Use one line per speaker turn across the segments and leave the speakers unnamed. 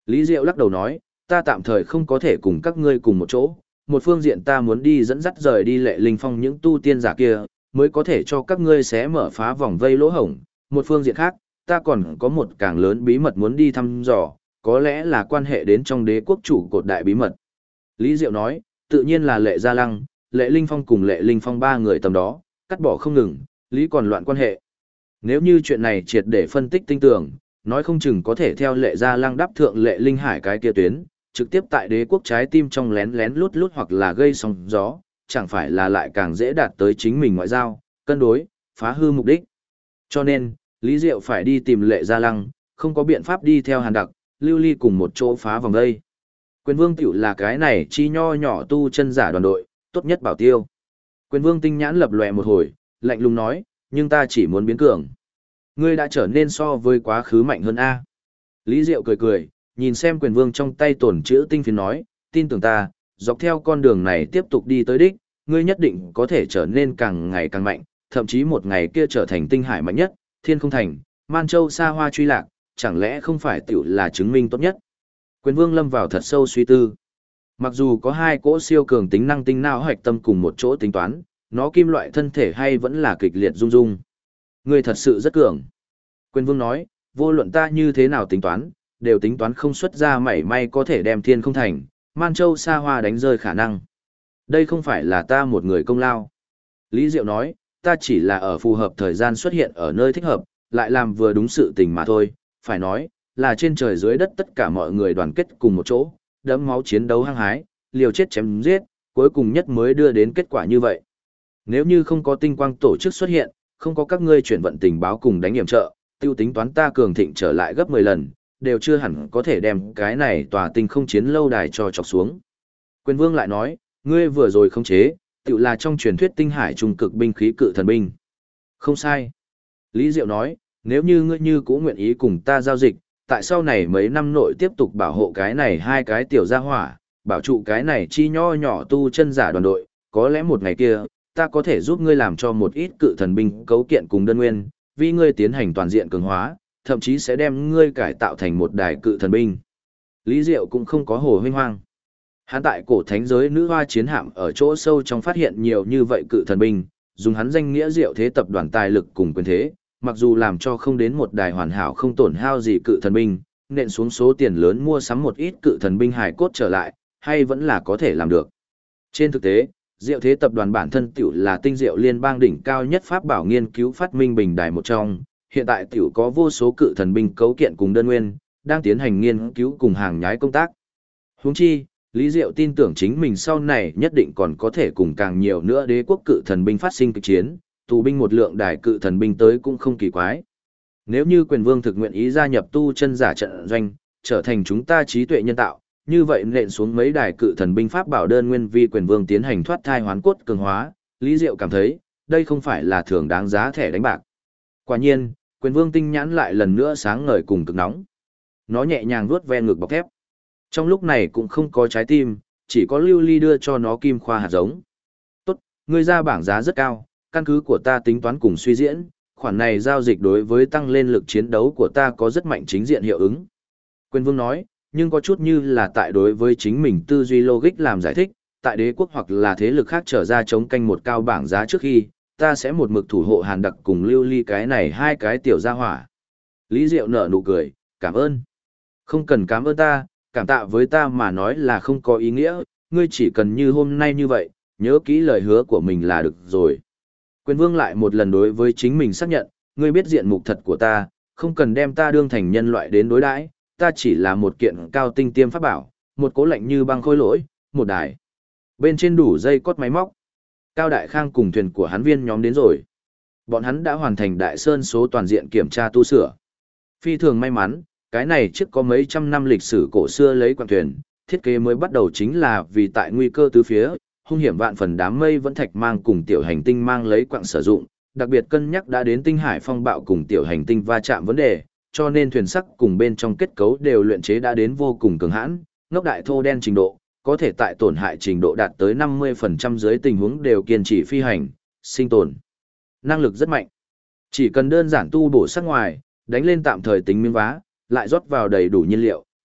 Lý Diệu lắc đầu nói, ta tạm thời không có thể cùng các ngươi cùng một chỗ, một phương diện ta muốn đi dẫn dắt rời đi Lệ Linh Phong những tu tiên giả kia, mới có thể cho các ngươi xé mở phá vòng vây lỗ hổng, một phương diện khác, ta còn có một càng lớn bí mật muốn đi thăm dò, có lẽ là quan hệ đến trong đế quốc chủ cột đại bí mật. Lý Diệu nói, tự nhiên là Lệ Gia Lăng, Lệ Linh Phong cùng Lệ Linh Phong ba người tầm đó, cắt bỏ không ngừng, Lý còn loạn quan hệ. Nếu như chuyện này triệt để phân tích tinh tường, nói không chừng có thể theo Lệ Gia Lăng đắp thượng Lệ Linh Hải cái kia tuyến, trực tiếp tại đế quốc trái tim trong lén lén lút lút hoặc là gây sóng gió, chẳng phải là lại càng dễ đạt tới chính mình ngoại giao, cân đối, phá hư mục đích. Cho nên, Lý Diệu phải đi tìm Lệ Gia Lăng, không có biện pháp đi theo Hàn Đặc, Lưu Ly cùng một chỗ phá vòng đây. Quyền Vương tiểu là cái này chi nho nhỏ tu chân giả đoàn đội, tốt nhất bảo tiêu. Quyền Vương tinh nhãn lập lòe một hồi, lạnh lùng nói, nhưng ta chỉ muốn biến cường. Ngươi đã trở nên so với quá khứ mạnh hơn A. Lý Diệu cười cười, nhìn xem Quyền Vương trong tay tổn chữ tinh phiến nói, tin tưởng ta, dọc theo con đường này tiếp tục đi tới đích, ngươi nhất định có thể trở nên càng ngày càng mạnh, thậm chí một ngày kia trở thành tinh hải mạnh nhất, thiên không thành, man châu xa hoa truy lạc, chẳng lẽ không phải tiểu là chứng minh tốt nhất. Quyền Vương lâm vào thật sâu suy tư. Mặc dù có hai cỗ siêu cường tính năng tinh não hạch tâm cùng một chỗ tính toán, nó kim loại thân thể hay vẫn là kịch liệt rung rung. Ngươi thật sự rất cường. Quyền Vương nói, vô luận ta như thế nào tính toán, đều tính toán không xuất ra mảy may có thể đem thiên không thành, man châu xa hoa đánh rơi khả năng. Đây không phải là ta một người công lao. Lý Diệu nói, ta chỉ là ở phù hợp thời gian xuất hiện ở nơi thích hợp, lại làm vừa đúng sự tình mà thôi, phải nói, là trên trời dưới đất tất cả mọi người đoàn kết cùng một chỗ, đẫm máu chiến đấu hăng hái, liều chết chém giết, cuối cùng nhất mới đưa đến kết quả như vậy. Nếu như không có tinh quang tổ chức xuất hiện, không có các ngươi chuyển vận tình báo cùng đánh hiểm trợ, tiêu tính toán ta cường thịnh trở lại gấp 10 lần, đều chưa hẳn có thể đem cái này tòa tinh không chiến lâu đài cho chọc xuống. Quyền Vương lại nói, ngươi vừa rồi khống chế, tự là trong truyền thuyết tinh hải trung cực binh khí cự thần binh. Không sai. Lý Diệu nói, nếu như ngươi như cũng nguyện ý cùng ta giao dịch, tại sau này mấy năm nội tiếp tục bảo hộ cái này hai cái tiểu gia hỏa, bảo trụ cái này chi nho nhỏ tu chân giả đoàn đội, có lẽ một ngày kia, ta có thể giúp ngươi làm cho một ít cự thần binh cấu kiện cùng đơn nguyên, vì ngươi tiến hành toàn diện cường hóa, thậm chí sẽ đem ngươi cải tạo thành một đài cự thần binh. Lý Diệu cũng không có hồ huynh hoang. Hắn tại cổ thánh giới nữ hoa chiến hạm ở chỗ sâu trong phát hiện nhiều như vậy cự thần binh, dùng hắn danh nghĩa Diệu thế tập đoàn tài lực cùng quyền thế, mặc dù làm cho không đến một đài hoàn hảo không tổn hao gì cự thần binh, nện xuống số tiền lớn mua sắm một ít cự thần binh hài cốt trở lại, hay vẫn là có thể làm được. Trên thực tế, Diệu thế tập đoàn bản thân tiểu là tinh diệu liên bang đỉnh cao nhất pháp bảo nghiên cứu phát minh bình đài một trong, hiện tại tiểu có vô số cự thần binh cấu kiện cùng đơn nguyên, đang tiến hành nghiên cứu cùng hàng nhái công tác. Huống chi, Lý Diệu tin tưởng chính mình sau này nhất định còn có thể cùng càng nhiều nữa đế quốc cự thần binh phát sinh kịch chiến, tù binh một lượng đài cự thần binh tới cũng không kỳ quái. Nếu như Quyền Vương thực nguyện ý gia nhập tu chân giả trận doanh, trở thành chúng ta trí tuệ nhân tạo, như vậy nện xuống mấy đài cự thần binh pháp bảo đơn nguyên vi Quyền Vương tiến hành thoát thai hoán cốt cường hóa, Lý Diệu cảm thấy, đây không phải là thường đáng giá thẻ đánh bạc. Quả nhiên, Quyền Vương tinh nhãn lại lần nữa sáng ngời cùng cực nóng. Nó nhẹ nhàng vuốt ve ngực bọc thép. Trong lúc này cũng không có trái tim, chỉ có lưu ly đưa cho nó kim khoa hạt giống. Tốt, ngươi ra bảng giá rất cao, căn cứ của ta tính toán cùng suy diễn, khoản này giao dịch đối với tăng lên lực chiến đấu của ta có rất mạnh chính diện hiệu ứng. Quyền Vương nói, nhưng có chút như là tại đối với chính mình tư duy logic làm giải thích, tại đế quốc hoặc là thế lực khác trở ra chống canh một cao bảng giá trước khi, ta sẽ một mực thủ hộ Hàn Đặc cùng lưu ly cái này hai cái tiểu gia hỏa. Lý Diệu nở nụ cười, cảm ơn. Không cần cảm ơn ta, cảm tạ với ta mà nói là không có ý nghĩa, ngươi chỉ cần như hôm nay như vậy, nhớ kỹ lời hứa của mình là được rồi. Quyền Vương lại một lần đối với chính mình xác nhận, ngươi biết diện mục thật của ta, không cần đem ta đương thành nhân loại đến đối đãi, ta chỉ là một kiện cao tinh tiêm pháp bảo, một cố lạnh như băng khôi lỗi, một đài. Bên trên đủ dây cót máy móc. Cao Đại Khang cùng thuyền của hắn viên nhóm đến rồi. Bọn hắn đã hoàn thành Đại Sơn số toàn diện kiểm tra tu sửa. Phi thường may mắn, cái này trước có mấy trăm năm lịch sử cổ xưa lấy quặng thuyền, thiết kế mới bắt đầu chính là vì tại nguy cơ tứ phía, hung hiểm vạn phần đám mây vẫn thạch mang cùng tiểu hành tinh mang lấy quặng sử dụng, đặc biệt cân nhắc đã đến tinh hải phong bạo cùng tiểu hành tinh va chạm vấn đề, cho nên thuyền sắc cùng bên trong kết cấu đều luyện chế đã đến vô cùng cường hãn, ngốc đại thô đen trình độ, có thể tại tổn hại trình độ đạt tới 50% dưới tình huống đều kiên trì phi hành, sinh tồn. Năng lực rất mạnh. Chỉ cần đơn giản tu bổ sắc ngoài, đánh lên tạm thời tính miếng vá, lại rót vào đầy đủ nhiên liệu,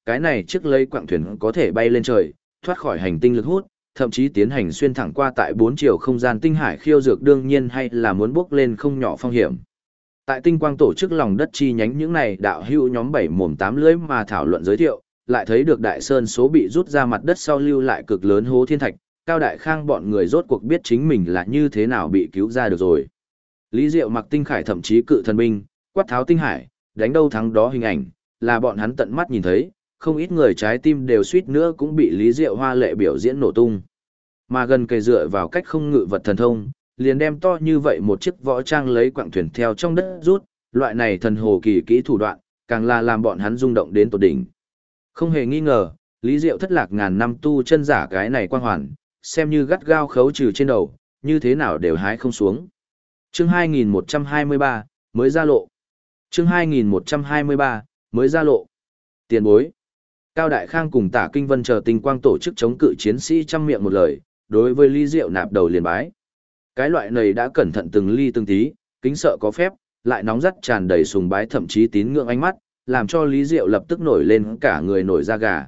cái này chiếc lấy quạng thuyền có thể bay lên trời, thoát khỏi hành tinh lực hút, thậm chí tiến hành xuyên thẳng qua tại 4 chiều không gian tinh hải khiêu dược đương nhiên hay là muốn bước lên không nhỏ phong hiểm. Tại tinh quang tổ chức lòng đất chi nhánh những này đạo hữu nhóm 7 mồm 8 lưỡi mà thảo luận giới thiệu, lại thấy được đại sơn số bị rút ra mặt đất sau lưu lại cực lớn hố thiên thạch, Cao Đại Khang bọn người rốt cuộc biết chính mình là như thế nào bị cứu ra được rồi. Lý Diệu mặc tinh khải thậm chí cự thần binh, quát tháo tinh hải, đánh đâu thắng đó hình ảnh, là bọn hắn tận mắt nhìn thấy, không ít người trái tim đều suýt nữa cũng bị Lý Diệu hoa lệ biểu diễn nổ tung. Mà gần kề dựa vào cách không ngự vật thần thông, liền đem to như vậy một chiếc võ trang lấy quặng thuyền theo trong đất rút, loại này thần hồ kỳ kỹ thủ đoạn, càng là làm bọn hắn rung động đến tột đỉnh. Không hề nghi ngờ, Lý Diệu thất lạc ngàn năm tu chân giả cái này quang hoàn, xem như gắt gao khấu trừ trên đầu, như thế nào đều hái không xuống. Chương 2123, mới ra lộ. Chương 2123, mới ra lộ. Tiền bối. Cao Đại Khang cùng Tả Kinh Vân chờ tinh quang tổ chức chống cự chiến sĩ trăm miệng một lời, đối với Lý Diệu nạp đầu liền bái. Cái loại này đã cẩn thận từng ly từng tí, kính sợ có phép, lại nóng rất tràn đầy sùng bái thậm chí tín ngưỡng ánh mắt, làm cho Lý Diệu lập tức nổi lên cả người nổi da gà.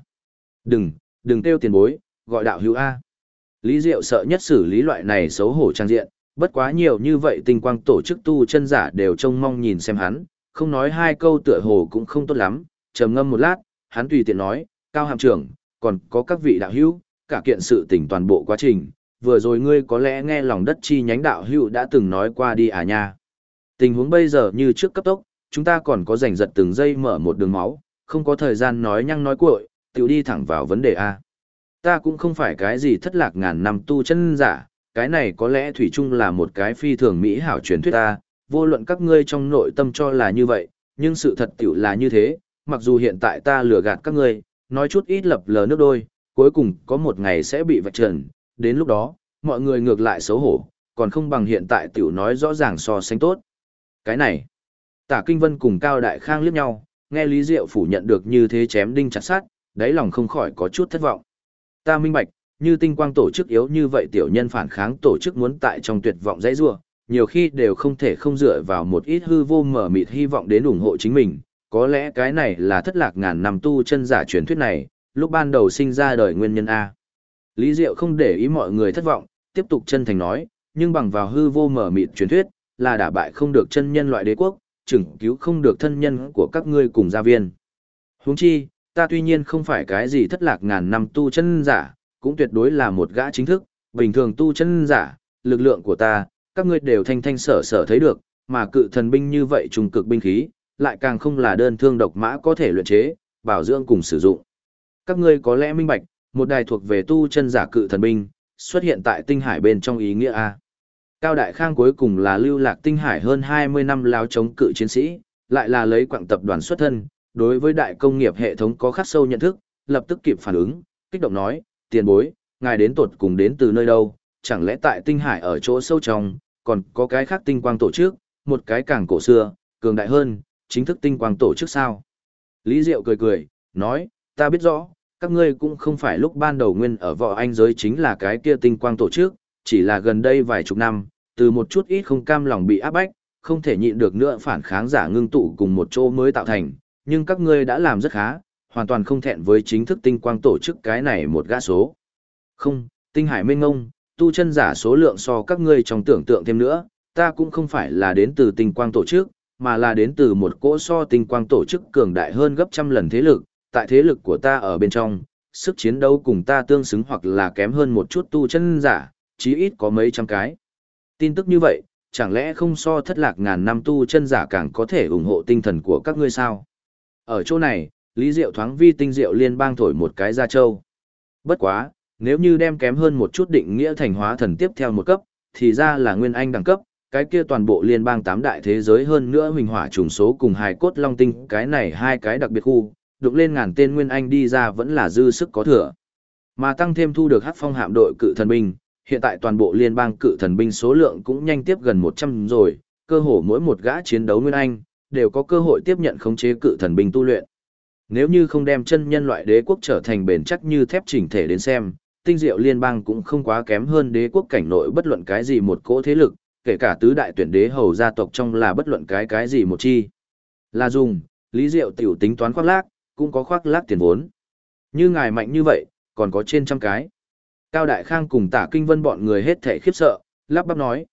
Đừng kêu tiền bối, gọi đạo hữu A. Lý Diệu sợ nhất xử lý loại này xấu hổ trang diện, bất quá nhiều như vậy tinh quang tổ chức tu chân giả đều trông mong nhìn xem hắn, không nói hai câu tựa hồ cũng không tốt lắm, trầm ngâm một lát, hắn tùy tiện nói, Cao hạm trưởng, còn có các vị đạo hữu, cả kiện sự tình toàn bộ quá trình, vừa rồi ngươi có lẽ nghe lòng đất chi nhánh đạo hữu đã từng nói qua đi à nha. Tình huống bây giờ như trước cấp tốc, chúng ta còn có giành giật từng giây mở một đường máu, không có thời gian nói nhăng nói cuội, tiểu đi thẳng vào vấn đề A. Ta cũng không phải cái gì thất lạc ngàn năm tu chân giả, cái này có lẽ thủy chung là một cái phi thường mỹ hảo truyền thuyết ta, vô luận các ngươi trong nội tâm cho là như vậy, nhưng sự thật tiểu là như thế, mặc dù hiện tại ta lừa gạt các ngươi, nói chút ít lập lờ nước đôi, cuối cùng có một ngày sẽ bị vạch trần, đến lúc đó, mọi người ngược lại xấu hổ, còn không bằng hiện tại tiểu nói rõ ràng so sánh tốt. Cái này, Tả Kinh Vân cùng Cao Đại Khang liếc nhau, nghe Lý Diệu phủ nhận được như thế chém đinh chặt sát, đáy lòng không khỏi có chút thất vọng. Ta minh bạch, như tinh quang tổ chức yếu như vậy tiểu nhân phản kháng tổ chức muốn tại trong tuyệt vọng dãy rủa, nhiều khi đều không thể không dựa vào một ít hư vô mở mịt hy vọng đến ủng hộ chính mình, có lẽ cái này là thất lạc ngàn năm tu chân giả truyền thuyết này, lúc ban đầu sinh ra đời nguyên nhân A. Lý Diệu không để ý mọi người thất vọng, tiếp tục chân thành nói, nhưng bằng vào hư vô mở mịt truyền thuyết, là đả bại không được chân nhân loại đế quốc, chừng cứu không được thân nhân của các ngươi cùng gia viên. Huống chi, ta tuy nhiên không phải cái gì thất lạc ngàn năm tu chân giả, cũng tuyệt đối là một gã chính thức, bình thường tu chân giả, lực lượng của ta, các ngươi đều thanh thanh sở sở thấy được, mà cự thần binh như vậy trùng cực binh khí, lại càng không là đơn thương độc mã có thể luyện chế, bảo dưỡng cùng sử dụng. Các ngươi có lẽ minh bạch, một đài thuộc về tu chân giả cự thần binh, xuất hiện tại tinh hải bên trong ý nghĩa A. Cao Đại Khang cuối cùng là lưu lạc tinh hải hơn 20 năm lao chống cự chiến sĩ, lại là lấy quặng tập đoàn xuất thân, đối với đại công nghiệp hệ thống có khắc sâu nhận thức, lập tức kịp phản ứng, kích động nói, tiền bối, ngài đến tột cùng đến từ nơi đâu, chẳng lẽ tại tinh hải ở chỗ sâu trong, còn có cái khác tinh quang tổ chức, một cái càng cổ xưa, cường đại hơn, chính thức tinh quang tổ chức sao? Lý Diệu cười cười, nói, ta biết rõ, các ngươi cũng không phải lúc ban đầu nguyên ở võ anh giới chính là cái kia tinh quang tổ chức, chỉ là gần đây vài chục năm, từ một chút ít không cam lòng bị áp bách, không thể nhịn được nữa phản kháng giả ngưng tụ cùng một chỗ mới tạo thành, nhưng các ngươi đã làm rất khá, hoàn toàn không thẹn với chính thức tinh quang tổ chức cái này một gã số. Không, tinh hải mênh ngông, tu chân giả số lượng so các ngươi trong tưởng tượng thêm nữa, ta cũng không phải là đến từ tinh quang tổ chức, mà là đến từ một cỗ so tinh quang tổ chức cường đại hơn gấp trăm lần thế lực, tại thế lực của ta ở bên trong, sức chiến đấu cùng ta tương xứng hoặc là kém hơn một chút tu chân giả, chí ít có mấy trăm cái. Tin tức như vậy, chẳng lẽ không so thất lạc ngàn năm tu chân giả càng có thể ủng hộ tinh thần của các ngươi sao? Ở chỗ này, Lý Diệu thoáng vi tinh diệu liên bang thổi một cái ra châu. Bất quá, nếu như đem kém hơn một chút định nghĩa thành hóa thần tiếp theo một cấp, thì ra là nguyên anh đẳng cấp, cái kia toàn bộ liên bang tám đại thế giới hơn nữa huỳnh hỏa trùng số cùng hài cốt long tinh, cái này hai cái đặc biệt khu, đụng lên ngàn tên nguyên anh đi ra vẫn là dư sức có thừa. Mà tăng thêm thu được hắc phong hạm đội cự thần binh, hiện tại toàn bộ liên bang cự thần binh số lượng cũng nhanh tiếp gần 100 rồi, cơ hồ mỗi một gã chiến đấu nguyên anh đều có cơ hội tiếp nhận khống chế cự thần binh tu luyện. Nếu như không đem chân nhân loại đế quốc trở thành bền chắc như thép chỉnh thể đến xem, tinh diệu liên bang cũng không quá kém hơn đế quốc cảnh nội bất luận cái gì một cỗ thế lực, kể cả tứ đại tuyển đế hầu gia tộc trong là bất luận cái gì một chi. Là dùng, Lý Diệu tiểu tính toán khoác lác, cũng có khoác lác tiền vốn. Như ngài mạnh như vậy, còn có trên trăm cái. Cao Đại Khang cùng Tả Kinh Vân bọn người hết thảy khiếp sợ, lắp bắp nói,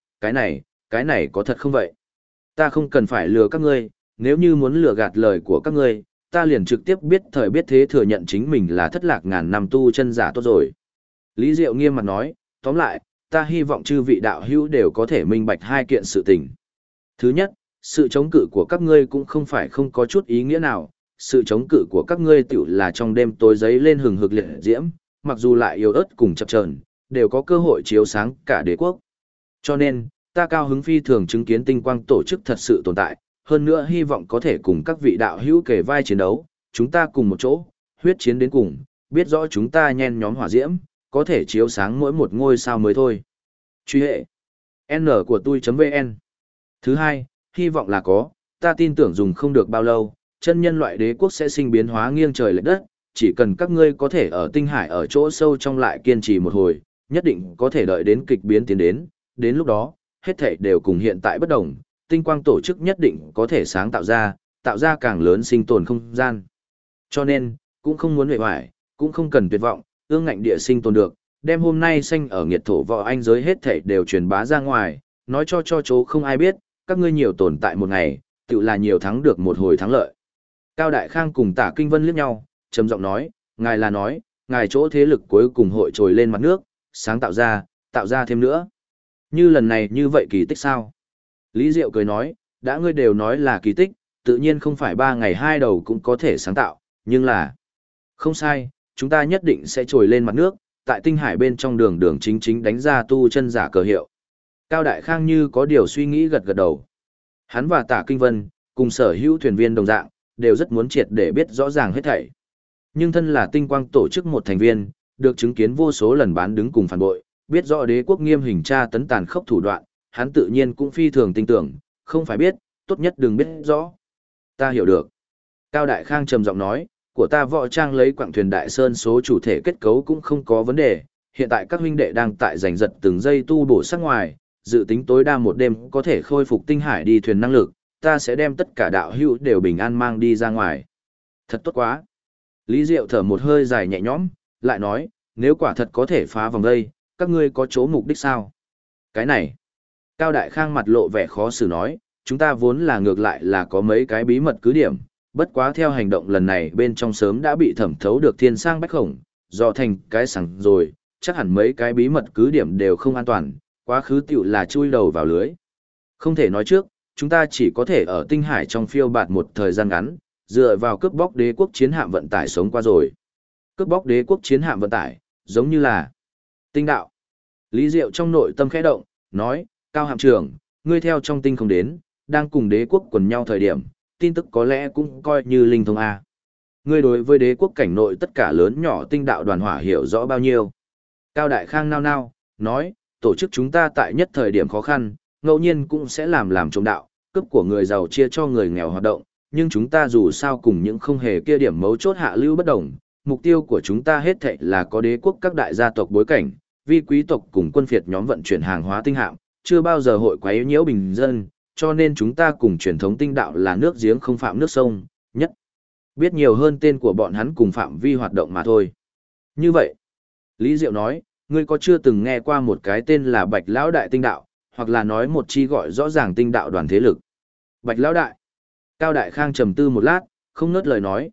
cái này có thật không vậy? Ta không cần phải lừa các ngươi, nếu như muốn lừa gạt lời của các ngươi, ta liền trực tiếp biết thời biết thế thừa nhận chính mình là thất lạc ngàn năm tu chân giả tốt rồi. Lý Diệu nghiêm mặt nói, tóm lại, ta hy vọng chư vị đạo hữu đều có thể minh bạch hai kiện sự tình. Thứ nhất, sự chống cự của các ngươi cũng không phải không có chút ý nghĩa nào, sự chống cự của các ngươi tiểu là trong đêm tối giấy lên hừng hực liệt diễm, mặc dù lại yếu ớt cùng chập chờn, đều có cơ hội chiếu sáng cả đế quốc. Cho nên, ta cao hứng phi thường chứng kiến tinh quang tổ chức thật sự tồn tại, hơn nữa hy vọng có thể cùng các vị đạo hữu kề vai chiến đấu, chúng ta cùng một chỗ, huyết chiến đến cùng, biết rõ chúng ta nhen nhóm hỏa diễm, có thể chiếu sáng mỗi một ngôi sao mới thôi. Truy hệ N của tôi.vn. Thứ hai, hy vọng là có, ta tin tưởng dùng không được bao lâu, chân nhân loại đế quốc sẽ sinh biến hóa nghiêng trời lệch đất, chỉ cần các ngươi có thể ở tinh hải ở chỗ sâu trong lại kiên trì một hồi, nhất định có thể đợi đến kịch biến tiến đến lúc đó, hết thảy đều cùng hiện tại bất đồng, tinh quang tổ chức nhất định có thể sáng tạo ra càng lớn sinh tồn không gian. Cho nên, cũng không muốn huệ hoài, cũng không cần tuyệt vọng, ương ngạnh địa sinh tồn được, đem hôm nay xanh ở nghiệt thổ võ anh giới hết thảy đều truyền bá ra ngoài, nói cho chỗ không ai biết, các ngươi nhiều tồn tại một ngày, tự là nhiều thắng được một hồi thắng lợi. Cao Đại Khang cùng Tả Kinh Vân liếc nhau, trầm giọng nói, ngài là nói, ngài chỗ thế lực cuối cùng hội trồi lên mặt nước, sáng tạo ra thêm nữa. Như lần này như vậy kỳ tích sao? Lý Diệu cười nói, đã ngươi đều nói là kỳ tích, tự nhiên không phải 3 ngày 2 đầu cũng có thể sáng tạo, nhưng là... Không sai, chúng ta nhất định sẽ trồi lên mặt nước, tại tinh hải bên trong đường chính đánh ra tu chân giả cờ hiệu. Cao Đại Khang như có điều suy nghĩ gật gật đầu. Hắn và Tả Kinh Vân, cùng sở hữu thuyền viên đồng dạng, đều rất muốn triệt để biết rõ ràng hết thảy. Nhưng thân là tinh quang tổ chức một thành viên, được chứng kiến vô số lần bán đứng cùng phản bội, biết rõ đế quốc nghiêm hình tra tấn tàn khốc thủ đoạn, hắn tự nhiên cũng phi thường tin tưởng, không phải biết, tốt nhất đừng biết rõ. Ta hiểu được. Cao Đại Khang trầm giọng nói, của ta võ trang lấy quặng thuyền Đại Sơn số chủ thể kết cấu cũng không có vấn đề, hiện tại các huynh đệ đang tại giành giật từng giây tu bổ sắc ngoài, dự tính tối đa một đêm có thể khôi phục tinh hải đi thuyền năng lực, ta sẽ đem tất cả đạo hữu đều bình an mang đi ra ngoài. Thật tốt quá. Lý Diệu thở một hơi dài nhẹ nhõm, lại nói, nếu quả thật có thể phá vòng đây, các ngươi có chỗ mục đích sao? Cái này. Cao Đại Khang mặt lộ vẻ khó xử nói, chúng ta vốn là ngược lại là có mấy cái bí mật cứ điểm, bất quá theo hành động lần này bên trong sớm đã bị thẩm thấu được thiên sang bách khổng, dò thành cái sẵn rồi, chắc hẳn mấy cái bí mật cứ điểm đều không an toàn, quá khứ tiểu là chui đầu vào lưới. Không thể nói trước, chúng ta chỉ có thể ở tinh hải trong phiêu bạt một thời gian ngắn, dựa vào cướp bóc đế quốc chiến hạm vận tải sống qua rồi. Cướp bóc đế quốc chiến hạm vận tải, giống như là tinh đạo. Lý Diệu trong nội tâm khẽ động, nói, Cao hạm trưởng, ngươi theo trong tinh không đến, đang cùng đế quốc quần nhau thời điểm, tin tức có lẽ cũng coi như linh thông A. Ngươi đối với đế quốc cảnh nội tất cả lớn nhỏ tinh đạo đoàn hỏa hiểu rõ bao nhiêu. Cao Đại Khang nao nao, nói, tổ chức chúng ta tại nhất thời điểm khó khăn, ngẫu nhiên cũng sẽ làm trộm đạo, cướp của người giàu chia cho người nghèo hoạt động, nhưng chúng ta dù sao cùng những không hề kia điểm mấu chốt hạ lưu bất đồng, mục tiêu của chúng ta hết thảy là có đế quốc các đại gia tộc bối cảnh, vi quý tộc cùng quân phiệt nhóm vận chuyển hàng hóa tinh hạm, chưa bao giờ hội quấy nhiễu bình dân, cho nên chúng ta cùng truyền thống tinh đạo là nước giếng không phạm nước sông, nhất biết nhiều hơn tên của bọn hắn cùng phạm vi hoạt động mà thôi. Như vậy, Lý Diệu nói, ngươi có chưa từng nghe qua một cái tên là Bạch Lão Đại tinh đạo, hoặc là nói một chi gọi rõ ràng tinh đạo đoàn thế lực. Bạch Lão Đại. Cao Đại Khang trầm tư một lát, không ngớt lời nói,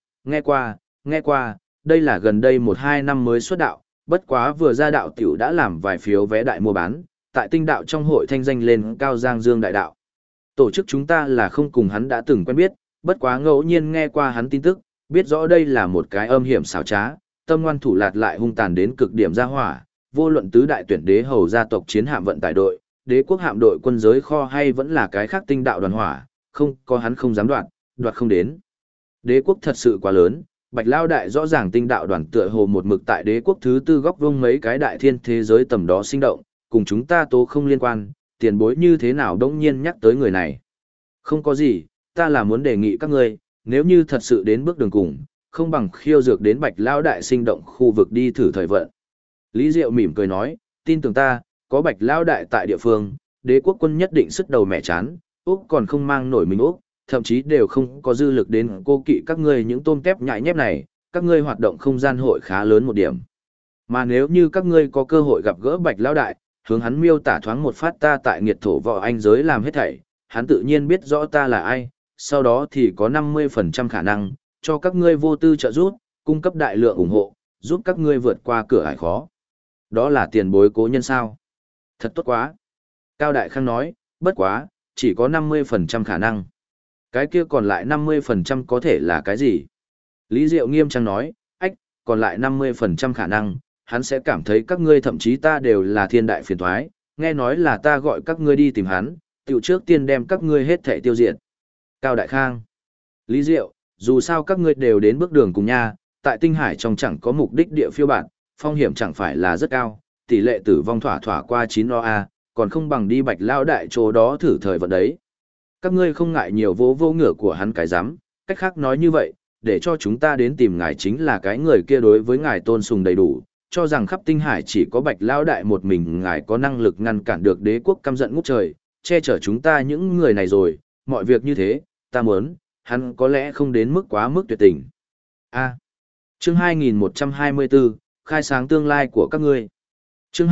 nghe qua, đây là gần đây 1-2 năm mới xuất đạo, bất quá vừa ra đạo tiểu đã làm vài phiếu vé đại mua bán, tại tinh đạo trong hội thanh danh lên cao giang dương đại đạo. Tổ chức chúng ta là không cùng hắn đã từng quen biết, bất quá ngẫu nhiên nghe qua hắn tin tức, biết rõ đây là một cái âm hiểm xảo trá, tâm ngoan thủ lạt lại hung tàn đến cực điểm ra hỏa, vô luận tứ đại tuyển đế hầu gia tộc chiến hạm vận tải đội, đế quốc hạm đội quân giới kho hay vẫn là cái khác tinh đạo đoàn hỏa, không có hắn không dám đoạt không đến. Đế quốc thật sự quá lớn, Bạch Lao Đại rõ ràng tinh đạo đoàn tựa hồ một mực tại đế quốc thứ tư góc vuông mấy cái đại thiên thế giới tầm đó sinh động, cùng chúng ta tố không liên quan, tiền bối như thế nào đống nhiên nhắc tới người này. Không có gì, ta là muốn đề nghị các ngươi, nếu như thật sự đến bước đường cùng, không bằng khiêu dược đến Bạch Lao Đại sinh động khu vực đi thử thời vận. Lý Diệu mỉm cười nói, tin tưởng ta, có Bạch Lao Đại tại địa phương, đế quốc quân nhất định sức đầu mẹ chán, Úc còn không mang nổi mình Úc, thậm chí đều không có dư lực đến cô kỵ các ngươi những tôm tép nhại nhép này, các ngươi hoạt động không gian hội khá lớn một điểm. Mà nếu như các ngươi có cơ hội gặp gỡ Bạch Lão Đại, hướng hắn miêu tả thoáng một phát ta tại nghiệt thổ võ anh giới làm hết thảy, hắn tự nhiên biết rõ ta là ai, sau đó thì có 50% khả năng, cho các ngươi vô tư trợ giúp, cung cấp đại lượng ủng hộ, giúp các ngươi vượt qua cửa ải khó. Đó là tiền bối cố nhân sao? Thật tốt quá. Cao Đại Khang nói, bất quá, chỉ có 50% khả năng. Cái kia còn lại 50% có thể là cái gì? Lý Diệu nghiêm trang nói, ách, còn lại 50% khả năng, hắn sẽ cảm thấy các ngươi thậm chí ta đều là thiên đại phiền toái, nghe nói là ta gọi các ngươi đi tìm hắn, tiểu trước tiên đem các ngươi hết thảy tiêu diệt. Cao Đại Khang, Lý Diệu, dù sao các ngươi đều đến bước đường cùng nha, tại tinh hải trong chẳng có mục đích địa phiêu bản, phong hiểm chẳng phải là rất cao, tỷ lệ tử vong thỏa thỏa qua 9 còn không bằng đi Bạch Lao Đại chỗ đó thử thời vận đấy. Các ngươi không ngại nhiều vô ngửa của hắn cái rắm, cách khác nói như vậy, để cho chúng ta đến tìm ngài chính là cái người kia đối với ngài tôn sùng đầy đủ, cho rằng khắp tinh hải chỉ có Bạch Lao Đại một mình ngài có năng lực ngăn cản được đế quốc căm giận ngút trời, che chở chúng ta những người này rồi, mọi việc như thế, ta muốn, hắn có lẽ không đến mức quá mức tuyệt tình. Chương 2124, khai sáng tương lai của các ngươi. Chương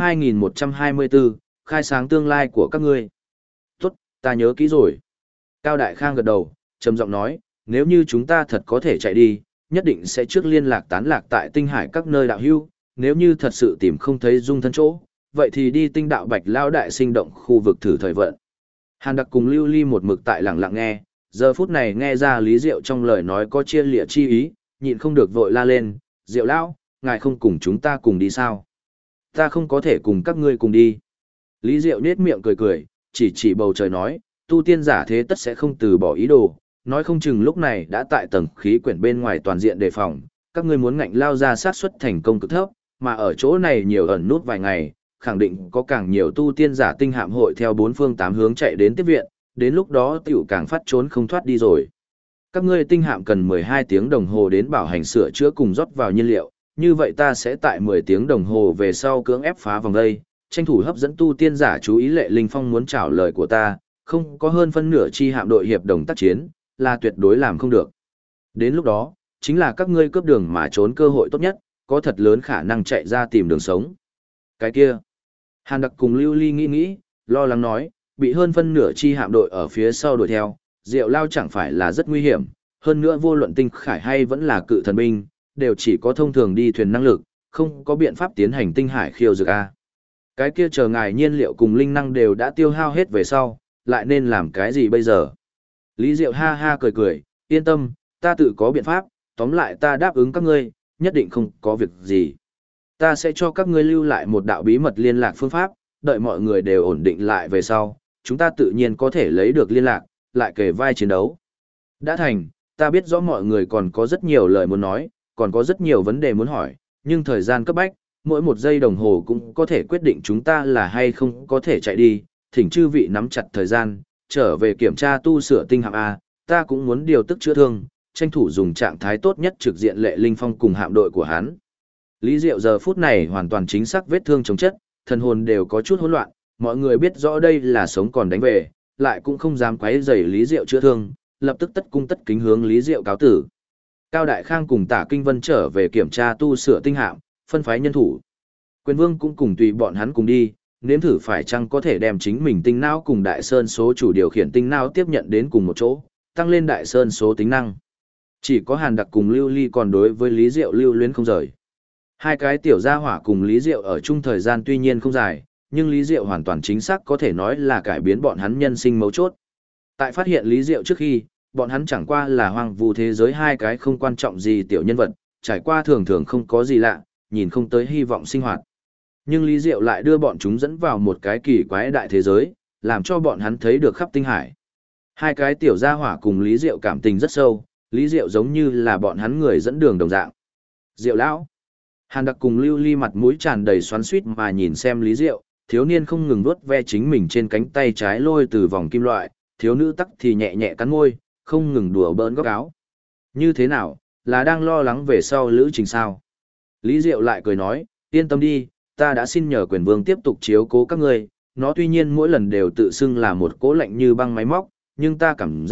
2124, khai sáng tương lai của các ngươi. Tốt, ta nhớ kỹ rồi. Cao Đại Khang gật đầu, trầm giọng nói, nếu như chúng ta thật có thể chạy đi, nhất định sẽ trước liên lạc tán lạc tại tinh hải các nơi đạo hưu, nếu như thật sự tìm không thấy dung thân chỗ, vậy thì đi tinh đạo Bạch Lao Đại sinh động khu vực thử thời vận. Hàn Đặc cùng Lưu Ly một mực tại lặng lặng nghe, giờ phút này nghe ra Lý Diệu trong lời nói có chia lịa chi ý, nhịn không được vội la lên, Diệu Lão, ngài không cùng chúng ta cùng đi sao? Ta không có thể cùng các ngươi cùng đi. Lý Diệu nhếch miệng cười cười, chỉ bầu trời nói, tu tiên giả thế tất sẽ không từ bỏ ý đồ, nói không chừng lúc này đã tại tầng khí quyển bên ngoài toàn diện đề phòng, các ngươi muốn ngạnh lao ra sát suất thành công cực thấp, mà ở chỗ này nhiều ẩn nút vài ngày, khẳng định có càng nhiều tu tiên giả tinh hạm hội theo bốn phương tám hướng chạy đến tiếp viện, đến lúc đó tiểu càng phát trốn không thoát đi rồi. Các ngươi tinh hạm cần 12 tiếng đồng hồ đến bảo hành sửa chữa cùng rót vào nhiên liệu, như vậy ta sẽ tại 10 tiếng đồng hồ về sau cưỡng ép phá vòng đây, tranh thủ hấp dẫn tu tiên giả chú ý. Lệ Linh Phong muốn trả lời của ta, không có hơn phân nửa chi hạm đội hiệp đồng tác chiến, là tuyệt đối làm không được. Đến lúc đó, chính là các ngươi cướp đường mà trốn cơ hội tốt nhất, có thật lớn khả năng chạy ra tìm đường sống. Cái kia, Hàn Đặc cùng Lưu Ly nghĩ, lo lắng nói, bị hơn phân nửa chi hạm đội ở phía sau đuổi theo, Diệu Lao chẳng phải là rất nguy hiểm, hơn nữa vô luận tinh khải hay vẫn là cự thần binh, đều chỉ có thông thường đi thuyền năng lực, không có biện pháp tiến hành tinh hải khiêu dược a. Cái kia chờ ngài nhiên liệu cùng linh năng đều đã tiêu hao hết về sau, lại nên làm cái gì bây giờ? Lý Diệu ha ha cười, yên tâm, ta tự có biện pháp, tóm lại ta đáp ứng các ngươi, nhất định không có việc gì. Ta sẽ cho các ngươi lưu lại một đạo bí mật liên lạc phương pháp, đợi mọi người đều ổn định lại về sau, chúng ta tự nhiên có thể lấy được liên lạc, lại kề vai chiến đấu. Đã thành, ta biết rõ mọi người còn có rất nhiều lời muốn nói, còn có rất nhiều vấn đề muốn hỏi, nhưng thời gian cấp bách, mỗi một giây đồng hồ cũng có thể quyết định chúng ta là hay không có thể chạy đi, thỉnh chư vị nắm chặt thời gian, trở về kiểm tra tu sửa tinh hạm A, ta cũng muốn điều tức chữa thương, tranh thủ dùng trạng thái tốt nhất trực diện Lệ Linh Phong cùng hạm đội của hắn. Lý Diệu giờ phút này hoàn toàn chính xác vết thương chống chất, thần hồn đều có chút hỗn loạn, mọi người biết rõ đây là sống còn đánh về, lại cũng không dám quấy rầy Lý Diệu chữa thương, lập tức tất cung tất kính hướng Lý Diệu cáo tử. Cao Đại Khang cùng Tả Kinh Vân trở về kiểm tra tu sửa tinh hạm, phân phái nhân thủ. Quyền Vương cũng cùng tùy bọn hắn cùng đi, nếm thử phải chăng có thể đem chính mình tinh não cùng Đại Sơn số chủ điều khiển tinh não tiếp nhận đến cùng một chỗ, tăng lên Đại Sơn số tính năng. Chỉ có Hàn Đặc cùng Lưu Ly còn đối với Lý Diệu lưu luyến không rời. Hai cái tiểu gia hỏa cùng Lý Diệu ở chung thời gian tuy nhiên không dài, nhưng Lý Diệu hoàn toàn chính xác có thể nói là cải biến bọn hắn nhân sinh mấu chốt. Tại phát hiện Lý Diệu trước khi, bọn hắn chẳng qua là hoang vu thế giới hai cái không quan trọng gì tiểu nhân vật, trải qua thường thường không có gì lạ, nhìn không tới hy vọng sinh hoạt. Nhưng Lý Diệu lại đưa bọn chúng dẫn vào một cái kỳ quái đại thế giới, làm cho bọn hắn thấy được khắp tinh hải. Hai cái tiểu gia hỏa cùng Lý Diệu cảm tình rất sâu, Lý Diệu giống như là bọn hắn người dẫn đường đồng dạng. Diệu lão. Hàn Đặc cùng Lưu Ly mặt mũi tràn đầy xoắn xuýt mà nhìn xem Lý Diệu, thiếu niên không ngừng vuốt ve chính mình trên cánh tay trái lôi từ vòng kim loại, thiếu nữ tắc thì nhẹ nhẹ cắn môi, không ngừng đùa bỡn góc áo. Như thế nào, là đang lo lắng về sau lữ trình sao? Lý Diệu lại cười nói, yên tâm đi, ta đã xin nhờ Quyền Vương tiếp tục chiếu cố các ngươi, nó tuy nhiên mỗi lần đều tự xưng là một cố lạnh như băng máy móc, nhưng ta cảm giác,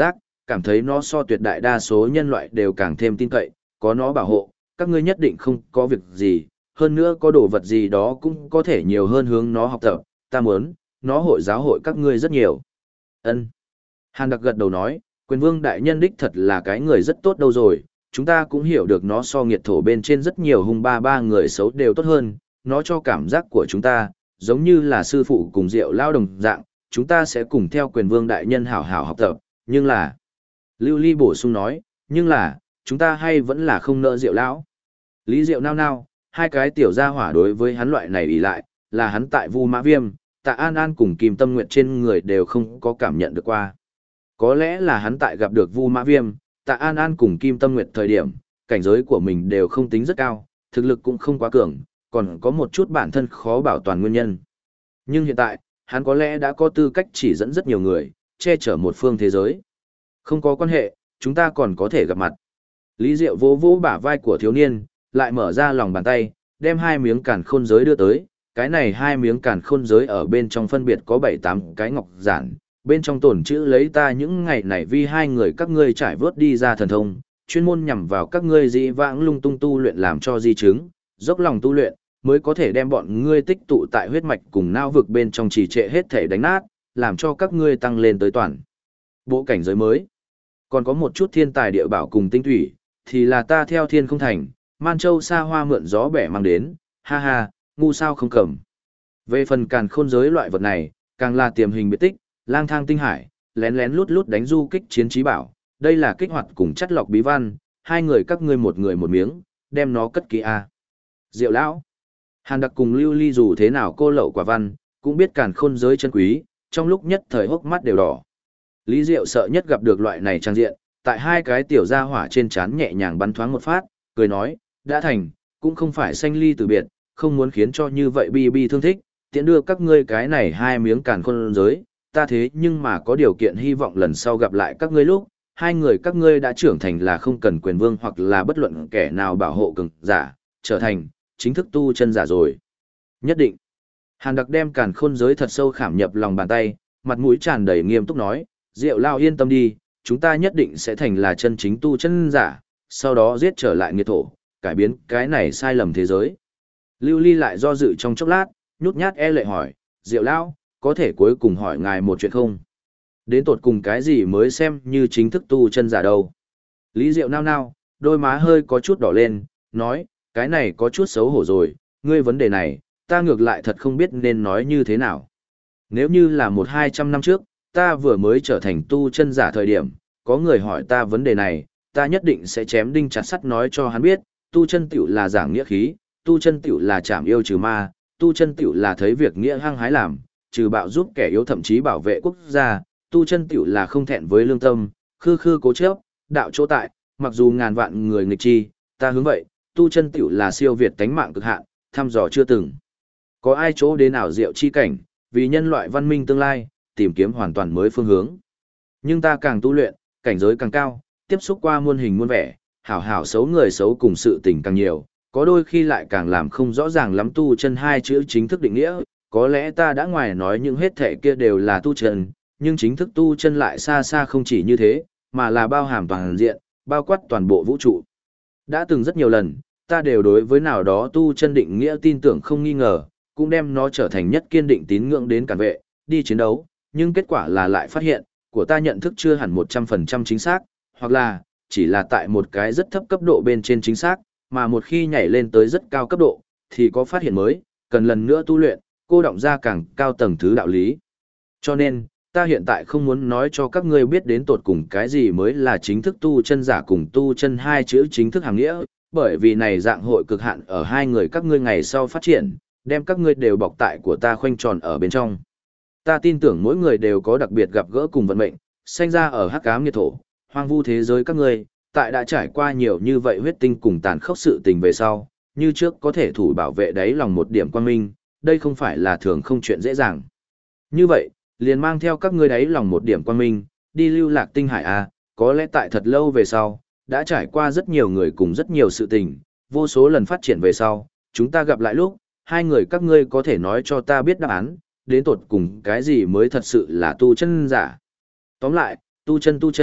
cảm thấy nó so tuyệt đại đa số nhân loại đều càng thêm tin cậy, có nó bảo hộ, các ngươi nhất định không có việc gì, hơn nữa có đồ vật gì đó cũng có thể nhiều hơn hướng nó học tập, ta muốn, nó hội giáo hội các ngươi rất nhiều. Ân. Hàn Đặc gật đầu nói, quyền vương đại nhân đích thật là cái người rất tốt đâu rồi, chúng ta cũng hiểu được nó so nghiệt thổ bên trên rất nhiều hung ba người xấu đều tốt hơn, nó cho cảm giác của chúng ta, giống như là sư phụ cùng Diệu Lao đồng dạng, chúng ta sẽ cùng theo quyền vương đại nhân hảo hảo học tập, nhưng là... Lưu Ly bổ sung nói, nhưng là, chúng ta hay vẫn là không nợ Diệu Lão. Lý Diệu nao nao, hai cái tiểu gia hỏa đối với hắn loại này ỷ lại, là hắn tại Vu Mã Viêm, Tạ An An cùng Kim Tâm Nguyệt trên người đều không có cảm nhận được qua. Có lẽ là hắn tại gặp được Vu Mã Viêm, Tạ An An cùng Kim Tâm Nguyệt thời điểm, cảnh giới của mình đều không tính rất cao, thực lực cũng không quá cường, còn có một chút bản thân khó bảo toàn nguyên nhân. Nhưng hiện tại, hắn có lẽ đã có tư cách chỉ dẫn rất nhiều người, che chở một phương thế giới. Không có quan hệ, chúng ta còn có thể gặp mặt. Lý Diệu vỗ vỗ bả vai của thiếu niên, lại mở ra lòng bàn tay, đem hai miếng càn khôn giới đưa tới. Cái này hai miếng càn khôn giới ở bên trong phân biệt có 7-8 cái ngọc giản, bên trong tổn chữ lấy ta những ngày này vì hai người các ngươi trải vớt đi ra thần thông, chuyên môn nhằm vào các ngươi dĩ vãng lung tung tu luyện làm cho di chứng, dốc lòng tu luyện, mới có thể đem bọn ngươi tích tụ tại huyết mạch cùng não vực bên trong trì trệ hết thể đánh nát, làm cho các ngươi tăng lên tới toàn bộ cảnh giới mới. Còn có một chút thiên tài địa bảo cùng tinh thủy, thì là ta theo thiên không thành, Man Châu xa hoa mượn gió bẻ mang đến, ha ha, ngu sao không cầm. Về phần càn khôn giới loại vật này, càng là tiềm hình biệt tích, lang thang tinh hải, lén lén lút lút đánh du kích chiến trí bảo, đây là kích hoạt cùng chất lọc bí văn, hai người các ngươi một người một miếng, đem nó cất kỹ a. Diệu lão, Hàn Đặc cùng Lưu Ly dù thế nào cô lậu quả văn, cũng biết càn khôn giới chân quý, trong lúc nhất thời hốc mắt đều đỏ. Lý Diệu sợ nhất gặp được loại này trang diện, tại hai cái tiểu gia hỏa trên trán nhẹ nhàng bắn thoáng một phát, cười nói, đã thành, cũng không phải sanh ly từ biệt, không muốn khiến cho như vậy bi thương thích, tiện đưa các ngươi cái này hai miếng càn khôn giới, ta thế nhưng mà có điều kiện hy vọng lần sau gặp lại các ngươi lúc, hai người các ngươi đã trưởng thành là không cần quyền vương hoặc là bất luận kẻ nào bảo hộ cường giả, trở thành chính thức tu chân giả rồi. Nhất định. Hàn Đặc đem càn khôn giới thật sâu khảm nhập lòng bàn tay, mặt mũi tràn đầy nghiêm túc nói, Diệu Lao yên tâm đi, chúng ta nhất định sẽ thành là chân chính tu chân giả, sau đó giết trở lại nghiệt thổ, cải biến cái này sai lầm thế giới. Lưu Ly lại do dự trong chốc lát, nhút nhát lệ hỏi, Diệu Lao, có thể cuối cùng hỏi ngài một chuyện không? Đến tột cùng cái gì mới xem như chính thức tu chân giả đâu? Lý Diệu nao nao, đôi má hơi có chút đỏ lên, nói, cái này có chút xấu hổ rồi, ngươi vấn đề này, ta ngược lại thật không biết nên nói như thế nào. Nếu như là 100-200 năm trước, ta vừa mới trở thành tu chân giả thời điểm, có người hỏi ta vấn đề này, ta nhất định sẽ chém đinh chặt sắt nói cho hắn biết, tu chân tiểu là giảng nghĩa khí, tu chân tiểu là chảm yêu trừ ma, tu chân tiểu là thấy việc nghĩa hăng hái làm, trừ bạo giúp kẻ yếu thậm chí bảo vệ quốc gia, tu chân tiểu là không thẹn với lương tâm, khư khư cố chấp, đạo chỗ tại, mặc dù ngàn vạn người nghịch chi, ta hướng vậy, tu chân tiểu là siêu việt tánh mạng cực hạn, thăm dò chưa từng. Có ai chỗ đến ảo diệu chi cảnh, vì nhân loại văn minh tương lai, tìm kiếm hoàn toàn mới phương hướng. Nhưng ta càng tu luyện, cảnh giới càng cao, tiếp xúc qua muôn hình muôn vẻ, hảo hảo xấu người xấu cùng sự tình càng nhiều, có đôi khi lại càng làm không rõ ràng lắm tu chân hai chữ chính thức định nghĩa, có lẽ ta đã ngoài nói những hết thể kia đều là tu chân, nhưng chính thức tu chân lại xa xa không chỉ như thế, mà là bao hàm toàn diện, bao quát toàn bộ vũ trụ. Đã từng rất nhiều lần, ta đều đối với nào đó tu chân định nghĩa tin tưởng không nghi ngờ, cũng đem nó trở thành nhất kiên định tín ngưỡng đến cản vệ, đi chiến đấu, nhưng kết quả là lại phát hiện, của ta nhận thức chưa hẳn 100% chính xác, hoặc là, chỉ là tại một cái rất thấp cấp độ bên trên chính xác, mà một khi nhảy lên tới rất cao cấp độ, thì có phát hiện mới, cần lần nữa tu luyện, cô động ra càng cao tầng thứ đạo lý. Cho nên, ta hiện tại không muốn nói cho các ngươi biết đến tột cùng cái gì mới là chính thức tu chân giả cùng tu chân hai chữ chính thức hàng nghĩa, bởi vì này dạng hội cực hạn ở hai người các ngươi ngày sau phát triển, đem các ngươi đều bọc tại của ta khoanh tròn ở bên trong. Ta tin tưởng mỗi người đều có đặc biệt gặp gỡ cùng vận mệnh, sinh ra ở hắc ám nghiệt thổ, hoang vu thế giới các ngươi, tại đã trải qua nhiều như vậy huyết tinh cùng tàn khốc sự tình về sau, như trước có thể thủ bảo vệ đáy lòng một điểm quan minh, đây không phải là thường không chuyện dễ dàng. Như vậy, liền mang theo các ngươi đáy lòng một điểm quan minh, đi lưu lạc tinh hải A, có lẽ tại thật lâu về sau, đã trải qua rất nhiều người cùng rất nhiều sự tình, vô số lần phát triển về sau, chúng ta gặp lại lúc, hai người các ngươi có thể nói cho ta biết đáp án, đến tột cùng cái gì mới thật sự là tu chân giả. Tóm lại, tu chân,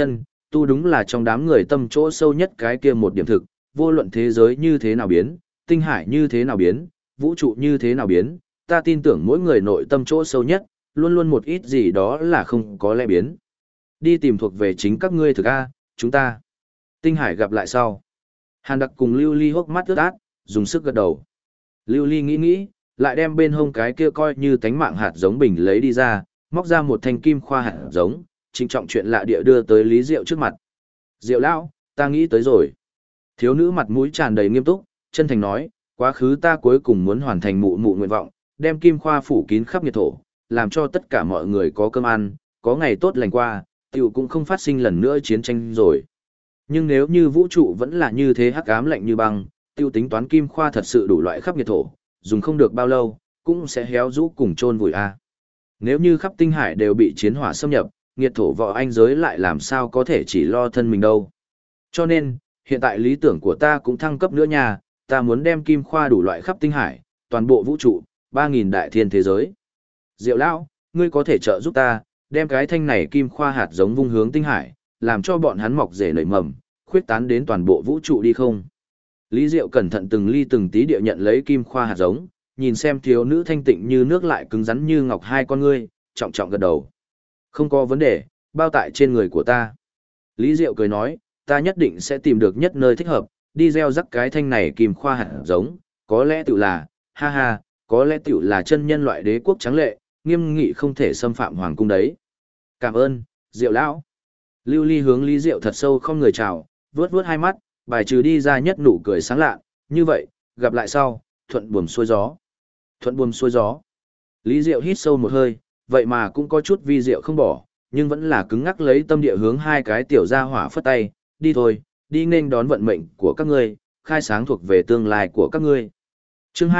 tu đúng là trong đám người tâm chỗ sâu nhất cái kia một điểm thực, vô luận thế giới như thế nào biến, tinh hải như thế nào biến, vũ trụ như thế nào biến, ta tin tưởng mỗi người nội tâm chỗ sâu nhất, luôn luôn một ít gì đó là không có lẽ biến. Đi tìm thuộc về chính các ngươi thực A, chúng ta. Tinh hải gặp lại sau. Hàn Đặc cùng Lưu Ly hốc mắt ướt át, dùng sức gật đầu. Lưu Ly nghĩ nghĩ, lại đem bên hông cái kia coi như tánh mạng hạt giống bình lấy đi ra, móc ra một thanh kim khoa hạt giống, trịnh trọng chuyện lạ địa đưa tới Lý Diệu trước mặt. Diệu lão, ta nghĩ tới rồi. Thiếu nữ mặt mũi tràn đầy nghiêm túc, chân thành nói, quá khứ ta cuối cùng muốn hoàn thành mụ mụ nguyện vọng, đem kim khoa phủ kín khắp nhiệt thổ, làm cho tất cả mọi người có cơm ăn, có ngày tốt lành qua, tiểu cũng không phát sinh lần nữa chiến tranh rồi. Nhưng nếu như vũ trụ vẫn là như thế hắc ám lạnh như băng, tiêu tính toán kim khoa thật sự đủ loại khắp nhiệt thổ, dùng không được bao lâu, cũng sẽ héo rũ cùng chôn vùi a. Nếu như khắp tinh hải đều bị chiến hỏa xâm nhập, nghiệt thổ võ anh giới lại làm sao có thể chỉ lo thân mình đâu. Cho nên, hiện tại lý tưởng của ta cũng thăng cấp nữa nha, ta muốn đem kim khoa đủ loại khắp tinh hải, toàn bộ vũ trụ, 3.000 đại thiên thế giới. Diệu lão, ngươi có thể trợ giúp ta, đem cái thanh này kim khoa hạt giống vung hướng tinh hải, làm cho bọn hắn mọc rễ nảy mầm, khuyết tán đến toàn bộ vũ trụ đi không? Lý Diệu cẩn thận từng ly từng tí địa nhận lấy kim khoa hạt giống, nhìn xem thiếu nữ thanh tịnh như nước lại cứng rắn như ngọc hai con ngươi, trọng trọng gật đầu. Không có vấn đề, bao tại trên người của ta. Lý Diệu cười nói, ta nhất định sẽ tìm được nhất nơi thích hợp, đi gieo rắc cái thanh này kim khoa hạt giống, có lẽ tự là, ha ha, có lẽ tự là chân nhân loại đế quốc trắng lệ, nghiêm nghị không thể xâm phạm hoàng cung đấy. Cảm ơn, Diệu lão. Lưu Ly hướng Lý Diệu thật sâu không người chào, vướt vướt hai mắt, bài trừ đi ra nhất nụ cười sáng lạ, như vậy, gặp lại sau, thuận buồm xuôi gió. Thuận buồm xuôi gió. Lý Diệu hít sâu một hơi, vậy mà cũng có chút vi diệu không bỏ, nhưng vẫn là cứng ngắc lấy tâm địa hướng hai cái tiểu gia hỏa phất tay, đi thôi, đi nên đón vận mệnh của các ngươi, khai sáng thuộc về tương lai của các ngươi. Chương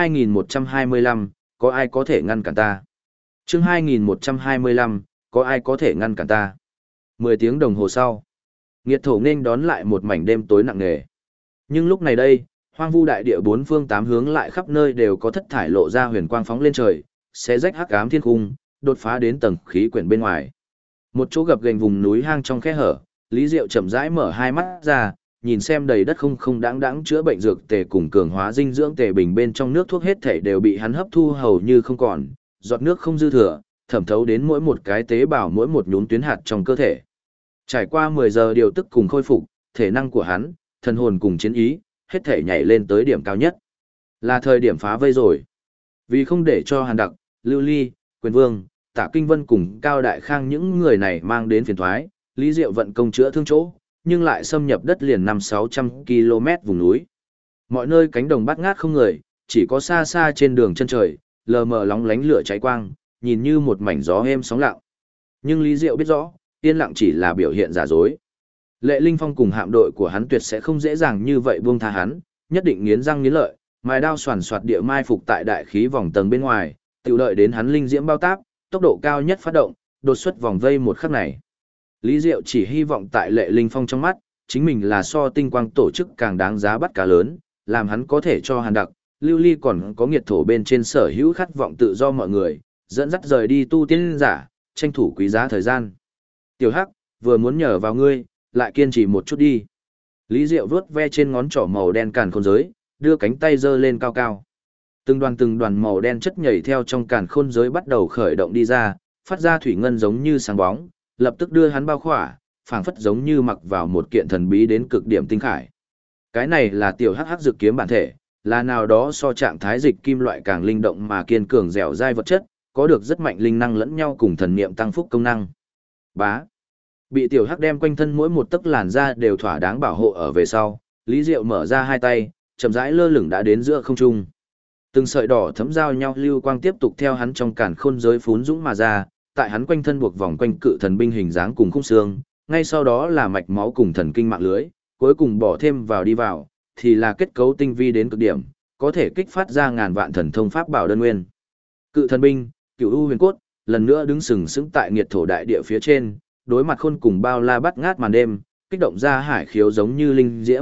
2125, có ai có thể ngăn cản ta? Chương 2125, có ai có thể ngăn cản ta? 10 tiếng đồng hồ sau, nghiệt thổ nên đón lại một mảnh đêm tối nặng nề. Nhưng lúc này đây, hoang vu đại địa bốn phương tám hướng lại khắp nơi đều có thất thải lộ ra huyền quang phóng lên trời, xé rách hắc ám thiên cung, đột phá đến tầng khí quyển bên ngoài. Một chỗ gập ghềnh vùng núi hang trong khe hở, Lý Diệu chậm rãi mở hai mắt ra, nhìn xem đầy đất không đáng đáng chữa bệnh dược tề cùng cường hóa dinh dưỡng tề bình bên trong nước thuốc hết thảy đều bị hắn hấp thu hầu như không còn, giọt nước không dư thừa, thẩm thấu đến mỗi một cái tế bào mỗi một nhún tuyến hạt trong cơ thể. Trải qua 10 giờ điều tức cùng khôi phục, thể năng của hắn, thần hồn cùng chiến ý, hết thể nhảy lên tới điểm cao nhất. Là thời điểm phá vây rồi. Vì không để cho Hàn Đặc, Lưu Ly, Quyền Vương, Tạ Kinh Vân cùng Cao Đại Khang những người này mang đến phiền thoái, Lý Diệu vận công chữa thương chỗ, nhưng lại xâm nhập đất liền 500-600 km vùng núi. Mọi nơi cánh đồng bát ngát không người, chỉ có xa xa trên đường chân trời, lờ mờ lóng lánh lửa cháy quang, nhìn như một mảnh gió êm sóng lặng. Nhưng Lý Diệu biết rõ, yên lặng chỉ là biểu hiện giả dối. Lệ Linh Phong cùng hạm đội của hắn tuyệt sẽ không dễ dàng như vậy buông tha hắn, nhất định nghiến răng nghiến lợi, mài đao xoàn xoạt địa mai phục tại đại khí vòng tầng bên ngoài, tự đợi đến hắn linh diễm bao táp, tốc độ cao nhất phát động, đột xuất vòng vây một khắc này. Lý Diệu chỉ hy vọng tại Lệ Linh Phong trong mắt, chính mình là so tinh quang tổ chức càng đáng giá bắt cá lớn, làm hắn có thể cho Hàn Đặc, Lưu Ly còn có nghiệt thổ bên trên sở hữu khát vọng tự do mọi người, dẫn dắt rời đi tu tiên giả, tranh thủ quý giá thời gian. Tiểu Hắc, vừa muốn nhờ vào ngươi, lại kiên trì một chút đi. Lý Diệu vuốt ve trên ngón trỏ màu đen càn khôn giới, đưa cánh tay giơ lên cao cao. Từng đoàn màu đen chất nhảy theo trong càn khôn giới bắt đầu khởi động đi ra, phát ra thủy ngân giống như sáng bóng, lập tức đưa hắn bao khỏa, phảng phất giống như mặc vào một kiện thần bí đến cực điểm tinh khải. Cái này là tiểu hắc hắc dự kiếm bản thể, là nào đó so trạng thái dịch kim loại càng linh động mà kiên cường dẻo dai vật chất, có được rất mạnh linh năng lẫn nhau cùng thần niệm tăng phúc công năng. Bá. Bị tiểu hắc đem quanh thân mỗi một tấc làn da đều thỏa đáng bảo hộ ở về sau, Lý Diệu mở ra hai tay, chậm rãi lơ lửng đã đến giữa không trung. Từng sợi đỏ thấm giao nhau lưu quang tiếp tục theo hắn trong càn khôn giới phún dũng mà ra, tại hắn quanh thân buộc vòng quanh cự thần binh hình dáng cùng khung xương, ngay sau đó là mạch máu cùng thần kinh mạng lưới, cuối cùng bỏ thêm vào đi vào, thì là kết cấu tinh vi đến cực điểm, có thể kích phát ra ngàn vạn thần thông pháp bảo đơn nguyên. Cự thần binh, Cửu U huyền cốt, lần nữa đứng sừng sững tại nghiệt thổ đại địa phía trên, đối mặt khôn cùng bao la bắt ngát màn đêm, kích động ra hải khiếu giống như linh diễm.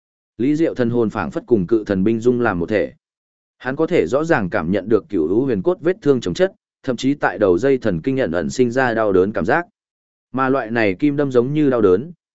Lý Diệu thần hồn phảng phất cùng cự thần binh dung làm một thể. Hắn có thể rõ ràng cảm nhận được Cửu U huyền cốt vết thương chồng chất, thậm chí tại đầu dây thần kinh ẩn ẩn sinh ra đau đớn cảm giác. Mà loại này kim đâm giống như đau đớn,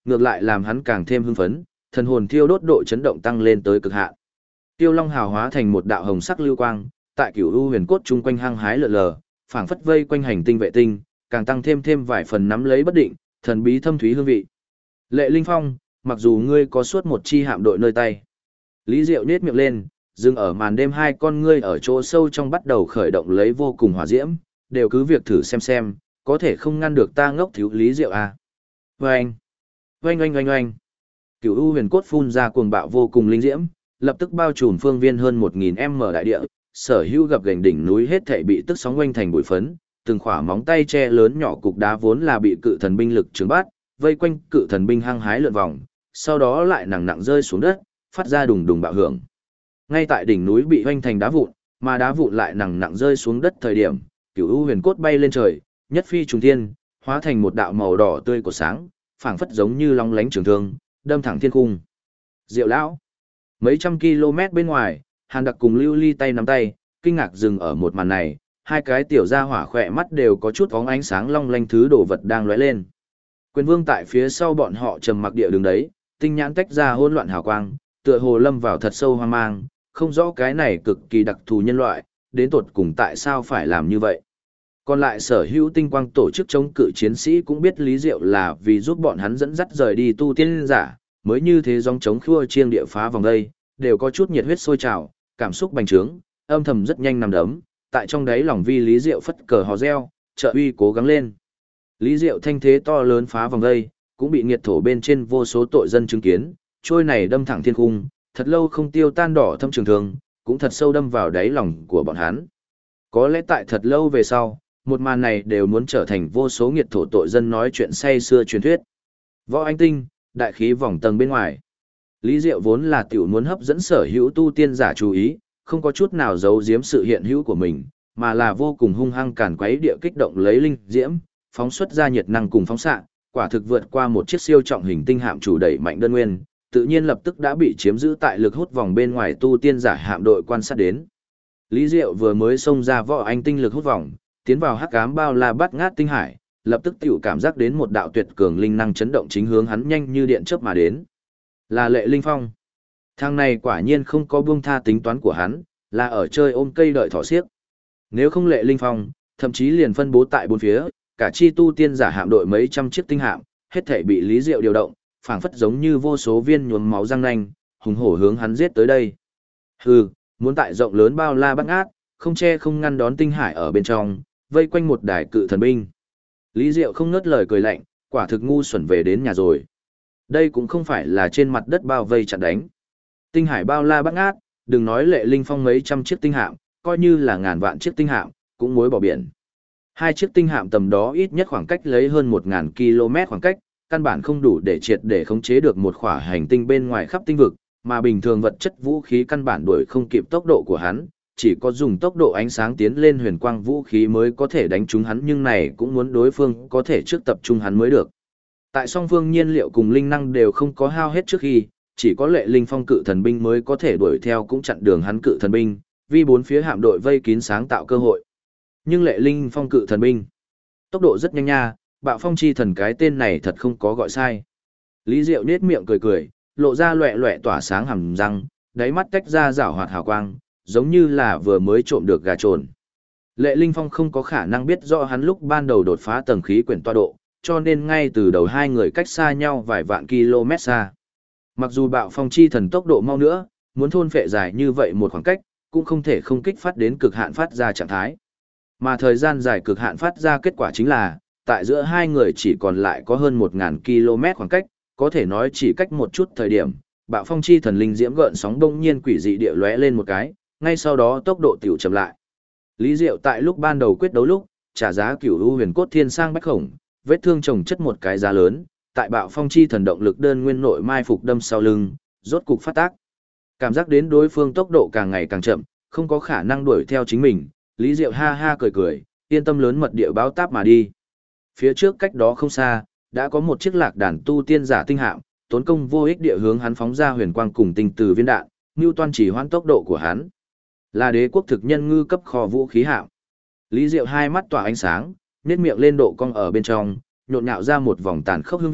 ngược lại làm hắn càng thêm hưng phấn, thần hồn thiêu đốt độ chấn động tăng lên tới cực hạn. Tiêu Long Hào hóa thành một đạo hồng sắc lưu quang, tại Cửu U Huyền Cốt chung quanh hăng hái lượn lờ, phảng phất vây quanh hành tinh vệ tinh, càng tăng thêm vài phần nắm lấy bất định, thần bí thâm thúy hương vị. Lệ Linh Phong, mặc dù ngươi có suốt một chi hạm đội nơi tay. Lý Diệu nhếch miệng lên, dừng ở màn đêm hai con ngươi ở chỗ sâu trong bắt đầu khởi động lấy vô cùng hỏa diễm, đều cứ việc thử xem, có thể không ngăn được ta ngốc thiếu Lý Diệu à. Oanh! Oanh oanh oanh oanh! Cửu U Huyền Cốt phun ra cuồng bạo vô cùng linh diễm, lập tức bao trùm phương viên hơn 1000m đại địa, sở hữu gập ghềnh đỉnh núi hết thảy bị tức sóng oanh thành bụi phấn, từng khỏa móng tay che lớn nhỏ cục đá vốn là bị cự thần binh lực trừng bắt, vây quanh cự thần binh hăng hái lượn vòng, sau đó lại nặng nặng rơi xuống đất, phát ra đùng đùng bạo hưởng. Ngay tại đỉnh núi bị hoanh thành đá vụn, mà đá vụn lại nặng nặng rơi xuống đất thời điểm, Cửu U Huyền Cốt bay lên trời, nhất phi trùng thiên, hóa thành một đạo màu đỏ tươi của sáng, phảng phất giống như long lánh trường thương, đâm thẳng thiên cung. Diệu lão, mấy trăm km bên ngoài, Hàn Đặc cùng Lưu Ly tay nắm tay, kinh ngạc dừng ở một màn này, hai cái tiểu gia hỏa khỏe mắt đều có chút bóng ánh sáng long lanh thứ đồ vật đang lóe lên. Quyền Vương tại phía sau bọn họ trầm mặc địa đứng đấy, tinh nhãn tách ra hỗn loạn hào quang, tựa hồ lâm vào thật sâu hoang mang, không rõ cái này cực kỳ đặc thù nhân loại, đến tột cùng tại sao phải làm như vậy. Còn lại sở hữu tinh quang tổ chức chống cự chiến sĩ cũng biết Lý Diệu là vì giúp bọn hắn dẫn dắt rời đi tu tiên giả, mới như thế dòng chống khua chiêng địa phá vòng đây, đều có chút nhiệt huyết sôi trào, cảm xúc bành trướng, âm thầm rất nhanh nằm đấm, tại trong đáy lòng vi Lý Diệu phất cờ hò reo, trợ uy cố gắng lên. Lý Diệu thanh thế to lớn phá vòng đây, cũng bị nghiệt thổ bên trên vô số tội dân chứng kiến, trôi này đâm thẳng thiên cung, thật lâu không tiêu tan đỏ thâm trường thương, cũng thật sâu đâm vào đáy lòng của bọn hắn. Có lẽ tại thật lâu về sau, một màn này đều muốn trở thành vô số nghiệt thổ tội dân nói chuyện say xưa truyền thuyết. Võ Anh Tinh, đại khí vòng tầng bên ngoài. Lý Diệu vốn là tiểu muốn hấp dẫn sở hữu tu tiên giả chú ý, không có chút nào giấu giếm sự hiện hữu của mình, mà là vô cùng hung hăng càn quấy địa kích động lấy linh diễm, phóng xuất ra nhiệt năng cùng phóng xạ, quả thực vượt qua một chiếc siêu trọng hình tinh hạm chủ đẩy mạnh đơn nguyên, tự nhiên lập tức đã bị chiếm giữ tại lực hút vòng bên ngoài tu tiên giả hạm đội quan sát đến. Lý Diệu vừa mới xông ra Võ Anh Tinh lực hút vòng, tiến vào hắc ám bao la bắt ngát tinh hải, lập tức tiểu cảm giác đến một đạo tuyệt cường linh năng chấn động chính hướng hắn nhanh như điện chớp mà đến. Là Lệ Linh Phong. Thằng này quả nhiên không có buông tha tính toán của hắn, là ở chơi ôm cây đợi thỏ xiếc. Nếu không Lệ Linh Phong, thậm chí liền phân bố tại bốn phía, cả chi tu tiên giả hạm đội mấy trăm chiếc tinh hạm, hết thảy bị Lý Diệu điều động, phảng phất giống như vô số viên nhuốm máu răng nanh, hùng hổ hướng hắn giết tới đây. Hừ, muốn tại rộng lớn bao la bắt ngát, không che không ngăn đón tinh hải ở bên trong, vây quanh một đài cự thần binh. Lý Diệu không ngớt lời cười lạnh, quả thực ngu xuẩn về đến nhà rồi. Đây cũng không phải là trên mặt đất bao vây chặn đánh. Tinh hải bao la bắt ngát, đừng nói Lệ Linh Phong mấy trăm chiếc tinh hạm, coi như là ngàn vạn chiếc tinh hạm, cũng muối bỏ biển. Hai chiếc tinh hạm tầm đó ít nhất khoảng cách lấy hơn 1000 km khoảng cách, căn bản không đủ để triệt để khống chế được một khỏa hành tinh bên ngoài khắp tinh vực, mà bình thường vật chất vũ khí căn bản đuổi không kịp tốc độ của hắn, chỉ có dùng tốc độ ánh sáng tiến lên huyền quang vũ khí mới có thể đánh trúng hắn, nhưng này cũng muốn đối phương có thể trước tập trung hắn mới được. Tại song phương nhiên liệu cùng linh năng đều không có hao hết trước khi, chỉ có Lệ Linh Phong cự thần binh mới có thể đuổi theo cũng chặn đường hắn cự thần binh, vì bốn phía hạm đội vây kín sáng tạo cơ hội. Nhưng Lệ Linh Phong cự thần binh, tốc độ rất nhanh nha, Bạo Phong chi thần cái tên này thật không có gọi sai. Lý Diệu nết miệng cười cười, lộ ra loẻ loẻ tỏa sáng hàm răng, đáy mắt tách ra rảo hoạt hào quang, giống như là vừa mới trộm được gà trồn. Lệ Linh Phong không có khả năng biết rõ hắn lúc ban đầu đột phá tầng khí quyển tọa độ, cho nên ngay từ đầu hai người cách xa nhau vài vạn km xa. Mặc dù Bạo Phong chi thần tốc độ mau nữa, muốn thôn phệ dài như vậy một khoảng cách, cũng không thể không kích phát đến cực hạn phát ra trạng thái. Mà thời gian dài cực hạn phát ra kết quả chính là, tại giữa hai người chỉ còn lại có hơn 1000 km khoảng cách, có thể nói chỉ cách một chút thời điểm, Bạo Phong chi thần linh diễm gợn sóng đông nhiên quỷ dị địa lóe lên một cái, ngay sau đó tốc độ tiểu chậm lại. Lý Diệu tại lúc ban đầu quyết đấu lúc, trả giá Cửu U Huyền Cốt thiên sang bách khổng, vết thương chồng chất một cái giá lớn, tại Bạo Phong chi thần động lực đơn nguyên nội mai phục đâm sau lưng, rốt cục phát tác. Cảm giác đến đối phương tốc độ càng ngày càng chậm, không có khả năng đuổi theo chính mình, Lý Diệu ha ha cười cười, yên tâm lớn mật địa báo táp mà đi. Phía trước cách đó không xa, đã có một chiếc lạc đàn tu tiên giả tinh hạm, tốn công vô ích địa hướng hắn phóng ra huyền quang cùng tinh từ viên đạn, Newton chỉ hoãn tốc độ của hắn. Là Đế quốc thực nhân ngư cấp kho vũ khí hạm. Lý Diệu hai mắt tỏa ánh sáng, nhếch miệng lên độ cong ở bên trong, nhộn nhạo ra một vòng tàn khốc hương vị,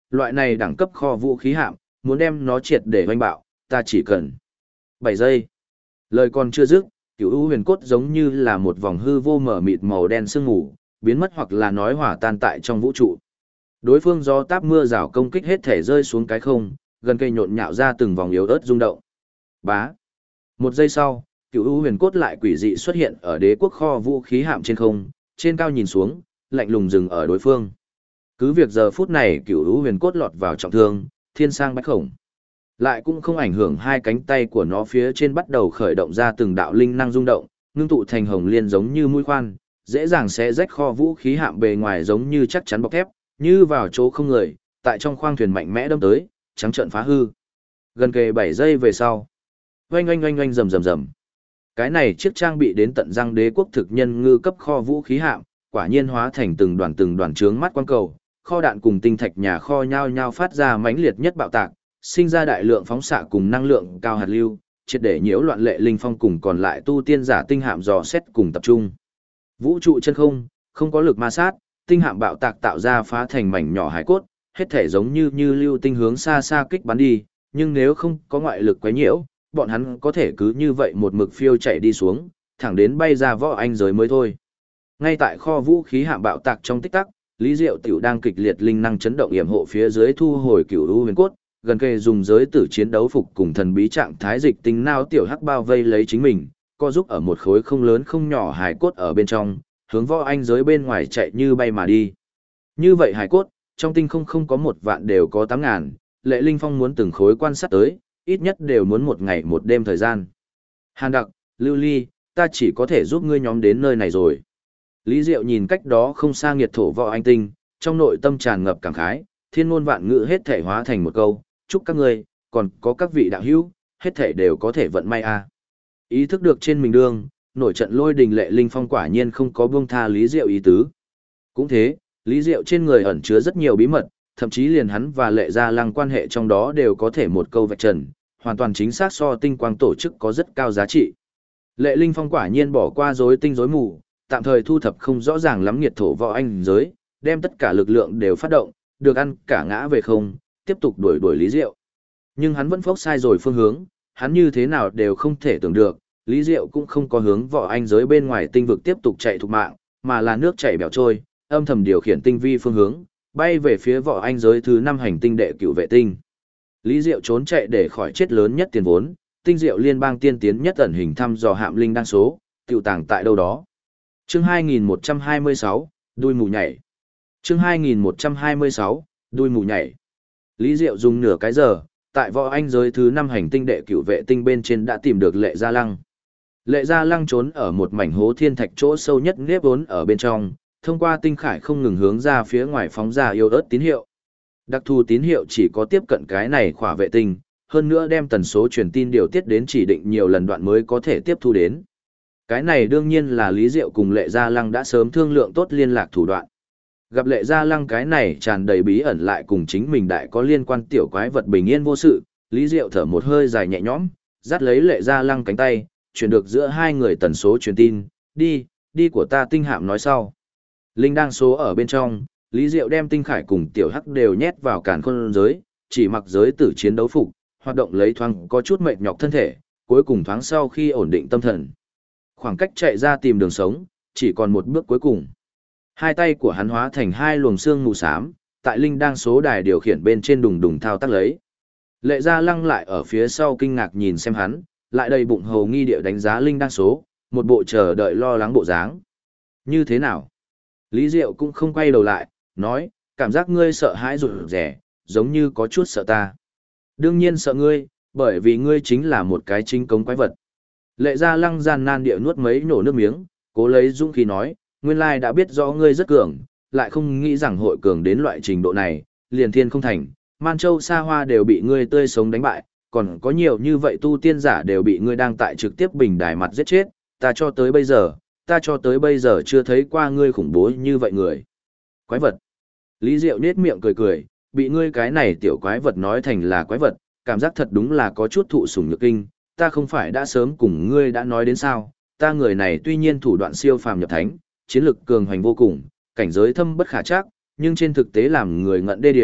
loại này đẳng cấp kho vũ khí hạm, muốn đem nó triệt để hoành bạo, ta chỉ cần 7 giây. Lời còn chưa dứt, Cửu U huyền cốt giống như là một vòng hư vô mở mịt màu đen sương mù, biến mất hoặc là nói hỏa tan tại trong vũ trụ. Đối phương do táp mưa rào công kích hết thể rơi xuống cái không, gần cây nhộn nhạo ra từng vòng yếu ớt rung động. Bá. Một giây sau, Cửu U huyền cốt lại quỷ dị xuất hiện ở đế quốc kho vũ khí hạm trên không, trên cao nhìn xuống, lạnh lùng dừng ở đối phương. Cứ việc giờ phút này Cửu U huyền cốt lọt vào trọng thương, thiên sang bách khổng, lại cũng không ảnh hưởng hai cánh tay của nó phía trên bắt đầu khởi động ra từng đạo linh năng rung động, ngưng tụ thành hồng liên giống như mũi khoan, dễ dàng sẽ rách kho vũ khí hạm bề ngoài giống như chắc chắn bọc thép, như vào chỗ không người, tại trong khoang thuyền mạnh mẽ đâm tới, trắng trợn phá hư. Gần kề 7 giây về sau, oanh oanh oanh oanh rầm rầm rầm. Cái này chiếc trang bị đến tận răng đế quốc thực nhân ngư cấp kho vũ khí hạm, quả nhiên hóa thành từng đoàn trướng mắt quang cầu, kho đạn cùng tinh thạch nhà kho nhau nhau phát ra mãnh liệt nhất bạo tạc, sinh ra đại lượng phóng xạ cùng năng lượng cao hạt lưu, triệt để nhiễu loạn lệ linh phong cùng còn lại tu tiên giả tinh hạm dò xét cùng tập trung. Vũ trụ chân không, không có lực ma sát, tinh hạm bạo tạc tạo ra phá thành mảnh nhỏ hải cốt, hết thể giống như lưu tinh hướng xa xa kích bắn đi, nhưng nếu không có ngoại lực quấy nhiễu, bọn hắn có thể cứ như vậy một mực phiêu chạy đi xuống, thẳng đến bay ra võ anh giới mới thôi. Ngay tại kho vũ khí hạm bạo tạc trong tích tắc, Lý Diệu Tiểu đang kịch liệt linh năng chấn động yểm hộ phía dưới thu hồi Cửu U huyền cốt, gần kề dùng giới tử chiến đấu phục cùng thần bí trạng thái dịch tinh nao tiểu hắc bao vây lấy chính mình, co giúp ở một khối không lớn không nhỏ hài cốt ở bên trong, hướng võ anh giới bên ngoài chạy như bay mà đi. Như vậy hài cốt, trong tinh không có 1 vạn đều có 8.000, Lệ Linh Phong muốn từng khối quan sát tới, ít nhất đều muốn 1 ngày 1 đêm thời gian. Hàn Đặc, Lưu Ly, ta chỉ có thể giúp ngươi nhóm đến nơi này rồi. Lý Diệu nhìn cách đó không xa nghiệt thổ võ anh tinh, trong nội tâm tràn ngập cảm khái, thiên ngôn vạn ngữ hết thể hóa thành một câu, chúc các ngươi, còn có các vị đạo hữu, hết thể đều có thể vận may a. Ý thức được trên mình đương, nổi trận lôi đình Lệ Linh Phong quả nhiên không có buông tha Lý Diệu ý tứ. Cũng thế, Lý Diệu trên người ẩn chứa rất nhiều bí mật, thậm chí liền hắn và Lệ Gia Lăng quan hệ trong đó đều có thể một câu vạch trần, hoàn toàn chính xác so tinh quang tổ chức có rất cao giá trị. Lệ Linh Phong quả nhiên bỏ qua rối tinh rối mù, tạm thời thu thập không rõ ràng lắm nghiệt thổ võ anh giới, đem tất cả lực lượng đều phát động, được ăn cả ngã về không, tiếp tục đuổi Lý Diệu. Nhưng hắn vẫn phốc sai rồi phương hướng, hắn như thế nào đều không thể tưởng được, Lý Diệu cũng không có hướng võ anh giới bên ngoài tinh vực tiếp tục chạy thục mạng, mà là nước chảy bèo trôi, âm thầm điều khiển tinh vi phương hướng, bay về phía võ anh giới thứ 5 hành tinh đệ cửu vệ tinh. Lý Diệu trốn chạy để khỏi chết lớn nhất tiền vốn, tinh diệu liên bang tiên tiến nhất ẩn hình thăm dò hạm linh đăng số, tiểu tàng tại đâu đó. Chương 2126, đuôi mù nhảy. Chương 2126, đuôi mù nhảy. Lý Diệu dùng nửa cái giờ, tại võ anh giới thứ 5 hành tinh đệ cửu vệ tinh bên trên đã tìm được Lệ Gia Lăng. Lệ Gia Lăng trốn ở một mảnh hố thiên thạch chỗ sâu nhất nếp vốn ở bên trong, thông qua tinh khải không ngừng hướng ra phía ngoài phóng ra yếu ớt tín hiệu. Đặc thù tín hiệu chỉ có tiếp cận cái này khỏa vệ tinh, hơn nữa đem tần số truyền tin điều tiết đến chỉ định nhiều lần đoạn mới có thể tiếp thu đến. Cái này đương nhiên là Lý Diệu cùng Lệ Gia Lăng đã sớm thương lượng tốt liên lạc thủ đoạn. Gặp Lệ Gia Lăng cái này tràn đầy bí ẩn lại cùng chính mình đại có liên quan tiểu quái vật bình yên vô sự, Lý Diệu thở một hơi dài nhẹ nhõm, dắt lấy Lệ Gia Lăng cánh tay, chuyển được giữa hai người tần số truyền tin, đi của ta tinh hạm nói sau. Linh đang số ở bên trong, Lý Diệu đem tinh khải cùng tiểu hắc đều nhét vào càn khôn giới, chỉ mặc giới tử chiến đấu phục, hoạt động lấy thoáng có chút mệt nhọc thân thể, cuối cùng thoáng sau khi ổn định tâm thần. Khoảng cách chạy ra tìm đường sống, chỉ còn một bước cuối cùng. Hai tay của hắn hóa thành hai luồng xương mù xám, tại linh đang số đài điều khiển bên trên đùng đùng thao tác lấy. Lệ Gia Lăng lại ở phía sau kinh ngạc nhìn xem hắn, lại đầy bụng hầu nghi địa đánh giá linh đang số, một bộ chờ đợi lo lắng bộ dáng. Như thế nào? Lý Diệu cũng không quay đầu lại, nói, cảm giác ngươi sợ hãi rụt rẻ, giống như có chút sợ ta. Đương nhiên sợ ngươi, bởi vì ngươi chính là một cái chính cống quái vật. Lệ Gia Lăng gian nan địa nuốt mấy nổ nước miếng, cố lấy dũng khí nói, nguyên lai đã biết rõ ngươi rất cường, lại không nghĩ rằng hội cường đến loại trình độ này, liền thiên không thành, Man Châu Sa Hoa đều bị ngươi tươi sống đánh bại, còn có nhiều như vậy tu tiên giả đều bị ngươi đang tại trực tiếp bình đài mặt giết chết, ta cho tới bây giờ chưa thấy qua ngươi khủng bố như vậy người. Quái vật. Lý Diệu nết miệng cười cười, bị ngươi cái này tiểu quái vật nói thành là quái vật, cảm giác thật đúng là có chút thụ sủng nhược kinh, ta không phải đã sớm cùng ngươi đã nói đến sao, ta người này tuy nhiên thủ đoạn siêu phàm nhập thánh, chiến lực cường hoành vô cùng, cảnh giới thâm bất khả trắc, nhưng trên thực tế làm người ngận đê điều,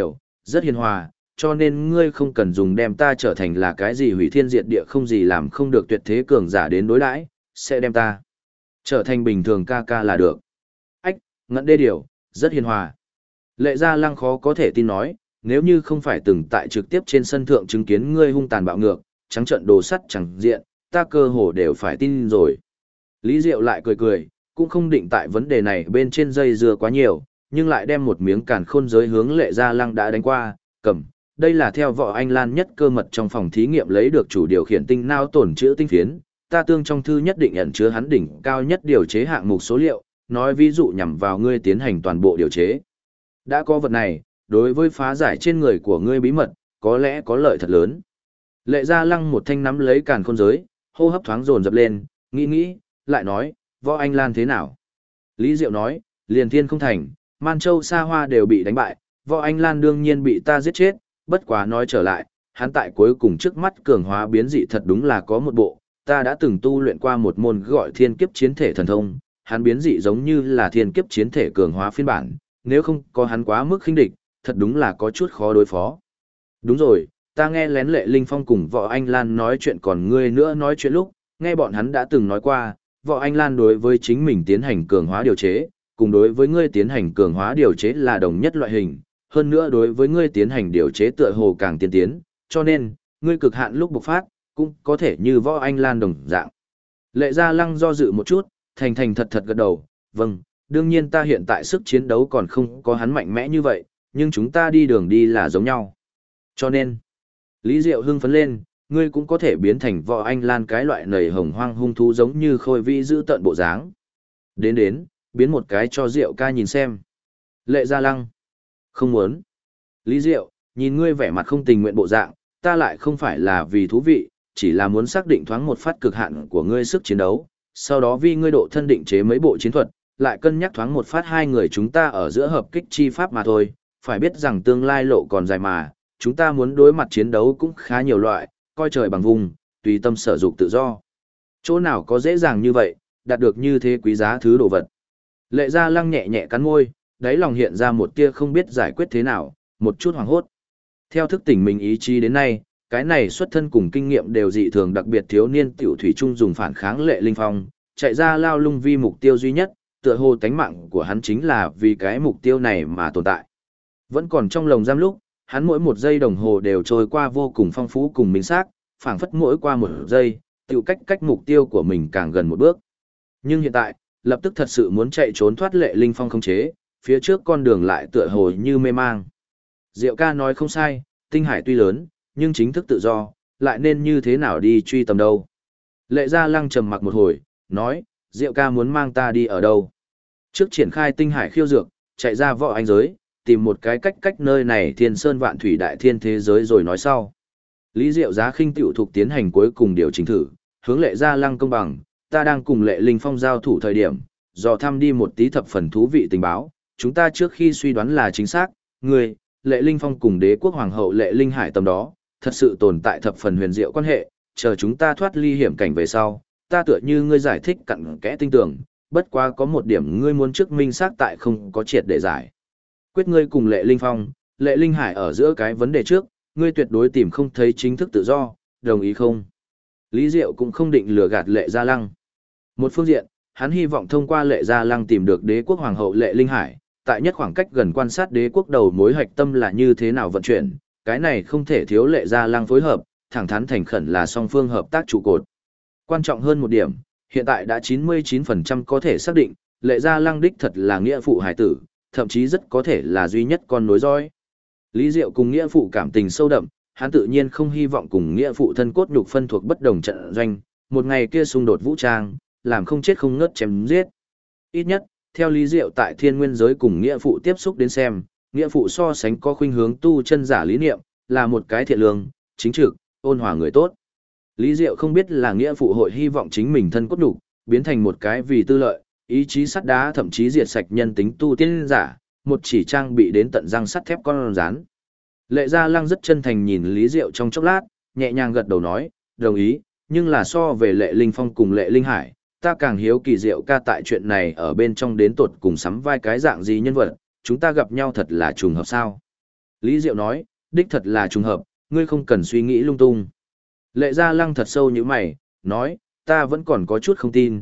rất hiền hòa, cho nên ngươi không cần dùng đem ta trở thành là cái gì hủy thiên diệt địa không gì làm không được tuyệt thế cường giả đến đối đãi, sẽ đem ta trở thành bình thường ca ca là được. Ách, ngẫn đê điều, rất hiền hòa. Lệ Gia Lăng khó có thể tin nói, nếu như không phải từng tại trực tiếp trên sân thượng chứng kiến ngươi hung tàn bạo ngược, trắng trợn đồ sắt chẳng diện, ta cơ hồ đều phải tin rồi. Lý Diệu lại cười cười, cũng không định tại vấn đề này bên trên dây dưa quá nhiều, nhưng lại đem một miếng càn khôn giới hướng Lệ Gia Lăng đã đánh qua, cầm. Đây là theo Võ Anh Lan nhất cơ mật trong phòng thí nghiệm lấy được chủ điều khiển tinh não tổn chữa tinh phiến, ta tương trong thư nhất định ẩn chứa hắn đỉnh cao nhất điều chế hạng mục số liệu, nói ví dụ nhằm vào ngươi tiến hành toàn bộ điều chế. Đã có vật này, đối với phá giải trên người của ngươi bí mật, có lẽ có lợi thật lớn. Lệ Gia Lăng một thanh nắm lấy càn khôn giới, hô hấp thoáng dồn dập lên, nghĩ, lại nói, Võ Anh Lan thế nào? Lý Diệu nói, liền thiên không thành, Man Châu Sa Hoa đều bị đánh bại, Võ Anh Lan đương nhiên bị ta giết chết, bất quá nói trở lại, hắn tại cuối cùng trước mắt cường hóa biến dị thật đúng là có một bộ, ta đã từng tu luyện qua một môn gọi thiên kiếp chiến thể thần thông, hắn biến dị giống như là thiên kiếp chiến thể cường hóa phiên bản, nếu không có hắn quá mức khinh địch, thật đúng là có chút khó đối phó. Đúng rồi, ta nghe lén Lệ Linh Phong cùng Võ Anh Lan nói chuyện còn ngươi nữa nói chuyện lúc, nghe bọn hắn đã từng nói qua, Võ Anh Lan đối với chính mình tiến hành cường hóa điều chế, cùng đối với ngươi tiến hành cường hóa điều chế là đồng nhất loại hình, hơn nữa đối với ngươi tiến hành điều chế tựa hồ càng tiên tiến, cho nên, ngươi cực hạn lúc bộc phát, cũng có thể như Võ Anh Lan đồng dạng. Lệ Gia Lăng do dự một chút, thành thật gật đầu, vâng, đương nhiên ta hiện tại sức chiến đấu còn không có hắn mạnh mẽ như vậy, nhưng chúng ta đi đường đi là giống nhau. Cho nên, Lý Diệu hưng phấn lên, ngươi cũng có thể biến thành Võ Anh Lan cái loại nầy hồng hoang hung thú giống như Khôi Vĩ giữ tận bộ dáng. Đến, biến một cái cho Diệu ca nhìn xem. Lệ Gia Lăng, không muốn. Lý Diệu, nhìn ngươi vẻ mặt không tình nguyện bộ dạng, ta lại không phải là vì thú vị, chỉ là muốn xác định thoáng một phát cực hạn của ngươi sức chiến đấu, sau đó vì ngươi độ thân định chế mấy bộ chiến thuật, lại cân nhắc thoáng một phát hai người chúng ta ở giữa hợp kích chi pháp mà thôi, phải biết rằng tương lai lộ còn dài mà, chúng ta muốn đối mặt chiến đấu cũng khá nhiều loại, coi trời bằng vùng, tùy tâm sở dục tự do. Chỗ nào có dễ dàng như vậy, đạt được như thế quý giá thứ đồ vật. Lệ Gia Lăng nhẹ nhẹ cắn môi, đáy lòng hiện ra một tia không biết giải quyết thế nào, một chút hoảng hốt. Theo thức tỉnh mình ý chí đến nay, cái này xuất thân cùng kinh nghiệm đều dị thường đặc biệt thiếu niên tiểu thủy trung dùng phản kháng Lệ Linh Phong, chạy ra lao lung vi mục tiêu duy nhất, tựa hồ tánh mạng của hắn chính là vì cái mục tiêu này mà tồn tại. Vẫn còn trong lồng giam lúc, hắn mỗi một giây đồng hồ đều trôi qua vô cùng phong phú cùng minh xác, phảng phất mỗi qua một giây, tiểu cách mục tiêu của mình càng gần một bước. Nhưng hiện tại, lập tức thật sự muốn chạy trốn thoát Lệ Linh Phong khống chế, phía trước con đường lại tựa hồ như mê mang. Diệu ca nói không sai, tinh hải tuy lớn, nhưng chính thức tự do, lại nên như thế nào đi truy tầm đâu. Lệ Gia Lăng trầm mặc một hồi, nói, Diệu ca muốn mang ta đi ở đâu. Trước triển khai tinh hải khiêu dược, chạy ra Võ Anh giới, tìm một cái cách nơi này thiên sơn vạn thủy đại thiên thế giới rồi nói sau. Lý Diệu giá khinh tiểu thuộc tiến hành cuối cùng điều chỉnh thử, hướng Lệ Gia Lăng công bằng, ta đang cùng Lệ Linh Phong giao thủ thời điểm, dò thăm đi một tí thập phần thú vị tình báo, chúng ta trước khi suy đoán là chính xác, người, Lệ Linh Phong cùng đế quốc hoàng hậu Lệ Linh Hải tầm đó, thật sự tồn tại thập phần huyền diệu quan hệ, chờ chúng ta thoát ly hiểm cảnh về sau, ta tựa như ngươi giải thích cặn kẽ tinh tường, bất quá có một điểm ngươi muốn trước minh xác tại không có triệt để giải. Quyết ngươi cùng Lệ Linh Phong, Lệ Linh Hải ở giữa cái vấn đề trước, ngươi tuyệt đối tìm không thấy chính thức tự do, đồng ý không? Lý Diệu cũng không định lừa gạt Lệ Gia Lăng. Một phương diện, hắn hy vọng thông qua Lệ Gia Lăng tìm được đế quốc hoàng hậu Lệ Linh Hải, tại nhất khoảng cách gần quan sát đế quốc đầu mối hạch tâm là như thế nào vận chuyển, cái này không thể thiếu Lệ Gia Lăng phối hợp, thẳng thắn thành khẩn là song phương hợp tác trụ cột. Quan trọng hơn một điểm, hiện tại đã 99% có thể xác định, Lệ Gia Lăng đích thật là nghĩa phụ hải tử, thậm chí rất có thể là duy nhất con nối dõi. Lý Diệu cùng nghĩa phụ cảm tình sâu đậm, hắn tự nhiên không hy vọng cùng nghĩa phụ thân cốt nhục phân thuộc bất đồng trận doanh, một ngày kia xung đột vũ trang, làm không chết không ngớt chém giết. Ít nhất, theo Lý Diệu tại thiên nguyên giới cùng nghĩa phụ tiếp xúc đến xem, nghĩa phụ so sánh có khuynh hướng tu chân giả lý niệm, là một cái thiện lương, chính trực, ôn hòa người tốt. Lý Diệu không biết là nghĩa phụ hội hy vọng chính mình thân cốt nhục biến thành một cái vì tư lợi, ý chí sắt đá thậm chí diệt sạch nhân tính tu tiên giả, một chỉ trang bị đến tận răng sắt thép con rán. Lệ Gia Lăng rất chân thành nhìn Lý Diệu trong chốc lát, nhẹ nhàng gật đầu nói, đồng ý, nhưng là so về Lệ Linh Phong cùng Lệ Linh Hải, ta càng hiếu kỳ Diệu ca tại chuyện này ở bên trong đến tột cùng sắm vai cái dạng gì nhân vật, chúng ta gặp nhau thật là trùng hợp sao. Lý Diệu nói, đích thật là trùng hợp, ngươi không cần suy nghĩ lung tung. Lệ Gia Lăng thật sâu như mày, nói, ta vẫn còn có chút không tin,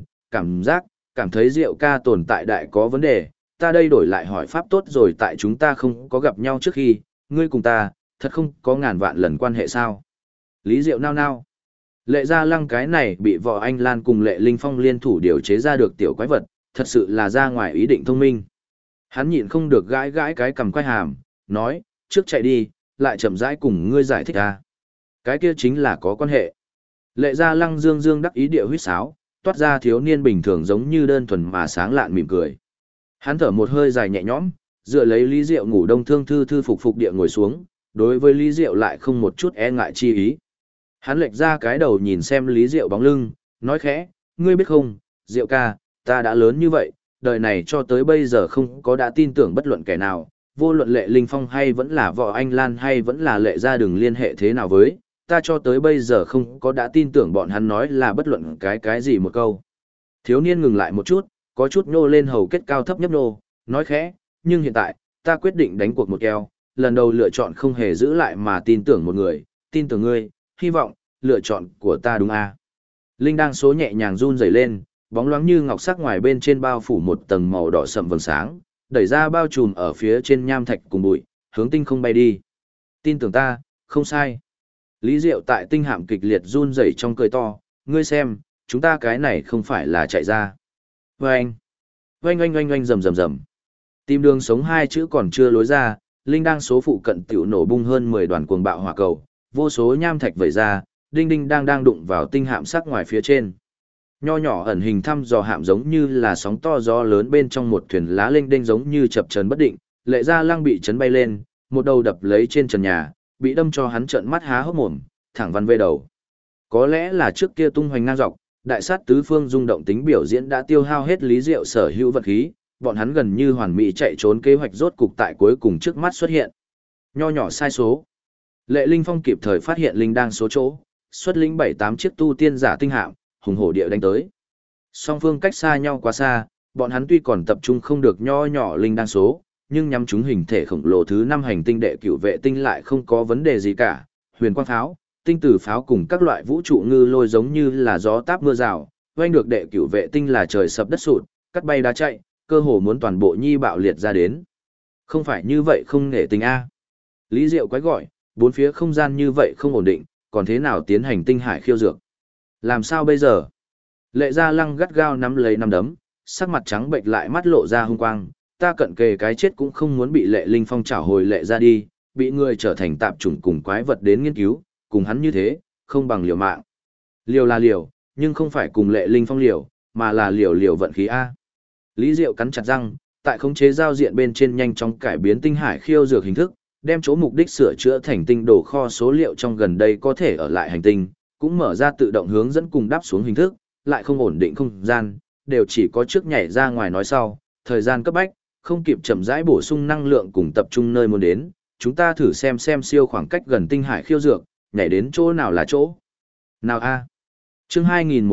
cảm thấy Diệu ca tồn tại đại có vấn đề, ta đây đổi lại hỏi pháp tốt rồi tại chúng ta không có gặp nhau trước khi, ngươi cùng ta, thật không có ngàn vạn lần quan hệ sao. Lý Diệu nao nao. Lệ Gia Lăng cái này bị Võ Anh Lan cùng Lệ Linh Phong liên thủ điều chế ra được tiểu quái vật, thật sự là ra ngoài ý định thông minh. Hắn nhịn không được gãi gãi cái cầm quay hàm, nói, trước chạy đi, lại chậm rãi cùng ngươi giải thích ra. Cái kia chính là có quan hệ. Lệ Gia Lăng dương dương đắc ý địa huýt sáo, toát ra thiếu niên bình thường giống như đơn thuần mà sáng lạn mỉm cười. Hắn thở một hơi dài nhẹ nhõm, dựa lấy Lý Diệu ngủ đông thương thư thư phục phục địa ngồi xuống, đối với Lý Diệu lại không một chút e ngại chi ý. Hắn lệch ra cái đầu nhìn xem Lý Diệu bóng lưng, nói khẽ, ngươi biết không, Diệu ca, ta đã lớn như vậy, đời này cho tới bây giờ không có đã tin tưởng bất luận kẻ nào, vô luận Lệ Linh Phong hay vẫn là Võ Anh Lan hay vẫn là Lệ gia đừng liên hệ thế nào với, ta cho tới bây giờ không có đã tin tưởng bọn hắn nói là bất luận cái gì một câu. Thiếu niên ngừng lại một chút, có chút nhô lên hầu kết cao thấp nhấp nô, nói khẽ, nhưng hiện tại, ta quyết định đánh cuộc một keo, lần đầu lựa chọn không hề giữ lại mà tin tưởng một người, tin tưởng ngươi, hy vọng, lựa chọn của ta đúng à. Linh đang số nhẹ nhàng run rẩy lên, bóng loáng như ngọc sắc ngoài bên trên bao phủ một tầng màu đỏ sậm vầng sáng, đẩy ra bao trùm ở phía trên nham thạch cùng bụi, hướng tinh không bay đi. Tin tưởng ta, không sai. Lý Diệu tại tinh hạm kịch liệt run rẩy trong cười to, ngươi xem, chúng ta cái này không phải là chạy ra. Oanh, oanh oanh oanh oanh rầm rầm rầm. Tìm đường sống hai chữ còn chưa lối ra, Linh đang số phụ cận tiểu nổ bung hơn 10 đoàn cuồng bạo hỏa cầu, vô số nham thạch vẩy ra, đinh đinh đang đụng vào tinh hạm sắc ngoài phía trên. Nho nhỏ ẩn hình thăm dò hạm giống như là sóng to gió lớn bên trong một thuyền lá lênh đênh giống như chập chờn bất định, Lệ Gia Lăng bị chấn bay lên, một đầu đập lấy trên trần nhà, bị đâm cho hắn trợn mắt há hốc mồm, thẳng văn về đầu. Có lẽ là trước kia tung hoành ngang dọc, đại sát tứ phương rung động tính biểu diễn đã tiêu hao hết Lý Diệu sở hữu vật khí, bọn hắn gần như hoàn mỹ chạy trốn kế hoạch rốt cục tại cuối cùng trước mắt xuất hiện. Nho nhỏ sai số. Lệ Linh Phong kịp thời phát hiện Linh đang số chỗ, xuất lĩnh 7-8 chiếc tu tiên giả tinh hạm, hùng hổ địa đánh tới. Song phương cách xa nhau quá xa, bọn hắn tuy còn tập trung không được nho nhỏ Linh đang số, nhưng nhắm chúng hình thể khổng lồ thứ 5 hành tinh đệ cửu vệ tinh lại không có vấn đề gì cả. Huyền quang pháo, tinh tử pháo cùng các loại vũ trụ ngư lôi giống như là gió táp mưa rào, oanh được đệ cửu vệ tinh là trời sập đất sụt, cắt bay đá chạy, cơ hồ muốn toàn bộ nhi bạo liệt ra đến. Không phải như vậy không nể tình a. Lý Diệu quái gọi, bốn phía không gian như vậy không ổn định, còn thế nào tiến hành tinh hải khiêu dược? Làm sao bây giờ? Lệ Gia Lăng gắt gao nắm lấy nắm đấm, sắc mặt trắng bệch lại mắt lộ ra hung quang, ta cận kề cái chết cũng không muốn bị Lệ Linh Phong trảo hồi Lệ ra đi, bị người trở thành tạp chủng cùng quái vật đến nghiên cứu, cùng hắn như thế, không bằng liều mạng. Liều là liều, nhưng không phải cùng Lệ Linh Phong liều, mà là liều vận khí A. Lý Diệu cắn chặt răng, tại khống chế giao diện bên trên nhanh chóng cải biến tinh hải khiêu dược hình thức, đem chỗ mục đích sửa chữa thành tinh đồ kho số liệu trong gần đây có thể ở lại hành tinh, cũng mở ra tự động hướng dẫn cùng đáp xuống hình thức, lại không ổn định không gian, đều chỉ có trước nhảy ra ngoài nói sau, thời gian cấp bách, không kịp chậm rãi bổ sung năng lượng cùng tập trung nơi muốn đến, chúng ta thử xem siêu khoảng cách gần tinh hải khiêu dược, nhảy đến chỗ nào là chỗ. Nào a. Chương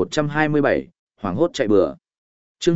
2127, hoảng hốt chạy bừa. Chương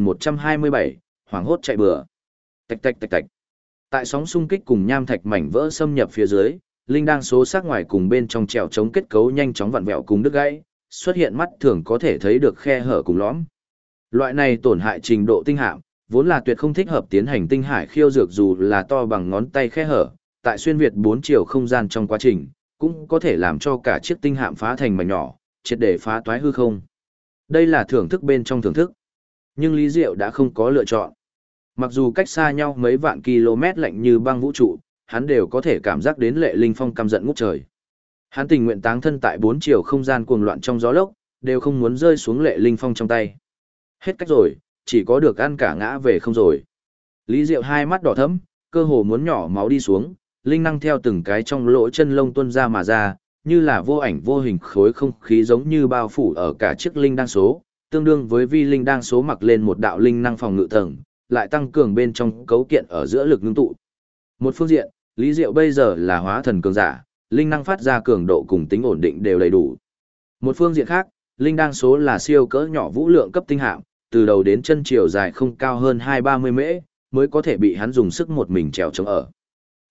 2127, hoảng hốt chạy bừa. Tạch tạch tạch tạch. Tại sóng xung kích cùng nham thạch mảnh vỡ xâm nhập phía dưới, Linh đang số sắc ngoài cùng bên trong trèo chống kết cấu nhanh chóng vặn vẹo cùng đứt gãy, xuất hiện mắt thường có thể thấy được khe hở cùng lõm. Loại này tổn hại trình độ tinh hạm, vốn là tuyệt không thích hợp tiến hành tinh hải khiêu dược dù là to bằng ngón tay khe hở, tại xuyên việt 4 chiều không gian trong quá trình, cũng có thể làm cho cả chiếc tinh hạm phá thành mảnh nhỏ, triệt để phá toái hư không. Đây là thưởng thức bên trong thưởng thức. Nhưng Lý Diệu đã không có lựa chọn. Mặc dù cách xa nhau mấy vạn km lạnh như băng vũ trụ, hắn đều có thể cảm giác đến Lệ Linh Phong căm giận ngút trời. Hắn tình nguyện táng thân tại 4 chiều không gian cuồng loạn trong gió lốc, đều không muốn rơi xuống Lệ Linh Phong trong tay. Hết cách rồi, chỉ có được ăn cả ngã về không rồi. Lý Diệu hai mắt đỏ thẫm, cơ hồ muốn nhỏ máu đi xuống, linh năng theo từng cái trong lỗ chân lông tuôn ra mà ra, như là vô ảnh vô hình khối không khí giống như bao phủ ở cả chiếc linh đăng số, tương đương với vi linh đăng số mặc lên một đạo linh năng phòng ngự tầng, lại tăng cường bên trong cấu kiện ở giữa lực ngưng tụ. Một phương diện, Lý Diệu bây giờ là hóa thần cường giả, linh năng phát ra cường độ cùng tính ổn định đều đầy đủ. Một phương diện khác, linh đăng số là siêu cỡ nhỏ vũ lượng cấp tinh hạm, từ đầu đến chân chiều dài không cao hơn 2-30 mễ, mới có thể bị hắn dùng sức một mình trèo chống ở.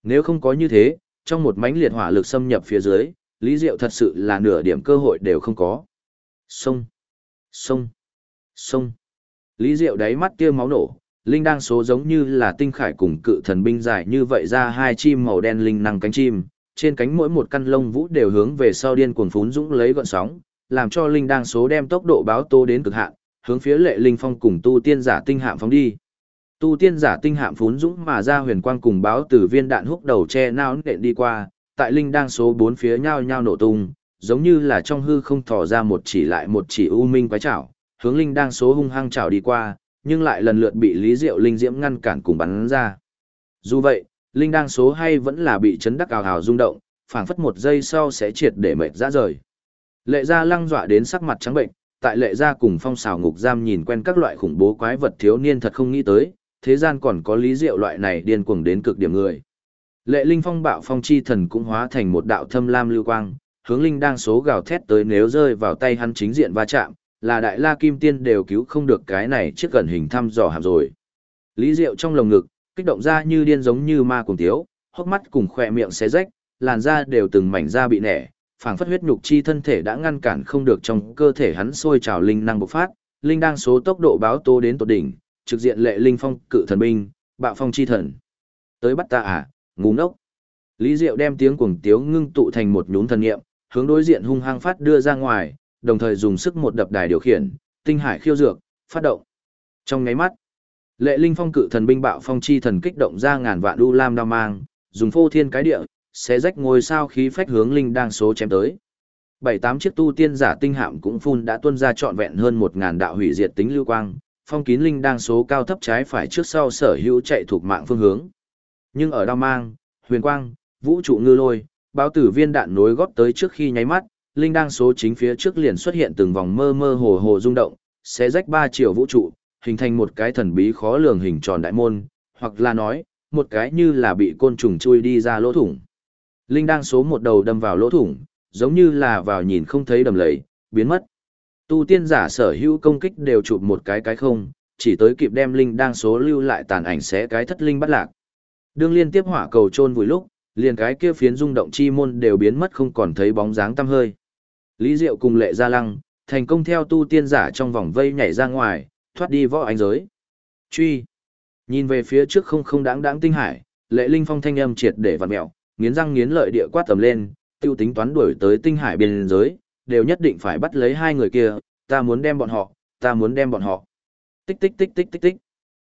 Nếu không có như thế, trong một mãnh liệt hỏa lực xâm nhập phía dưới, Lý Diệu thật sự là nửa điểm cơ hội đều không có. Xông, xông, xông. Lý Diệu đáy mắt tia máu nổ, linh đang số giống như là tinh khải cùng cự thần binh dài như vậy ra hai chim màu đen linh năng cánh chim, trên cánh mỗi một căn lông vũ đều hướng về sau điên cuồng phún dũng lấy gọn sóng, làm cho linh đang số đem tốc độ báo tố đến cực hạn, hướng phía Lệ Linh Phong cùng tu tiên giả tinh hạm phóng đi. Tu tiên giả tinh hạm phún dũng mà ra huyền quang cùng báo từ viên đạn húc đầu che nao nện đi qua, tại linh đang số bốn phía nhao nhao nổ tung, giống như là trong hư không thò ra một chỉ lại một chỉ u minh quái chảo, hướng linh đang số hung hăng chảo đi qua, nhưng lại lần lượt bị Lý Diệu linh diễm ngăn cản cùng bắn ra. Dù vậy, linh đang số hay vẫn là bị chấn đắc ào ào rung động, phảng phất một giây sau sẽ triệt để mệt ra rời. Lệ Gia Lăng dọa đến sắc mặt trắng bệnh, tại Lệ Gia cùng Phong Xào ngục giam nhìn quen các loại khủng bố quái vật thiếu niên thật không nghĩ tới, thế gian còn có Lý Diệu loại này điên cuồng đến cực điểm người. Lệ Linh Phong bạo phong chi thần cũng hóa thành một đạo thâm lam lưu quang, hướng linh đang số gào thét tới, nếu rơi vào tay hắn chính diện va chạm, là Đại La Kim Tiên đều cứu không được cái này chiếc gần hình thăm dò hàm rồi. Lý Diệu trong lồng ngực, kích động ra như điên giống như ma cuồng tiếu, hốc mắt cùng khỏe miệng xé rách, làn da đều từng mảnh da bị nẻ, phảng phất huyết nhục chi thân thể đã ngăn cản không được trong cơ thể hắn sôi trào linh năng bộc phát, linh đang số tốc độ báo tố đến tột đỉnh, trực diện Lệ Linh Phong cự thần binh, bạo phong chi thần. Tới bắt ta à, ngu ngốc. Lý Diệu đem tiếng cuồng tiếu ngưng tụ thành một nhún thần niệm, hướng đối diện hung hăng phát đưa ra ngoài, đồng thời dùng sức một đập đài điều khiển, tinh hải khiêu dược, phát động. Trong nháy mắt, Lệ Linh Phong cự thần binh bạo phong chi thần kích động ra ngàn vạn u lam đao mang, dùng phô thiên cái địa, xé rách ngôi sao khí phách hướng linh đang số chém tới. 7-8 chiếc tu tiên giả tinh hạm cũng phun đã tuôn ra trọn vẹn hơn 1000 đạo hủy diệt tính lưu quang, phong kín linh đang số cao thấp trái phải trước sau sở hữu chạy thuộc mạng phương hướng. Nhưng ở đao mang, huyền quang, vũ trụ ngư lôi, báo tử viên đạn nối góp tới trước khi nháy mắt, linh đang số chính phía trước liền xuất hiện từng vòng mơ mơ hồ hồ rung động, xé rách 3 triệu vũ trụ, hình thành một cái thần bí khó lường hình tròn đại môn, hoặc là nói, một cái như là bị côn trùng chui đi ra lỗ thủng. Linh đang số một đầu đâm vào lỗ thủng, giống như là vào nhìn không thấy đầm lầy, biến mất. Tu tiên giả sở hữu công kích đều chụp một cái không, chỉ tới kịp đem linh đang số lưu lại tàn ảnh xé cái thất linh bắt lạc. Đương liên tiếp hỏa cầu chôn vùi lúc, liền cái kia phiến rung động chi môn đều biến mất không còn thấy bóng dáng tăm hơi. Lý Diệu cùng Lệ Gia Lăng, thành công theo tu tiên giả trong vòng vây nhảy ra ngoài, thoát đi võ ánh giới. Truy. Nhìn về phía trước không đáng tinh hải, Lệ Linh Phong thanh âm triệt để vặn mèo, nghiến răng nghiến lợi địa quát tầm lên, tiêu tính toán đuổi tới tinh hải biên giới, đều nhất định phải bắt lấy hai người kia, ta muốn đem bọn họ, ta muốn đem bọn họ. Tích tích tích tích tích tích.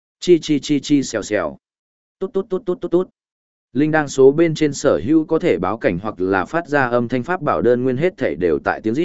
Chi xèo xèo. Tốt. Linh đang số bên trên sở hữu có thể báo cảnh hoặc là phát ra âm thanh pháp bảo đơn nguyên hết thể đều tại tiếng rít.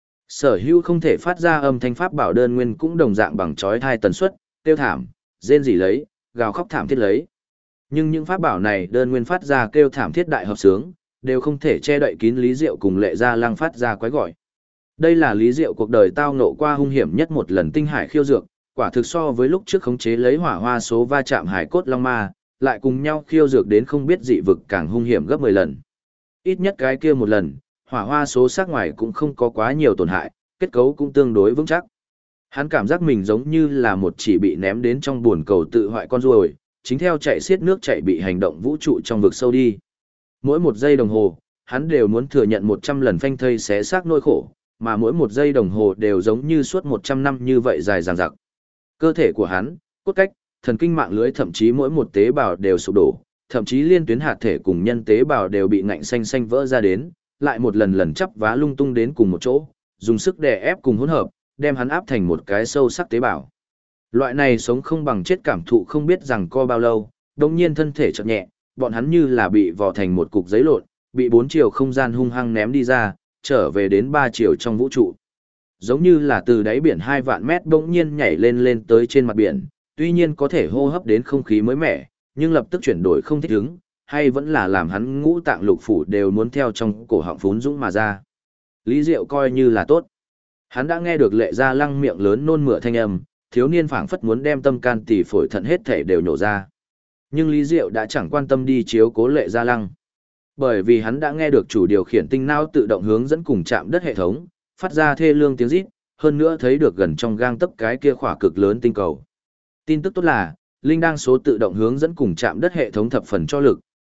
Sở hữu không thể phát ra âm thanh pháp bảo đơn nguyên cũng đồng dạng bằng chói thai tần suất, tiêu thảm, rên rỉ lấy, gào khóc thảm thiết lấy. Nhưng những pháp bảo này đơn nguyên phát ra kêu thảm thiết đại hợp sướng, đều không thể che đậy kín Lý Diệu cùng Lệ Gia Lăng phát ra quái gọi. Đây là Lý Diệu cuộc đời tao ngộ qua hung hiểm nhất một lần tinh hải khiêu dược, quả thực so với lúc trước khống chế lấy hỏa hoa số va chạm hải cốt long ma, lại cùng nhau khiêu dược đến không biết dị vực càng hung hiểm gấp 10 lần. Ít nhất cái kia một lần, hỏa hoa số sắc ngoài cũng không có quá nhiều tổn hại, kết cấu cũng tương đối vững chắc. Hắn cảm giác mình giống như là một chỉ bị ném đến trong buồn cầu tự hoại con ruồi, chính theo chạy xiết nước chạy bị hành động vũ trụ trong vực sâu đi. Mỗi một giây đồng hồ, hắn đều muốn thừa nhận 100 lần phanh thây xé xác nỗi khổ, mà mỗi một giây đồng hồ đều giống như suốt 100 năm như vậy dài dằng dặc. Cơ thể của hắn, cốt cách, thần kinh mạng lưới thậm chí mỗi một tế bào đều sụp đổ, thậm chí liên tuyến hạt thể cùng nhân tế bào đều bị ngạnh xanh vỡ ra đến, lại một lần chắp vá lung tung đến cùng một chỗ, dùng sức đè ép cùng hỗn hợp, đem hắn áp thành một cái sâu sắc tế bào. Loại này sống không bằng chết cảm thụ không biết rằng co bao lâu, đồng nhiên thân thể chợt nhẹ, bọn hắn như là bị vò thành một cục giấy lộn, bị 4 chiều không gian hung hăng ném đi ra, trở về đến 3 chiều trong vũ trụ. Giống như là từ đáy biển 2 vạn mét bỗng nhiên nhảy lên tới trên mặt biển, tuy nhiên có thể hô hấp đến không khí mới mẻ, nhưng lập tức chuyển đổi không thích ứng, hay vẫn là làm hắn ngũ tạng lục phủ đều muốn theo trong cổ họng phún dũng mà ra. Lý Diệu coi như là tốt. Hắn đã nghe được Lệ Gia Lăng miệng lớn nôn mửa thanh âm, thiếu niên phảng phất muốn đem tâm can tỳ phổi thận hết thể đều nhổ ra. Nhưng Lý Diệu đã chẳng quan tâm đi chiếu cố Lệ Gia Lăng. Bởi vì hắn đã nghe được chủ điều khiển tinh não tự động hướng dẫn cùng chạm đất hệ thống, phát ra thê lương tiếng rít, hơn nữa thấy được gần trong gang tấc cái kia khỏa cực lớn tinh cầu. Tin tức tốt là, linh đang số tự động hướng dẫn cùng chạm đất hệ thống thập phần cho lực,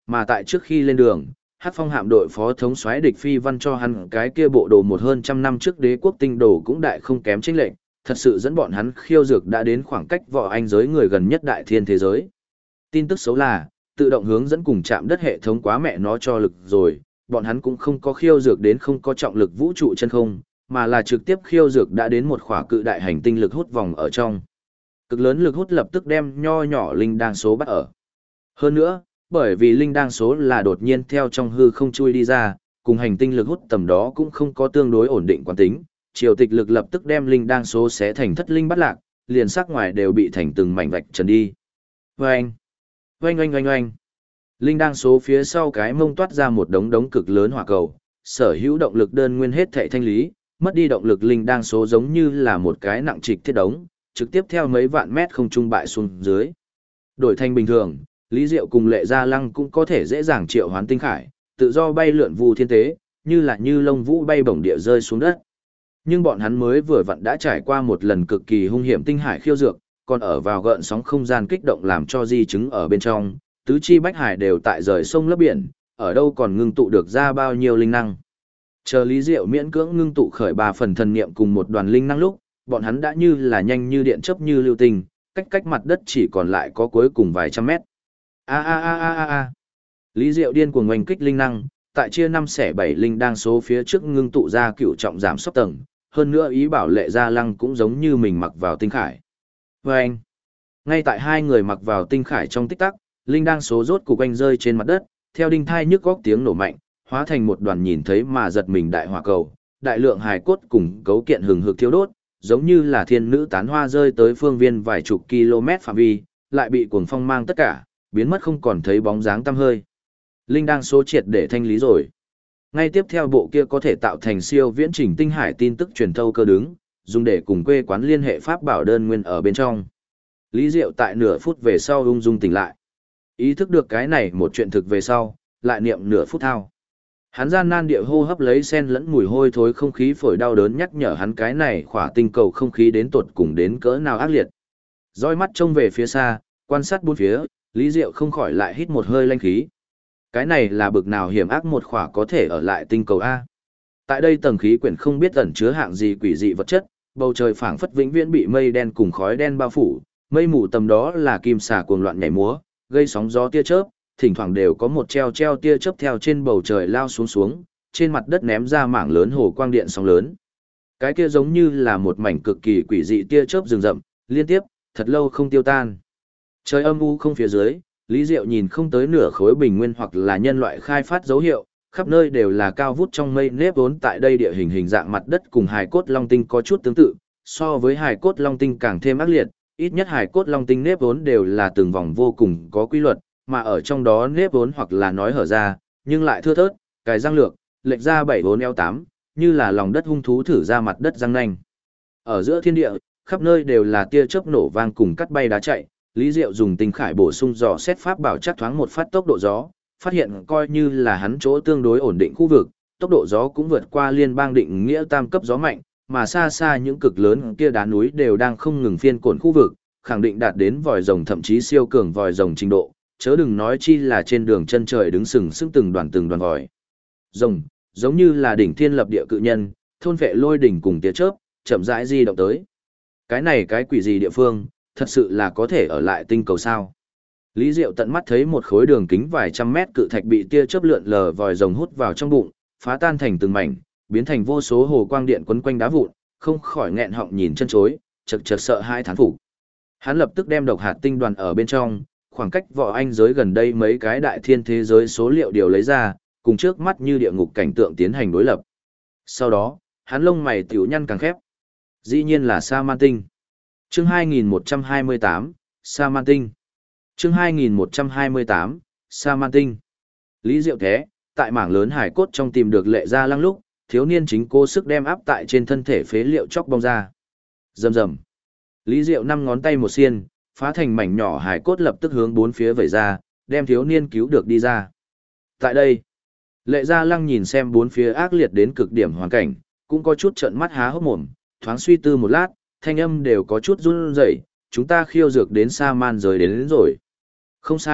Mà tại trước khi lên đường, Hắc Phong hạm đội phó thống soái Địch Phi Văn cho hắn cái kia bộ đồ một hơn trăm năm trước đế quốc tinh đồ cũng đại không kém chênh lệnh, thật sự dẫn bọn hắn khiêu dược đã đến khoảng cách võ anh giới người gần nhất đại thiên thế giới. Tin tức xấu là, tự động hướng dẫn cùng chạm đất hệ thống quá mẹ nó cho lực rồi, bọn hắn cũng không có khiêu dược đến không có trọng lực vũ trụ chân không, mà là trực tiếp khiêu dược đã đến một khỏa cự đại hành tinh lực hút vòng ở trong. Cực lớn lực hút lập tức đem nho nhỏ linh đan số bắt ở. Hơn nữa, bởi vì linh đan số là đột nhiên theo trong hư không chui đi ra, cùng hành tinh lực hút tầm đó cũng không có tương đối ổn định quán tính, triều tịch lực lập tức đem linh đan số xé thành thất linh bắt lạc, liền sắc ngoài đều bị thành từng mảnh vạch trần đi. Oanh! Oanh oanh oanh oanh! Linh đan số phía sau cái mông toát ra một đống đống cực lớn hỏa cầu, sở hữu động lực đơn nguyên hết thảy thanh lý, mất đi động lực linh đan số giống như là một cái nặng trịch thiết đống, trực tiếp theo mấy vạn mét không trung bại xuống dưới. Đổi thành bình thường, Lý Diệu cùng Lệ Gia Lăng cũng có thể dễ dàng triệu hoán tinh khải, tự do bay lượn vu thiên tế, như lông vũ bay bổng địa rơi xuống đất. Nhưng bọn hắn mới vừa vặn đã trải qua một lần cực kỳ hung hiểm tinh hải khiêu dược, còn ở vào gợn sóng không gian kích động làm cho di chứng ở bên trong, tứ chi bách hải đều tại rời sông lấp biển, ở đâu còn ngưng tụ được ra bao nhiêu linh năng. Chờ Lý Diệu miễn cưỡng ngưng tụ khởi 3 phần thần niệm cùng một đoàn linh năng lúc, bọn hắn đã như là nhanh như điện chớp như lưu tình, cách mặt đất chỉ còn lại có cuối cùng vài trăm mét. A. Lý Diệu điên cuồng oanh kích linh năng, tại chia 5 xẻ 7 linh đang số phía trước ngưng tụ ra cựu trọng giảm sốc tầng, hơn nữa ý bảo Lệ Gia Lăng cũng giống như mình mặc vào tinh khải. Vâng! Ngay tại hai người mặc vào tinh khải trong tích tắc, linh đang số rốt cục anh rơi trên mặt đất, theo đinh thai nhức góc tiếng nổ mạnh, hóa thành một đoàn nhìn thấy mà giật mình đại hỏa cầu, đại lượng hài cốt cùng cấu kiện hừng hực thiêu đốt, giống như là thiên nữ tán hoa rơi tới phương viên vài chục km phạm vi, lại bị cuồng phong mang tất cả, biến mất không còn thấy bóng dáng tăm hơi. Linh đang số triệt để thanh lý rồi. Ngay tiếp theo bộ kia có thể tạo thành siêu viễn trình tinh hải tin tức truyền thâu cơ đứng, dùng để cùng quê quán liên hệ pháp bảo đơn nguyên ở bên trong. Lý Diệu tại nửa phút về sau ung dung tỉnh lại. Ý thức được cái này một chuyện thực về sau, lại niệm nửa phút thao. Hắn gian nan địa hô hấp lấy sen lẫn mùi hôi thối không khí phổi đau đớn nhắc nhở hắn cái này khỏa tinh cầu không khí đến tột cùng đến cỡ nào ác liệt. Dõi mắt trông về phía xa, quan sát bốn phía, Lý Diệu không khỏi lại hít một hơi lanh khí. Cái này là bực nào hiểm ác một khỏa có thể ở lại tinh cầu A. Tại đây tầng khí quyển không biết ẩn chứa hạng gì quỷ dị vật chất, bầu trời phảng phất vĩnh viễn bị mây đen cùng khói đen bao phủ, mây mù tầm đó là kim xà cuồng loạn nhảy múa, gây sóng gió tia chớp, thỉnh thoảng đều có một treo tia chớp theo trên bầu trời lao xuống, trên mặt đất ném ra mảng lớn hồ quang điện sóng lớn. Cái kia giống như là một mảnh cực kỳ quỷ dị tia chớp rừng rậm, liên tiếp, thật lâu không tiêu tan. Trời âm u không phía dưới, Lý Diệu nhìn không tới nửa khối bình nguyên hoặc là nhân loại khai phát dấu hiệu, khắp nơi đều là cao vút trong mây nếp vốn tại đây địa hình dạng mặt đất cùng hài cốt long tinh có chút tương tự, so với hài cốt long tinh càng thêm ác liệt, ít nhất hài cốt long tinh nếp vốn đều là từng vòng vô cùng có quy luật, mà ở trong đó nếp vốn hoặc là nói hở ra, nhưng lại thưa thớt, cái răng lược, lệch ra 7-4-8, như là lòng đất hung thú thử ra mặt đất răng nanh. Ở giữa thiên địa, khắp nơi đều là tia chớp nổ vang cùng cắt bay đá chạy, Lý Diệu dùng tinh khải bổ sung dò xét pháp bảo chắc thoáng một phát tốc độ gió, phát hiện coi như là hắn chỗ tương đối ổn định khu vực, tốc độ gió cũng vượt qua liên bang định nghĩa tam cấp gió mạnh, mà xa xa những cực lớn kia đá núi đều đang không ngừng phiên cổn khu vực, khẳng định đạt đến vòi rồng thậm chí siêu cường vòi rồng trình độ, chớ đừng nói chi là trên đường chân trời đứng sừng sững từng đoàn vòi rồng, giống như là đỉnh thiên lập địa cự nhân, thôn vệ lôi đỉnh cùng tia chớp, chậm rãi di động tới. Cái này cái quỷ gì địa phương, thật sự là có thể ở lại tinh cầu sao? Lý Diệu tận mắt thấy một khối đường kính vài trăm mét cự thạch bị tia chớp lượn lờ vòi rồng hút vào trong bụng, phá tan thành từng mảnh, biến thành vô số hồ quang điện quấn quanh đá vụn, không khỏi nghẹn họng nhìn chân chối, chật sợ hai thán phục. Hắn lập tức đem độc hạt tinh đoàn ở bên trong, khoảng cách võ anh giới gần đây mấy cái đại thiên thế giới số liệu điều lấy ra, cùng trước mắt như địa ngục cảnh tượng tiến hành đối lập. Sau đó, hắn lông mày tiểu nhăn càng khép. Dĩ nhiên là Sa Man Tinh. Chương 2128, Sa Man Tinh. Chương 2128, Sa Man Tinh. Lý Diệu thế, tại mảng lớn hải cốt trong tìm được Lệ Gia Lăng lúc, thiếu niên chính cố sức đem áp tại trên thân thể phế liệu chóc bong ra. Rầm rầm. Lý Diệu 5 ngón tay một xiên, phá thành mảnh nhỏ hải cốt lập tức hướng bốn phía vẩy ra, đem thiếu niên cứu được đi ra. Tại đây, Lệ Gia Lăng nhìn xem bốn phía ác liệt đến cực điểm hoàn cảnh, cũng có chút trợn mắt há hốc mồm, thoáng suy tư một lát, thanh âm đều có chút run rẩy, chúng ta khiêu dược đến Sa Man giới đến rồi. Không sai,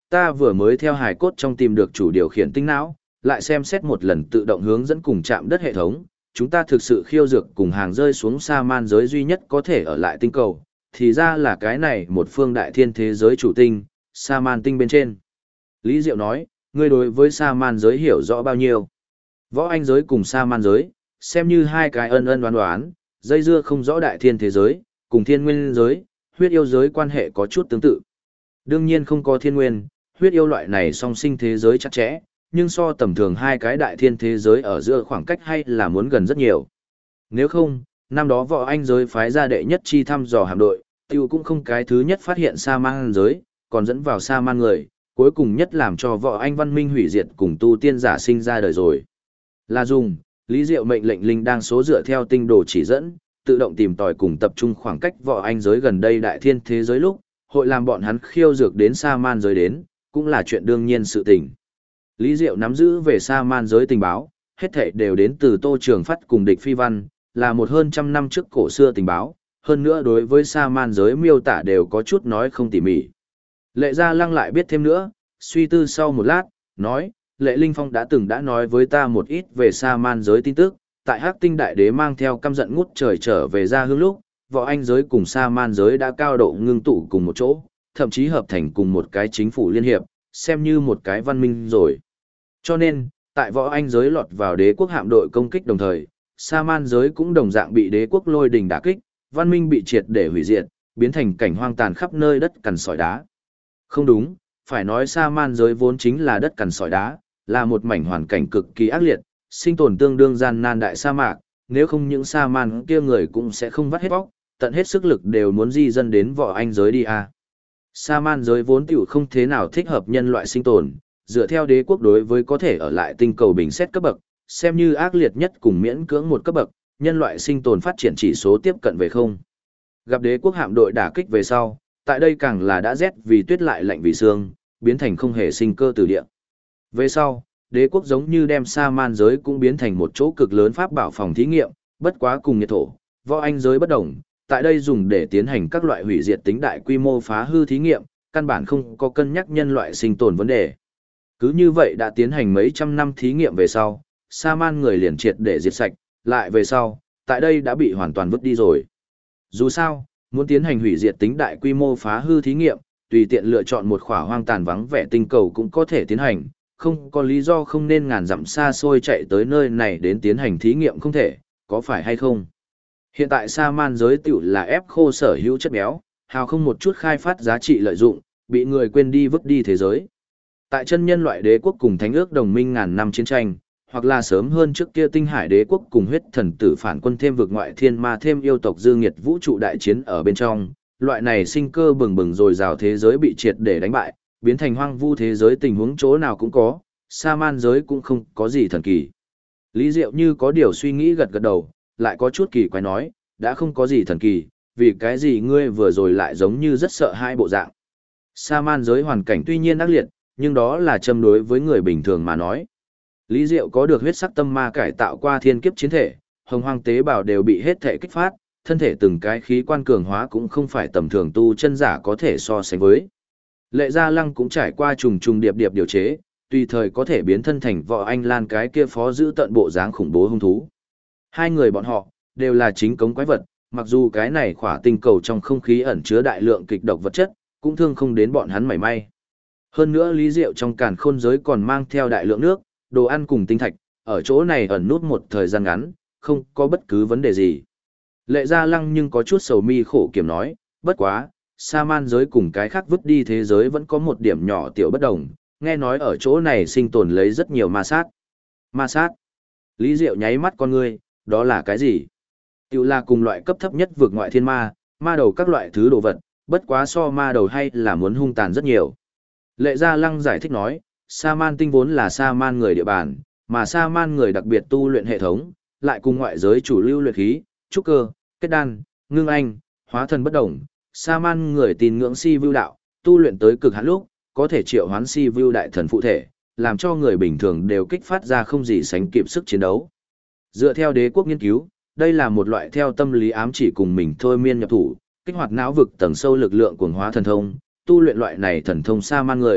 ta vừa mới theo hài cốt trong tìm được chủ điều khiển tinh não, lại xem xét một lần tự động hướng dẫn cùng chạm đất hệ thống, chúng ta thực sự khiêu dược cùng hàng rơi xuống sa man giới duy nhất có thể ở lại tinh cầu, thì ra là cái này một phương đại thiên thế giới chủ tinh, sa man tinh bên trên. Lý Diệu nói, ngươi đối với sa man giới hiểu rõ bao nhiêu? Võ anh giới cùng sa man giới, xem như hai cái ân ân đoán đoán, dây dưa không rõ đại thiên thế giới, cùng thiên nguyên giới, huyết yêu giới quan hệ có chút tương tự. Đương nhiên không có thiên nguyên, huyết yêu loại này song sinh thế giới chắc chẽ, nhưng so tầm thường hai cái đại thiên thế giới ở giữa khoảng cách hay là muốn gần rất nhiều. Nếu không, năm đó võ anh giới phái ra đệ nhất chi thăm dò hạm đội, tiêu cũng không cái thứ nhất phát hiện sa man giới, còn dẫn vào sa man người, cuối cùng nhất làm cho võ anh văn minh hủy diệt cùng tu tiên giả sinh ra đời rồi. Là dùng, Lý Diệu mệnh lệnh linh đang số dựa theo tinh đồ chỉ dẫn, tự động tìm tòi cùng tập trung khoảng cách võ anh giới gần đây đại thiên thế giới lúc, hội làm bọn hắn khiêu dược đến sa man giới đến, cũng là chuyện đương nhiên sự tình. Lý Diệu nắm giữ về sa man giới tình báo, hết thảy đều đến từ Tô Trường Phát cùng Địch Phi Văn, là một hơn trăm năm trước cổ xưa tình báo, hơn nữa đối với sa man giới miêu tả đều có chút nói không tỉ mỉ. Lệ Gia Lăng lại biết thêm nữa, suy tư sau một lát, nói, Lệ Linh Phong đã từng đã nói với ta một ít về sa man giới tin tức, tại Hắc Tinh Đại Đế mang theo căm giận ngút trời trở về Gia Hương lúc, võ anh giới cùng sa man giới đã cao độ ngưng tụ cùng một chỗ, thậm chí hợp thành cùng một cái chính phủ liên hiệp, xem như một cái văn minh rồi. Cho nên, tại võ anh giới lọt vào đế quốc hạm đội công kích đồng thời, sa man giới cũng đồng dạng bị đế quốc lôi đình đả kích, văn minh bị triệt để hủy diệt, biến thành cảnh hoang tàn khắp nơi đất cằn sỏi đá. Không đúng, phải nói sa man giới vốn chính là đất cằn sỏi đá, là một mảnh hoàn cảnh cực kỳ ác liệt, sinh tồn tương đương gian nan đại sa mạc, nếu không những sa man kia người cũng sẽ không vắt hết bóc, tận hết sức lực đều muốn di dân đến võ anh giới đi à. Sa man giới vốn tiểu không thế nào thích hợp nhân loại sinh tồn, dựa theo đế quốc đối với có thể ở lại tinh cầu bình xét cấp bậc, xem như ác liệt nhất cùng miễn cưỡng một cấp bậc, nhân loại sinh tồn phát triển chỉ số tiếp cận về không. Gặp đế quốc hạm đội đả kích về sau, tại đây càng là đã rét vì tuyết lại lạnh vì xương, biến thành không hề sinh cơ từ địa. Về sau, đế quốc giống như đem sa man giới cũng biến thành một chỗ cực lớn pháp bảo phòng thí nghiệm, bất quá cùng nhiệt thổ, võ anh giới bất đồng, tại đây dùng để tiến hành các loại hủy diệt tính đại quy mô phá hư thí nghiệm, căn bản không có cân nhắc nhân loại sinh tồn vấn đề. Cứ như vậy đã tiến hành mấy trăm năm thí nghiệm về sau, sa man người liền triệt để diệt sạch, lại về sau, tại đây đã bị hoàn toàn vứt đi rồi. Dù sao, muốn tiến hành hủy diệt tính đại quy mô phá hư thí nghiệm, tùy tiện lựa chọn một khỏa hoang tàn vắng vẻ tinh cầu cũng có thể tiến hành, không có lý do không nên ngàn dặm xa xôi chạy tới nơi này đến tiến hành thí nghiệm không thể, có phải hay không? Hiện tại sa man giới tiểu là ép khô sở hữu chất béo, hào không một chút khai phát giá trị lợi dụng, bị người quên đi vứt đi thế giới. Tại chân nhân loại đế quốc cùng thánh ước đồng minh ngàn năm chiến tranh, hoặc là sớm hơn trước kia tinh hải đế quốc cùng huyết thần tử phản quân thêm vực ngoại thiên ma thêm yêu tộc dư nghiệt vũ trụ đại chiến ở bên trong, loại này sinh cơ bừng bừng rồi rào thế giới bị triệt để đánh bại, biến thành hoang vu thế giới tình huống chỗ nào cũng có, sa man giới cũng không có gì thần kỳ. Lý Diệu như có điều suy nghĩ gật gật đầu, lại có chút kỳ quái nói, đã không có gì thần kỳ, vì cái gì ngươi vừa rồi lại giống như rất sợ hai bộ dạng. Sa man giới hoàn cảnh tuy nhiên ác liệt, nhưng đó là châm đối với người bình thường mà nói. Lý Diệu có được huyết sắc tâm ma cải tạo qua thiên kiếp chiến thể, hồng hoang tế bào đều bị hết thể kích phát, thân thể từng cái khí quan cường hóa cũng không phải tầm thường tu chân giả có thể so sánh với. Lệ Gia Lăng cũng trải qua trùng trùng điệp điệp điều chế, tùy thời có thể biến thân thành võ anh lan cái kia phó giữ tận bộ dáng khủng bố hung thú. Hai người bọn họ, đều là chính cống quái vật, mặc dù cái này khỏa tinh cầu trong không khí ẩn chứa đại lượng kịch độc vật chất, cũng thương không đến bọn hắn mảy may. Hơn nữa Lý Diệu trong càn khôn giới còn mang theo đại lượng nước, đồ ăn cùng tinh thạch, ở chỗ này ẩn nút một thời gian ngắn, không có bất cứ vấn đề gì. Lệ Gia Lăng nhưng có chút sầu mi khổ kiểm nói, bất quá, sa man giới cùng cái khác vứt đi thế giới vẫn có một điểm nhỏ tiểu bất đồng, nghe nói ở chỗ này sinh tồn lấy rất nhiều ma sát. Ma sát? Lý Diệu nháy mắt con ngươi, đó là cái gì? Tiểu là cùng loại cấp thấp nhất vượt ngoại thiên ma, ma đầu các loại thứ đồ vật, bất quá so ma đầu hay là muốn hung tàn rất nhiều. Lệ Gia Lăng giải thích nói, sa man tinh vốn là sa man người địa bàn, mà sa man người đặc biệt tu luyện hệ thống, lại cùng ngoại giới chủ lưu luyện khí, trúc cơ, kết đan, ngưng anh, hóa thần bất đồng. Sa man người tin ngưỡng si vưu đạo, tu luyện tới cực hạn lúc, có thể triệu hoán si vưu đại thần phụ thể, làm cho người bình thường đều kích phát ra không gì sánh kịp sức chiến đấu. Dựa theo đế quốc nghiên cứu, đây là một loại theo tâm lý ám chỉ cùng mình thôi miên nhập thủ, kích hoạt não vực tầng sâu lực lượng cuồng hóa thần thông, tu luyện loại này thần thông sa man người,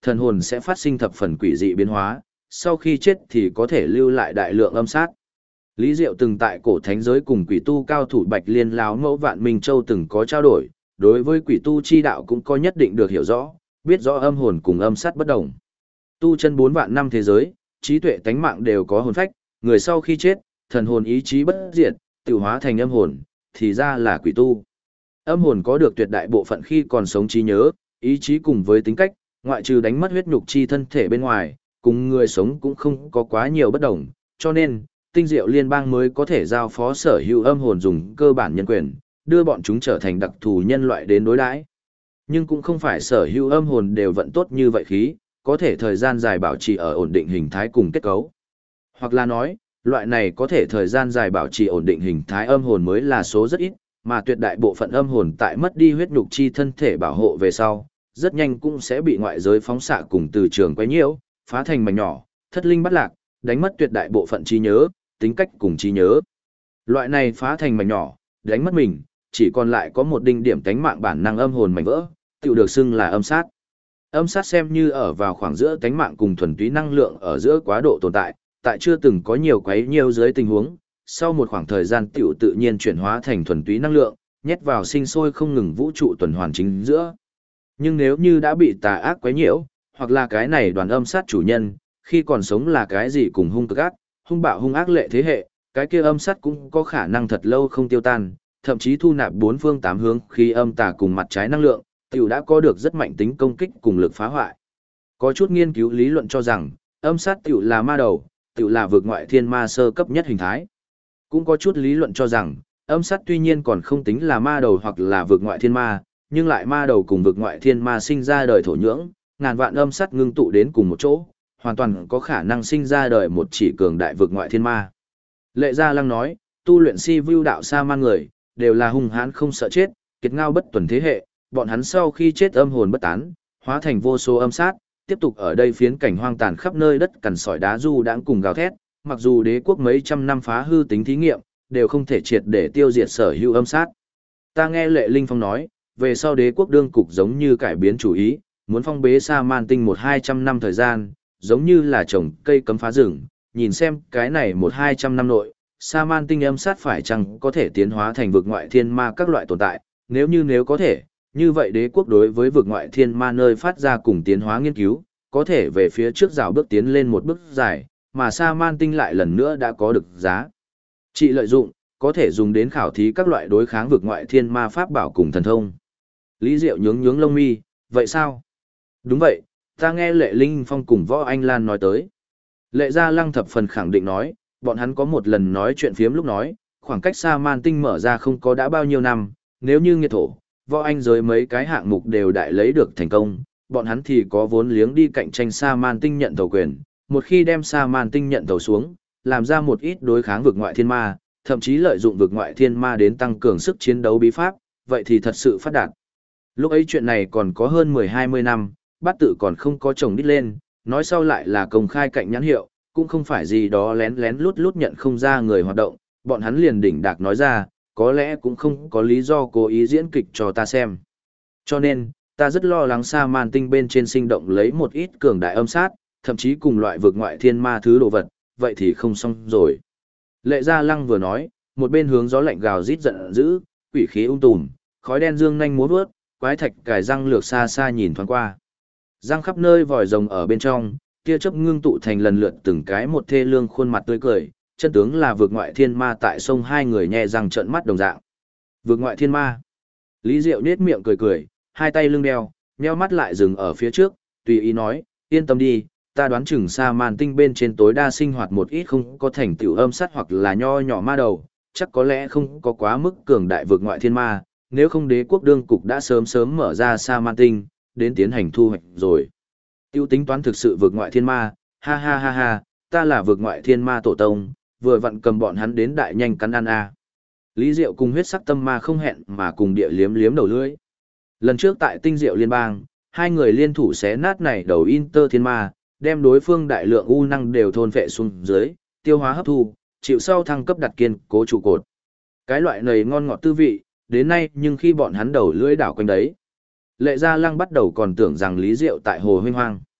thần hồn sẽ phát sinh thập phần quỷ dị biến hóa, sau khi chết thì có thể lưu lại đại lượng âm sát. Lý Diệu từng tại cổ thánh giới cùng quỷ tu cao thủ Bạch Liên Láo Mẫu Vạn Minh Châu từng có trao đổi, đối với quỷ tu chi đạo cũng có nhất định được hiểu rõ, biết rõ âm hồn cùng âm sát bất đồng. Tu chân 4 vạn năm thế giới, trí tuệ tánh mạng đều có hồn phách, người sau khi chết, thần hồn ý chí bất diệt, tự hóa thành âm hồn, thì ra là quỷ tu. Âm hồn có được tuyệt đại bộ phận khi còn sống trí nhớ, ý chí cùng với tính cách, ngoại trừ đánh mất huyết nhục chi thân thể bên ngoài, cùng người sống cũng không có quá nhiều bất đồng, cho nên, tinh diệu liên bang mới có thể giao phó sở hữu âm hồn dùng cơ bản nhân quyền, đưa bọn chúng trở thành đặc thù nhân loại đến đối đãi. Nhưng cũng không phải sở hữu âm hồn đều vận tốt như vậy khí, có thể thời gian dài bảo trì ở ổn định hình thái cùng kết cấu. Hoặc là nói, loại này có thể thời gian dài bảo trì ổn định hình thái âm hồn mới là số rất ít, mà tuyệt đại bộ phận âm hồn tại mất đi huyết nhục chi thân thể bảo hộ về sau, rất nhanh cũng sẽ bị ngoại giới phóng xạ cùng từ trường quấy nhiễu, phá thành mảnh nhỏ, thất linh bắt lạc, đánh mất tuyệt đại bộ phận trí nhớ, tính cách cùng trí nhớ. Loại này phá thành mảnh nhỏ, đánh mất mình, chỉ còn lại có một đinh điểm tánh mạng bản năng âm hồn mảnh vỡ, tự được xưng là âm sát. Âm sát xem như ở vào khoảng giữa tánh mạng cùng thuần túy năng lượng ở giữa quá độ tồn tại, tại chưa từng có nhiều quấy nhiễu dưới tình huống, sau một khoảng thời gian tiểu tự nhiên chuyển hóa thành thuần túy năng lượng, nhét vào sinh sôi không ngừng vũ trụ tuần hoàn chính giữa. Nhưng nếu như đã bị tà ác quấy nhiễu, hoặc là cái này đoàn âm sát chủ nhân, khi còn sống là cái gì cùng hung cực ác, hung bạo hung ác lệ thế hệ, cái kia âm sát cũng có khả năng thật lâu không tiêu tan, thậm chí thu nạp bốn phương tám hướng khi âm tà cùng mặt trái năng lượng, tiểu đã có được rất mạnh tính công kích cùng lực phá hoại. Có chút nghiên cứu lý luận cho rằng, âm sát tiểu là ma đầu, tiểu là vượt ngoại thiên ma sơ cấp nhất hình thái. Cũng có chút lý luận cho rằng, âm sát tuy nhiên còn không tính là ma đầu hoặc là vượt ngoại thiên ma, nhưng lại ma đầu cùng vượt ngoại thiên ma sinh ra đời thổ nhưỡng, ngàn vạn âm sát ngưng tụ đến cùng một chỗ, hoàn toàn có khả năng sinh ra đời một chỉ cường đại vượt ngoại thiên ma. Lệ Gia Lăng nói, tu luyện si view đạo sa man người, đều là hung hãn không sợ chết, kiệt ngao bất tuần thế hệ, bọn hắn sau khi chết âm hồn bất tán, hóa thành vô số âm sát, tiếp tục ở đây phiến cảnh hoang tàn khắp nơi đất cằn sỏi đá du đãng cùng gào thét, mặc dù đế quốc mấy trăm năm phá hư tính thí nghiệm, đều không thể triệt để tiêu diệt sở hữu âm sát. Ta nghe Lệ Linh Phong nói, về sau đế quốc đương cục giống như cải biến chủ ý, muốn phong bế Sa Man Tinh 1-200 năm thời gian, giống như là trồng cây cấm phá rừng, nhìn xem cái này 1-200 năm nội, Sa Man Tinh âm sát phải chăng có thể tiến hóa thành vực ngoại thiên ma các loại tồn tại, nếu có thể, như vậy đế quốc đối với vực ngoại thiên ma nơi phát ra cùng tiến hóa nghiên cứu, có thể về phía trước rào bước tiến lên một bước dài, mà Sa Man Tinh lại lần nữa đã có được giá trị lợi dụng, có thể dùng đến khảo thí các loại đối kháng vực ngoại thiên ma pháp bảo cùng thần thông. Lý Diệu nhướng lông mi, vậy sao? Đúng vậy, ta nghe Lệ Linh Phong cùng Võ Anh Lan nói tới. Lệ Gia Lăng thập phần khẳng định nói, bọn hắn có một lần nói chuyện phiếm lúc nói, khoảng cách Sa Man Tinh mở ra không có đã bao nhiêu năm, nếu như nghiệt thổ, Võ Anh giới mấy cái hạng mục đều đại lấy được thành công, bọn hắn thì có vốn liếng đi cạnh tranh Sa Man Tinh nhận tàu quyền, một khi đem Sa Man Tinh nhận tàu xuống, làm ra một ít đối kháng vực ngoại thiên ma, thậm chí lợi dụng vực ngoại thiên ma đến tăng cường sức chiến đấu bí pháp, vậy thì thật sự phát đạt. Lúc ấy chuyện này còn có hơn 10-20 năm, bát tự còn không có chồng đít lên, nói sau lại là công khai cạnh nhãn hiệu, cũng không phải gì đó lén lén lút lút nhận không ra người hoạt động, bọn hắn liền đỉnh đạc nói ra, có lẽ cũng không có lý do cố ý diễn kịch cho ta xem. Cho nên, ta rất lo lắng Sa Man Tinh bên trên sinh động lấy một ít cường đại âm sát, thậm chí cùng loại vực ngoại thiên ma thứ đồ vật, vậy thì không xong rồi. Lệ Gia Lăng vừa nói, một bên hướng gió lạnh gào rít giận dữ, quỷ khí tùm, khói đen dương nhanh múa vớt, quái thạch cài răng lược xa xa nhìn thoáng qua. Răng khắp nơi vòi rồng ở bên trong, tia chớp ngưng tụ thành lần lượt từng cái một thê lương khuôn mặt tươi cười, chân tướng là vực ngoại thiên ma tại sông hai người nhẹ răng trợn mắt đồng dạng. Vực ngoại thiên ma. Lý Diệu nhếch miệng cười cười, hai tay lưng đeo, nheo mắt lại dừng ở phía trước, tùy ý nói, yên tâm đi, ta đoán chừng Sa Man Tinh bên trên tối đa sinh hoạt một ít không có thành tựu âm sát hoặc là nho nhỏ ma đầu, chắc có lẽ không có quá mức cường đại vực ngoại thiên ma, nếu không đế quốc đương cục đã sớm sớm mở ra Sa Man Tinh, đến tiến hành thu hoạch rồi. Tiêu tính toán thực sự vực ngoại thiên ma, ha ha ha ha, ta là vực ngoại thiên ma tổ tông, vừa vặn cầm bọn hắn đến đại nhanh cắn ăn a. Lý Diệu cùng huyết sắc tâm ma không hẹn mà cùng địa liếm liếm đầu lưỡi. Lần trước tại Tinh Diệu Liên bang, hai người liên thủ xé nát này đầu Inter thiên ma, đem đối phương đại lượng u năng đều thôn phệ xuống dưới, tiêu hóa hấp thu, chịu sau thăng cấp đặt kiên cố trụ cột. Cái loại này ngon ngọt tư vị, đến nay nhưng khi bọn hắn đầu lưỡi đảo quanh đấy. Lệ Gia Lăng bắt đầu còn tưởng rằng Lý Diệu tại hồ huynh hoang.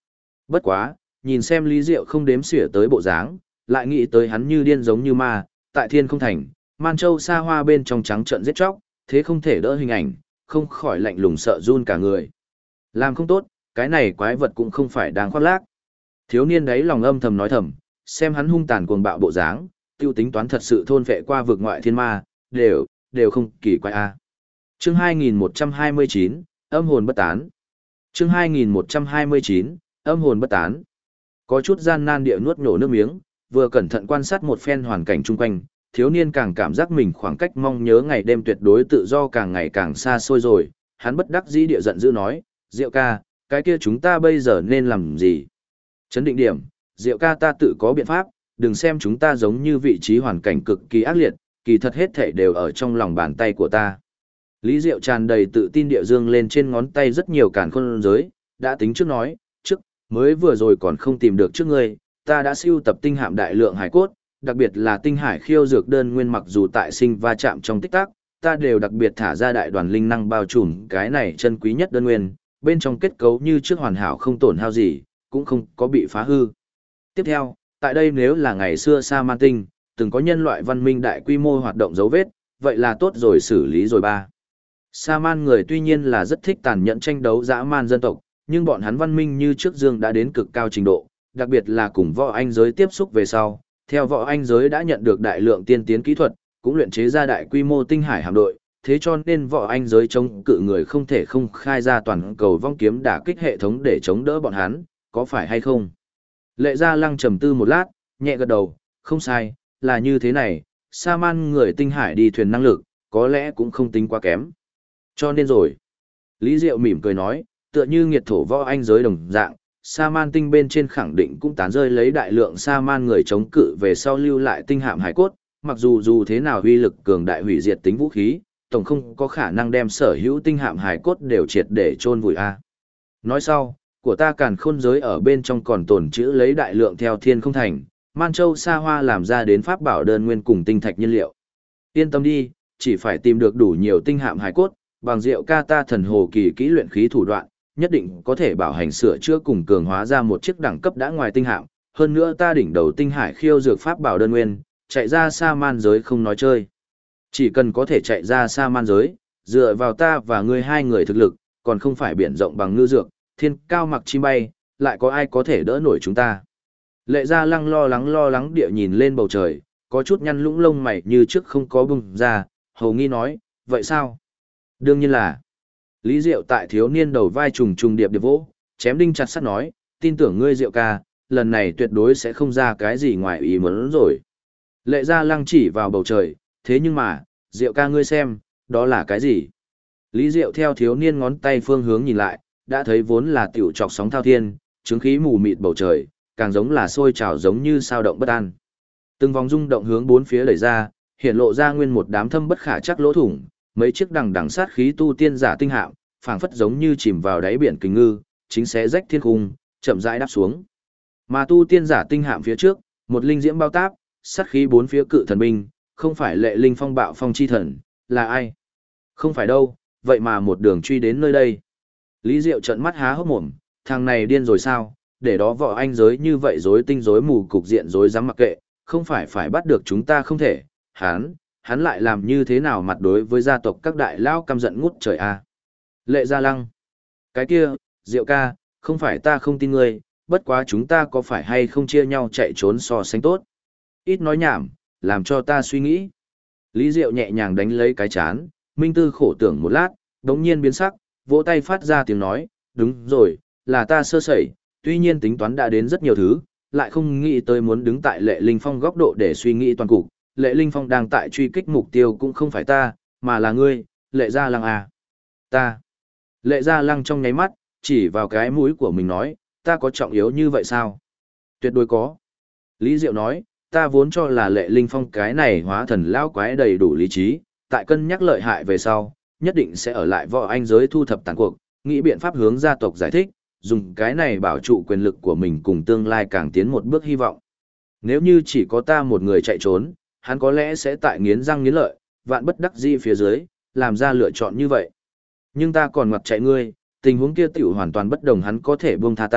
Bất quá, nhìn xem Lý Diệu không đếm xỉa tới bộ dáng, lại nghĩ tới hắn như điên giống như ma, tại thiên không thành, Man Châu xa hoa bên trong trắng trợn giết chóc, thế không thể đỡ hình ảnh, không khỏi lạnh lùng sợ run cả người. Làm không tốt, cái này quái vật cũng không phải đang khoác lác. Thiếu niên đấy lòng âm thầm nói thầm, xem hắn hung tàn cuồng bạo bộ dáng, tiêu tính toán thật sự thôn vệ qua vực ngoại thiên ma, đều không kỳ quái a. Chương 2129, âm hồn bất tán. Chương 2129, âm hồn bất tán. Có chút gian nan địa nuốt nhổ nước miếng, vừa cẩn thận quan sát một phen hoàn cảnh chung quanh, thiếu niên càng cảm giác mình khoảng cách mong nhớ ngày đêm tuyệt đối tự do càng ngày càng xa xôi rồi, hắn bất đắc dĩ địa giận dữ nói, Diệu ca, cái kia chúng ta bây giờ nên làm gì? Chấn định điểm, Diệu ca ta tự có biện pháp, đừng xem chúng ta giống như vị trí hoàn cảnh cực kỳ ác liệt, kỳ thật hết thể đều ở trong lòng bàn tay của ta. Lý Diệu tràn đầy tự tin địa dương lên trên ngón tay rất nhiều càn khôn giới, đã tính trước nói, trước, mới vừa rồi còn không tìm được trước ngươi, ta đã siêu tập tinh hạm đại lượng hải cốt, đặc biệt là tinh hải khiêu dược đơn nguyên mặc dù tại sinh va chạm trong tích tắc, ta đều đặc biệt thả ra đại đoàn linh năng bao trùm cái này chân quý nhất đơn nguyên, bên trong kết cấu như trước hoàn hảo không tổn hao gì, cũng không có bị phá hư. Tiếp theo, tại đây nếu là ngày xưa Sa Man Tinh, từng có nhân loại văn minh đại quy mô hoạt động dấu vết, vậy là tốt rồi xử lý rồi ba. Sa Man người tuy nhiên là rất thích tàn nhẫn tranh đấu dã man dân tộc, nhưng bọn hắn văn minh như trước dương đã đến cực cao trình độ, đặc biệt là cùng võ anh giới tiếp xúc về sau. Theo võ anh giới đã nhận được đại lượng tiên tiến kỹ thuật, cũng luyện chế ra đại quy mô tinh hải hạm đội, thế cho nên võ anh giới chống cự người không thể không khai ra toàn cầu vong kiếm đả kích hệ thống để chống đỡ bọn hắn, có phải hay không? Lệ Gia Lăng trầm tư một lát, nhẹ gật đầu, không sai, là như thế này, Sa Man người tinh hải đi thuyền năng lực, có lẽ cũng không tính quá kém. Cho nên rồi. Lý Diệu mỉm cười nói, tựa như nghiệt thổ võ anh giới đồng dạng, Sa Man tinh bên trên khẳng định cũng tán rơi lấy đại lượng Sa Man người chống cự về sau lưu lại tinh hạm hải cốt, mặc dù thế nào uy lực cường đại hủy diệt tính vũ khí, tổng không có khả năng đem sở hữu tinh hạm hải cốt đều triệt để chôn vùi a. Nói sau, của ta càn khôn giới ở bên trong còn tồn trữ lấy đại lượng theo thiên không thành, Man Châu Sa Hoa làm ra đến pháp bảo đơn nguyên cùng tinh thạch nhiên liệu. Yên tâm đi, chỉ phải tìm được đủ nhiều tinh hạm hải cốt, bằng Diệu ca ta thần hồ kỳ kỹ luyện khí thủ đoạn, nhất định có thể bảo hành sửa chữa cùng cường hóa ra một chiếc đẳng cấp đã ngoài tinh hạm, hơn nữa ta đỉnh đầu tinh hải khiêu dược pháp bảo đơn nguyên, chạy ra Sa Man giới không nói chơi. Chỉ cần có thể chạy ra Sa Man giới, dựa vào ta và ngươi hai người thực lực, còn không phải biển rộng bằng ngư dược, thiên cao mặc chim bay, lại có ai có thể đỡ nổi chúng ta. Lệ Gia Lăng lo lắng địa nhìn lên bầu trời, có chút nhăn lũng lông mày như trước không có bùng ra, hầu nghi nói, vậy sao? Đương nhiên là, Lý Diệu tại thiếu niên đầu vai trùng trùng điệp điệp vỗ, chém đinh chặt sắt nói, tin tưởng ngươi Diệu ca, lần này tuyệt đối sẽ không ra cái gì ngoài ý muốn rồi. Lệ Gia Lăng chỉ vào bầu trời, thế nhưng mà, Diệu ca ngươi xem, đó là cái gì? Lý Diệu theo thiếu niên ngón tay phương hướng nhìn lại, đã thấy vốn là tiểu trọc sóng thao thiên, chứng khí mù mịt bầu trời, càng giống là sôi trào giống như sao động bất an. Từng vòng rung động hướng bốn phía đẩy ra, hiện lộ ra nguyên một đám thâm bất khả chắc lỗ thủng, mấy chiếc đằng đằng sát khí tu tiên giả tinh hạm, phảng phất giống như chìm vào đáy biển kình ngư, chính xé rách thiên khung, chậm rãi đáp xuống. Mà tu tiên giả tinh hạm phía trước, một linh diễm bao táp, sát khí bốn phía cự thần binh, không phải Lệ Linh Phong bạo phong chi thần, là ai? Không phải đâu, vậy mà một đường truy đến nơi đây. Lý Diệu trợn mắt há hốc mồm, thằng này điên rồi sao, để đó võ anh giới như vậy rối tinh rối mù cục diện rối rắm mặc kệ, không phải bắt được chúng ta không thể, hắn lại làm như thế nào mặt đối với gia tộc các đại lao căm giận ngút trời a. Lệ Gia Lăng, cái kia, Diệu ca, không phải ta không tin ngươi, bất quá chúng ta có phải hay không chia nhau chạy trốn so sánh tốt. Ít nói nhảm, làm cho ta suy nghĩ. Lý Diệu nhẹ nhàng đánh lấy cái chán, minh tư khổ tưởng một lát, đống nhiên biến sắc, vỗ tay phát ra tiếng nói, đúng rồi, là ta sơ sẩy, tuy nhiên tính toán đã đến rất nhiều thứ, lại không nghĩ tới muốn đứng tại Lệ Linh Phong góc độ để suy nghĩ toàn cục. Lệ Linh Phong đang tại truy kích mục tiêu cũng không phải ta, mà là ngươi, Lệ Gia Lăng à. Ta. Lệ Gia Lăng trong nháy mắt, chỉ vào cái mũi của mình nói, ta có trọng yếu như vậy sao? Tuyệt đối có. Lý Diệu nói, ta vốn cho là Lệ Linh Phong cái này hóa thần lão quái đầy đủ lý trí, tại cân nhắc lợi hại về sau, nhất định sẽ ở lại võ anh giới thu thập tàn cuộc, nghĩ biện pháp hướng gia tộc giải thích, dùng cái này bảo trụ quyền lực của mình cùng tương lai càng tiến một bước hy vọng. Nếu như chỉ có ta một người chạy trốn, hắn có lẽ sẽ tại nghiến răng nghiến lợi, vạn bất đắc dĩ phía dưới, làm ra lựa chọn như vậy. Nhưng ta còn ngoặt chạy ngươi, tình huống kia tiểu hoàn toàn bất đồng, hắn có thể buông tha ta,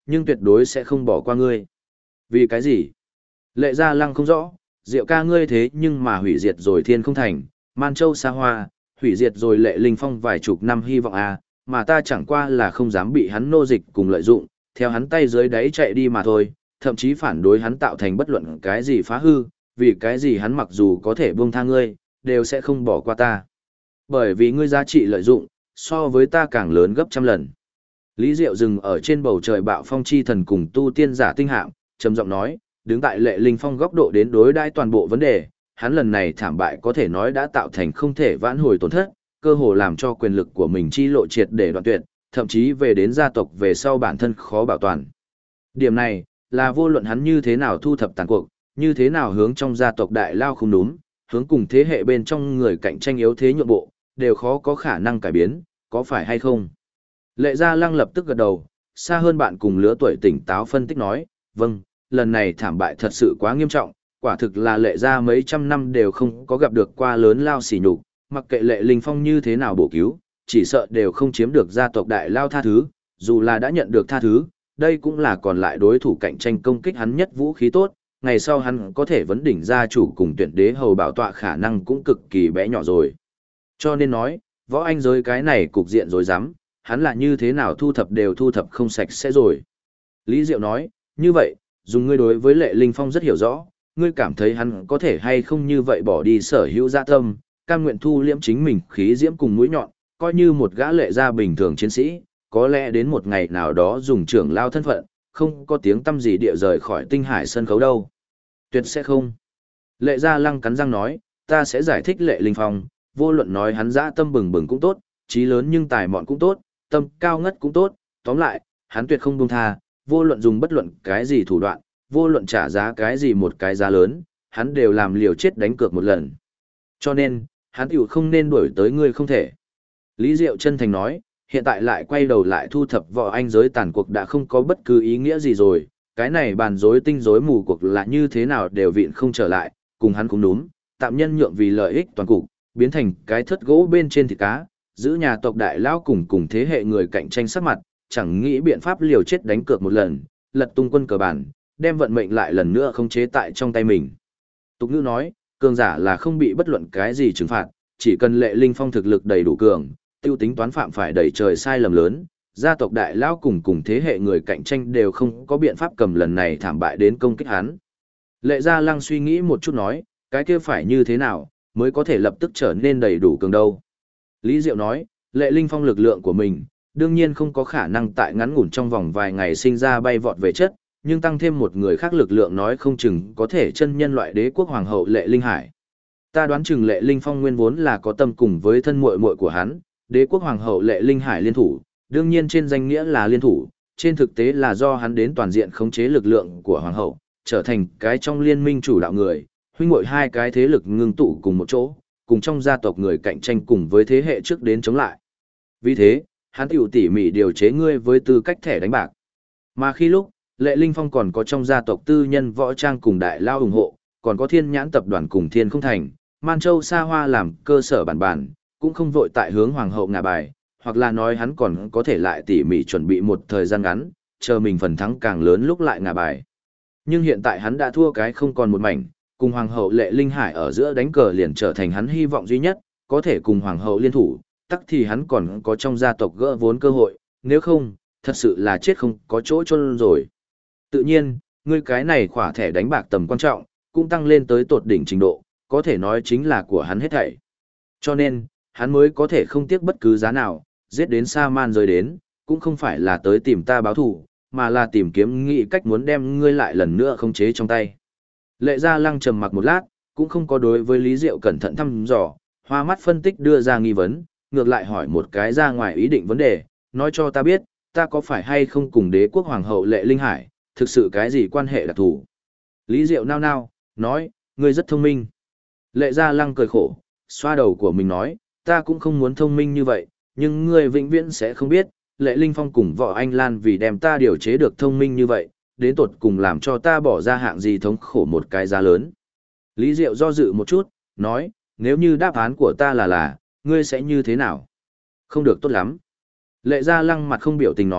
nhưng tuyệt đối sẽ không bỏ qua ngươi. Vì cái gì? Lệ Gia Lăng không rõ, Diệu ca ngươi thế nhưng mà hủy diệt rồi Thiên Không Thành, Man Châu xa hoa, hủy diệt rồi Lệ Linh Phong vài chục năm hy vọng à, mà ta chẳng qua là không dám bị hắn nô dịch cùng lợi dụng, theo hắn tay dưới đáy chạy đi mà thôi, thậm chí phản đối hắn tạo thành bất luận cái gì phá hư, vì cái gì hắn mặc dù có thể buông tha ngươi, đều sẽ không bỏ qua ta. Bởi vì ngươi giá trị lợi dụng, so với ta càng lớn gấp trăm lần. Lý Diệu dừng ở trên bầu trời bạo phong chi thần cùng tu tiên giả tinh hạng, trầm giọng nói, đứng tại Lệ Linh Phong góc độ đến đối đãi toàn bộ vấn đề, hắn lần này thảm bại có thể nói đã tạo thành không thể vãn hồi tổn thất, cơ hồ làm cho quyền lực của mình chi lộ triệt để đoạn tuyệt, thậm chí về đến gia tộc về sau bản thân khó bảo toàn. Điểm này, là vô luận hắn như thế nào thu thập tàn cuộc, như thế nào hướng trong gia tộc đại lao không đúng, hướng cùng thế hệ bên trong người cạnh tranh yếu thế nhượng bộ, đều khó có khả năng cải biến, có phải hay không? Lệ Gia Lăng lập tức gật đầu, xa hơn bạn cùng lứa tuổi tỉnh táo phân tích nói, vâng, lần này thảm bại thật sự quá nghiêm trọng, quả thực là Lệ Gia mấy trăm năm đều không có gặp được qua lớn lao sỉ nhục, mặc kệ Lệ Linh Phong như thế nào bổ cứu, chỉ sợ đều không chiếm được gia tộc đại lao tha thứ, dù là đã nhận được tha thứ, đây cũng là còn lại đối thủ cạnh tranh công kích hắn nhất vũ khí tốt, ngày sau hắn có thể vấn đỉnh gia chủ cùng tuyển đế hầu bảo tọa khả năng cũng cực kỳ bé nhỏ rồi. Cho nên nói, võ anh giới cái này cục diện rồi dám, hắn là như thế nào thu thập đều thu thập không sạch sẽ rồi. Lý Diệu nói, như vậy, dùng ngươi đối với Lệ Linh Phong rất hiểu rõ, ngươi cảm thấy hắn có thể hay không như vậy bỏ đi sở hữu dạ tâm, cam nguyện thu liễm chính mình khí diễm cùng mũi nhọn, coi như một gã Lệ gia bình thường chiến sĩ, có lẽ đến một ngày nào đó dùng trưởng lao thân phận, không có tiếng tâm gì địa rời khỏi tinh hải sân khấu đâu. Tuyệt sẽ không. Lệ Gia Lăng cắn răng nói, ta sẽ giải thích Lệ Linh Phong, vô luận nói hắn dã tâm bừng bừng cũng tốt, trí lớn nhưng tài mọn cũng tốt, tâm cao ngất cũng tốt, tóm lại, hắn tuyệt không buông tha, vô luận dùng bất luận cái gì thủ đoạn, vô luận trả giá cái gì một cái giá lớn, hắn đều làm liều chết đánh cược một lần. Cho nên, hắn tiểu không nên đuổi tới ngươi không thể. Lý Diệu chân thành nói, hiện tại lại quay đầu lại thu thập võ anh giới tàn cuộc đã không có bất cứ ý nghĩa gì rồi, cái này bàn rối tinh rối mù cuộc là như thế nào đều vịn không trở lại, cùng hắn cũng đúng, tạm nhân nhượng vì lợi ích toàn cục, biến thành cái thất gỗ bên trên thịt cá, giữ nhà tộc đại lao cùng thế hệ người cạnh tranh sắc mặt, chẳng nghĩ biện pháp liều chết đánh cược một lần, lật tung quân cờ bản, đem vận mệnh lại lần nữa không chế tại trong tay mình. Tục ngữ nói, cường giả là không bị bất luận cái gì trừng phạt, chỉ cần Lệ Linh Phong thực lực đầy đủ cường, tiêu tính toán phạm phải đẩy trời sai lầm lớn, gia tộc đại lao cùng thế hệ người cạnh tranh đều không có biện pháp cầm lần này thảm bại đến công kích hắn. Lệ Gia Lăng suy nghĩ một chút nói, cái kia phải như thế nào, mới có thể lập tức trở nên đầy đủ cường đâu. Lý Diệu nói, Lệ Linh Phong lực lượng của mình, đương nhiên không có khả năng tại ngắn ngủn trong vòng vài ngày sinh ra bay vọt về chất, nhưng tăng thêm một người khác lực lượng nói không chừng có thể chân nhân loại đế quốc hoàng hậu Lệ Linh Hải. Ta đoán chừng Lệ Linh Phong nguyên vốn là có tâm cùng với thân muội muội của hắn, đế quốc hoàng hậu Lệ Linh Hải liên thủ, đương nhiên trên danh nghĩa là liên thủ, trên thực tế là do hắn đến toàn diện khống chế lực lượng của hoàng hậu, trở thành cái trong liên minh chủ đạo người, huynh muội hai cái thế lực ngưng tụ cùng một chỗ, cùng trong gia tộc người cạnh tranh cùng với thế hệ trước đến chống lại. Vì thế, hắn tiểu tỉ mỉ điều chế ngươi với tư cách thẻ đánh bạc. Mà khi lúc, Lệ Linh Phong còn có trong gia tộc tư nhân võ trang cùng đại lao ủng hộ, còn có Thiên Nhãn tập đoàn cùng Thiên Không Thành, Man Châu xa hoa làm cơ sở bản, cũng không vội tại hướng hoàng hậu ngả bài, hoặc là nói hắn còn có thể lại tỉ mỉ chuẩn bị một thời gian ngắn, chờ mình phần thắng càng lớn lúc lại ngả bài. Nhưng hiện tại hắn đã thua cái không còn một mảnh, cùng hoàng hậu Lệ Linh Hải ở giữa đánh cờ liền trở thành hắn hy vọng duy nhất, có thể cùng hoàng hậu liên thủ, tắc thì hắn còn có trong gia tộc gỡ vốn cơ hội, nếu không, thật sự là chết không có chỗ chôn rồi. Tự nhiên, ngươi cái này khỏa thẻ đánh bạc tầm quan trọng, cũng tăng lên tới tột đỉnh trình độ, có thể nói chính là của hắn hết thảy. Cho nên, hắn mới có thể không tiếc bất cứ giá nào, giết đến Sa Man rời đến, cũng không phải là tới tìm ta báo thù, mà là tìm kiếm nghị cách muốn đem ngươi lại lần nữa khống chế trong tay. Lệ Gia Lăng trầm mặc một lát, cũng không có đối với Lý Diệu cẩn thận thăm dò, hoa mắt phân tích đưa ra nghi vấn, ngược lại hỏi một cái ra ngoài ý định vấn đề, nói cho ta biết, ta có phải hay không cùng đế quốc hoàng hậu Lệ Linh Hải, thực sự cái gì quan hệ đặc thù. Lý Diệu nao nao, nói, ngươi rất thông minh. Lệ Gia Lăng cười khổ, xoa đầu của mình nói, ta cũng không muốn thông minh như vậy, nhưng ngươi vĩnh viễn sẽ không biết, Lệ Linh Phong cùng Võ Anh Lan vì đem ta điều chế được thông minh như vậy, đến tột cùng làm cho ta bỏ ra hạng gì thống khổ một cái giá lớn. Lý Diệu do dự một chút, nói, nếu như đáp án của ta là, ngươi sẽ như thế nào? Không được tốt lắm. Lệ Gia Lăng mặt không biểu tình nói,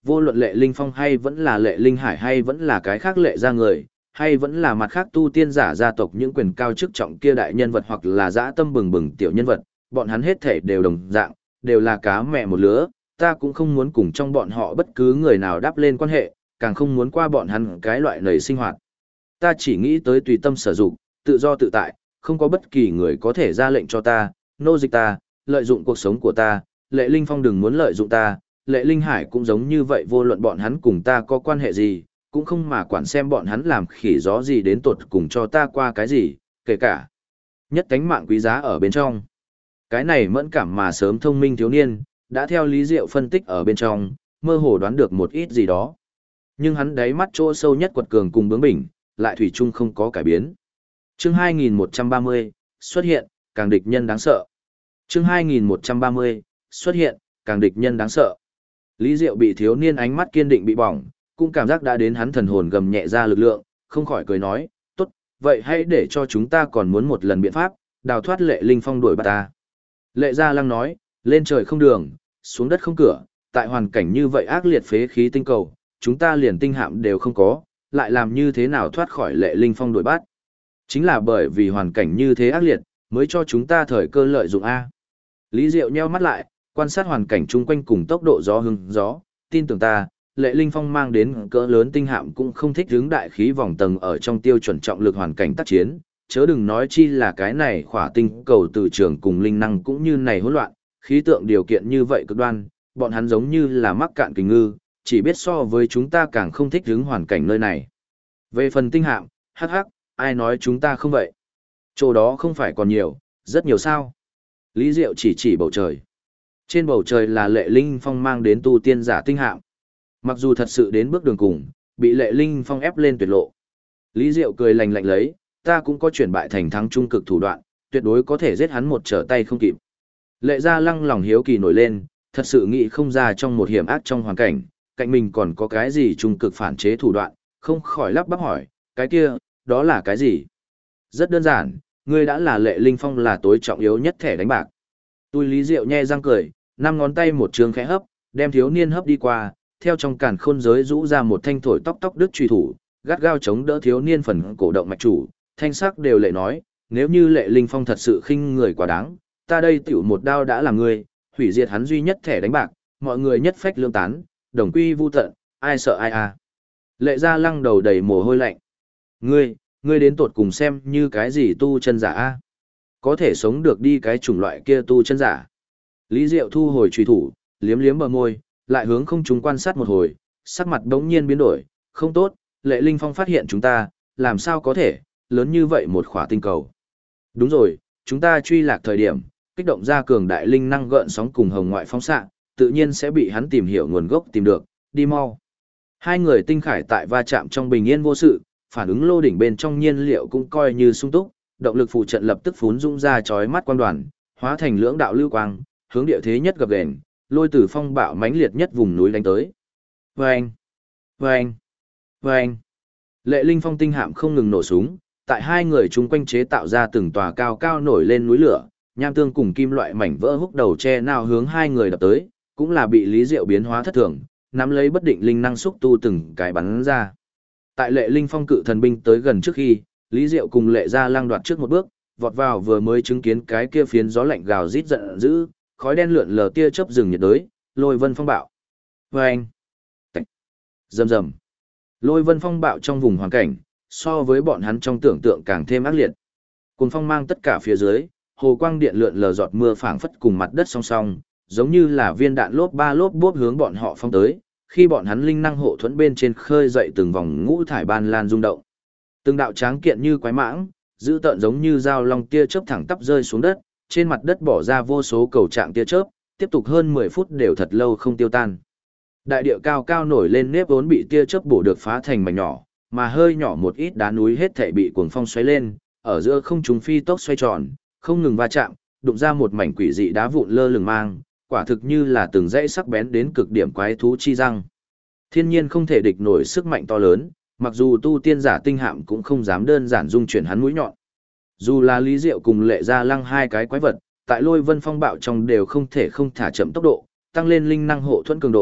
Vô luận Lệ Linh Phong hay vẫn là Lệ Linh Hải hay vẫn là cái khác Lệ gia người, hay vẫn là mặt khác tu tiên giả gia tộc những quyền cao chức trọng kia đại nhân vật hoặc là dã tâm bừng bừng tiểu nhân vật, bọn hắn hết thể đều đồng dạng, đều là cá mẹ một lứa, ta cũng không muốn cùng trong bọn họ bất cứ người nào đáp lên quan hệ, càng không muốn qua bọn hắn cái loại nầy sinh hoạt. Ta chỉ nghĩ tới tùy tâm sở dụng, tự do tự tại, không có bất kỳ người có thể ra lệnh cho ta, nô dịch ta, lợi dụng cuộc sống của ta, Lệ Linh Phong đừng muốn lợi dụng ta, Lệ Linh Hải cũng giống như vậy, vô luận bọn hắn cùng ta có quan hệ gì, cũng không mà quản xem bọn hắn làm khỉ gió gì đến tột cùng cho ta qua cái gì, kể cả nhất cánh mạng quý giá ở bên trong. Cái này mẫn cảm mà sớm thông minh thiếu niên, đã theo Lý Diệu phân tích ở bên trong, mơ hồ đoán được một ít gì đó. Nhưng hắn đáy mắt chỗ sâu nhất quật cường cùng bướng bỉnh, lại thủy chung không có cải biến. Chương 2130, xuất hiện, càng địch nhân đáng sợ. Chương 2130, xuất hiện, càng địch nhân đáng sợ. Lý Diệu bị thiếu niên ánh mắt kiên định bị bỏng, cũng cảm giác đã đến hắn thần hồn gầm nhẹ ra lực lượng, không khỏi cười nói, tốt, vậy hãy để cho chúng ta còn muốn một lần biện pháp, đào thoát Lệ Linh Phong đuổi bắt ta. Lệ Gia Lăng nói, lên trời không đường, xuống đất không cửa, tại hoàn cảnh như vậy ác liệt phế khí tinh cầu, chúng ta liền tinh hạm đều không có, lại làm như thế nào thoát khỏi Lệ Linh Phong đuổi bắt. Chính là bởi vì hoàn cảnh như thế ác liệt, mới cho chúng ta thời cơ lợi dụng A. Lý Diệu nheo mắt lại, quan sát hoàn cảnh chung quanh cùng tốc độ gió hưng gió, tin tưởng ta, Lệ Linh Phong mang đến cỡ lớn tinh hạm cũng không thích hướng đại khí vòng tầng ở trong tiêu chuẩn trọng lực hoàn cảnh tác chiến, chớ đừng nói chi là cái này khỏa tinh cầu từ trường cùng linh năng cũng như này hỗn loạn, khí tượng điều kiện như vậy cực đoan, bọn hắn giống như là mắc cạn kình ngư, chỉ biết so với chúng ta càng không thích hướng hoàn cảnh nơi này. Về phần tinh hạm, hắc hắc, ai nói chúng ta không vậy? Chỗ đó không phải còn nhiều, rất nhiều sao? Lý Diệu chỉ bầu trời. Trên bầu trời là Lệ Linh Phong mang đến tu tiên giả tinh hạm. Mặc dù thật sự đến bước đường cùng, bị Lệ Linh Phong ép lên tuyệt lộ. Lý Diệu cười lạnh lạnh lấy, ta cũng có chuyển bại thành thắng trung cực thủ đoạn, tuyệt đối có thể giết hắn một trở tay không kịp. Lệ Gia Lăng lòng hiếu kỳ nổi lên, thật sự nghĩ không ra trong một hiểm ác trong hoàn cảnh, cạnh mình còn có cái gì trung cực phản chế thủ đoạn, không khỏi lắp bắp hỏi, cái kia, đó là cái gì? Rất đơn giản, ngươi đã là Lệ Linh Phong là tối trọng yếu nhất thẻ đánh bạc. Tôi Lý Diệu nhe răng cười, năm ngón tay một trường khẽ hấp, đem thiếu niên hấp đi qua, theo trong càn khôn giới rũ ra một thanh thổi tóc tóc đứt truy thủ, gắt gao chống đỡ thiếu niên phần cổ động mạch chủ, thanh sắc đều lệ nói, nếu như Lệ Linh Phong thật sự khinh người quá đáng, ta đây tiểu một đao đã làm ngươi, hủy diệt hắn duy nhất thẻ đánh bạc, mọi người nhất phách lương tán, đồng quy vu tận, ai sợ ai à. Lệ Gia Lăng đầu đầy mồ hôi lạnh. Ngươi đến tột cùng xem như cái gì tu chân giả a? Có thể sống được đi cái chủng loại kia tu chân giả. Lý Diệu thu hồi truy thủ, liếm liếm bờ môi, lại hướng không trung quan sát một hồi, sắc mặt đống nhiên biến đổi, không tốt, Lệ Linh Phong phát hiện chúng ta, làm sao có thể, lớn như vậy một khỏa tinh cầu. Đúng rồi, chúng ta truy lạc thời điểm, kích động ra cường đại linh năng gợn sóng cùng hồng ngoại phóng xạ, tự nhiên sẽ bị hắn tìm hiểu nguồn gốc tìm được, đi mau. Hai người tinh khải tại va chạm trong bình yên vô sự, phản ứng lô đỉnh bên trong nhiên liệu cũng coi như sung túc, động lực phụ trận lập tức phún dũng ra chói mắt quang đoàn, hóa thành lưỡng đạo lưu quang, hướng địa thế nhất gập ghềnh, lôi từ phong bạo mãnh liệt nhất vùng núi đánh tới. Vâng! Vâng! Vâng! Lệ Linh Phong tinh hạm không ngừng nổ súng, tại hai người chung quanh chế tạo ra từng tòa cao cao nổi lên núi lửa, nham tương cùng kim loại mảnh vỡ húc đầu che nào hướng hai người đập tới, cũng là bị Lý Diệu biến hóa thất thường, nắm lấy bất định linh năng xúc tu từng cái bắn ra. Tại Lệ Linh Phong cự thần binh tới gần trước khi, Lý Diệu cùng Lệ Gia Lăng đoạt trước một bước, vọt vào vừa mới chứng kiến cái kia phiến gió lạnh gào rít giận dữ, khói đen lượn lờ tia chớp rừng nhiệt đới, lôi vân phong bạo. Vâng! Rầm rầm! Lôi vân phong bạo trong vùng hoàn cảnh, so với bọn hắn trong tưởng tượng càng thêm ác liệt. Cùng phong mang tất cả phía dưới, hồ quang điện lượn lờ giọt mưa phảng phất cùng mặt đất song song, giống như là viên đạn lốp ba lốp bốp hướng bọn họ phong tới, khi bọn hắn linh năng hộ thuẫn bên trên khơi dậy từng vòng ngũ thải ban lan rung động. Từng đạo tráng kiện như quái mãng, dữ tợn giống như dao long tia chớp thẳng tắp rơi xuống đất, trên mặt đất bỏ ra vô số cầu trạng tia chớp, tiếp tục hơn 10 phút đều thật lâu không tiêu tan. Đại địa cao cao nổi lên nếp vốn bị tia chớp bổ được phá thành mảnh nhỏ, mà hơi nhỏ một ít đá núi hết thảy bị cuồng phong xoáy lên, ở giữa không trung phi tốc xoay tròn, không ngừng va chạm, đụng ra một mảnh quỷ dị đá vụn lơ lửng mang, quả thực như là từng dãy sắc bén đến cực điểm quái thú chi răng. Thiên nhiên không thể địch nổi sức mạnh to lớn, mặc dù tu tiên giả tinh hạm cũng không dám đơn giản dung chuyển hắn mũi nhọn. Dù là Lý Diệu cùng Lệ Gia Lăng hai cái quái vật, tại lôi vân phong bạo trong đều không thể không thả chậm tốc độ, tăng lên linh năng hộ thuẫn cường độ,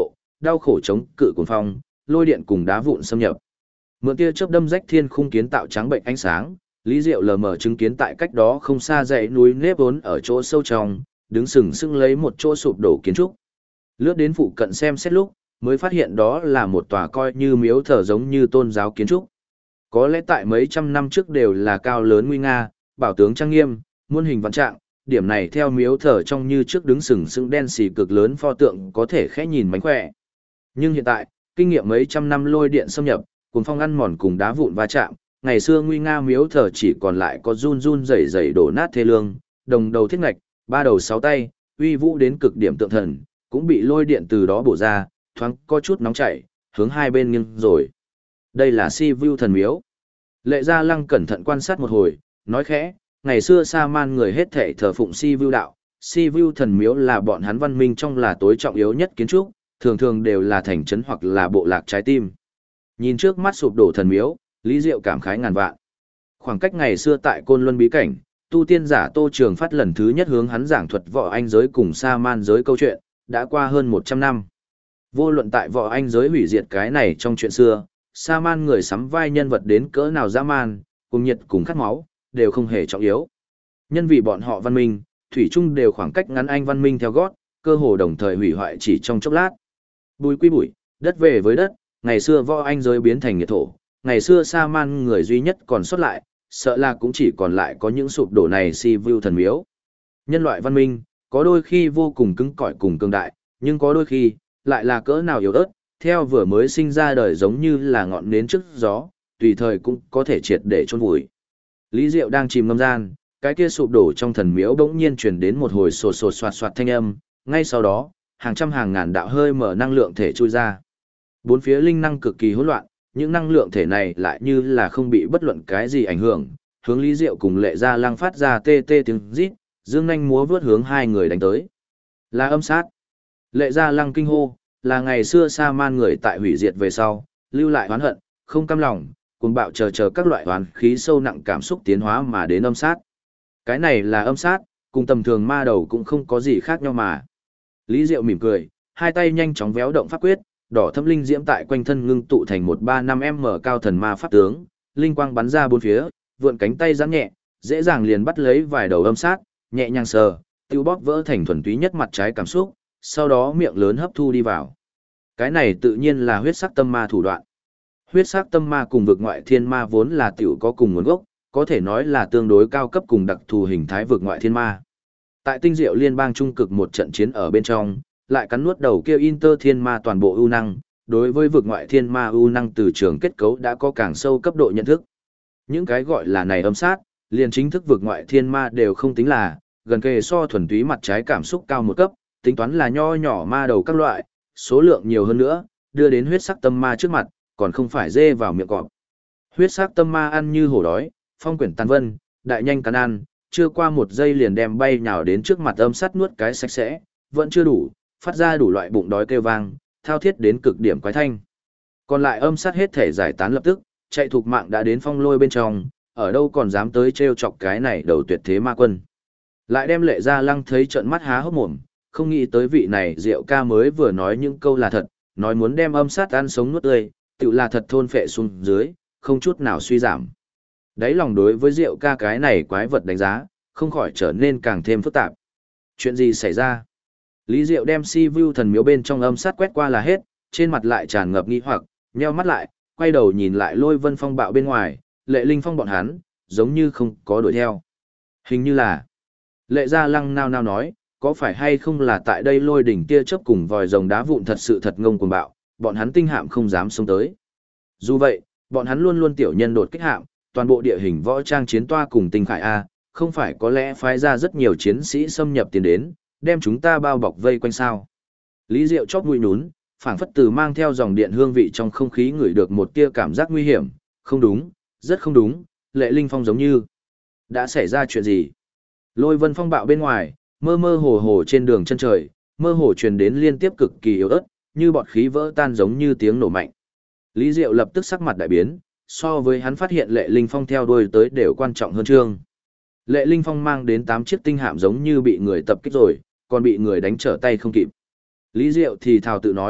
đau khổ chống cự cuồng phong, lôi điện cùng đá vụn xâm nhập. Mượn tia chớp đâm rách thiên khung kiến tạo trắng bệnh ánh sáng, Lý Diệu lờ mờ chứng kiến tại cách đó không xa dãy núi nếp vốn ở chỗ sâu trong, đứng sừng sững lấy một chỗ sụp đổ kiến trúc. Lướt đến phụ cận xem xét lúc, mới phát hiện đó là một tòa coi như miếu thờ giống như tôn giáo kiến trúc. Có lẽ tại mấy trăm năm trước đều là cao lớn nguy nga, bảo tướng trang nghiêm, muôn hình vạn trạng, điểm này theo miếu thờ trong như trước đứng sừng sững đen xì cực lớn pho tượng có thể khẽ nhìn mánh khỏe. Nhưng hiện tại, kinh nghiệm mấy trăm năm lôi điện xâm nhập, cuồng phong ăn mòn cùng đá vụn va chạm, ngày xưa nguy nga miếu thờ chỉ còn lại có run run rẩy rẩy đổ nát thê lương, đồng đầu thiết ngạch, ba đầu sáu tay, uy vũ đến cực điểm tượng thần, cũng bị lôi điện từ đó bổ ra, thoáng có chút nóng chảy, hướng hai bên nghiêng rồi. Đây là Si Vu thần miếu. Lệ Gia Lăng cẩn thận quan sát một hồi, nói khẽ, ngày xưa Sa Man người hết thảy thờ phụng Si Vu đạo, Si Vu thần miếu là bọn hắn văn minh trong là tối trọng yếu nhất kiến trúc, thường thường đều là thành trấn hoặc là bộ lạc trái tim. Nhìn trước mắt sụp đổ thần miếu, Lý Diệu cảm khái ngàn vạn. Khoảng cách ngày xưa tại Côn Luân bí cảnh, tu tiên giả Tô Trường Phát lần thứ nhất hướng hắn giảng thuật võ anh giới cùng Sa Man giới câu chuyện, đã qua hơn 100 năm. Vô luận tại võ anh giới hủy diệt cái này trong chuyện xưa, Sa Man người sắm vai nhân vật đến cỡ nào dã man, cùng nhiệt cùng khát máu, đều không hề trọng yếu. Nhân vì bọn họ văn minh, thủy chung đều khoảng cách ngắn anh văn minh theo gót, cơ hồ đồng thời hủy hoại chỉ trong chốc lát. Bùi quy bụi, đất về với đất, ngày xưa võ anh giới biến thành nhiệt thổ, ngày xưa Sa Man người duy nhất còn xuất lại, sợ là cũng chỉ còn lại có những sụp đổ này Si Vu thần miếu. Nhân loại văn minh, có đôi khi vô cùng cứng cỏi cùng cường đại, nhưng có đôi khi, lại là cỡ nào yếu ớt, theo vừa mới sinh ra đời giống như là ngọn nến trước gió, tùy thời cũng có thể triệt để chôn vùi. Lý Diệu đang chìm ngâm gian, cái kia sụp đổ trong thần miếu bỗng nhiên truyền đến một hồi sột sột soạt soạt thanh âm, ngay sau đó, hàng trăm hàng ngàn đạo hơi mở năng lượng thể chui ra. Bốn phía linh năng cực kỳ hỗn loạn, những năng lượng thể này lại như là không bị bất luận cái gì ảnh hưởng, hướng Lý Diệu cùng Lệ Gia Lăng phát ra tê tê tiếng rít, dương nhanh múa vớt hướng hai người đánh tới. Là âm sát. Lệ Gia Lăng kinh hô, là ngày xưa Sa Man người tại hủy diệt về sau, lưu lại oán hận, không cam lòng, cuồng bạo chờ các loại oán khí sâu nặng cảm xúc tiến hóa mà đến âm sát. Cái này là âm sát, cùng tầm thường ma đầu cũng không có gì khác nhau mà. Lý Diệu mỉm cười, hai tay nhanh chóng véo động pháp quyết, đỏ thâm linh diễm tại quanh thân ngưng tụ thành một 35m cao thần ma pháp tướng, linh quang bắn ra bốn phía, vượn cánh tay giãn nhẹ, dễ dàng liền bắt lấy vài đầu âm sát, nhẹ nhàng sờ, tiêu bóp vỡ thành thuần túy nhất mặt trái cảm xúc, sau đó miệng lớn hấp thu đi vào. Cái này tự nhiên là huyết sắc tâm ma thủ đoạn. Huyết sắc tâm ma cùng vực ngoại thiên ma vốn là tiểu có cùng nguồn gốc, có thể nói là tương đối cao cấp cùng đặc thù hình thái vực ngoại thiên ma. Tại tinh diệu liên bang trung cực một trận chiến ở bên trong, lại cắn nuốt đầu kia Inter thiên ma toàn bộ ưu năng, đối với vực ngoại thiên ma ưu năng từ trường kết cấu đã có càng sâu cấp độ nhận thức. Những cái gọi là này âm sát, liền chính thức vực ngoại thiên ma đều không tính là, gần kề so thuần túy mặt trái cảm xúc cao một cấp, tính toán là nho nhỏ ma đầu các loại, số lượng nhiều hơn nữa, đưa đến huyết sắc tâm ma trước mặt, còn không phải dê vào miệng cọp. Huyết sắc tâm ma ăn như hổ đói, phong quyển tàn vân, đại nhanh cắn ăn, chưa qua một giây liền đem bay nhào đến trước mặt âm sát nuốt cái sạch sẽ, vẫn chưa đủ, phát ra đủ loại bụng đói kêu vang, thao thiết đến cực điểm quái thanh. Còn lại âm sát hết thể giải tán lập tức, chạy thục mạng đã đến phong lôi bên trong, ở đâu còn dám tới trêu chọc cái này đầu tuyệt thế ma quân. Lại đem Lệ Gia Lăng thấy trợn mắt há hốc mồm, không nghĩ tới vị này Diệu ca mới vừa nói những câu là thật, nói muốn đem âm sát ăn sống nuốt tươi, tự là thật thôn phệ xuống dưới, không chút nào suy giảm. Đấy lòng đối với Diệu ca cái này quái vật đánh giá, không khỏi trở nên càng thêm phức tạp. Chuyện gì xảy ra? Lý Diệu đem Si Vu thần miếu bên trong âm sát quét qua là hết, trên mặt lại tràn ngập nghi hoặc, nheo mắt lại, quay đầu nhìn lại Lôi Vân Phong bạo bên ngoài, Lệ Linh Phong bọn hắn, giống như không có đuổi theo. Hình như là. Lệ Gia Lăng nao nao nói, có phải hay không là tại đây lôi đỉnh kia chớp cùng vòi rồng đá vụn thật sự thật ngông cuồng bạo, bọn hắn tinh hạm không dám xông tới. Dù vậy, bọn hắn luôn luôn tiểu nhân đột kích hạm, toàn bộ địa hình võ trang chiến toa cùng tinh khải A, không phải có lẽ phái ra rất nhiều chiến sĩ xâm nhập tiến đến, đem chúng ta bao bọc vây quanh sao. Lý Diệu chóp mũi nhún, phảng phất từ mang theo dòng điện hương vị trong không khí ngửi được một tia cảm giác nguy hiểm, không đúng, rất không đúng, Lệ Linh Phong giống như đã xảy ra chuyện gì. Lôi Vân Phong bạo bên ngoài, mơ mơ hồ hồ trên đường chân trời, mơ hồ truyền đến liên tiếp cực kỳ yếu ớt, như bọt khí vỡ tan giống như tiếng nổ mạnh. Lý Diệu lập tức sắc mặt đại biến, so với hắn phát hiện Lệ Linh Phong theo đuôi tới đều quan trọng hơn chương. Lệ Linh Phong mang đến 8 chiếc tinh hạm giống như bị người tập kích rồi, còn bị người đánh trở tay không kịp. Lý Diệu thì thào tự nói,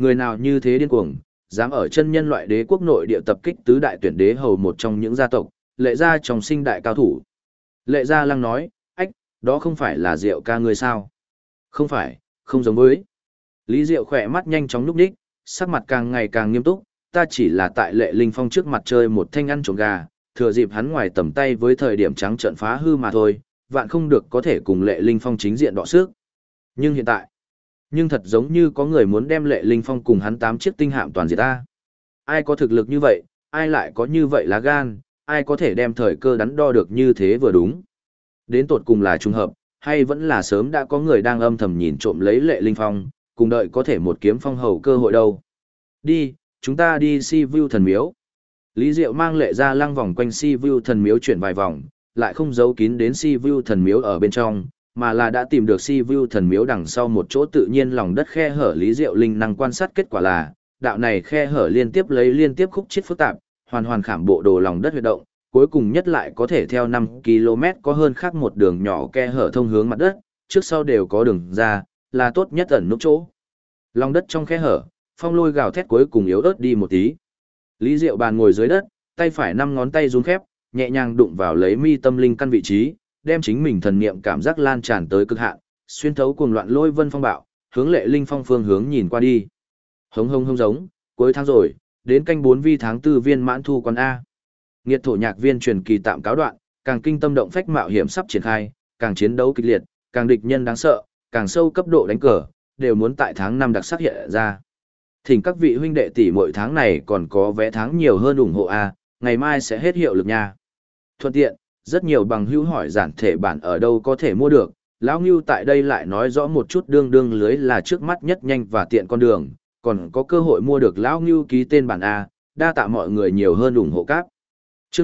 Người nào như thế điên cuồng, dám ở chân nhân loại đế quốc nội địa tập kích tứ đại tuyển đế hầu một trong những gia tộc, Lệ gia trong sinh đại cao thủ. Lệ Gia Lăng nói, ách, đó không phải là Diệu ca ngươi sao? Không phải, không giống với. Lý Diệu khỏe mắt nhanh chóng núp đích, sắc mặt càng ngày càng nghiêm túc, ta chỉ là tại Lệ Linh Phong trước mặt chơi một thanh ăn trộm gà, thừa dịp hắn ngoài tầm tay với thời điểm trắng trợn phá hư mà thôi, vạn không được có thể cùng Lệ Linh Phong chính diện đọ sức. Nhưng hiện tại, nhưng thật giống như có người muốn đem Lệ Linh Phong cùng hắn 8 chiếc tinh hạm toàn diệt ta. Ai có thực lực như vậy, ai lại có như vậy lá gan, ai có thể đem thời cơ đắn đo được như thế vừa đúng. Đến tột cùng là trùng hợp, hay vẫn là sớm đã có người đang âm thầm nhìn trộm lấy Lệ Linh Phong, cùng đợi có thể một kiếm phong hầu cơ hội đâu. Đi, chúng ta đi Si Vu thần miếu. Lý Diệu mang Lệ Gia Lăng vòng quanh Si Vu thần miếu chuyển vài vòng, lại không giấu kín đến Si Vu thần miếu ở bên trong, mà là đã tìm được Si Vu thần miếu đằng sau một chỗ tự nhiên lòng đất khe hở. Lý Diệu linh năng quan sát kết quả là, đạo này khe hở liên tiếp khúc chiết phức tạp, hoàn hoàn khảm bộ đồ lòng đất huyệt động, cuối cùng nhất lại có thể theo 5 km có hơn khác một đường nhỏ khe hở thông hướng mặt đất, trước sau đều có đường ra, là tốt nhất ẩn núp chỗ. Lòng đất trong khe hở, phong lôi gào thét cuối cùng yếu ớt đi một tí. Lý Diệu bàn ngồi dưới đất, tay phải 5 ngón tay run khép, nhẹ nhàng đụng vào lấy mi tâm linh căn vị trí, đem chính mình thần niệm cảm giác lan tràn tới cực hạn, xuyên thấu cuồng loạn lôi vân phong bạo, hướng Lệ Linh Phong phương hướng nhìn qua đi. Hống hống hống giống, cuối tháng rồi, đến canh 4 vi tháng 4 viên mãn thu quan A. Nghiệt thổ nhạc viên truyền kỳ tạm cáo đoạn, càng kinh tâm động phách mạo hiểm sắp triển khai, càng chiến đấu kịch liệt, càng địch nhân đáng sợ, càng sâu cấp độ đánh cờ, đều muốn tại tháng 5 đặc sắc hiện ra. Thỉnh các vị huynh đệ tỷ mỗi tháng này còn có vé tháng nhiều hơn ủng hộ A, ngày mai sẽ hết hiệu lực nha. Thuận tiện, rất nhiều bằng hữu hỏi giản thể bản ở đâu có thể mua được, lão Ngưu tại đây lại nói rõ một chút đương lưới là trước mắt nhất nhanh và tiện con đường, còn có cơ hội mua được lão Ngưu ký tên bản A, đa tạ mọi người nhiều hơn ủng hộ các. Chương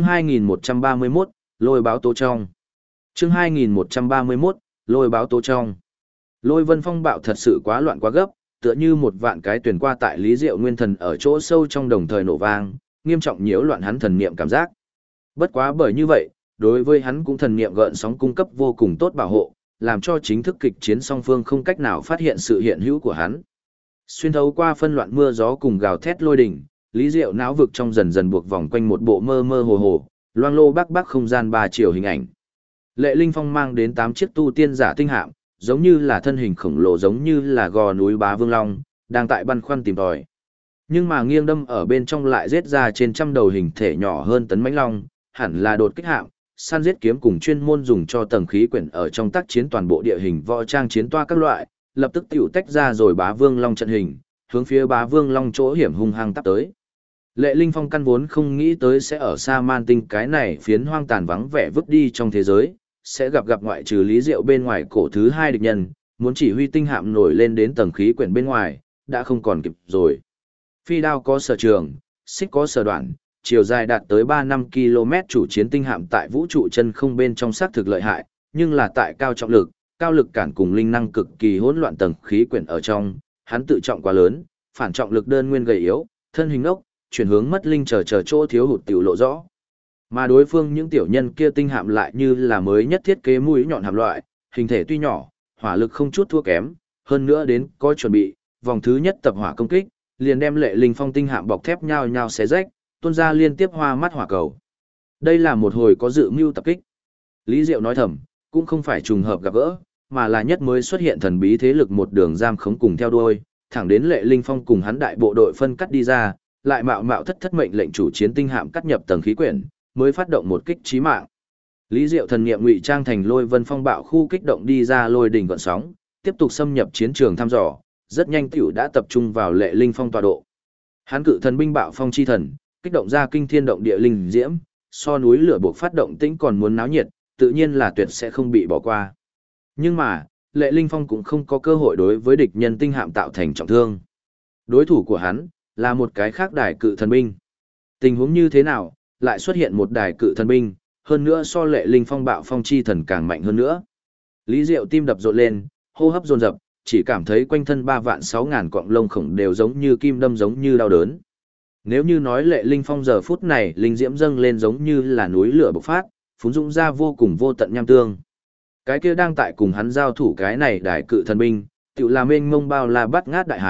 2131, Lôi báo tố trong. Chương 2131, Lôi báo tố trong. Lôi vân phong bạo thật sự quá loạn quá gấp, tựa như một vạn cái tuyển qua tại Lý Diệu Nguyên Thần ở chỗ sâu trong đồng thời nổ vang, nghiêm trọng nhiễu loạn hắn thần niệm cảm giác. Bất quá bởi như vậy, đối với hắn cũng thần niệm gợn sóng cung cấp vô cùng tốt bảo hộ, làm cho chính thức kịch chiến song phương không cách nào phát hiện sự hiện hữu của hắn. Xuyên thấu qua phân loạn mưa gió cùng gào thét lôi đỉnh, Lý Diệu não vực trong dần dần buộc vòng quanh một bộ mơ mơ hồ hồ, loang lô bắc không gian 3 chiều hình ảnh. Lệ Linh Phong mang đến 8 chiếc tu tiên giả tinh hạm, giống như là thân hình khổng lồ giống như là gò núi Bá Vương Long, đang tại băn khoăn tìm tòi. Nhưng mà nghiêng đâm ở bên trong lại giết ra trên trăm đầu hình thể nhỏ hơn tấn mãnh long, hẳn là đột kích hạm, săn giết kiếm cùng chuyên môn dùng cho tầng khí quyển ở trong tác chiến toàn bộ địa hình võ trang chiến toa các loại, lập tức tiểu tách ra rồi Bá Vương Long trận hình, hướng phía Bá Vương Long chỗ hiểm hung hăng tắp tới. Lệ Linh Phong căn vốn không nghĩ tới sẽ ở Sa Man Tinh cái này phiến hoang tàn vắng vẻ vứt đi trong thế giới, sẽ gặp ngoại trừ Lý Diệu bên ngoài cổ thứ hai địch nhân, muốn chỉ huy tinh hạm nổi lên đến tầng khí quyển bên ngoài, đã không còn kịp rồi. Phi đao có sở trường, xích có sở đoạn, chiều dài đạt tới 3-5 km chủ chiến tinh hạm tại vũ trụ chân không bên trong xác thực lợi hại, nhưng là tại cao trọng lực, cao lực cản cùng linh năng cực kỳ hỗn loạn tầng khí quyển ở trong, hắn tự trọng quá lớn, phản trọng lực đơn nguyên gầy yếu, thân hình ốc, chuyển hướng mất linh chờ chỗ thiếu hụt tiểu lộ rõ. Mà đối phương những tiểu nhân kia tinh hạm lại như là mới nhất thiết kế mũi nhọn hạm loại, hình thể tuy nhỏ, hỏa lực không chút thua kém, hơn nữa đến có chuẩn bị, vòng thứ nhất tập hỏa công kích, liền đem Lệ Linh Phong tinh hạm bọc thép nhao nhao xé rách, tuôn ra liên tiếp hoa mắt hỏa cầu. Đây là một hồi có dự mưu tập kích. Lý Diệu nói thầm, cũng không phải trùng hợp gặp gỡ, mà là nhất mới xuất hiện thần bí thế lực một đường giam khống cùng theo đuôi, thẳng đến Lệ Linh Phong cùng hắn đại bộ đội phân cắt đi ra, lại mạo thất mệnh lệnh chủ chiến tinh hạm cắt nhập tầng khí quyển, mới phát động một kích chí mạng. Lý Diệu thần niệm ngụy trang thành Lôi Vân Phong bạo khu kích động đi ra lôi đỉnh gợn sóng, tiếp tục xâm nhập chiến trường thăm dò, rất nhanh tiểu đã tập trung vào Lệ Linh Phong tọa độ. Hắn cự thần binh bạo phong chi thần, kích động ra kinh thiên động địa linh diễm, so núi lửa buộc phát động tĩnh còn muốn náo nhiệt, tự nhiên là tuyệt sẽ không bị bỏ qua. Nhưng mà, Lệ Linh Phong cũng không có cơ hội đối với địch nhân tinh hạm tạo thành trọng thương. Đối thủ của hắn là một cái khác đài cự thần binh. Tình huống như thế nào, lại xuất hiện một đài cự thần binh, hơn nữa so Lệ Linh Phong bạo phong chi thần càng mạnh hơn nữa. Lý Diệu tim đập rộn lên, hô hấp dồn dập, chỉ cảm thấy quanh thân 3.600.000 cọng lông khổng đều giống như kim đâm giống như đau đớn. Nếu như nói Lệ Linh Phong giờ phút này linh diễm dâng lên giống như là núi lửa bộc phát, phúng dũng ra vô cùng vô tận nham tương. Cái kia đang tại cùng hắn giao thủ cái này đại cự thần binh, tự là mênh mông bao la bắt ngát đại hải,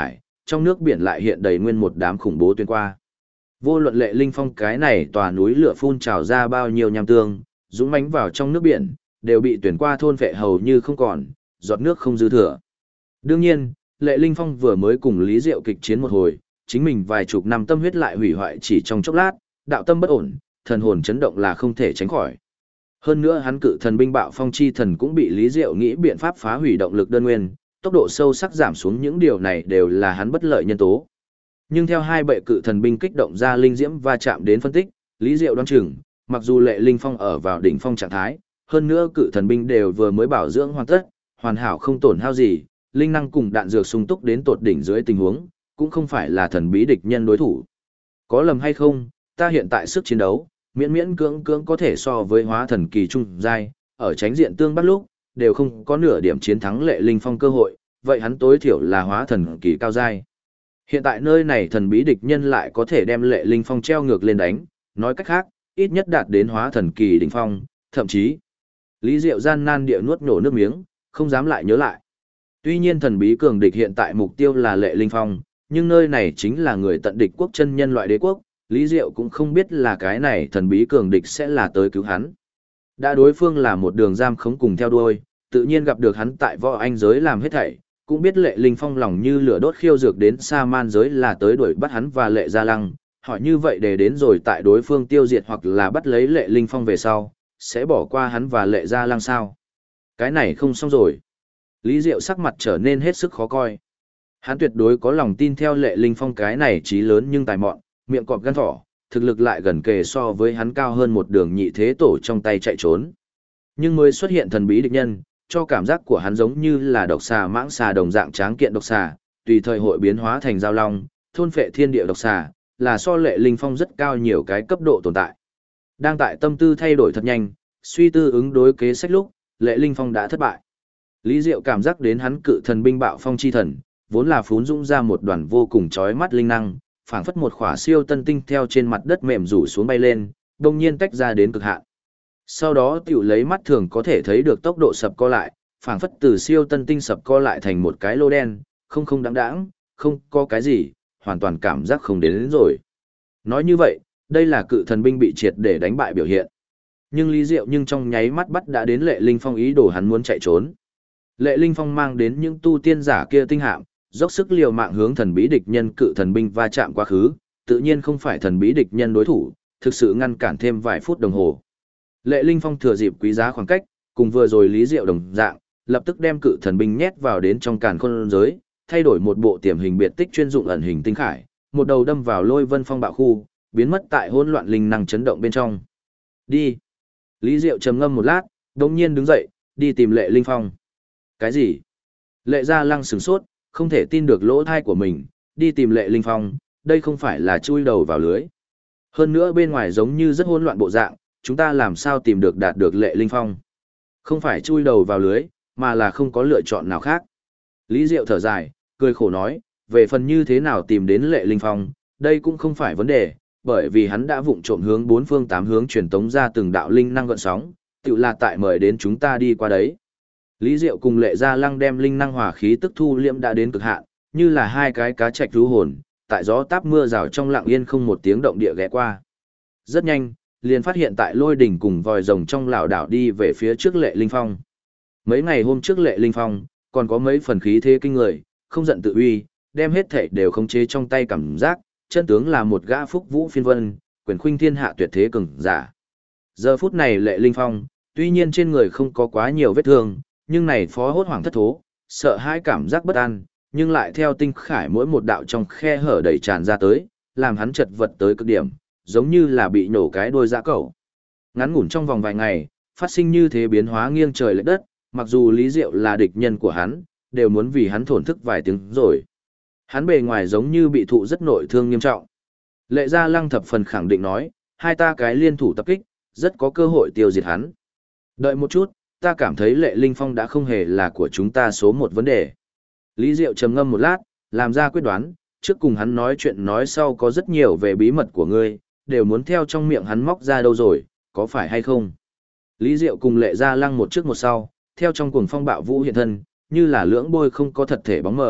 trong nước biển lại hiện đầy nguyên một đám khủng bố tuyên qua. Vô luận Lệ Linh Phong cái này tòa núi lửa phun trào ra bao nhiêu nham tương, dũng mãnh vào trong nước biển, đều bị tuyển qua thôn vệ hầu như không còn, giọt nước không dư thừa. Đương nhiên, Lệ Linh Phong vừa mới cùng Lý Diệu kịch chiến một hồi, chính mình vài chục năm tâm huyết lại hủy hoại chỉ trong chốc lát, đạo tâm bất ổn, thần hồn chấn động là không thể tránh khỏi. Hơn nữa hắn cự thần binh bạo phong chi thần cũng bị Lý Diệu nghĩ biện pháp phá hủy động lực đơn nguyên, tốc độ sâu sắc giảm xuống, những điều này đều là hắn bất lợi nhân tố. Nhưng theo hai bệ cự thần binh kích động ra linh diễm va chạm đến phân tích, Lý Diệu đoán chừng, mặc dù Lệ Linh Phong ở vào đỉnh phong trạng thái, hơn nữa cự thần binh đều vừa mới bảo dưỡng hoàn tất, hoàn hảo không tổn hao gì, linh năng cùng đạn dược sung túc đến tột đỉnh dưới tình huống, cũng không phải là thần bí địch nhân đối thủ. Có lầm hay không, ta hiện tại sức chiến đấu, miễn miễn cưỡng cưỡng có thể so với hóa thần kỳ trung giai, ở tránh diện tương bắt lúc, đều không có nửa điểm chiến thắng Lệ Linh Phong cơ hội, vậy hắn tối thiểu là hóa thần kỳ cao giai. Hiện tại nơi này thần bí địch nhân lại có thể đem Lệ Linh Phong treo ngược lên đánh, nói cách khác, ít nhất đạt đến hóa thần kỳ đỉnh phong, thậm chí. Lý Diệu gian nan địa nuốt nổ nước miếng, không dám lại nhớ lại. Tuy nhiên thần bí cường địch hiện tại mục tiêu là Lệ Linh Phong, nhưng nơi này chính là người tận địch quốc chân nhân loại đế quốc, Lý Diệu cũng không biết là cái này thần bí cường địch sẽ là tới cứu hắn. Đã đối phương là một đường giam khống cùng theo đuôi, tự nhiên gặp được hắn tại võ anh giới làm hết thảy, cũng biết Lệ Linh Phong lòng như lửa đốt khiêu dược đến Sa Man giới là tới đuổi bắt hắn và Lệ Gia Lăng, hỏi như vậy để đến rồi tại đối phương tiêu diệt hoặc là bắt lấy Lệ Linh Phong về sau, sẽ bỏ qua hắn và Lệ Gia Lăng sao? Cái này không xong rồi. Lý Diệu sắc mặt trở nên hết sức khó coi. Hắn tuyệt đối có lòng tin theo Lệ Linh Phong cái này trí lớn nhưng tài mọn, miệng cọp gan thỏ, thực lực lại gần kề so với hắn cao hơn một đường nhị thế tổ trong tay chạy trốn. Nhưng mới xuất hiện thần bí địch nhân, cho cảm giác của hắn giống như là độc xà mãng xà đồng dạng tráng kiện độc xà, tùy thời hội biến hóa thành giao long, thôn phệ thiên địa độc xà, là so Lệ Linh Phong rất cao nhiều cái cấp độ tồn tại. Đang tại tâm tư thay đổi thật nhanh, suy tư ứng đối kế sách lúc, Lệ Linh Phong đã thất bại. Lý Diệu cảm giác đến hắn cự thần binh bạo phong chi thần, vốn là phún dũng ra một đoàn vô cùng chói mắt linh năng, phảng phất một khỏa siêu tân tinh theo trên mặt đất mềm rủ xuống bay lên, đồng nhiên tách ra đến cực hạn. Sau đó tiểu lấy mắt thường có thể thấy được tốc độ sập co lại, phảng phất từ siêu tân tinh sập co lại thành một cái lô đen, không đáng đáng, không có cái gì, hoàn toàn cảm giác không đến rồi. Nói như vậy, đây là cự thần binh bị triệt để đánh bại biểu hiện. Nhưng Lý Diệu trong nháy mắt bắt đã đến Lệ Linh Phong ý đồ hắn muốn chạy trốn. Lệ Linh Phong mang đến những tu tiên giả kia tinh hạm, dốc sức liều mạng hướng thần bí địch nhân cự thần binh va chạm quá khứ, tự nhiên không phải thần bí địch nhân đối thủ, thực sự ngăn cản thêm vài phút đồng hồ. Lệ Linh Phong thừa dịp quý giá khoảng cách, cùng vừa rồi Lý Diệu đồng dạng, lập tức đem cự thần binh nhét vào đến trong càn khôn giới, thay đổi một bộ tiềm hình biệt tích chuyên dụng ẩn hình tinh khải, một đầu đâm vào Lôi Vân Phong bạo khu, biến mất tại hỗn loạn linh năng chấn động bên trong. Đi. Lý Diệu trầm ngâm một lát, đột nhiên đứng dậy, đi tìm Lệ Linh Phong. Cái gì? Lệ Gia Lăng sửng sốt, không thể tin được lỗ thai của mình, đi tìm Lệ Linh Phong, đây không phải là chui đầu vào lưới. Hơn nữa bên ngoài giống như rất hỗn loạn bộ dạng, chúng ta làm sao tìm được đạt được Lệ Linh Phong? Không phải chui đầu vào lưới, mà là không có lựa chọn nào khác. Lý Diệu thở dài, cười khổ nói, về phần như thế nào tìm đến Lệ Linh Phong, đây cũng không phải vấn đề, bởi vì hắn đã vụng trộm hướng bốn phương tám hướng truyền tống ra từng đạo linh năng gợn sóng, tự là tại mời đến chúng ta đi qua đấy. Lý Diệu cùng Lệ Gia Lăng đem linh năng hỏa khí tức thu liễm đã đến cực hạn, như là hai cái cá trạch rú hồn, tại gió táp mưa rào trong lặng yên không một tiếng động địa ghé qua. Rất nhanh, liền phát hiện tại Lôi Đỉnh cùng vòi rồng trong lảo đảo đi về phía trước Lệ Linh Phong. Mấy ngày hôm trước Lệ Linh Phong, còn có mấy phần khí thế kinh người, không giận tự uy, đem hết thảy đều khống chế trong tay cảm giác, chân tướng là một gã phúc vũ phiên vân, quyền khuynh thiên hạ tuyệt thế cường giả. Giờ phút này Lệ Linh Phong, tuy nhiên trên người không có quá nhiều vết thương, nhưng này phó hốt hoảng thất thố, sợ hãi cảm giác bất an, nhưng lại theo tinh khải mỗi một đạo trong khe hở đầy tràn ra tới, làm hắn chật vật tới cực điểm, giống như là bị nổ cái đuôi dã cẩu. Ngắn ngủn trong vòng vài ngày, phát sinh như thế biến hóa nghiêng trời lệch đất, mặc dù Lý Diệu là địch nhân của hắn, đều muốn vì hắn thổn thức vài tiếng rồi. Hắn bề ngoài giống như bị thụ rất nội thương nghiêm trọng. Lệ Gia Lăng thập phần khẳng định nói, hai ta cái liên thủ tập kích, rất có cơ hội tiêu diệt hắn. Đợi một chút, ta cảm thấy Lệ Linh Phong đã không hề là của chúng ta số một vấn đề. Lý Diệu trầm ngâm một lát, làm ra quyết đoán, trước cùng hắn nói chuyện nói sau có rất nhiều về bí mật của ngươi, đều muốn theo trong miệng hắn móc ra đâu rồi, có phải hay không? Lý Diệu cùng Lệ Gia Lăng một trước một sau, theo trong cuồng phong bạo vũ hiện thân, như là lưỡng bôi không có thật thể bóng mờ,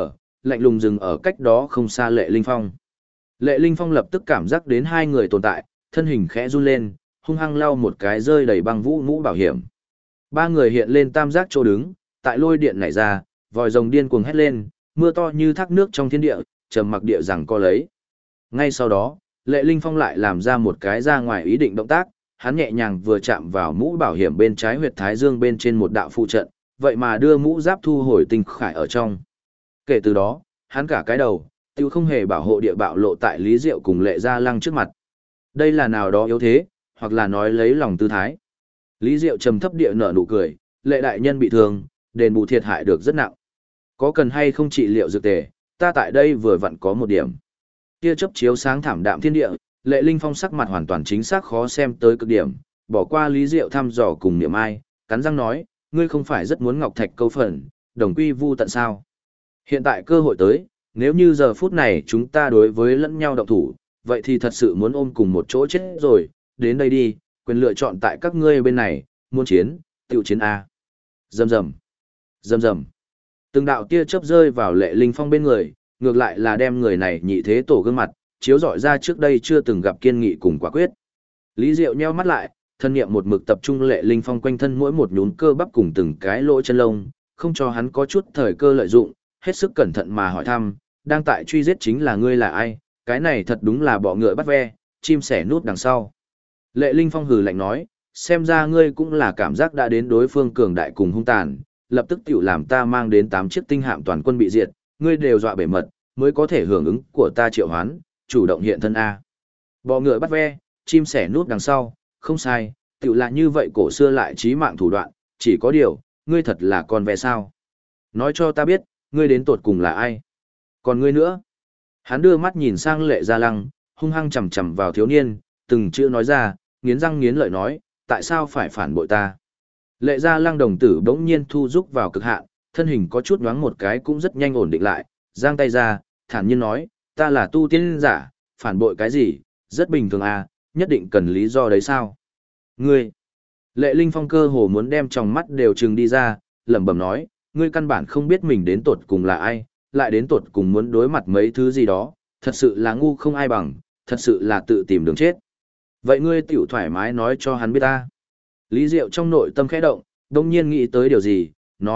lạnh lùng dừng ở cách đó không xa Lệ Linh Phong. Lệ Linh Phong lập tức cảm giác đến hai người tồn tại, thân hình khẽ run lên, hung hăng lau một cái rơi đầy băng vũ mũ bảo hiểm. Ba người hiện lên tam giác chỗ đứng, tại lôi điện nảy ra, vòi rồng điên cuồng hét lên, mưa to như thác nước trong thiên địa, trầm mặc địa rằng co lấy. Ngay sau đó, Lệ Linh Phong lại làm ra một cái ra ngoài ý định động tác, hắn nhẹ nhàng vừa chạm vào mũ bảo hiểm bên trái huyệt thái dương bên trên một đạo phụ trận, vậy mà đưa mũ giáp thu hồi tinh khải ở trong. Kể từ đó, hắn cả cái đầu, tiêu không hề bảo hộ địa bạo lộ tại Lý Diệu cùng Lệ Gia Lăng trước mặt. Đây là nào đó yếu thế, hoặc là nói lấy lòng tư thái. Lý Diệu trầm thấp địa nở nụ cười, Lệ đại nhân bị thương, đền bù thiệt hại được rất nặng. Có cần hay không trị liệu dược tề, ta tại đây vừa vặn có một điểm. Tia chớp chiếu sáng thảm đạm thiên địa, Lệ Linh Phong sắc mặt hoàn toàn chính xác khó xem tới cực điểm, bỏ qua Lý Diệu thăm dò cùng niệm ai, cắn răng nói, ngươi không phải rất muốn ngọc thạch câu phần, đồng quy vu tận sao? Hiện tại cơ hội tới, nếu như giờ phút này chúng ta đối với lẫn nhau động thủ, vậy thì thật sự muốn ôm cùng một chỗ chết rồi, đến đây đi, quyền lựa chọn tại các ngươi bên này, muốn chiến, tiểu chiến A. Rầm rầm, rầm rầm. Từng đạo tia chớp rơi vào Lệ Linh Phong bên người, ngược lại là đem người này nhị thế tổ gương mặt, chiếu rọi ra trước đây chưa từng gặp kiên nghị cùng quả quyết. Lý Diệu nheo mắt lại, thân niệm một mực tập trung Lệ Linh Phong quanh thân mỗi một nhún cơ bắp cùng từng cái lỗ chân lông, không cho hắn có chút thời cơ lợi dụng, hết sức cẩn thận mà hỏi thăm, đang tại truy giết chính là ngươi là ai, cái này thật đúng là bọ ngựa bắt ve, chim sẻ nút đằng sau. Lệ Linh Phong hừ lạnh nói, xem ra ngươi cũng là cảm giác đã đến đối phương cường đại cùng hung tàn, lập tức tiểu làm ta mang đến 8 chiếc tinh hạm toàn quân bị diệt, ngươi đều dọa bể mật, mới có thể hưởng ứng của ta triệu hoán, chủ động hiện thân A. Bọ ngựa bắt ve, chim sẻ nút đằng sau, không sai, tiểu là như vậy cổ xưa lại chí mạng thủ đoạn, chỉ có điều, ngươi thật là con ve sao. Nói cho ta biết, ngươi đến tột cùng là ai? Còn ngươi nữa? Hắn đưa mắt nhìn sang Lệ Gia Lăng, hung hăng chầm chầm vào thiếu niên, từng chữ nói ra, nghiến răng nghiến lợi nói, tại sao phải phản bội ta? Lệ Gia Lăng đồng tử bỗng nhiên thu rúc vào cực hạn, thân hình có chút nhoáng một cái cũng rất nhanh ổn định lại, giang tay ra, thản nhiên nói, ta là tu tiên giả, phản bội cái gì, rất bình thường à, nhất định cần lý do đấy sao? Ngươi! Lệ Linh Phong cơ hồ muốn đem tròng mắt đều trừng đi ra, lẩm bẩm nói, ngươi căn bản không biết mình đến tột cùng là ai, lại đến tột cùng muốn đối mặt mấy thứ gì đó, thật sự là ngu không ai bằng, thật sự là tự tìm đường chết. Vậy ngươi tiểu thoải mái nói cho hắn biết ta. Lý Diệu trong nội tâm khẽ động, đông nhiên nghĩ tới điều gì,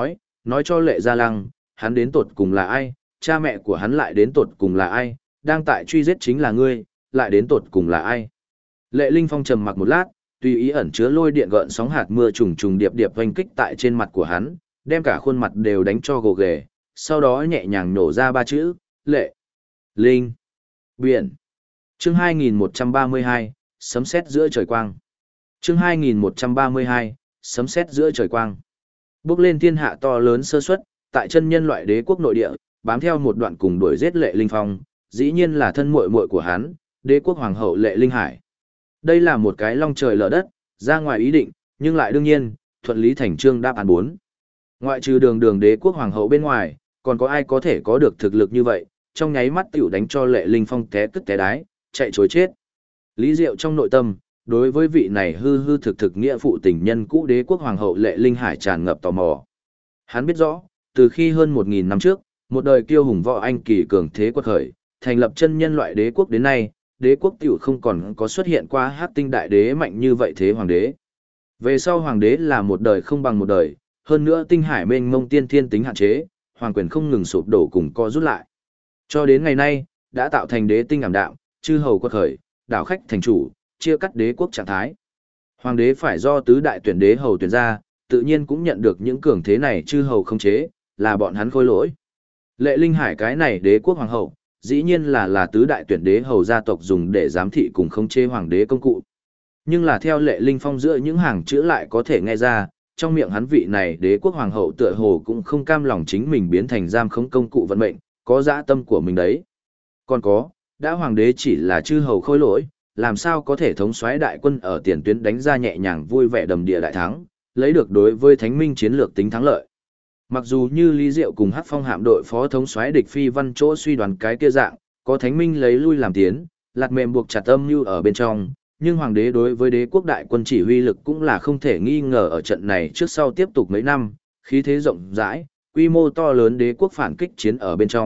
nói cho Lệ Gia Lăng, hắn đến tột cùng là ai, cha mẹ của hắn lại đến tột cùng là ai, đang tại truy giết chính là ngươi, lại đến tột cùng là ai. Lệ Linh Phong trầm mặc một lát, tùy ý ẩn chứa lôi điện gợn sóng hạt mưa trùng trùng điệp điệp vành kích tại trên mặt của hắn, đem cả khuôn mặt đều đánh cho gồ ghề, sau đó nhẹ nhàng nổ ra 3 chữ, Lệ, Linh, Biển. Chương 2132, sấm sét giữa trời quang. Chương 2132, sấm sét giữa trời quang. Bước lên thiên hạ to lớn sơ suất, tại chân nhân loại đế quốc nội địa, bám theo một đoạn cùng đuổi giết Lệ Linh Phong, dĩ nhiên là thân muội muội của hắn, đế quốc hoàng hậu Lệ Linh Hải. Đây là một cái long trời lở đất, ra ngoài ý định, nhưng lại đương nhiên, thuận lý thành trương đáp án 4. Ngoại trừ đường đế quốc hoàng hậu bên ngoài, còn có ai có thể có được thực lực như vậy, trong nháy mắt tiểu đánh cho Lệ Linh Phong té tức té đái, chạy chối chết. Lý Diệu trong nội tâm, đối với vị này hư hư thực thực nghĩa phụ tình nhân cũ đế quốc hoàng hậu Lệ Linh Hải tràn ngập tò mò. Hắn biết rõ, từ khi hơn 1000 năm trước, một đời kiêu hùng võ anh kỳ cường thế quật khởi, thành lập chân nhân loại đế quốc đến nay, đế quốc tiểu không còn có xuất hiện qua hắc tinh đại đế mạnh như vậy thế hoàng đế. Về sau hoàng đế là một đời không bằng một đời, hơn nữa tinh hải mênh mông tiên thiên tính hạn chế, hoàng quyền không ngừng sụp đổ cùng co rút lại. Cho đến ngày nay, đã tạo thành đế tinh ảm đạm, chư hầu quật khởi, đảo khách thành chủ, chia cắt đế quốc trạng thái. Hoàng đế phải do tứ đại tuyển đế hầu tuyển ra, tự nhiên cũng nhận được những cường thế này chư hầu không chế, là bọn hắn khôi lỗi. Lệ Linh Hải cái này đế quốc hoàng hậu, dĩ nhiên là tứ đại tuyển đế hầu gia tộc dùng để giám thị cùng khống chế hoàng đế công cụ. Nhưng là theo Lệ Linh Phong giữa những hàng chữ lại có thể nghe ra, trong miệng hắn vị này đế quốc hoàng hậu tựa hồ cũng không cam lòng chính mình biến thành giam khống công cụ vận mệnh, có dã tâm của mình đấy. Còn có, đã hoàng đế chỉ là chư hầu khôi lỗi, làm sao có thể thống soái đại quân ở tiền tuyến đánh ra nhẹ nhàng vui vẻ đầm địa đại thắng, lấy được đối với thánh minh chiến lược tính thắng lợi. Mặc dù như Lý Diệu cùng Hắc Phong hạm đội phó thống soái địch phi văn chỗ suy đoán cái kia dạng, có thánh minh lấy lui làm tiến, lạt mềm buộc chặt âm như ở bên trong, nhưng hoàng đế đối với đế quốc đại quân chỉ huy lực cũng là không thể nghi ngờ ở trận này trước sau tiếp tục mấy năm, khí thế rộng rãi, quy mô to lớn đế quốc phản kích chiến ở bên trong,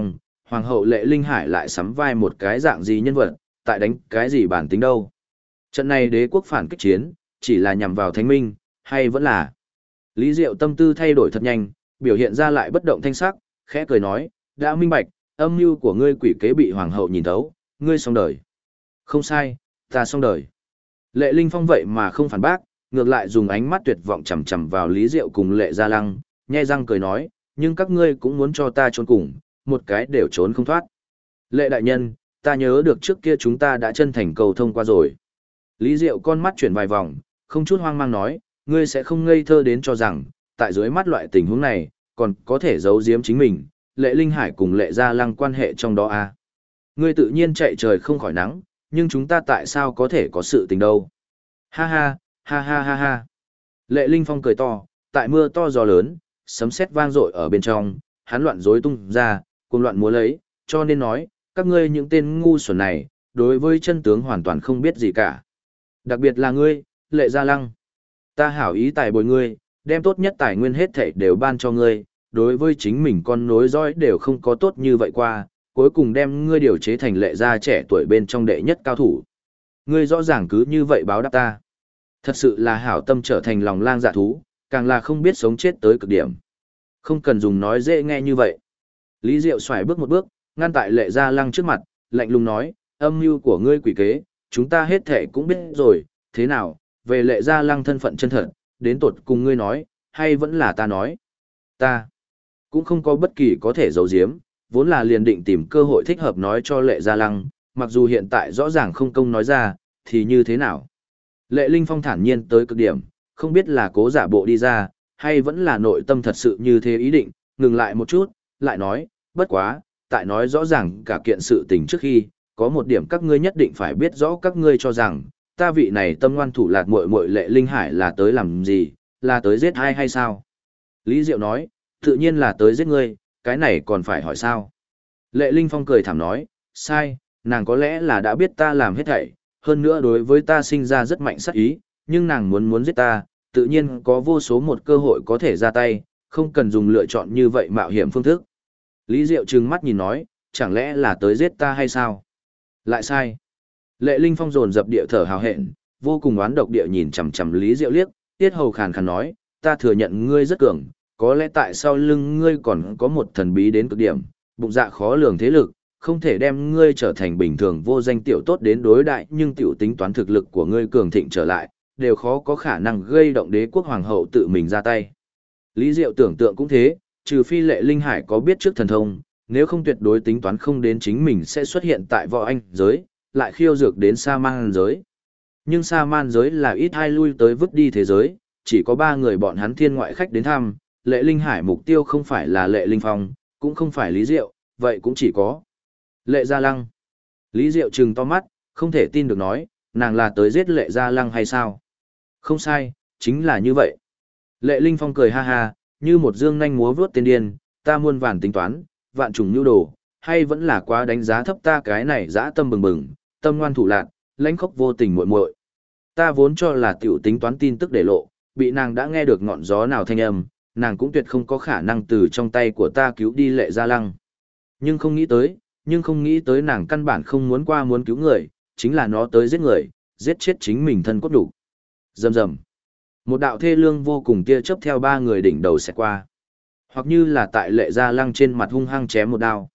Hoàng hậu Lệ Linh Hải lại sắm vai một cái dạng gì nhân vật, tại đánh cái gì bản tính đâu. Trận này đế quốc phản kích chiến, chỉ là nhằm vào Thánh Minh, hay vẫn là... Lý Diệu tâm tư thay đổi thật nhanh, biểu hiện ra lại bất động thanh sắc, khẽ cười nói, đã minh bạch, âm mưu của ngươi quỷ kế bị hoàng hậu nhìn thấu, ngươi xong đời. Không sai, ta xong đời. Lệ Linh Phong vậy mà không phản bác, ngược lại dùng ánh mắt tuyệt vọng chằm chằm vào Lý Diệu cùng Lệ Gia Lăng, nhe răng cười nói, nhưng các ngươi cũng muốn cho ta trốn cùng, một cái đều trốn không thoát. Lệ đại nhân, ta nhớ được trước kia chúng ta đã chân thành cầu thông qua rồi. Lý Diệu con mắt chuyển vài vòng, không chút hoang mang nói, ngươi sẽ không ngây thơ đến cho rằng, tại dưới mắt loại tình huống này, còn có thể giấu giếm chính mình, Lệ Linh Hải cùng Lệ Gia Lăng quan hệ trong đó à. Ngươi tự nhiên chạy trời không khỏi nắng, nhưng chúng ta tại sao có thể có sự tình đâu. Ha ha, ha ha ha ha. Lệ Linh Phong cười to, tại mưa to gió lớn, sấm sét vang dội ở bên trong, hắn loạn rối tung ra, cuồng loạn múa lấy, cho nên nói, các ngươi những tên ngu xuẩn này, đối với chân tướng hoàn toàn không biết gì cả. Đặc biệt là ngươi, Lệ Gia Lăng. Ta hảo ý tài bồi ngươi, đem tốt nhất tài nguyên hết thảy đều ban cho ngươi, đối với chính mình con nối dõi đều không có tốt như vậy qua, cuối cùng đem ngươi điều chế thành Lệ gia trẻ tuổi bên trong đệ nhất cao thủ. Ngươi rõ ràng cứ như vậy báo đáp ta. Thật sự là hảo tâm trở thành lòng lang dạ thú, càng là không biết sống chết tới cực điểm. Không cần dùng nói dễ nghe như vậy. Lý Diệu xoài bước một bước, ngăn tại Lệ Gia Lăng trước mặt, lạnh lùng nói, âm mưu của ngươi quỷ kế, chúng ta hết thể cũng biết rồi, thế nào, về Lệ Gia Lăng thân phận chân thật, đến tột cùng ngươi nói, hay vẫn là ta nói. Ta cũng không có bất kỳ có thể giấu giếm, vốn là liền định tìm cơ hội thích hợp nói cho Lệ Gia Lăng, mặc dù hiện tại rõ ràng không công nói ra, thì như thế nào. Lệ Linh Phong thản nhiên tới cực điểm, không biết là cố giả bộ đi ra, hay vẫn là nội tâm thật sự như thế ý định, ngừng lại một chút, lại nói, bất quá, tại nói rõ ràng cả kiện sự tình trước khi, có một điểm các ngươi nhất định phải biết rõ các ngươi cho rằng, ta vị này tâm ngoan thủ lạt muội muội Lệ Linh Hải là tới làm gì, là tới giết ai hay sao? Lý Diệu nói, tự nhiên là tới giết ngươi, cái này còn phải hỏi sao? Lệ Linh Phong cười thảm nói, sai, nàng có lẽ là đã biết ta làm hết thảy, hơn nữa đối với ta sinh ra rất mạnh sát ý, nhưng nàng muốn giết ta, tự nhiên có vô số một cơ hội có thể ra tay, không cần dùng lựa chọn như vậy mạo hiểm phương thức. Lý Diệu trừng mắt nhìn nói, chẳng lẽ là tới giết ta hay sao? Lại sai. Lệ Linh Phong dồn dập địa thở hào hẹn, vô cùng oán độc địa nhìn chằm chằm Lý Diệu liếc, tiết hầu khàn khàn nói, ta thừa nhận ngươi rất cường, có lẽ tại sau lưng ngươi còn có một thần bí đến cực điểm, bụng dạ khó lường thế lực, không thể đem ngươi trở thành bình thường vô danh tiểu tốt đến đối đại, nhưng tiểu tính toán thực lực của ngươi cường thịnh trở lại, đều khó có khả năng gây động đế quốc hoàng hậu tự mình ra tay. Lý Diệu tưởng tượng cũng thế, trừ phi Lệ Linh Hải có biết trước thần thông, nếu không tuyệt đối tính toán không đến chính mình sẽ xuất hiện tại võ anh giới, lại khiêu dược đến sa man giới. Nhưng sa man giới là ít ai lui tới vứt đi thế giới, chỉ có 3 người bọn hắn thiên ngoại khách đến thăm, Lệ Linh Hải mục tiêu không phải là Lệ Linh Phong, cũng không phải Lý Diệu, vậy cũng chỉ có Lệ Gia Lăng. Lý Diệu trừng to mắt, không thể tin được nói, nàng là tới giết Lệ Gia Lăng hay sao? Không sai, chính là như vậy. Lệ Linh Phong cười ha ha, như một dương nhanh múa vướt tên điên, ta muôn vàn tính toán, vạn trùng nhu đồ, hay vẫn là quá đánh giá thấp ta cái này dã tâm bừng bừng, tâm ngoan thủ lạn, lãnh khốc vô tình muội muội. Ta vốn cho là tiểu tính toán tin tức để lộ, bị nàng đã nghe được ngọn gió nào thanh âm, nàng cũng tuyệt không có khả năng từ trong tay của ta cứu đi Lệ Gia Lăng. Nhưng không nghĩ tới nàng căn bản không muốn qua muốn cứu người, chính là nó tới giết người, giết chết chính mình thân cốt đủ. Rầm rầm. Một đạo thê lương vô cùng tia chớp theo 3 người đỉnh đầu sẽ qua. Hoặc như là tại Lệ Gia Lăng trên mặt hung hăng chém một đao.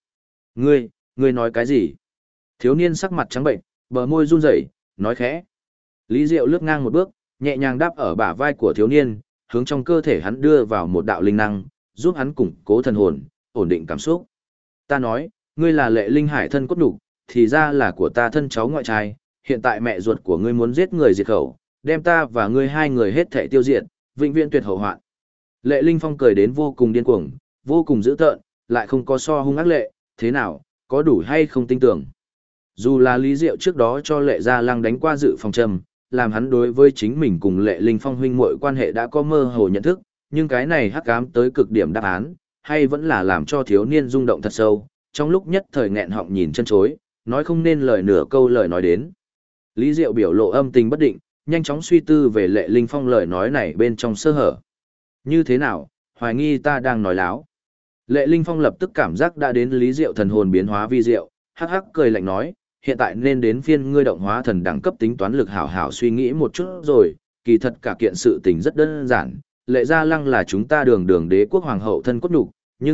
Ngươi nói cái gì? Thiếu niên sắc mặt trắng bệnh, bờ môi run rẩy, nói khẽ. Lý Diệu lướt ngang một bước, nhẹ nhàng đáp ở bả vai của thiếu niên, hướng trong cơ thể hắn đưa vào một đạo linh năng, giúp hắn củng cố thần hồn, ổn định cảm xúc. Ta nói, ngươi là Lệ Linh Hải thân cốt đủ, thì ra là của ta thân cháu ngoại trai, hiện tại mẹ ruột của ngươi muốn giết người diệt khẩu, đem ta và ngươi 2 người hết thảy tiêu diệt, vĩnh viễn tuyệt hậu hoạn. Lệ Linh Phong cười đến vô cùng điên cuồng, vô cùng dữ tợn, lại không có so hung ác lệ, thế nào, có đủ hay không tin tưởng. Dù là Lý Diệu trước đó cho Lệ Gia Lăng đánh qua dự phòng trầm, làm hắn đối với chính mình cùng Lệ Linh Phong huynh muội quan hệ đã có mơ hồ nhận thức, nhưng cái này hắc ám tới cực điểm đáp án, hay vẫn là làm cho thiếu niên rung động thật sâu, trong lúc nhất thời nghẹn họng nhìn chân chối, nói không nên lời nửa câu lời nói đến. Lý Diệu biểu lộ âm tình bất định, nhanh chóng suy tư về Lệ Linh Phong lời nói này bên trong sơ hở. Như thế nào, hoài nghi ta đang nói láo. Lệ Linh Phong lập tức cảm giác đã đến Lý Diệu thần hồn biến hóa vi diệu, hắc hắc cười lạnh nói, hiện tại nên đến phiên ngươi động hóa thần đẳng cấp tính toán lực hảo hảo suy nghĩ một chút rồi, kỳ thật cả kiện sự tình rất đơn giản, Lệ Gia Lăng là chúng ta đường đường đế quốc hoàng hậu thân cốt nhục, nhưng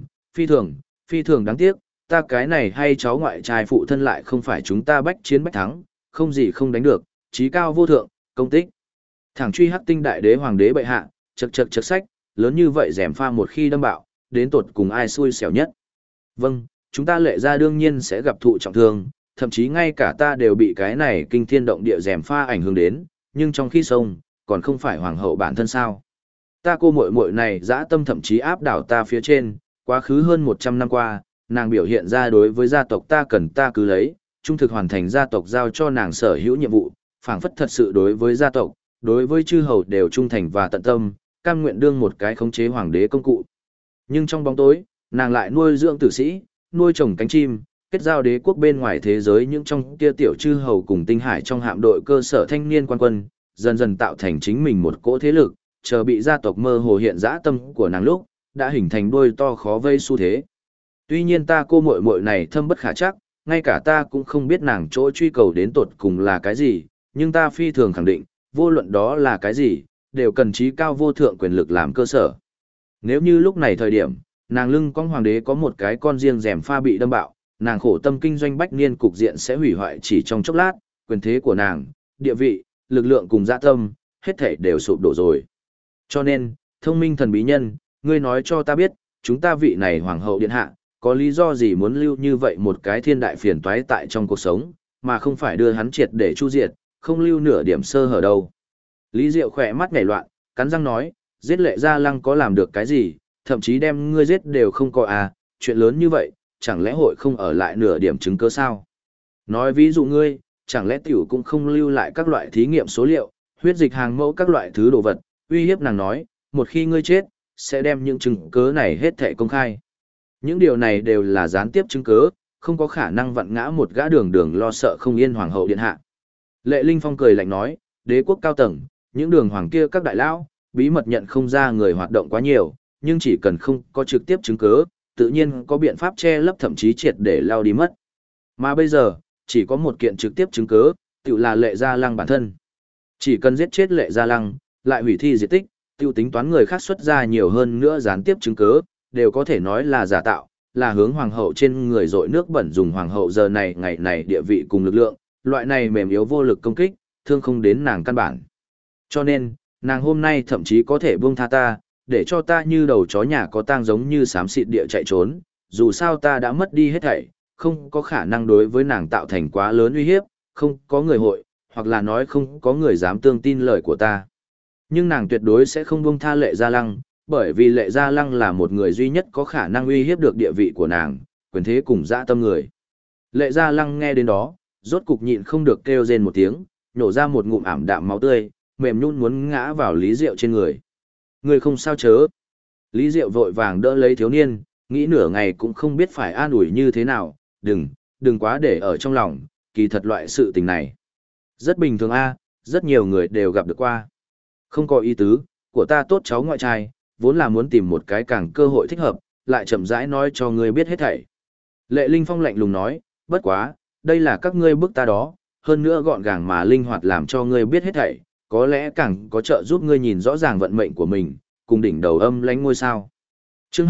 phi thường đáng tiếc, ta cái này hay cháu ngoại trai phụ thân lại không phải chúng ta bách chiến bách thắng, không gì không đánh được, trí cao vô thượng, công tích. Thẳng truy hắc tinh đại đế hoàng đế bệ hạ, chật sách, lớn như vậy rèm pha một khi đâm bạo, đến tột cùng ai xui xẻo nhất. Vâng, chúng ta Lệ Gia đương nhiên sẽ gặp thụ trọng thương, thậm chí ngay cả ta đều bị cái này kinh thiên động địa rèm pha ảnh hưởng đến, nhưng trong khi sông, còn không phải hoàng hậu bản thân sao. Ta cô muội muội này dã tâm thậm chí áp đảo ta phía trên, quá khứ hơn 100 năm qua, nàng biểu hiện ra đối với gia tộc ta cần ta cứ lấy, trung thực hoàn thành gia tộc giao cho nàng sở hữu nhiệm vụ, phảng phất thật sự đối với gia tộc, đối với chư hầu đều trung thành và tận tâm, cam nguyện đương một cái khống chế hoàng đế công cụ. Nhưng trong bóng tối, nàng lại nuôi dưỡng tử sĩ, nuôi trồng cánh chim, kết giao đế quốc bên ngoài thế giới những trong kia tiểu chư hầu cùng tinh hải trong hạm đội cơ sở thanh niên quan quân, dần dần tạo thành chính mình một cỗ thế lực, chờ bị gia tộc mơ hồ hiện dã tâm của nàng lúc, đã hình thành đuôi to khó vây xu thế. Tuy nhiên ta cô muội muội này thâm bất khả trắc, ngay cả ta cũng không biết nàng chỗ truy cầu đến tột cùng là cái gì, nhưng ta phi thường khẳng định, vô luận đó là cái gì, đều cần trí cao vô thượng quyền lực làm cơ sở. Nếu như lúc này thời điểm, nàng lưng con hoàng đế có một cái con riêng rèm pha bị đâm bạo, nàng khổ tâm kinh doanh bách niên cục diện sẽ hủy hoại chỉ trong chốc lát, quyền thế của nàng, địa vị, lực lượng cùng dạ tâm, hết thảy đều sụp đổ rồi. Cho nên, thông minh thần bí nhân, ngươi nói cho ta biết, chúng ta vị này hoàng hậu điện hạ, có lý do gì muốn lưu như vậy một cái thiên đại phiền toái tại trong cuộc sống, mà không phải đưa hắn triệt để chu diệt, không lưu nửa điểm sơ hở đâu. Lý Diệu khỏe mắt nhảy loạn, cắn răng nói, giết Lệ Gia Lăng có làm được cái gì, thậm chí đem ngươi giết đều không có à, chuyện lớn như vậy, chẳng lẽ hội không ở lại nửa điểm chứng cứ sao? Nói ví dụ ngươi, chẳng lẽ tiểu cũng không lưu lại các loại thí nghiệm số liệu, huyết dịch hàng mẫu các loại thứ đồ vật, uy hiếp nàng nói, một khi ngươi chết, sẽ đem những chứng cứ này hết thảy công khai. Những điều này đều là gián tiếp chứng cứ, không có khả năng vặn ngã một gã đường đường lo sợ không yên hoàng hậu điện hạ. Lệ Linh Phong cười lạnh nói, đế quốc cao tầng, những đường hoàng kia các đại lão, bí mật nhận không ra người hoạt động quá nhiều, nhưng chỉ cần không có trực tiếp chứng cứ, tự nhiên có biện pháp che lấp thậm chí triệt để lao đi mất. Mà bây giờ, chỉ có một kiện trực tiếp chứng cứ, tự là Lệ Gia Lăng bản thân. Chỉ cần giết chết Lệ Gia Lăng, lại hủy thi diệt tích, tiêu tính toán người khác xuất ra nhiều hơn nữa gián tiếp chứng cứ, đều có thể nói là giả tạo, là hướng hoàng hậu trên người dội nước bẩn dùng hoàng hậu giờ này ngày này địa vị cùng lực lượng, loại này mềm yếu vô lực công kích, thương không đến nàng căn bản. Cho nên, nàng hôm nay thậm chí có thể buông tha ta, để cho ta như đầu chó nhà có tang giống như xám xịt địa chạy trốn, dù sao ta đã mất đi hết thảy, không có khả năng đối với nàng tạo thành quá lớn uy hiếp, không có người hội, hoặc là nói không có người dám tương tin lời của ta. Nhưng nàng tuyệt đối sẽ không buông tha Lệ Gia Lăng, bởi vì Lệ Gia Lăng là một người duy nhất có khả năng uy hiếp được địa vị của nàng, quyền thế cùng dã tâm người. Lệ Gia Lăng nghe đến đó, rốt cục nhịn không được kêu rên một tiếng, nhổ ra một ngụm ảm đạm máu tươi, mềm nhũn muốn ngã vào Lý Diệu trên người. Người không sao chớ. Lý Diệu vội vàng đỡ lấy thiếu niên, nghĩ nửa ngày cũng không biết phải an ủi như thế nào, đừng quá để ở trong lòng, kỳ thật loại sự tình này. Rất bình thường a, rất nhiều người đều gặp được qua. Không có ý tứ, của ta tốt cháu ngoại trai, vốn là muốn tìm một cái càng cơ hội thích hợp, lại chậm rãi nói cho ngươi biết hết thảy. Lệ Linh Phong lạnh lùng nói, bất quá, đây là các ngươi bức ta đó, hơn nữa gọn gàng mà linh hoạt làm cho ngươi biết hết thảy, có lẽ càng có trợ giúp ngươi nhìn rõ ràng vận mệnh của mình, cùng đỉnh đầu âm lánh ngôi sao. Chương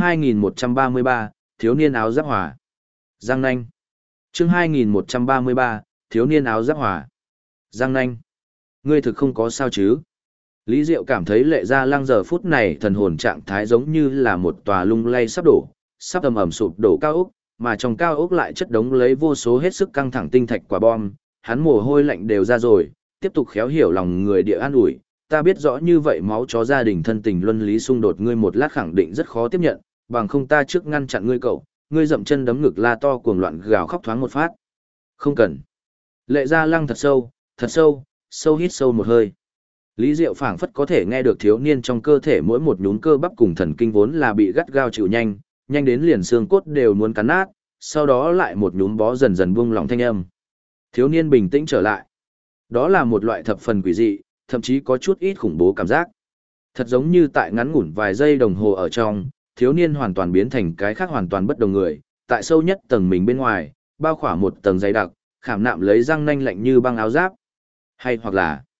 2133, thiếu niên áo giáp hỏa. Giang nanh. Chương 2133, thiếu niên áo giáp hỏa. Giang nanh. Ngươi thực không có sao chứ? Lý Diệu cảm thấy Lệ Gia Lăng giờ phút này thần hồn trạng thái giống như là một tòa lung lay sắp đổ, sắp ầm ầm sụp đổ cao ốc, mà trong cao ốc lại chất đống lấy vô số hết sức căng thẳng tinh thạch quả bom, hắn mồ hôi lạnh đều ra rồi, tiếp tục khéo hiểu lòng người địa an ủi, ta biết rõ như vậy máu chó gia đình thân tình luân lý xung đột ngươi một lát khẳng định rất khó tiếp nhận, bằng không ta trước ngăn chặn ngươi cậu, ngươi dậm chân đấm ngực la to cuồng loạn gào khóc thoáng một phát. Không cần. Lệ Gia Lăng thật sâu, sâu hít sâu một hơi. Lý Diệu phảng phất có thể nghe được thiếu niên trong cơ thể mỗi một nhún cơ bắp cùng thần kinh vốn là bị gắt gao chịu nhanh, nhanh đến liền xương cốt đều muốn cắn nát, sau đó lại một nhún bó dần dần buông lỏng thanh âm. Thiếu niên bình tĩnh trở lại. Đó là một loại thập phần quỷ dị, thậm chí có chút ít khủng bố cảm giác. Thật giống như tại ngắn ngủn vài giây đồng hồ ở trong, thiếu niên hoàn toàn biến thành cái khác hoàn toàn bất đồng người, tại sâu nhất tầng mình bên ngoài, bao khỏa một tầng dày đặc, khảm nạm lấy răng nanh lạnh như băng áo giáp. Hay hoặc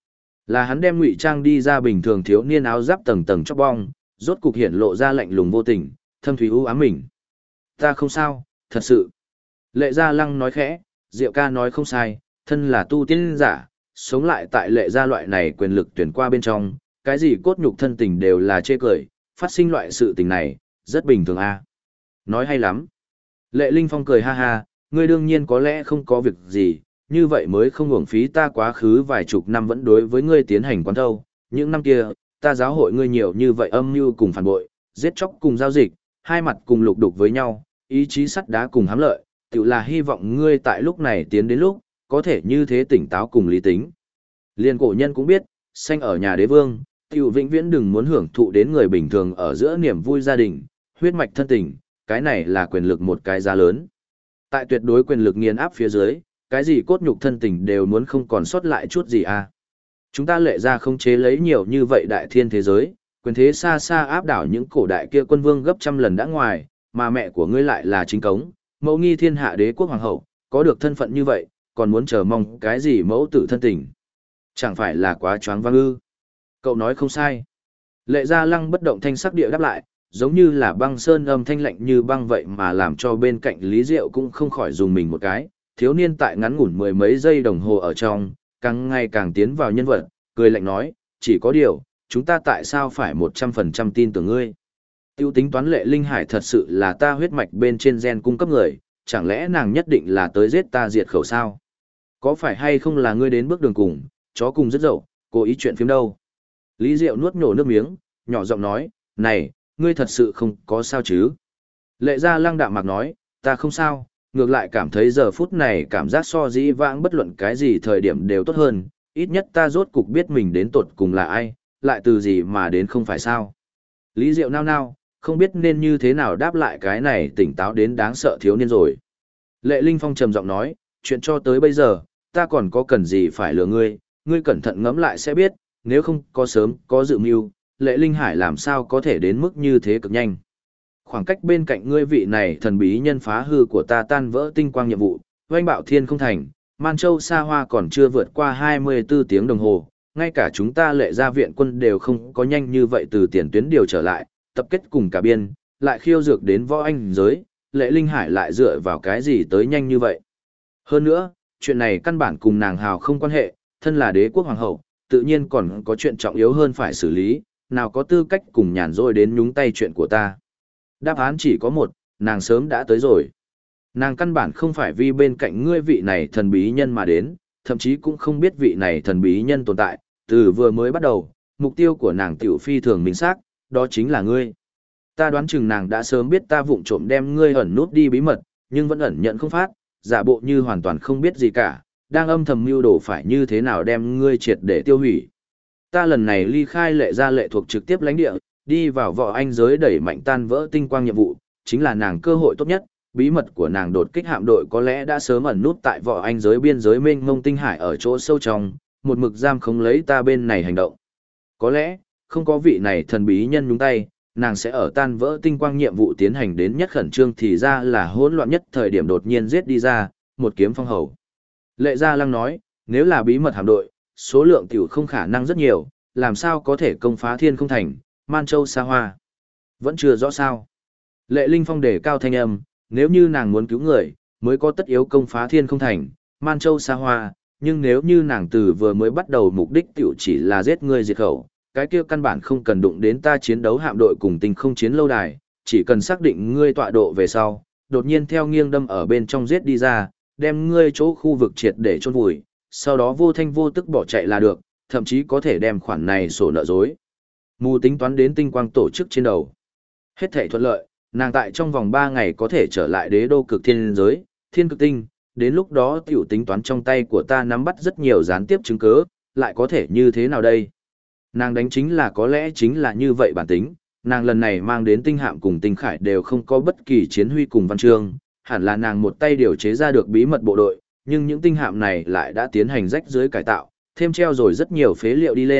là hắn đem ngụy trang đi ra bình thường thiếu niên áo giáp tầng tầng chóc bong, rốt cục hiện lộ ra lạnh lùng vô tình, thâm thúy u ám mình. Ta không sao, thật sự. Lệ Gia Lăng nói khẽ, Diệu ca nói không sai, thân là tu tiên giả, sống lại tại Lệ Gia loại này quyền lực tuyển qua bên trong, cái gì cốt nhục thân tình đều là chê cười, phát sinh loại sự tình này, rất bình thường a. Nói hay lắm. Lệ Linh Phong cười ha ha, ngươi đương nhiên có lẽ không có việc gì, như vậy mới không uổng phí ta quá khứ vài chục năm vẫn đối với ngươi tiến hành quán thâu. Những năm kia, ta giáo hội ngươi nhiều như vậy âm mưu cùng phản bội, giết chóc cùng giao dịch, hai mặt cùng lục đục với nhau, ý chí sắt đá cùng hám lợi, tự là hy vọng ngươi tại lúc này tiến đến lúc, có thể như thế tỉnh táo cùng lý tính. Liên cổ nhân cũng biết, sanh ở nhà đế vương, tiểu vĩnh viễn đừng muốn hưởng thụ đến người bình thường ở giữa niềm vui gia đình, huyết mạch thân tình, cái này là quyền lực một cái giá lớn. Tại tuyệt đối quyền lực nghiền áp phía dưới, cái gì cốt nhục thân tình đều muốn không còn sót lại chút gì à. Chúng ta Lệ Gia không chế lấy nhiều như vậy đại thiên thế giới, quyền thế xa xa áp đảo những cổ đại kia quân vương gấp trăm lần đã ngoài, mà mẹ của ngươi lại là chính cống, mẫu nghi thiên hạ đế quốc hoàng hậu, có được thân phận như vậy, còn muốn chờ mong cái gì mẫu tử thân tình. Chẳng phải là quá choáng váng ư? Cậu nói không sai. Lệ Gia Lăng bất động thanh sắc địa đáp lại, giống như là băng sơn âm thanh lạnh như băng vậy mà làm cho bên cạnh Lý Diệu cũng không khỏi dùng mình một cái. Thiếu niên tại ngắn ngủn mười mấy giây đồng hồ ở trong, càng ngày càng tiến vào nhân vật, cười lạnh nói, chỉ có điều, chúng ta tại sao phải 100% tin tưởng ngươi? Tiêu tính toán Lệ Linh Hải thật sự là ta huyết mạch bên trên gen cung cấp người, chẳng lẽ nàng nhất định là tới giết ta diệt khẩu sao? Có phải hay không là ngươi đến bước đường cùng, chó cùng rất dậu, cố ý chuyện phim đâu? Lý Diệu nuốt nhổ nước miếng, nhỏ giọng nói, này, ngươi thật sự không có sao chứ? Lệ Gia Lăng đạm mạc nói, ta không sao, ngược lại cảm thấy giờ phút này cảm giác so dĩ vãng bất luận cái gì thời điểm đều tốt hơn, ít nhất ta rốt cục biết mình đến tột cùng là ai, lại từ gì mà đến không phải sao. Lý Diệu nao nao, không biết nên như thế nào đáp lại cái này tỉnh táo đến đáng sợ thiếu niên rồi. Lệ Linh Phong trầm giọng nói, chuyện cho tới bây giờ, ta còn có cần gì phải lừa ngươi, ngươi cẩn thận ngẫm lại sẽ biết, nếu không có sớm, có dự mưu, Lệ Linh Hải làm sao có thể đến mức như thế cực nhanh. Khoảng cách bên cạnh ngươi vị này thần bí nhân phá hư của ta tan vỡ tinh quang nhiệm vụ, oanh bạo thiên không thành, Man Châu xa hoa còn chưa vượt qua 24 tiếng đồng hồ, ngay cả chúng ta Lệ Gia viện quân đều không có nhanh như vậy từ tiền tuyến điều trở lại, tập kết cùng cả biên, lại khiêu dược đến võ anh giới, Lệ Linh Hải lại dựa vào cái gì tới nhanh như vậy. Hơn nữa, chuyện này căn bản cùng nàng hào không quan hệ, thân là đế quốc hoàng hậu, tự nhiên còn có chuyện trọng yếu hơn phải xử lý, nào có tư cách cùng nhàn rỗi đến nhúng tay chuyện của ta. Đáp án chỉ có một, nàng sớm đã tới rồi. Nàng căn bản không phải vì bên cạnh ngươi vị này thần bí nhân mà đến, thậm chí cũng không biết vị này thần bí nhân tồn tại, từ vừa mới bắt đầu, mục tiêu của nàng tiểu phi thường minh xác, đó chính là ngươi. Ta đoán chừng nàng đã sớm biết ta vụng trộm đem ngươi ẩn nút đi bí mật, nhưng vẫn ẩn nhận không phát, giả bộ như hoàn toàn không biết gì cả, đang âm thầm mưu đồ phải như thế nào đem ngươi triệt để tiêu hủy. Ta lần này ly khai Lệ Gia lệ thuộc trực tiếp lãnh địa, đi vào võ anh giới đẩy mạnh tan vỡ tinh quang nhiệm vụ, chính là nàng cơ hội tốt nhất, bí mật của nàng đột kích hạm đội có lẽ đã sớm ẩn nút tại võ anh giới biên giới mênh mông tinh hải ở chỗ sâu trong, một mực giam không lấy ta bên này hành động. Có lẽ, không có vị này thần bí nhân nhúng tay, nàng sẽ ở tan vỡ tinh quang nhiệm vụ tiến hành đến nhất khẩn trương thì ra là hỗn loạn nhất thời điểm đột nhiên giết đi ra, một kiếm phong hầu. Lệ Gia Lăng nói, nếu là bí mật hạm đội, số lượng tiểu không khả năng rất nhiều, làm sao có thể công phá thiên không thành, Man Châu xa hoa. Vẫn chưa rõ sao. Lệ Linh Phong đề cao thanh âm, nếu như nàng muốn cứu người, mới có tất yếu công phá thiên không thành, Man Châu xa hoa, nhưng nếu như nàng từ vừa mới bắt đầu mục đích tiểu chỉ là giết ngươi diệt khẩu, cái kia căn bản không cần đụng đến ta chiến đấu hạm đội cùng tinh không chiến lâu đài, chỉ cần xác định ngươi tọa độ về sau, đột nhiên theo nghiêng đâm ở bên trong giết đi ra, đem ngươi chỗ khu vực triệt để chôn vùi, sau đó vô thanh vô tức bỏ chạy là được, thậm chí có thể đem khoản này sổ nợ dối. Mù tính toán đến tinh quang tổ chức trên đầu. Hết thảy thuận lợi, nàng tại trong vòng 3 ngày có thể trở lại đế đô cực thiên giới, thiên cực tinh, đến lúc đó tiểu tính toán trong tay của ta nắm bắt rất nhiều gián tiếp chứng cứ, lại có thể như thế nào đây? Nàng đánh chính là có lẽ chính là như vậy bản tính, nàng lần này mang đến tinh hạm cùng tinh khải đều không có bất kỳ chiến huy cùng văn chương, hẳn là nàng một tay điều chế ra được bí mật bộ đội, nhưng những tinh hạm này lại đã tiến hành rách dưới cải tạo, thêm treo rồi rất nhiều phế liệu đi lên,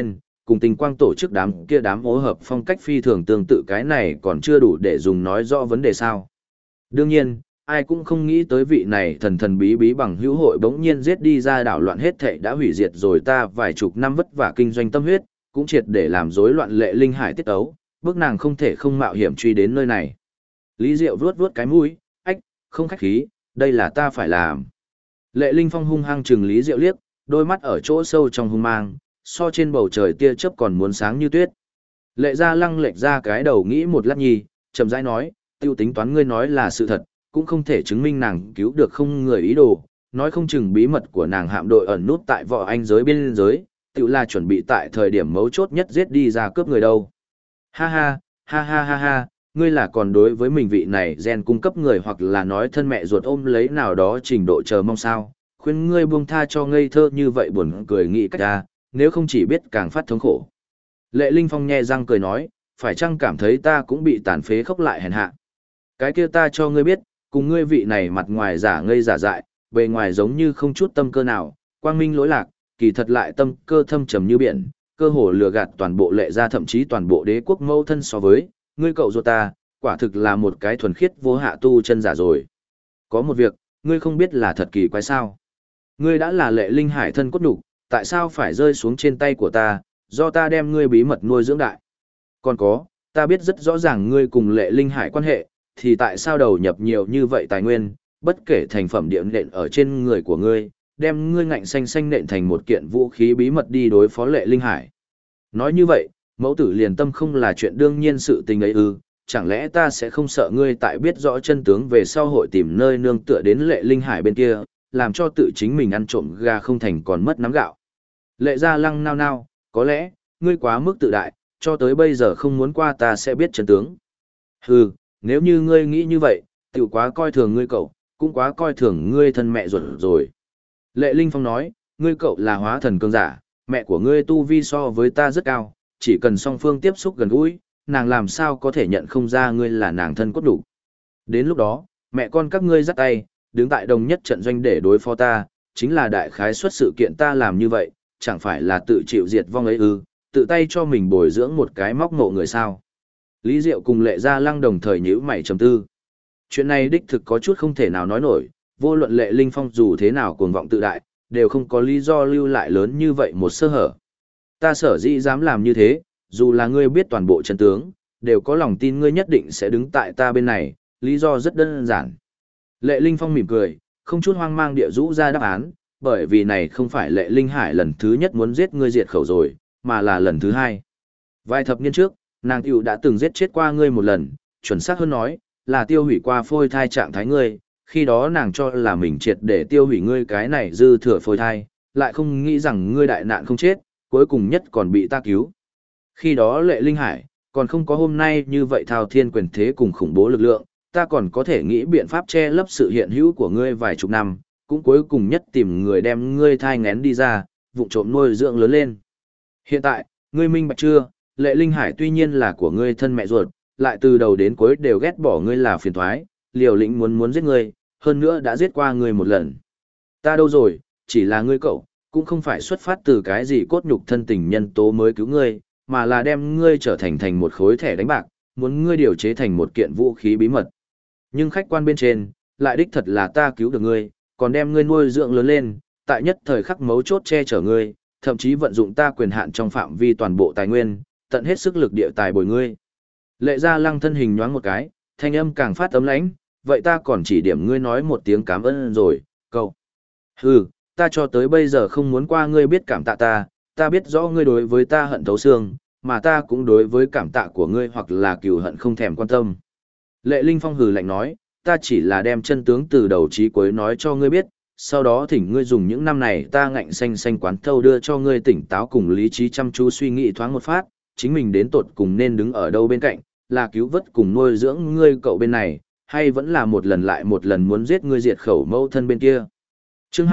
cùng tình quang tổ chức đám ố hợp phong cách phi thường tương tự, cái này còn chưa đủ để dùng nói rõ vấn đề sao. Đương nhiên, ai cũng không nghĩ tới vị này thần thần bí bí bằng hữu hội bỗng nhiên giết đi ra đảo loạn hết thảy đã hủy diệt rồi ta vài chục năm vất vả kinh doanh tâm huyết, cũng triệt để làm rối loạn Lệ Linh Hải tiết ấu, bước nàng không thể không mạo hiểm truy đến nơi này. Lý Diệu vuốt vuốt cái mũi, ách, không khách khí, đây là ta phải làm. Lệ Linh Phong hung hăng chừng Lý Diệu liếc, đôi mắt ở chỗ sâu trong hung mang, so trên bầu trời tia chớp còn muốn sáng như tuyết. Lệ Gia Lăng lệch ra cái đầu nghĩ một lát nhi, chậm rãi nói, tiêu tính toán ngươi nói là sự thật, cũng không thể chứng minh nàng cứu được không người ý đồ, nói không chừng bí mật của nàng hạm đội ẩn nút tại võ anh giới biên giới, tự là chuẩn bị tại thời điểm mấu chốt nhất giết đi ra cướp người đâu. Ha ha, ha ha ha ha, ngươi là còn đối với mình vị này gen cung cấp người hoặc là nói thân mẹ ruột ôm lấy nào đó trình độ chờ mong sao, khuyên ngươi buông tha cho ngây thơ như vậy buồn cười nghĩ cách ra, nếu không chỉ biết càng phát thống khổ. Lệ Linh Phong nhe răng cười nói, phải chăng cảm thấy ta cũng bị tàn phế khốc lại hèn hạ. Cái kia ta cho ngươi biết, cùng ngươi vị này mặt ngoài giả ngây giả dại, bề ngoài giống như không chút tâm cơ nào, quang minh lỗi lạc, kỳ thật lại tâm cơ thâm trầm như biển, cơ hồ lừa gạt toàn bộ Lệ gia thậm chí toàn bộ đế quốc mâu thân so với, ngươi cậu ruột ta, quả thực là một cái thuần khiết vô hạ tu chân giả rồi. Có một việc, ngươi không biết là thật kỳ quái sao. Ngươi đã là Lệ Linh Hải thân cốt nhục, tại sao phải rơi xuống trên tay của ta, do ta đem ngươi bí mật nuôi dưỡng đại. Còn có, ta biết rất rõ ràng ngươi cùng Lệ Linh Hải quan hệ, thì tại sao đầu nhập nhiều như vậy tài nguyên, bất kể thành phẩm điểm nện ở trên người của ngươi, đem ngươi ngạnh xanh xanh nện thành một kiện vũ khí bí mật đi đối phó Lệ Linh Hải. Nói như vậy, mẫu tử liền tâm không là chuyện đương nhiên sự tình ấy ư, chẳng lẽ ta sẽ không sợ ngươi tại biết rõ chân tướng về sau hội tìm nơi nương tựa đến Lệ Linh Hải bên kia, làm cho tự chính mình ăn trộm gà không thành còn mất nắm gạo. Lệ Gia Lăng nao nao, có lẽ, ngươi quá mức tự đại, cho tới bây giờ không muốn qua ta sẽ biết chân tướng. Hừ, nếu như ngươi nghĩ như vậy, tiểu quá coi thường ngươi cậu, cũng quá coi thường ngươi thân mẹ ruột rồi. Lệ Linh Phong nói, ngươi cậu là hóa thần cường giả, mẹ của ngươi tu vi so với ta rất cao, chỉ cần song phương tiếp xúc gần gũi, nàng làm sao có thể nhận không ra ngươi là nàng thân cốt đủ. Đến lúc đó, mẹ con các ngươi dắt tay, đứng tại đồng nhất trận doanh để đối phó ta, chính là đại khái suất sự kiện ta làm như vậy, chẳng phải là tự chịu diệt vong ấy ư, tự tay cho mình bồi dưỡng một cái móc ngộ người sao. Lý Diệu cùng Lệ Gia Lăng đồng thời nhíu mày trầm tư. Chuyện này đích thực có chút không thể nào nói nổi, vô luận Lệ Linh Phong dù thế nào cuồng vọng tự đại, đều không có lý do lưu lại lớn như vậy một sơ hở. Ta sở dĩ dám làm như thế, dù là ngươi biết toàn bộ chân tướng, đều có lòng tin ngươi nhất định sẽ đứng tại ta bên này, lý do rất đơn giản. Lệ Linh Phong mỉm cười, không chút hoang mang địa rũ ra đáp án, bởi vì này không phải Lệ Linh Hải lần thứ nhất muốn giết ngươi diệt khẩu rồi, mà là lần thứ hai. Vài thập niên trước, nàng tiểu đã từng giết chết qua ngươi một lần, chuẩn xác hơn nói, là tiêu hủy qua phôi thai trạng thái ngươi, khi đó nàng cho là mình triệt để tiêu hủy ngươi cái này dư thừa phôi thai, lại không nghĩ rằng ngươi đại nạn không chết, cuối cùng nhất còn bị ta cứu. Khi đó Lệ Linh Hải, còn không có hôm nay như vậy thao thiên quyền thế cùng khủng bố lực lượng, ta còn có thể nghĩ biện pháp che lấp sự hiện hữu của ngươi vài chục năm, cũng cuối cùng nhất tìm người đem ngươi thai ngén đi ra, vụng trộm nuôi dưỡng lớn lên. Hiện tại, ngươi minh bạch chưa, Lệ Linh Hải tuy nhiên là của ngươi thân mẹ ruột, lại từ đầu đến cuối đều ghét bỏ ngươi là phiền toái, liều lĩnh muốn giết ngươi, hơn nữa đã giết qua ngươi một lần. Ta đâu rồi, chỉ là ngươi cậu, cũng không phải xuất phát từ cái gì cốt nhục thân tình nhân tố mới cứu ngươi, mà là đem ngươi trở thành một khối thẻ đánh bạc, muốn ngươi điều chế thành một kiện vũ khí bí mật. Nhưng khách quan bên trên, lại đích thật là ta cứu được ngươi, còn đem ngươi nuôi dưỡng lớn lên, tại nhất thời khắc mấu chốt che chở ngươi, thậm chí vận dụng ta quyền hạn trong phạm vi toàn bộ tài nguyên, tận hết sức lực địa tài bồi ngươi. Lệ Gia Lăng thân hình nhoáng một cái, thanh âm càng phát ấm lãnh, vậy ta còn chỉ điểm ngươi nói một tiếng cảm ơn rồi, cậu. Hừ, ta cho tới bây giờ không muốn qua ngươi biết cảm tạ ta biết rõ ngươi đối với ta hận thấu xương, mà ta cũng đối với cảm tạ của ngươi hoặc là cừu hận không thèm quan tâm. Lệ Linh Phong hừ lạnh nói, ta chỉ là đem chân tướng từ đầu chí cuối nói cho ngươi biết, sau đó thỉnh ngươi dùng những năm này ta ngạnh xanh xanh quán thâu đưa cho ngươi tỉnh táo cùng lý trí chăm chú suy nghĩ thoáng một phát, chính mình đến tột cùng nên đứng ở đâu bên cạnh, là cứu vớt cùng nuôi dưỡng ngươi cậu bên này, hay vẫn là một lần lại một lần muốn giết ngươi diệt khẩu mâu thân bên kia. Chương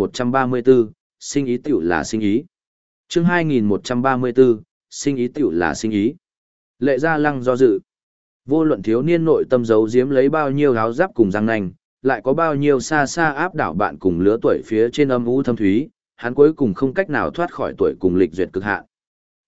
2134, sinh ý tiểu là sinh ý. Chương 2134, sinh ý tiểu là sinh ý. Lệ Gia Lăng do dự. Vô luận thiếu niên nội tâm giấu giếm lấy bao nhiêu áo giáp cùng răng nanh, lại có bao nhiêu xa xa áp đảo bạn cùng lứa tuổi phía trên âm u thâm thúy, hắn cuối cùng không cách nào thoát khỏi tuổi cùng lịch duyệt cực hạn.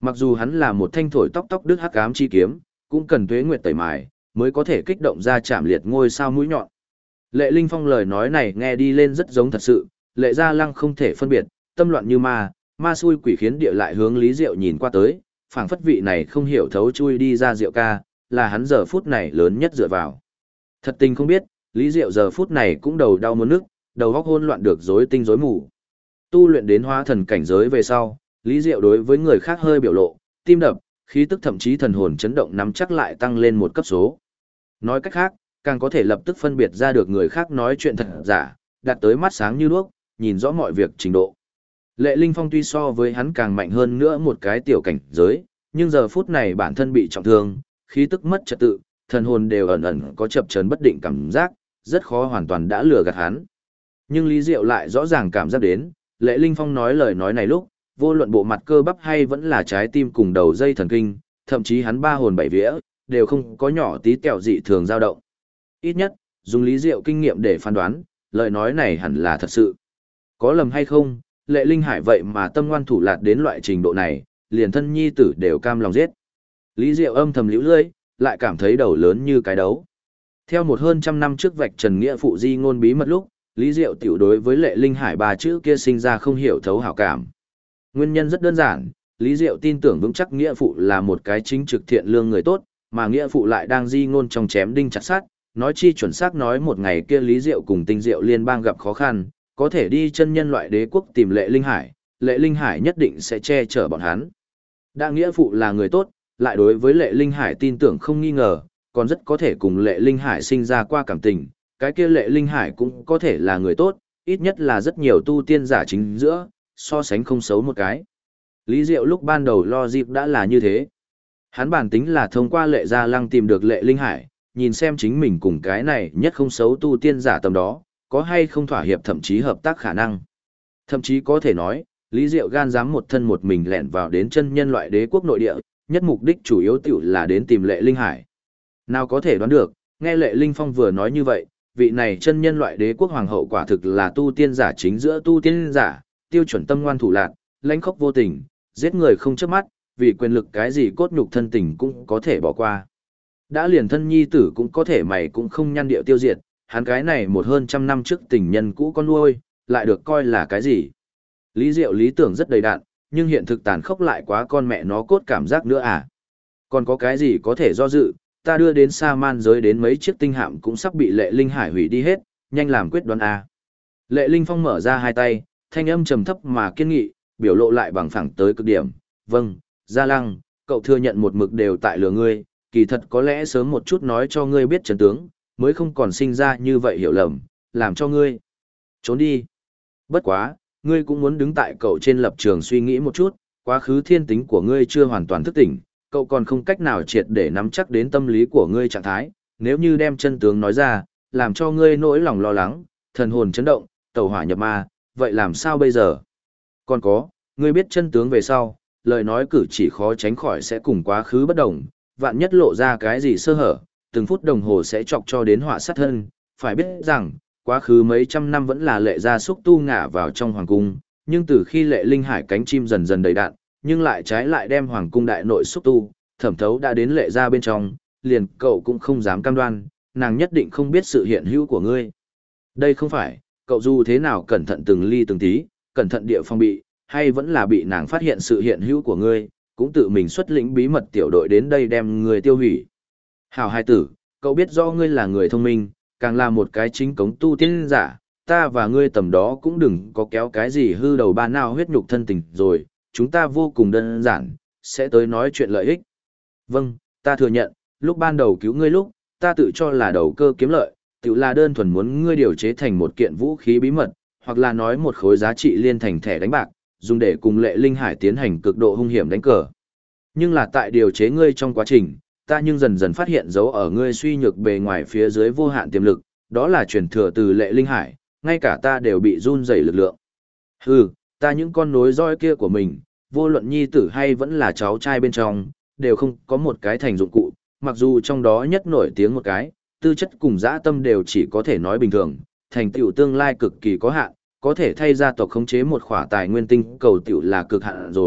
Mặc dù hắn là một thanh thổi tóc tóc đứt hắc ám chi kiếm, cũng cần tuế nguyệt tẩy mài, mới có thể kích động ra chạm liệt ngôi sao mũi nhọn. Lệ Linh Phong lời nói này nghe đi lên rất giống thật sự, Lệ Gia Lăng không thể phân biệt, tâm loạn như ma xui quỷ khiến địa lại hướng Lý Diệu nhìn qua tới, phảng phất vị này không hiểu thấu chui đi ra Diệu ca, là hắn giờ phút này lớn nhất dựa vào. Thật tình không biết, Lý Diệu giờ phút này cũng đầu đau muốn nức, đầu óc hỗn loạn được rối tinh rối mù. Tu luyện đến hóa thần cảnh giới về sau, Lý Diệu đối với người khác hơi biểu lộ, tim đập, khí tức thậm chí thần hồn chấn động nắm chắc lại tăng lên một cấp số. Nói cách khác, càng có thể lập tức phân biệt ra được người khác nói chuyện thật giả, đạt tới mắt sáng như đuốc, nhìn rõ mọi việc trình độ. Lệ Linh Phong tuy so với hắn càng mạnh hơn nữa một cái tiểu cảnh giới, nhưng giờ phút này bản thân bị trọng thương, khí tức mất trật tự, thần hồn đều ẩn ẩn có chập chờn bất định cảm giác, rất khó hoàn toàn đã lừa gạt hắn. Nhưng Lý Diệu lại rõ ràng cảm giác đến, Lệ Linh Phong nói lời nói này lúc, vô luận bộ mặt cơ bắp hay vẫn là trái tim cùng đầu dây thần kinh, thậm chí hắn ba hồn bảy vía, đều không có nhỏ tí tẹo dị thường dao động. Ít nhất, dùng Lý Diệu kinh nghiệm để phán đoán, lời nói này hẳn là thật sự. Có lầm hay không, Lệ Linh Hải vậy mà tâm ngoan thủ lạt đến loại trình độ này, liền thân nhi tử đều cam lòng giết. Lý Diệu âm thầm liễu lưỡi, lại cảm thấy đầu lớn như cái đấu. Theo một hơn trăm năm trước vạch trần nghĩa phụ di ngôn bí mật lúc, Lý Diệu tiểu đối với Lệ Linh Hải ba chữ kia sinh ra không hiểu thấu hảo cảm. Nguyên nhân rất đơn giản, Lý Diệu tin tưởng vững chắc nghĩa phụ là một cái chính trực thiện lương người tốt, mà nghĩa phụ lại đang di ngôn trong chém đinh chặt sát, nói chi chuẩn xác nói một ngày kia Lý Diệu cùng Tinh Diệu liên bang gặp khó khăn, có thể đi chân nhân loại đế quốc tìm Lệ Linh Hải nhất định sẽ che chở bọn hắn. Đã nghĩa phụ là người tốt, lại đối với Lệ Linh Hải tin tưởng không nghi ngờ, còn rất có thể cùng Lệ Linh Hải sinh ra qua cảm tình, cái kia Lệ Linh Hải cũng có thể là người tốt, ít nhất là rất nhiều tu tiên giả chính giữa, so sánh không xấu một cái. Lý Diệu lúc ban đầu lo dịp đã là như thế. Hắn bản tính là thông qua Lệ Gia Lăng tìm được Lệ Linh Hải, nhìn xem chính mình cùng cái này nhất không xấu tu tiên giả tầm đó, có hay không thỏa hiệp thậm chí hợp tác khả năng. Thậm chí có thể nói, Lý Diệu gan dám một thân một mình lẻn vào đến chân nhân loại đế quốc nội địa, nhất mục đích chủ yếu tiểu là đến tìm Lệ Linh Hải. Nào có thể đoán được, nghe Lệ Linh Phong vừa nói như vậy, vị này chân nhân loại đế quốc hoàng hậu quả thực là tu tiên giả chính giữa tu tiên giả, tiêu chuẩn tâm ngoan thủ lạn, lãnh khốc vô tình, giết người không chớp mắt, vì quyền lực cái gì cốt nhục thân tình cũng có thể bỏ qua. Đã liền thân nhi tử cũng có thể mày cũng không nhăn điệu tiêu diệt, hắn cái này một hơn trăm năm trước tình nhân cũ con nuôi, lại được coi là cái gì? Lý Diệu lý tưởng rất đầy đạn, nhưng hiện thực tàn khốc lại quá con mẹ nó cốt cảm giác nữa à? Còn có cái gì có thể do dự, ta đưa đến Sa Man giới đến mấy chiếc tinh hạm cũng sắp bị Lệ Linh Hải hủy đi hết, nhanh làm quyết đoán à. Lệ Linh Phong mở ra hai tay, thanh âm trầm thấp mà kiên nghị, biểu lộ lại bằng phẳng tới cực điểm. Vâng, Gia Lăng, cậu thừa nhận một mực đều tại lừa ngươi, kỳ thật có lẽ sớm một chút nói cho ngươi biết chân tướng, mới không còn sinh ra như vậy hiểu lầm, làm cho ngươi trốn đi. Bất quá, ngươi cũng muốn đứng tại cậu trên lập trường suy nghĩ một chút, quá khứ thiên tính của ngươi chưa hoàn toàn thức tỉnh, cậu còn không cách nào triệt để nắm chắc đến tâm lý của ngươi trạng thái, nếu như đem chân tướng nói ra, làm cho ngươi nỗi lòng lo lắng, thần hồn chấn động, tẩu hỏa nhập ma, vậy làm sao bây giờ? Còn có, ngươi biết chân tướng về sau, lời nói cử chỉ khó tránh khỏi sẽ cùng quá khứ bất đồng, vạn nhất lộ ra cái gì sơ hở, từng phút đồng hồ sẽ chọc cho đến họa sát thân, phải biết rằng, quá khứ mấy trăm năm vẫn là Lệ gia xúc tu ngả vào trong hoàng cung, nhưng từ khi Lệ Linh Hải cánh chim dần dần đầy đạn, nhưng lại trái lại đem hoàng cung đại nội xúc tu, thẩm thấu đã đến Lệ gia bên trong, liền cậu cũng không dám cam đoan, nàng nhất định không biết sự hiện hữu của ngươi. Đây không phải, cậu dù thế nào cẩn thận từng ly từng tí, cẩn thận địa phòng bị, hay vẫn là bị nàng phát hiện sự hiện hữu của ngươi, cũng tự mình xuất lĩnh bí mật tiểu đội đến đây đem ngươi tiêu hủy. Hảo hai tử, cậu biết rõ ngươi là người thông minh, càng là một cái chính cống tu tiên giả, ta và ngươi tầm đó cũng đừng có kéo cái gì hư đầu ba nào huyết nhục thân tình rồi, chúng ta vô cùng đơn giản, sẽ tới nói chuyện lợi ích. Vâng, ta thừa nhận, lúc ban đầu cứu ngươi lúc, ta tự cho là đầu cơ kiếm lợi, tự là đơn thuần muốn ngươi điều chế thành một kiện vũ khí bí mật, hoặc là nói một khối giá trị liên thành thẻ đánh bạc, dùng để cùng Lệ Linh Hải tiến hành cực độ hung hiểm đánh cờ. Nhưng là tại điều chế ngươi trong quá trình, ta nhưng dần dần phát hiện dấu ở ngươi suy nhược bề ngoài phía dưới vô hạn tiềm lực, đó là truyền thừa từ Lệ Linh Hải, ngay cả ta đều bị run rẩy lực lượng. Hừ, ta những con nối roi kia của mình, vô luận nhi tử hay vẫn là cháu trai bên trong, đều không có một cái thành dụng cụ, mặc dù trong đó nhất nổi tiếng một cái, tư chất cùng dã tâm đều chỉ có thể nói bình thường, thành tựu tương lai cực kỳ có hạn, có thể thay gia tộc khống chế một khỏa tài nguyên tinh cầu tiểu là cực hạn rồi,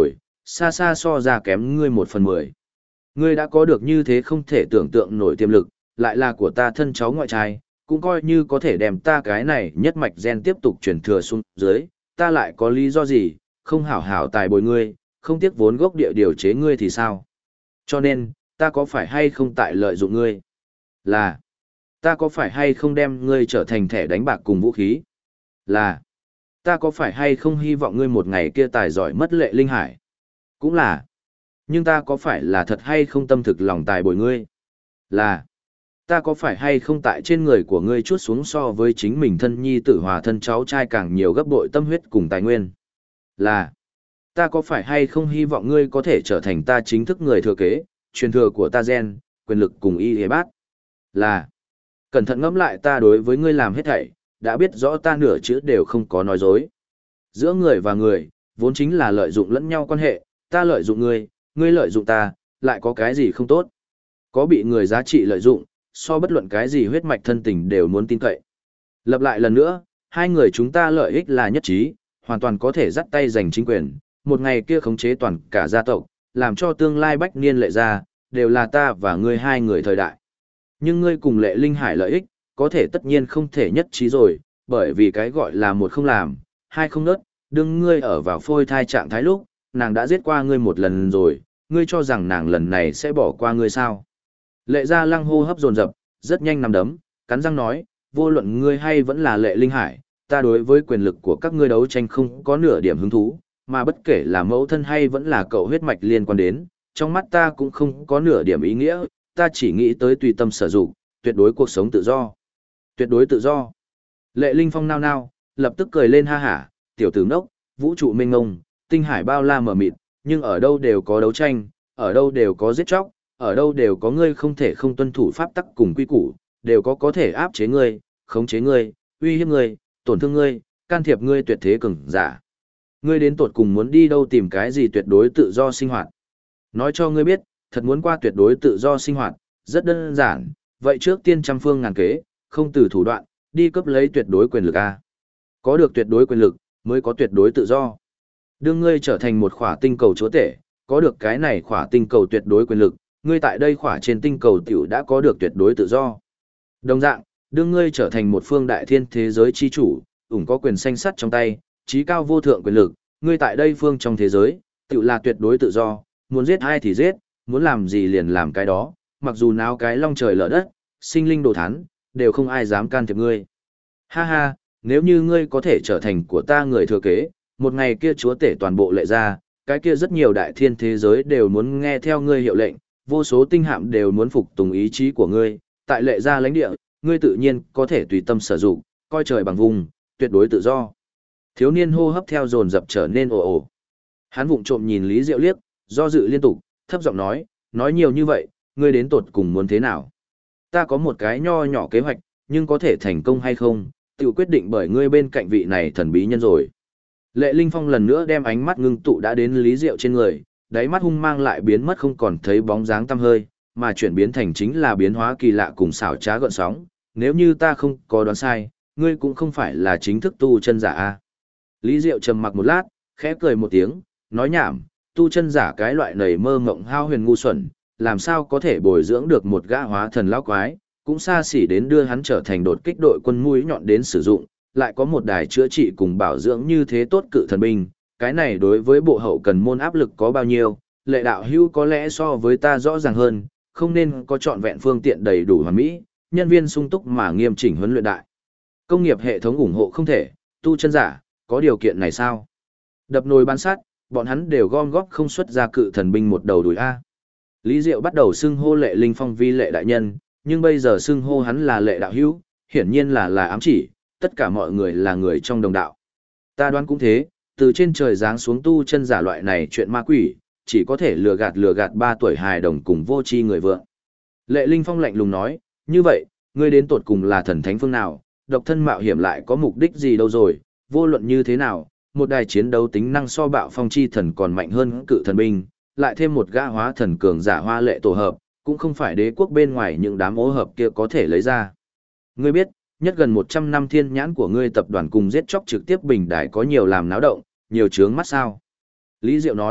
xa xa so ra kém ngươi 1/10. Ngươi đã có được như thế không thể tưởng tượng nổi tiềm lực, lại là của ta thân cháu ngoại trai, cũng coi như có thể đem ta cái này nhất mạch gen tiếp tục truyền thừa xuống dưới, ta lại có lý do gì, không hảo hảo tài bồi ngươi, không tiếc vốn gốc địa điều chế ngươi thì sao? Cho nên, ta có phải hay không tại lợi dụng ngươi? Là, ta có phải hay không đem ngươi trở thành thẻ đánh bạc cùng vũ khí? Là, ta có phải hay không hy vọng ngươi một ngày kia tài giỏi mất lệ linh hải? Cũng là, nhưng ta có phải là thật hay không tâm thực lòng tài bồi ngươi? Là, ta có phải hay không tại trên người của ngươi chuốt xuống so với chính mình thân nhi tử hòa thân cháu trai càng nhiều gấp bội tâm huyết cùng tài nguyên? Là, ta có phải hay không hy vọng ngươi có thể trở thành ta chính thức người thừa kế, truyền thừa của ta gen, quyền lực cùng y hề bát? Là, cẩn thận ngẫm lại ta đối với ngươi làm hết thảy, đã biết rõ ta nửa chữ đều không có nói dối. Giữa người và người, vốn chính là lợi dụng lẫn nhau quan hệ, ta lợi dụng ngươi, ngươi lợi dụng ta, lại có cái gì không tốt? Có bị người giá trị lợi dụng, so bất luận cái gì huyết mạch thân tình đều muốn tin cậy. Lập lại lần nữa, hai người chúng ta lợi ích là nhất trí, hoàn toàn có thể dắt tay giành chính quyền, một ngày kia khống chế toàn cả gia tộc, làm cho tương lai bách niên lệ ra, đều là ta và ngươi hai người thời đại. Nhưng ngươi cùng lệ linh hải lợi ích, có thể tất nhiên không thể nhất trí rồi, bởi vì cái gọi là một không làm, hai không nớt, đương ngươi ở vào phôi thai trạng thái lúc, nàng đã giết qua ngươi một lần rồi, ngươi cho rằng nàng lần này sẽ bỏ qua ngươi sao? Lệ Gia Lăng hô hấp dồn dập, rất nhanh nằm đấm, cắn răng nói, vô luận ngươi hay vẫn là Lệ Linh Hải, ta đối với quyền lực của các ngươi đấu tranh không có nửa điểm hứng thú, mà bất kể là mẫu thân hay vẫn là cậu huyết mạch liên quan đến, trong mắt ta cũng không có nửa điểm ý nghĩa, ta chỉ nghĩ tới tùy tâm sở dụng, tuyệt đối cuộc sống tự do. Tuyệt đối tự do. Lệ Linh Phong nao nao, lập tức cười lên ha hả, tiểu tử ngốc, vũ trụ mênh mông, tinh hải bao la mờ mịt, nhưng ở đâu đều có đấu tranh, ở đâu đều có giết chóc, ở đâu đều có ngươi không thể không tuân thủ pháp tắc cùng quy củ, đều có thể áp chế ngươi, khống chế ngươi, uy hiếp ngươi, tổn thương ngươi, can thiệp ngươi tuyệt thế cường giả. Ngươi đến tột cùng muốn đi đâu tìm cái gì tuyệt đối tự do sinh hoạt? Nói cho ngươi biết, thật muốn qua tuyệt đối tự do sinh hoạt, rất đơn giản, vậy trước tiên trăm phương ngàn kế, không từ thủ đoạn, đi cấp lấy tuyệt đối quyền lực a. Có được tuyệt đối quyền lực, mới có tuyệt đối tự do. Đương ngươi trở thành một khỏa tinh cầu chúa tể, có được cái này khỏa tinh cầu tuyệt đối quyền lực, ngươi tại đây khỏa trên tinh cầu tiểu đã có được tuyệt đối tự do. Đồng dạng, đương ngươi trở thành một phương đại thiên thế giới chi chủ, có quyền xanh sắt trong tay, trí cao vô thượng quyền lực, ngươi tại đây phương trong thế giới, tiểu là tuyệt đối tự do, muốn giết ai thì giết, muốn làm gì liền làm cái đó, mặc dù náo cái long trời lở đất, sinh linh đồ thán, đều không ai dám can thiệp ngươi. Ha ha, nếu như ngươi có thể trở thành của ta người thừa kế, một ngày kia chúa tể toàn bộ Lệ Gia, cái kia rất nhiều đại thiên thế giới đều muốn nghe theo ngươi hiệu lệnh, vô số tinh hạm đều muốn phục tùng ý chí của ngươi, tại Lệ Gia lãnh địa, ngươi tự nhiên có thể tùy tâm sử dụng, coi trời bằng vùng, tuyệt đối tự do. Thiếu niên hô hấp theo dồn dập trở nên ồ ồ. Hắn vụng trộm nhìn Lý Diệu liếc, do dự liên tục, thấp giọng nói nhiều như vậy, ngươi đến tột cùng muốn thế nào? Ta có một cái nho nhỏ kế hoạch, nhưng có thể thành công hay không, tự quyết định bởi ngươi bên cạnh vị này thần bí nhân rồi. Lệ Linh Phong lần nữa đem ánh mắt ngưng tụ đã đến Lý Diệu trên người, đáy mắt hung mang lại biến mất không còn thấy bóng dáng tăm hơi, mà chuyển biến thành chính là biến hóa kỳ lạ cùng xảo trá gợn sóng. Nếu như ta không có đoán sai, ngươi cũng không phải là chính thức tu chân giả a. Lý Diệu trầm mặc một lát, khẽ cười một tiếng, nói nhảm, tu chân giả cái loại nầy mơ mộng hao huyền ngu xuẩn, làm sao có thể bồi dưỡng được một gã hóa thần lão quái, cũng xa xỉ đến đưa hắn trở thành đột kích đội quân mũi nhọn đến sử dụng, lại có một đài chữa trị cùng bảo dưỡng như thế tốt cự thần binh, cái này đối với bộ hậu cần môn áp lực có bao nhiêu, Lệ đạo hữu có lẽ so với ta rõ ràng hơn, không nên có trọn vẹn phương tiện đầy đủ hoàn mỹ, nhân viên sung túc mà nghiêm chỉnh huấn luyện đại. Công nghiệp hệ thống ủng hộ không thể, tu chân giả, có điều kiện này sao? Đập nồi bán sắt, bọn hắn đều gom góp không xuất ra cự thần binh một đầu đùi A. Lý Diệu bắt đầu xưng hô Lệ Linh Phong vi Lệ đại nhân, nhưng bây giờ xưng hô hắn là Lệ đạo hữu, hiển nhiên là ám chỉ, tất cả mọi người là người trong đồng đạo. Ta đoán cũng thế, từ trên trời giáng xuống tu chân giả loại này chuyện ma quỷ, chỉ có thể lừa gạt 3 tuổi hài đồng cùng vô tri người vợ. Lệ Linh Phong lạnh lùng nói, như vậy, ngươi đến tột cùng là thần thánh phương nào, độc thân mạo hiểm lại có mục đích gì đâu rồi, vô luận như thế nào, một đài chiến đấu tính năng so bạo phong chi thần còn mạnh hơn cự thần binh, lại thêm một gã hóa thần cường giả hoa lệ tổ hợp, cũng không phải đế quốc bên ngoài những đám ố hợp kia có thể lấy ra. Ngươi biết, nhất gần 100 năm thiên nhãn của ngươi tập đoàn cùng giết chóc trực tiếp bình đài có nhiều làm náo động, nhiều chướng mắt sao. Lý Diệu nói,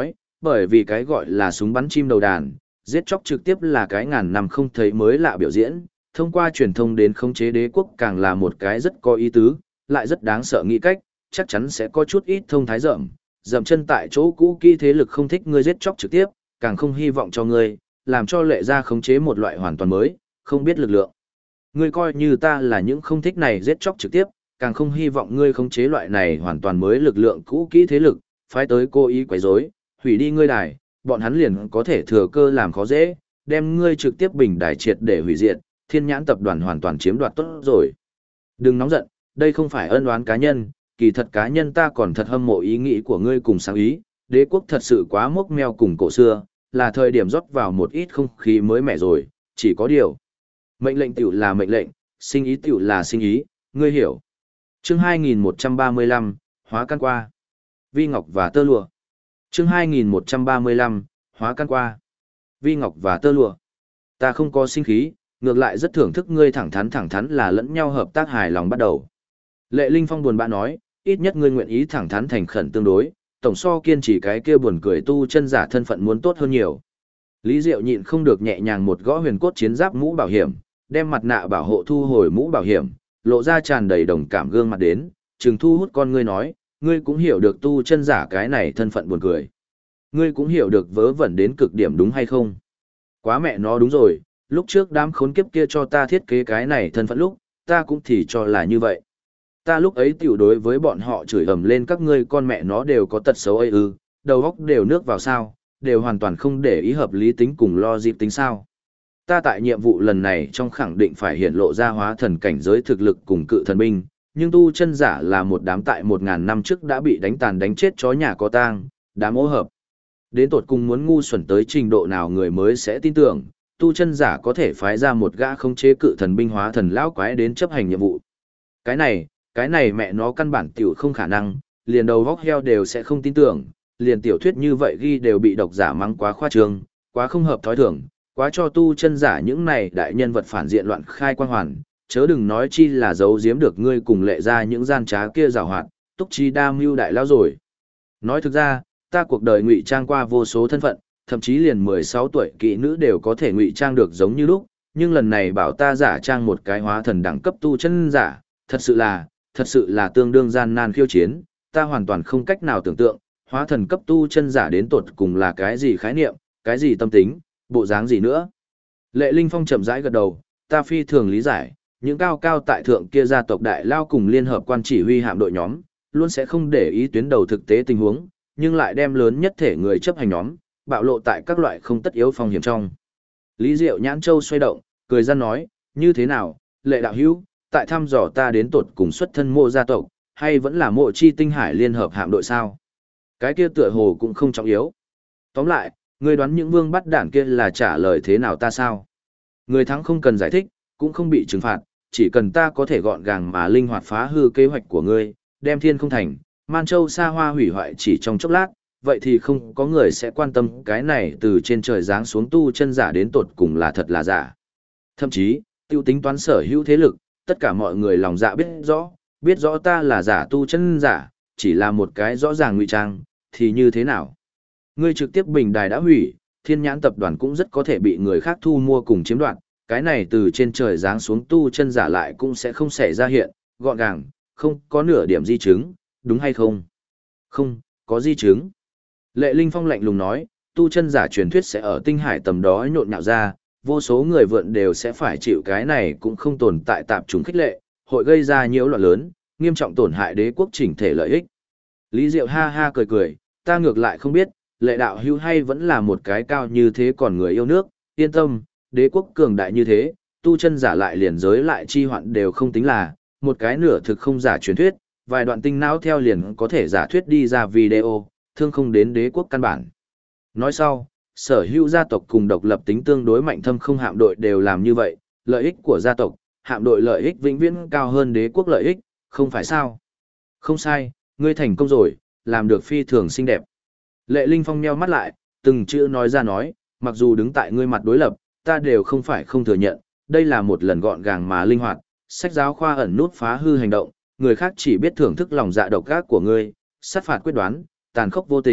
bởi vì cái gọi là súng bắn chim đầu đàn, giết chóc trực tiếp là cái ngàn năm không thấy mới lạ biểu diễn, thông qua truyền thông đến khống chế đế quốc càng là một cái rất có ý tứ, lại rất đáng sợ nghĩ cách, chắc chắn sẽ có chút ít thông thái rợm, dậm chân tại chỗ cũ kỹ thế lực không thích ngươi giết chóc trực tiếp, càng không hy vọng cho ngươi, làm cho lệ gia khống chế một loại hoàn toàn mới, không biết lực lượng. Ngươi coi như ta là những không thích này giết chóc trực tiếp, càng không hy vọng ngươi khống chế loại này hoàn toàn mới lực lượng cũ kỹ thế lực, phái tới cố ý quấy rối, hủy đi ngươi đài, bọn hắn liền có thể thừa cơ làm khó dễ, đem ngươi trực tiếp bình đài triệt để hủy diệt, Thiên Nhãn tập đoàn hoàn toàn chiếm đoạt tốt rồi. Đừng nóng giận, đây không phải ân oán cá nhân, kỳ thật cá nhân ta còn thật hâm mộ ý nghĩ của ngươi cùng sáng ý, đế quốc thật sự quá mốc meo cùng cổ xưa, là thời điểm rót vào một ít không khí mới mẻ rồi, chỉ có điều. Mệnh lệnh tiểu là mệnh lệnh, sinh ý tiểu là sinh ý, ngươi hiểu. Chương 2135, hóa căn qua. Vi ngọc và tơ lụa. Chương 2135, hóa căn qua. Vi ngọc và tơ lụa. Ta không có sinh khí, ngược lại rất thưởng thức ngươi thẳng thắn là lẫn nhau hợp tác hài lòng bắt đầu. Lệ Linh Phong buồn bã nói, ít nhất ngươi nguyện ý thẳng thắn thành khẩn tương đối, tổng so kiên trì cái kia buồn cười tu chân giả thân phận muốn tốt hơn nhiều. Lý Diệu nhịn không được nhẹ nhàng một gõ huyền cốt chiến giáp mũ bảo hiểm, đem mặt nạ bảo hộ thu hồi mũ bảo hiểm, lộ ra tràn đầy đồng cảm gương mặt đến, Trừng thu hút con ngươi nói, ngươi cũng hiểu được tu chân giả cái này thân phận buồn cười. Ngươi cũng hiểu được vớ vẩn đến cực điểm đúng hay không? Quá mẹ nó đúng rồi, lúc trước đám khốn kiếp kia cho ta thiết kế cái này thân phận lúc, ta cũng thì cho là như vậy. Ta lúc ấy tiểu đối với bọn họ chửi ầm lên các ngươi con mẹ nó đều có tật xấu ấy ư, đầu óc đều nước vào sao, đều hoàn toàn không để ý hợp lý tính cùng logic tính sao. Ta tại nhiệm vụ lần này trong khẳng định phải hiện lộ ra hóa thần cảnh giới thực lực cùng cự thần binh, nhưng tu chân giả là một đám tại 1000 năm trước đã bị đánh tàn đánh chết chó nhà có tang, đám ô hợp. Đến tột cùng muốn ngu xuẩn tới trình độ nào người mới sẽ tin tưởng, tu chân giả có thể phái ra một gã không chế cự thần binh hóa thần lão quái đến chấp hành nhiệm vụ. Cái này mẹ nó căn bản tiểu không khả năng, liền đầu vóc heo đều sẽ không tin tưởng, liền tiểu thuyết như vậy ghi đều bị độc giả mắng quá khoa trương, quá không hợp thói thường, quá cho tu chân giả những này đại nhân vật phản diện loạn khai quang hoàn, chớ đừng nói chi là giấu giếm được ngươi cùng lệ ra những gian trá kia giàu hoạt, túc chi đa mưu đại lao rồi. Nói thực ra, ta cuộc đời ngụy trang qua vô số thân phận, thậm chí liền 16 tuổi kỵ nữ đều có thể ngụy trang được giống như lúc, nhưng lần này bảo ta giả trang một cái hóa thần đẳng cấp tu chân giả, thật sự là tương đương gian nan khiêu chiến, ta hoàn toàn không cách nào tưởng tượng, hóa thần cấp tu chân giả đến tột cùng là cái gì khái niệm, cái gì tâm tính, bộ dáng gì nữa. Lệ Linh Phong chậm rãi gật đầu, ta phi thường lý giải, những cao cao tại thượng kia gia tộc đại lao cùng liên hợp quan chỉ huy hạm đội nhóm, luôn sẽ không để ý tuyến đầu thực tế tình huống, nhưng lại đem lớn nhất thể người chấp hành nhóm, bạo lộ tại các loại không tất yếu phong hiểm trong. Lý Diệu nhãn châu xoay động, cười ra nói, như thế nào, Lệ đạo hữu, tại thăm dò ta đến tột cùng xuất thân mộ gia tộc, hay vẫn là mộ chi tinh hải liên hợp hạm đội sao? Cái kia tựa hồ cũng không trọng yếu. Tóm lại, ngươi đoán những vương bắt đảng kia là trả lời thế nào ta sao? Người thắng không cần giải thích, cũng không bị trừng phạt, chỉ cần ta có thể gọn gàng mà linh hoạt phá hư kế hoạch của ngươi, đem thiên không thành, Man Châu xa hoa hủy hoại chỉ trong chốc lát, vậy thì không có người sẽ quan tâm cái này từ trên trời giáng xuống tu chân giả đến tột cùng là thật là giả. Thậm chí, tiêu tính toán sở hữu thế lực, tất cả mọi người lòng dạ biết rõ ta là giả tu chân giả, chỉ là một cái rõ ràng ngụy trang, thì như thế nào? Ngươi trực tiếp bình đài đã hủy, Thiên Nhãn tập đoàn cũng rất có thể bị người khác thu mua cùng chiếm đoạt, cái này từ trên trời giáng xuống tu chân giả lại cũng sẽ không xảy ra hiện, gọn gàng, không có nửa điểm di chứng, đúng hay không? Không, có di chứng. Lệ Linh Phong lạnh lùng nói, tu chân giả truyền thuyết sẽ ở tinh hải tầm đó nhộn nhạo ra, vô số người vượn đều sẽ phải chịu cái này cũng không tồn tại tạp trùng khích lệ, hội gây ra nhiễu loạn lớn, nghiêm trọng tổn hại đế quốc chỉnh thể lợi ích. Lý Diệu ha ha cười cười, ta ngược lại không biết, Lệ đạo hữu hay vẫn là một cái cao như thế còn người yêu nước, yên tâm, đế quốc cường đại như thế, tu chân giả lại liền giới lại chi hoạn đều không tính là, một cái nửa thực không giả truyền thuyết, vài đoạn tinh não theo liền có thể giả thuyết đi ra video, thương không đến đế quốc căn bản. Nói sau, sở hữu gia tộc cùng độc lập tính tương đối mạnh thâm không hạm đội đều làm như vậy, lợi ích của gia tộc, hạm đội lợi ích vĩnh viễn cao hơn đế quốc lợi ích, không phải sao? Không sai, ngươi thành công rồi, làm được phi thường xinh đẹp. Lệ Linh Phong nheo mắt lại, từng chữ nói ra nói, mặc dù đứng tại ngươi mặt đối lập, ta đều không phải không thừa nhận, đây là một lần gọn gàng mà linh hoạt, sách giáo khoa ẩn nút phá hư hành động, người khác chỉ biết thưởng thức lòng dạ độc ác của ngươi, sát phạt quyết đoán, tàn khốc vô tình,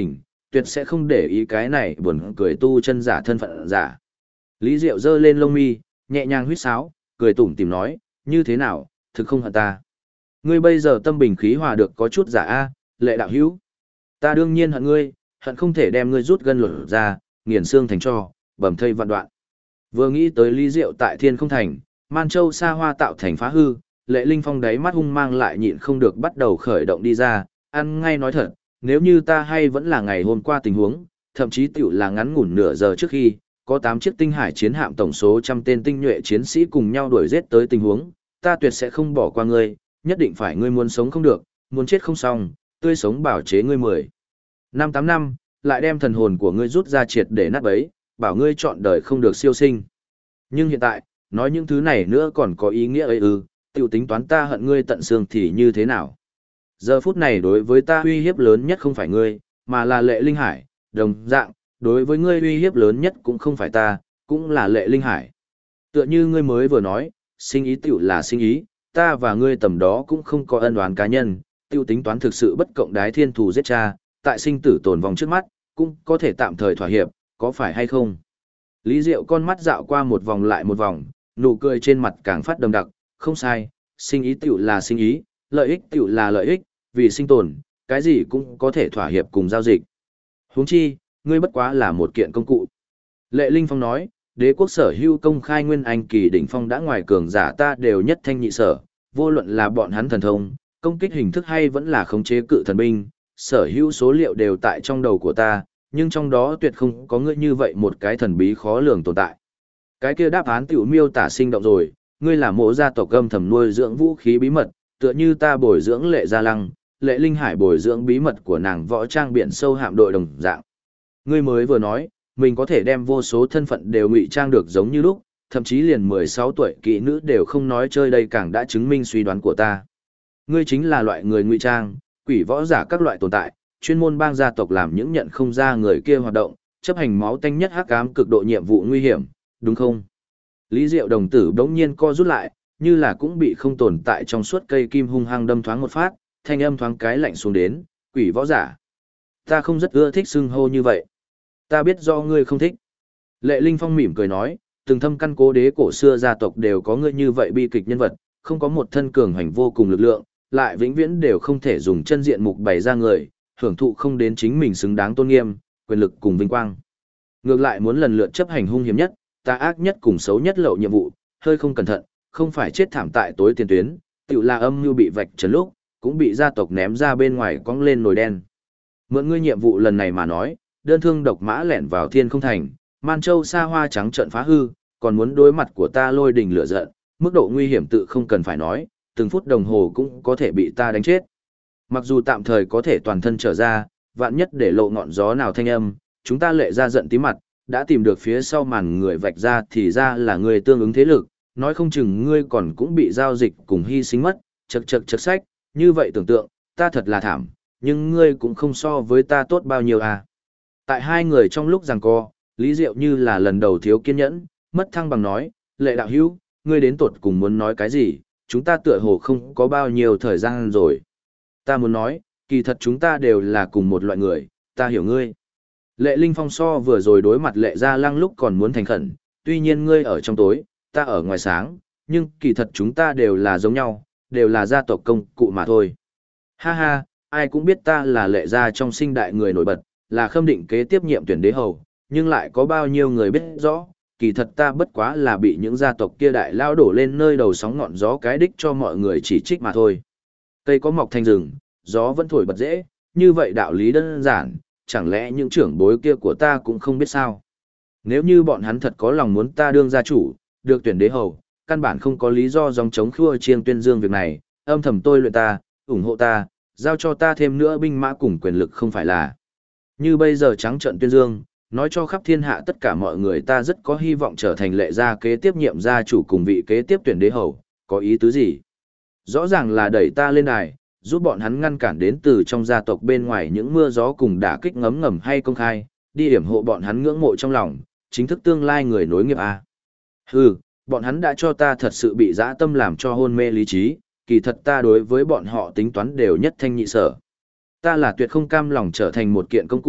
tuyệt sẽ không để ý cái này buồn cười tu chân giả thân phận giả. Lý Diệu giơ lên lông mi, nhẹ nhàng huýt sáo, cười tủm tỉm nói, như thế nào, thực không hận ta. Ngươi bây giờ tâm bình khí hòa được có chút giả a, Lệ đạo hữu. Ta đương nhiên hận ngươi, hận không thể đem ngươi rút gân lột ra, nghiền xương thành tro, bầm thây vạn đoạn. Vừa nghĩ tới Lý Diệu tại Thiên Không Thành, Man Châu xa hoa tạo thành phá hư, Lệ Linh Phong đáy mắt hung mang lại nhịn không được bắt đầu khởi động đi ra, ăn ngay nói thật, nếu như ta hay vẫn là ngày hôm qua tình huống, thậm chí tiểu là ngắn ngủn nửa giờ trước khi, có 8 chiếc tinh hải chiến hạm tổng số trăm tên tinh nhuệ chiến sĩ cùng nhau đuổi giết tới tình huống, ta tuyệt sẽ không bỏ qua ngươi, nhất định phải ngươi muốn sống không được, muốn chết không xong, tươi sống bảo chế ngươi 10. 5-8 năm, lại đem thần hồn của ngươi rút ra triệt để nát bấy, bảo ngươi chọn đời không được siêu sinh. Nhưng hiện tại, nói những thứ này nữa còn có ý nghĩa ấy ư, tiểu tính toán ta hận ngươi tận xương thì như thế nào. Giờ phút này đối với ta uy hiếp lớn nhất không phải ngươi, mà là Lệ Linh Hải, đồng dạng, đối với ngươi uy hiếp lớn nhất cũng không phải ta, cũng là Lệ Linh Hải. Tựa như ngươi mới vừa nói, sinh ý tiểu là sinh ý, ta và ngươi tầm đó cũng không có ân oán cá nhân, tiêu tính toán thực sự bất cộng đái thiên thù giết cha, tại sinh tử tồn vong trước mắt, cũng có thể tạm thời thỏa hiệp, có phải hay không? Lý Diệu con mắt dạo qua một vòng lại một vòng, nụ cười trên mặt càng phát đậm đặc, không sai, sinh ý tiểu là sinh ý, lợi ích tiểu là lợi ích, vì sinh tồn, cái gì cũng có thể thỏa hiệp cùng giao dịch. Huống chi, ngươi bất quá là một kiện công cụ. Lệ Linh Phong nói, đế quốc sở hữu công khai nguyên anh kỳ đỉnh phong đã ngoài cường giả ta đều nhất thanh nhị sở, vô luận là bọn hắn thần thông, công kích hình thức hay vẫn là khống chế cự thần binh, sở hữu số liệu đều tại trong đầu của ta, nhưng trong đó tuyệt không có ngươi như vậy một cái thần bí khó lường tồn tại. Cái kia đáp án tiểu miêu tả sinh động rồi, ngươi là mộ gia tộc âm thầm nuôi dưỡng vũ khí bí mật, tựa như ta bồi dưỡng Lệ Gia Lăng, Lệ Linh Hải bồi dưỡng bí mật của nàng võ trang biển sâu hạm đội đồng dạng. Ngươi mới vừa nói, mình có thể đem vô số thân phận đều ngụy trang được giống như lúc, thậm chí liền 16 tuổi kỹ nữ đều không nói chơi đây càng đã chứng minh suy đoán của ta. Ngươi chính là loại người ngụy trang, quỷ võ giả các loại tồn tại, chuyên môn bang gia tộc làm những nhận không ra người kia hoạt động, chấp hành máu tanh nhất hắc ám cực độ nhiệm vụ nguy hiểm, đúng không? Lý Diệu đồng tử đống nhiên co rút lại, như là cũng bị không tồn tại trong suốt cây kim hung hăng đâm thoáng một phát, thanh âm thoáng cái lạnh xuống đến, quỷ võ giả. Ta không rất ưa thích xưng hô như vậy. Ta biết do ngươi không thích. Lệ Linh Phong mỉm cười nói, từng thâm căn cố đế cổ xưa gia tộc đều có ngươi như vậy bi kịch nhân vật, không có một thân cường hành vô cùng lực lượng, lại vĩnh viễn đều không thể dùng chân diện mục bày ra người, hưởng thụ không đến chính mình xứng đáng tôn nghiêm, quyền lực cùng vinh quang. Ngược lại muốn lần lượt chấp hành hung hiểm nhất, tà ác nhất cùng xấu nhất lậu nhiệm vụ, hơi không cẩn thận, không phải chết thảm tại tối tiền tuyến, tiểu là âm mưu bị vạch trần lúc, cũng bị gia tộc ném ra bên ngoài cong lên nồi đen. Mượn ngươi nhiệm vụ lần này mà nói, đơn thương độc mã lẻn vào Thiên Không Thành, Man Châu xa hoa trắng trận phá hư, còn muốn đối mặt của ta lôi đình lửa giận, mức độ nguy hiểm tự không cần phải nói, từng phút đồng hồ cũng có thể bị ta đánh chết. Mặc dù tạm thời có thể toàn thân trở ra, vạn nhất để lộ ngọn gió nào thanh âm, chúng ta Lệ ra giận tí mặt, đã tìm được phía sau màn người vạch ra thì ra là người tương ứng thế lực, nói không chừng ngươi còn cũng bị giao dịch cùng hy sinh mất, chật sách, như vậy tưởng tượng, ta thật là thảm, nhưng ngươi cũng không so với ta tốt bao nhiêu à. Tại hai người trong lúc giằng co, Lý Diệu như là lần đầu thiếu kiên nhẫn, mất thăng bằng nói, Lệ đạo hữu, ngươi đến tột cùng muốn nói cái gì, chúng ta tựa hồ không có bao nhiêu thời gian rồi. Ta muốn nói, kỳ thật chúng ta đều là cùng một loại người, ta hiểu ngươi. Lệ Linh Phong so vừa rồi đối mặt Lệ Gia Lăng lúc còn muốn thành khẩn, tuy nhiên ngươi ở trong tối, ta ở ngoài sáng, nhưng kỳ thật chúng ta đều là giống nhau, đều là gia tộc công cụ mà thôi. Ha ha, ai cũng biết ta là Lệ Gia trong sinh đại người nổi bật, là Khâm Định kế tiếp nhiệm tuyển đế hầu, nhưng lại có bao nhiêu người biết rõ, kỳ thật ta bất quá là bị những gia tộc kia đại lao đổ lên nơi đầu sóng ngọn gió cái đích cho mọi người chỉ trích mà thôi. Cây có mọc thành rừng, gió vẫn thổi bật dễ, như vậy đạo lý đơn giản, chẳng lẽ những trưởng bối kia của ta cũng không biết sao? Nếu như bọn hắn thật có lòng muốn ta đương gia chủ, được tuyển đế hầu, căn bản không có lý do dòng chống khua chiêng tuyên dương việc này, âm thầm tôi luyện ta, ủng hộ ta, giao cho ta thêm nữa binh mã cùng quyền lực không phải là. Như bây giờ trắng trợn tuyên dương, nói cho khắp thiên hạ tất cả mọi người ta rất có hy vọng trở thành Lệ gia kế tiếp nhiệm gia chủ cùng vị kế tiếp tuyển đế hầu, có ý tứ gì? Rõ ràng là đẩy ta lên đài, giúp bọn hắn ngăn cản đến từ trong gia tộc bên ngoài những mưa gió cùng đả kích ngấm ngầm hay công khai, đi hiểm hộ bọn hắn ngưỡng mộ trong lòng, chính thức tương lai người nối nghiệp a. Hừ, bọn hắn đã cho ta thật sự bị dã tâm làm cho hôn mê lý trí, kỳ thật ta đối với bọn họ tính toán đều nhất thanh nhị sở. Ta là tuyệt không cam lòng trở thành một kiện công cụ,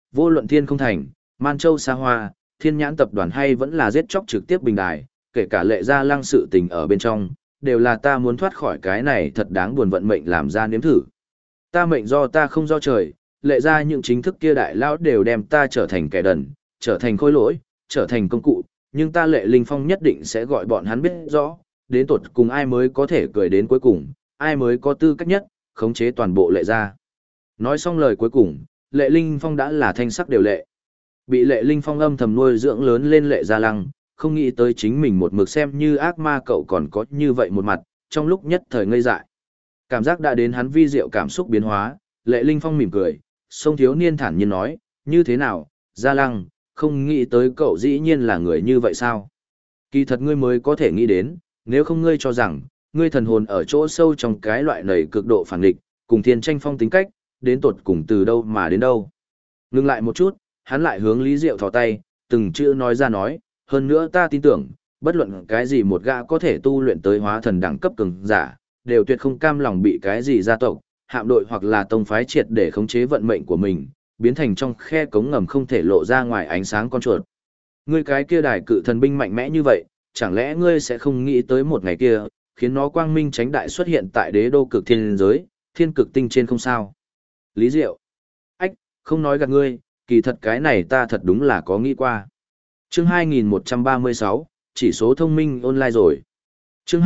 vô luận Thiên Không Thành, Man Châu Sa Hoa, Thiên Nhãn tập đoàn hay vẫn là giết chóc trực tiếp bình đài, kể cả Lệ Gia Lăng sự tình ở bên trong, đều là ta muốn thoát khỏi cái này thật đáng buồn vận mệnh làm ra nếm thử. Ta mệnh do ta không do trời, Lệ Gia những chính thức kia đại lão đều đem ta trở thành kẻ đần, trở thành khôi lỗi, trở thành công cụ, nhưng ta Lệ Linh Phong nhất định sẽ gọi bọn hắn biết rõ, đến tột cùng ai mới có thể cười đến cuối cùng, ai mới có tư cách nhất, khống chế toàn bộ Lệ Gia. Nói xong lời cuối cùng, Lệ Linh Phong đã là thanh sắc đều lệ. Bị Lệ Linh Phong âm thầm nuôi dưỡng lớn lên Lệ Gia Lăng, không nghĩ tới chính mình một mực xem như ác ma cậu còn có như vậy một mặt, trong lúc nhất thời ngây dại. Cảm giác đã đến hắn vi diệu cảm xúc biến hóa, Lệ Linh Phong mỉm cười, sông thiếu niên thản nhiên nói, như thế nào, Gia Lăng, không nghĩ tới cậu dĩ nhiên là người như vậy sao? Kỳ thật ngươi mới có thể nghĩ đến, nếu không ngươi cho rằng, ngươi thần hồn ở chỗ sâu trong cái loại nầy cực độ phản nghịch, cùng Thiên Tranh Phong tính cách, đến tột cùng từ đâu mà đến đâu. Ngừng lại một chút, hắn lại hướng Lý Diệu thò tay, từng chữ nói ra nói, hơn nữa ta tin tưởng, bất luận cái gì một gã có thể tu luyện tới hóa thần đẳng cấp cường giả, đều tuyệt không cam lòng bị cái gì gia tộc, hạm đội hoặc là tông phái triệt để khống chế vận mệnh của mình, biến thành trong khe cống ngầm không thể lộ ra ngoài ánh sáng con chuột. Ngươi cái kia đài cự thần binh mạnh mẽ như vậy, chẳng lẽ ngươi sẽ không nghĩ tới một ngày kia, khiến nó quang minh tránh đại xuất hiện tại đế đô cực thiên giới, thiên cực tinh trên không sao? Lý Diệu. Ách, không nói gạt ngươi, kỳ thật cái này ta thật đúng là có nghĩ qua. Chương 2136, chỉ số thông minh online rồi. Chương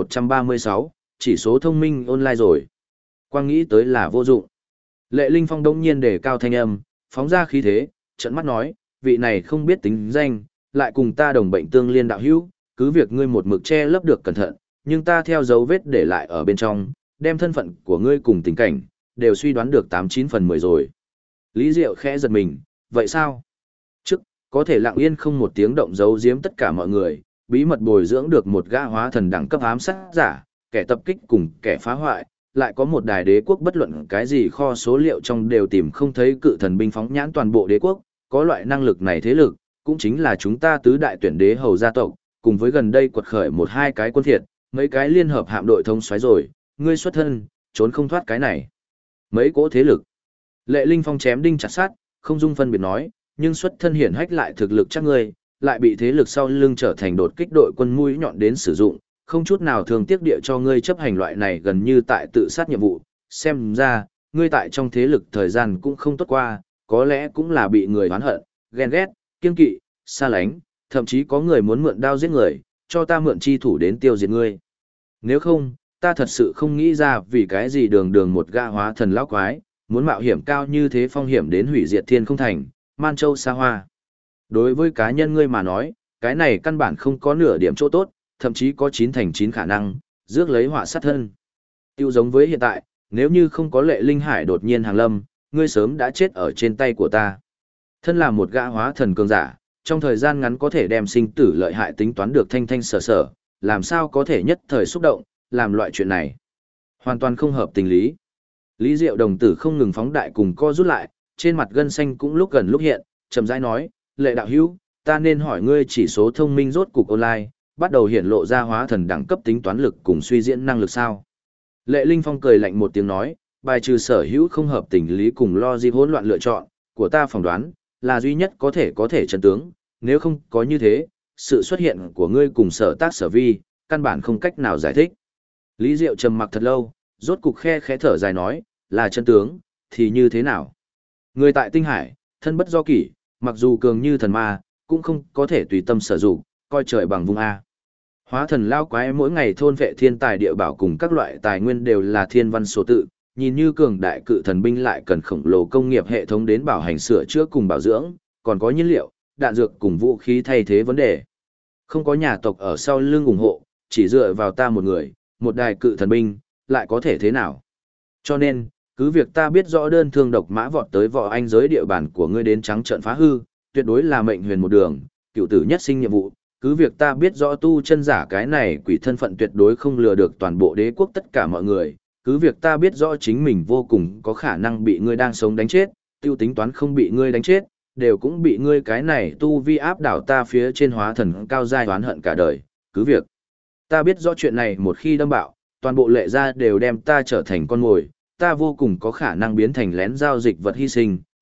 2136, chỉ số thông minh online rồi. Quang nghĩ tới là vô dụng. Lệ Linh Phong đông nhiên đề cao thanh âm, phóng ra khí thế, trận mắt nói, vị này không biết tính danh, lại cùng ta đồng bệnh tương liên đạo hữu, cứ việc ngươi một mực che lấp được cẩn thận, nhưng ta theo dấu vết để lại ở bên trong, đem thân phận của ngươi cùng tình cảnh, đều suy đoán được 89 phần 10 rồi. Lý Diệu khẽ giật mình, vậy sao? Trước, có thể lặng yên không một tiếng động giấu giếm tất cả mọi người, bí mật bồi dưỡng được một gã hóa thần đẳng cấp ám sát giả, kẻ tập kích cùng kẻ phá hoại, lại có một đài đế quốc bất luận cái gì kho số liệu trong đều tìm không thấy cự thần binh phóng nhãn toàn bộ đế quốc, có loại năng lực này thế lực, cũng chính là chúng ta tứ đại tuyển đế hầu gia tộc, cùng với gần đây quật khởi một hai cái quân thiệt, mấy cái liên hợp hạm đội thống soái rồi, ngươi xuất thân, trốn không thoát cái này. Mấy cỗ thế lực. Lệ Linh Phong chém đinh chặt sát, không dung phân biệt nói, nhưng xuất thân hiển hách lại thực lực chắc ngươi, lại bị thế lực sau lưng trở thành đột kích đội quân mũi nhọn đến sử dụng, không chút nào thường tiếc địa cho ngươi chấp hành loại này gần như tại tự sát nhiệm vụ, xem ra, ngươi tại trong thế lực thời gian cũng không tốt qua, có lẽ cũng là bị người oán hận, ghen ghét, kiêng kỵ, xa lánh, thậm chí có người muốn mượn đao giết người, cho ta mượn chi thủ đến tiêu diệt ngươi. Nếu không, ta thật sự không nghĩ ra vì cái gì đường đường một gã hóa thần lão quái, muốn mạo hiểm cao như thế phong hiểm đến hủy diệt Thiên Không Thành, Man Châu Sa Hoa. Đối với cá nhân ngươi mà nói, cái này căn bản không có nửa điểm chỗ tốt, thậm chí có 9 thành 9 khả năng, rước lấy họa sát thân. Tiêu giống với hiện tại, nếu như không có Lệ Linh Hải đột nhiên hàng lâm, ngươi sớm đã chết ở trên tay của ta. Thân là một gã hóa thần cường giả, trong thời gian ngắn có thể đem sinh tử lợi hại tính toán được thanh thanh sở sở, làm sao có thể nhất thời xúc động, làm loại chuyện này. Hoàn toàn không hợp tình lý. Lý Diệu đồng tử không ngừng phóng đại cùng co rút lại, trên mặt gân xanh cũng lúc gần lúc hiện, chậm rãi nói, Lệ đạo hữu, ta nên hỏi ngươi chỉ số thông minh rốt cục online, bắt đầu hiển lộ ra hóa thần đẳng cấp tính toán lực cùng suy diễn năng lực sao. Lệ Linh Phong cười lạnh một tiếng nói, bài trừ sở hữu không hợp tình lý cùng logic hỗn loạn lựa chọn, của ta phỏng đoán, là duy nhất có thể chân tướng, nếu không có như thế, sự xuất hiện của ngươi cùng sở tác sở vi, căn bản không cách nào giải thích. Lý Diệu trầm mặc thật lâu, rốt cục khẽ thở dài nói, là chân tướng, thì như thế nào? Người tại tinh hải, thân bất do kỷ, mặc dù cường như thần ma, cũng không có thể tùy tâm sở dụng, coi trời bằng vung A. Hóa thần lao quái mỗi ngày thôn vệ thiên tài địa bảo cùng các loại tài nguyên đều là thiên văn số tự, nhìn như cường đại cự thần binh lại cần khổng lồ công nghiệp hệ thống đến bảo hành sửa chữa cùng bảo dưỡng, còn có nhiên liệu, đạn dược cùng vũ khí thay thế vấn đề. Không có nhà tộc ở sau lưng ủng hộ, chỉ dựa vào ta một người, một đài cự thần binh, lại có thể thế nào? Cho nên, cứ việc ta biết rõ đơn thương độc mã vọt tới võ anh giới địa bàn của ngươi đến trắng trợn phá hư, tuyệt đối là mệnh huyền một đường, cựu tử nhất sinh nhiệm vụ, cứ việc ta biết rõ tu chân giả cái này quỷ thân phận tuyệt đối không lừa được toàn bộ đế quốc tất cả mọi người, cứ việc ta biết rõ chính mình vô cùng có khả năng bị ngươi đang sống đánh chết, tiêu tính toán không bị ngươi đánh chết, đều cũng bị ngươi cái này tu vi áp đảo ta phía trên hóa thần cao giai oán hận cả đời, cứ việc ta biết rõ chuyện này một khi đâm bạo, toàn bộ Lệ gia đều đem ta trở thành con mồi, ta vô cùng có khả năng biến thành lén giao dịch vật hy sinh,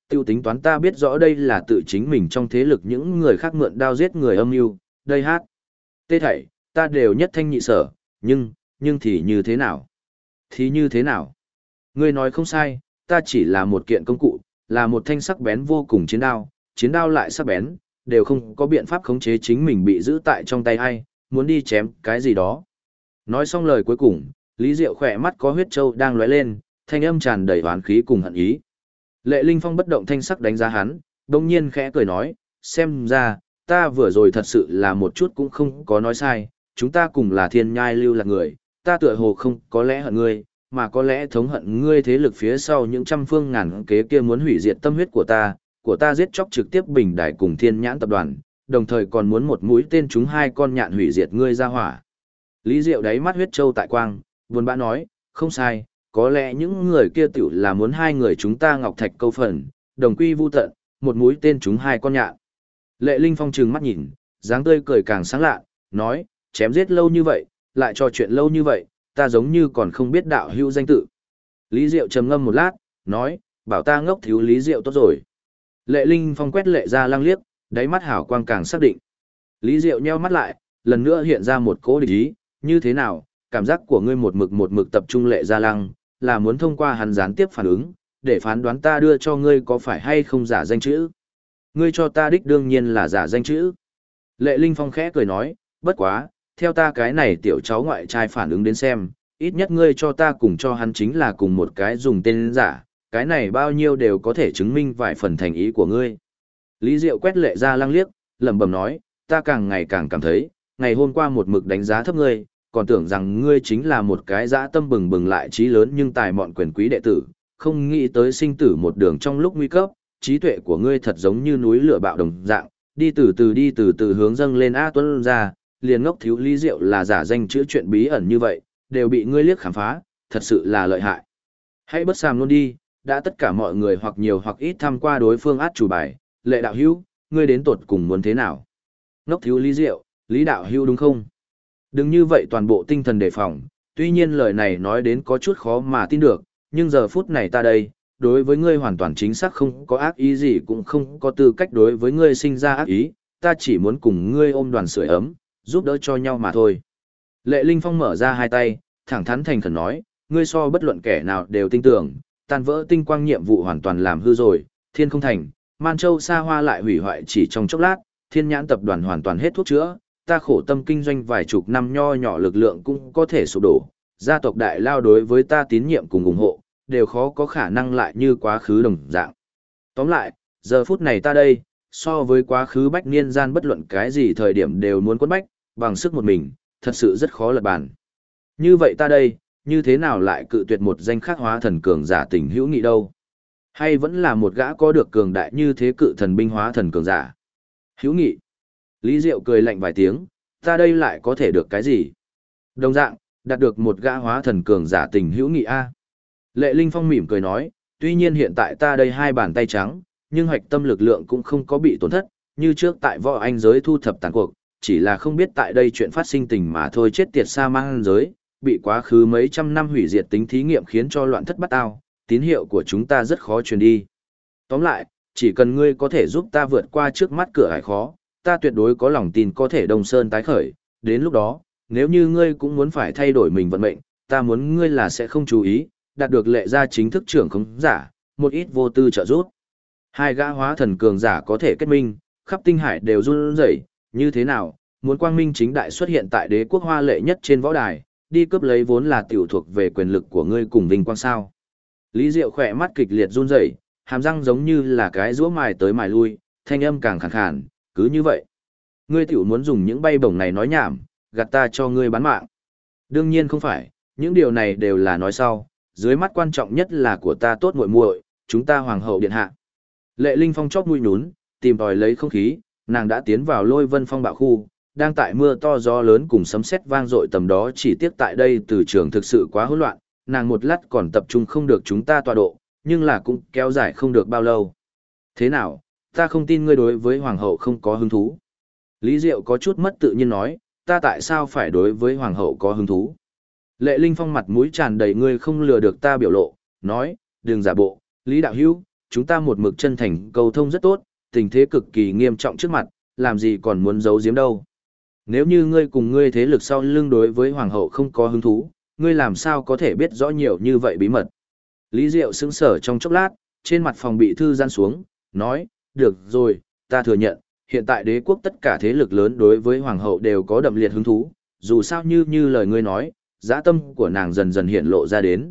tiêu tính toán ta biết rõ đây là tự chính mình trong thế lực những người khác mượn đao giết người âm mưu, đây hát. Tê thảy, ta đều nhất thanh nhị sở, nhưng thì như thế nào? Thì như thế nào? Ngươi nói không sai, ta chỉ là một kiện công cụ, là một thanh sắc bén vô cùng chiến đao lại sắc bén, đều không có biện pháp khống chế chính mình bị giữ tại trong tay ai, muốn đi chém cái gì đó. Nói xong lời cuối cùng, Lý Diệu khỏe mắt có huyết châu đang lóe lên, thanh âm tràn đầy oán khí cùng hận ý. Lệ Linh Phong bất động thanh sắc đánh giá hắn, đồng nhiên khẽ cười nói, xem ra, ta vừa rồi thật sự là một chút cũng không có nói sai, chúng ta cùng là thiên nhai lưu là người, ta tựa hồ không có lẽ hận ngươi, mà có lẽ thống hận ngươi thế lực phía sau những trăm phương ngàn kế kia muốn hủy diệt tâm huyết của ta giết chóc trực tiếp bình đài cùng thiên nhãn tập đoàn, đồng thời còn muốn một mũi tên chúng hai con nhạn hủy diệt ngươi ra hỏa. Lý Diệu đáy mắt huyết châu tại quang, buồn bã nói, không sai, có lẽ những người kia tiểu là muốn hai người chúng ta ngọc thạch câu phần, đồng quy vu tận, một mũi tên chúng hai con nhạn. Lệ Linh Phong trừng mắt nhìn, dáng tươi cười càng sáng lạ, nói, chém giết lâu như vậy, lại trò chuyện lâu như vậy, ta giống như còn không biết đạo hữu danh tự. Lý Diệu trầm ngâm một lát, nói, bảo ta ngốc thiếu Lý Diệu tốt rồi. Lệ Linh Phong quét Lệ Gia Lăng liếc, đáy mắt hảo quang càng xác định. Lý Diệu nheo mắt lại, lần nữa hiện ra một cố địch ý, như thế nào, cảm giác của ngươi một mực tập trung Lệ Gia Lăng, là muốn thông qua hắn gián tiếp phản ứng, để phán đoán ta đưa cho ngươi có phải hay không giả danh chữ. Ngươi cho ta đích đương nhiên là giả danh chữ. Lệ Linh Phong khẽ cười nói, bất quá, theo ta cái này tiểu cháu ngoại trai phản ứng đến xem, ít nhất ngươi cho ta cùng cho hắn chính là cùng một cái dùng tên giả, cái này bao nhiêu đều có thể chứng minh vài phần thành ý của ngươi. Lý Diệu quét Lệ Gia Lăng liếc, lẩm bẩm nói, ta càng ngày càng cảm thấy, ngày hôm qua một mực đánh giá thấp ngươi, còn tưởng rằng ngươi chính là một cái dã tâm bừng bừng lại trí lớn nhưng tài mọn quyền quý đệ tử, không nghĩ tới sinh tử một đường trong lúc nguy cấp, trí tuệ của ngươi thật giống như núi lửa bạo đồng dạng, đi từ từ hướng dâng lên A Tuấn ra, liền ngốc thiếu Lý Diệu là giả danh chữa chuyện bí ẩn như vậy, đều bị ngươi liếc khám phá, thật sự là lợi hại. Hãy bất sàm luôn đi, đã tất cả mọi người hoặc nhiều hoặc ít tham qua đối phương át chủ bài, Lệ đạo hữu, ngươi đến tột cùng muốn thế nào? Ngốc thiếu Lý Diệu, Lý đạo hữu đúng không? Đừng như vậy toàn bộ tinh thần đề phòng, tuy nhiên lời này nói đến có chút khó mà tin được, nhưng giờ phút này ta đây, đối với ngươi hoàn toàn chính xác không có ác ý gì cũng không có tư cách đối với ngươi sinh ra ác ý, ta chỉ muốn cùng ngươi ôm đoàn sưởi ấm, giúp đỡ cho nhau mà thôi. Lệ Linh Phong mở ra hai tay, thẳng thắn thành khẩn nói, ngươi so bất luận kẻ nào đều tin tưởng, tan vỡ tinh quang nhiệm vụ hoàn toàn làm hư rồi, thiên không thành, Man Châu xa hoa lại hủy hoại chỉ trong chốc lát, thiên nhãn tập đoàn hoàn toàn hết thuốc chữa, ta khổ tâm kinh doanh vài chục năm nho nhỏ lực lượng cũng có thể sụp đổ, gia tộc đại lao đối với ta tín nhiệm cùng ủng hộ, đều khó có khả năng lại như quá khứ đồng dạng. Tóm lại, giờ phút này ta đây, so với quá khứ bách niên gian bất luận cái gì thời điểm đều muốn quấn bách, bằng sức một mình, thật sự rất khó lật bàn. Như vậy ta đây, như thế nào lại cự tuyệt một danh khắc hóa thần cường giả tình hữu nghị đâu? Hay vẫn là một gã có được cường đại như thế cự thần binh hóa thần cường giả? Hữu nghị. Lý Diệu cười lạnh vài tiếng, ta đây lại có thể được cái gì? Đồng dạng, đạt được một gã hóa thần cường giả tình hữu nghị A. Lệ Linh Phong mỉm cười nói, tuy nhiên hiện tại ta đây hai bàn tay trắng, nhưng hoạch tâm lực lượng cũng không có bị tổn thất, như trước tại võ anh giới thu thập tàn cuộc, chỉ là không biết tại đây chuyện phát sinh tình mà thôi chết tiệt sa mang giới, bị quá khứ mấy trăm năm hủy diệt tính thí nghiệm khiến cho loạn thất bát ao, tín hiệu của chúng ta rất khó truyền đi. Tóm lại, chỉ cần ngươi có thể giúp ta vượt qua trước mắt cửa ải khó, ta tuyệt đối có lòng tin có thể Đông Sơn tái khởi, đến lúc đó, nếu như ngươi cũng muốn phải thay đổi mình vận mệnh, ta muốn ngươi là sẽ không chú ý, đạt được Lệ gia chính thức trưởng khống giả, một ít vô tư trợ giúp. Hai gã hóa thần cường giả có thể kết minh, khắp tinh hải đều run rẩy, như thế nào, muốn quang minh chính đại xuất hiện tại đế quốc hoa lệ nhất trên võ đài, đi cướp lấy vốn là tiểu thuộc về quyền lực của ngươi cùng vinh quang sao. Lý Diệu khỏe mắt kịch liệt run rẩy, hàm răng giống như là cái rũa mài tới mài lui, thanh âm càng khàn khàn, cứ như vậy. Ngươi tiểu muốn dùng những bay bổng này nói nhảm, gạt ta cho ngươi bán mạng. Đương nhiên không phải, những điều này đều là nói sau, dưới mắt quan trọng nhất là của ta tốt muội muội, chúng ta hoàng hậu điện hạ. Lệ Linh Phong chóp mũi nhún, tìm tòi lấy không khí, nàng đã tiến vào Lôi Vân Phong bạo khu, đang tại mưa to gió lớn cùng sấm sét vang dội tầm đó, chỉ tiếc tại đây từ trường thực sự quá hỗn loạn, nàng một lát còn tập trung không được chúng ta tọa độ, nhưng là cũng kéo dài không được bao lâu. Thế nào, ta không tin ngươi đối với hoàng hậu không có hứng thú. Lý Diệu có chút mất tự nhiên nói, ta tại sao phải đối với hoàng hậu có hứng thú? Lệ Linh Phong mặt mũi tràn đầy ngươi không lừa được ta biểu lộ, nói, đừng giả bộ, Lý đạo hữu, chúng ta một mực chân thành cầu thông rất tốt, tình thế cực kỳ nghiêm trọng trước mặt, làm gì còn muốn giấu giếm đâu. Nếu như ngươi cùng ngươi thế lực sau lưng đối với hoàng hậu không có hứng thú, ngươi làm sao có thể biết rõ nhiều như vậy bí mật. Lý Diệu sững sờ trong chốc lát, trên mặt phòng bị thư giãn xuống, nói, được rồi, ta thừa nhận, hiện tại đế quốc tất cả thế lực lớn đối với hoàng hậu đều có đậm liệt hứng thú, dù sao như lời ngươi nói, dã tâm của nàng dần dần hiện lộ ra đến,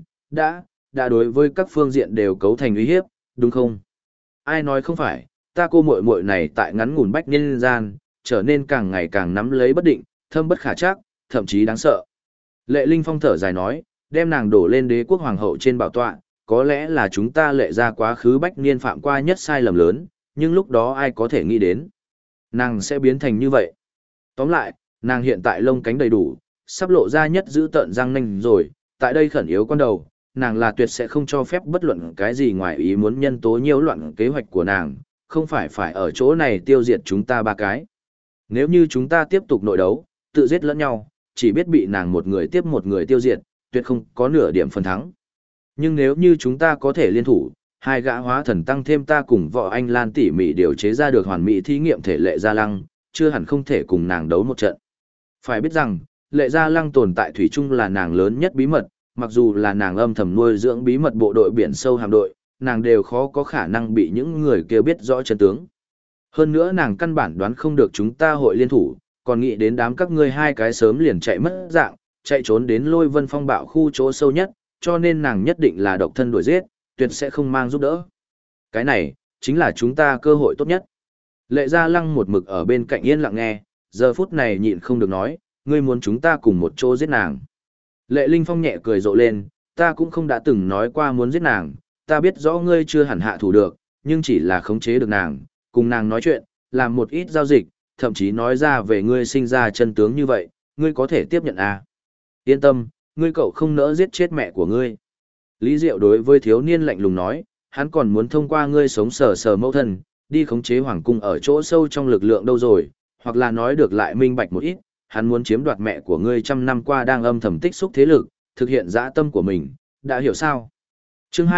đã đối với các phương diện đều cấu thành uy hiếp, đúng không? Ai nói không phải, ta cô muội muội này tại ngắn ngủn bách niên gian, trở nên càng ngày càng nắm lấy bất định, thâm bất khả trắc, thậm chí đáng sợ. Lệ Linh Phong thở dài nói, đem nàng đổ lên đế quốc hoàng hậu trên bảo tọa, có lẽ là chúng ta lệ ra quá khứ bách niên phạm qua nhất sai lầm lớn, nhưng lúc đó ai có thể nghĩ đến. Nàng sẽ biến thành như vậy. Tóm lại, nàng hiện tại lông cánh đầy đủ, sắp lộ ra nhất giữ tợn răng nanh rồi, tại đây khẩn yếu con đầu, nàng là tuyệt sẽ không cho phép bất luận cái gì ngoài ý muốn nhân tố nhiễu loạn kế hoạch của nàng, không phải ở chỗ này tiêu diệt chúng ta ba cái. Nếu như chúng ta tiếp tục nội đấu, tự giết lẫn nhau, chỉ biết bị nàng một người tiếp một người tiêu diệt, tuyệt không có nửa điểm phần thắng. Nhưng nếu như chúng ta có thể liên thủ, hai gã hóa thần tăng thêm ta cùng võ anh Lan tỉ mỉ điều chế ra được hoàn mỹ thí nghiệm thể lệ gia lăng, chưa hẳn không thể cùng nàng đấu một trận. Phải biết rằng, lệ gia lăng tồn tại thủy chung là nàng lớn nhất bí mật, mặc dù là nàng âm thầm nuôi dưỡng bí mật bộ đội biển sâu hạm đội, nàng đều khó có khả năng bị những người kia biết rõ chân tướng. Hơn nữa nàng căn bản đoán không được chúng ta hội liên thủ, còn nghĩ đến đám các ngươi hai cái sớm liền chạy mất dạng, chạy trốn đến Lôi Vân Phong bạo khu chỗ sâu nhất, cho nên nàng nhất định là độc thân đuổi giết, tuyệt sẽ không mang giúp đỡ. Cái này, chính là chúng ta cơ hội tốt nhất. Lệ Gia Lăng một mực ở bên cạnh yên lặng nghe, giờ phút này nhịn không được nói, ngươi muốn chúng ta cùng một chỗ giết nàng. Lệ Linh Phong nhẹ cười rộ lên, ta cũng không đã từng nói qua muốn giết nàng, ta biết rõ ngươi chưa hẳn hạ thủ được, nhưng chỉ là khống chế được nàng, cùng nàng nói chuyện, làm một ít giao dịch, thậm chí nói ra về ngươi sinh ra chân tướng như vậy, ngươi có thể tiếp nhận à? Yên tâm, ngươi cậu không nỡ giết chết mẹ của ngươi. Lý Diệu đối với thiếu niên lạnh lùng nói, hắn còn muốn thông qua ngươi sống sờ mẫu thân, đi khống chế hoàng cung ở chỗ sâu trong lực lượng đâu rồi, hoặc là nói được lại minh bạch một ít, hắn muốn chiếm đoạt mẹ của ngươi trăm năm qua đang âm thầm tích xúc thế lực, thực hiện dã tâm của mình, đã hiểu sao? Chương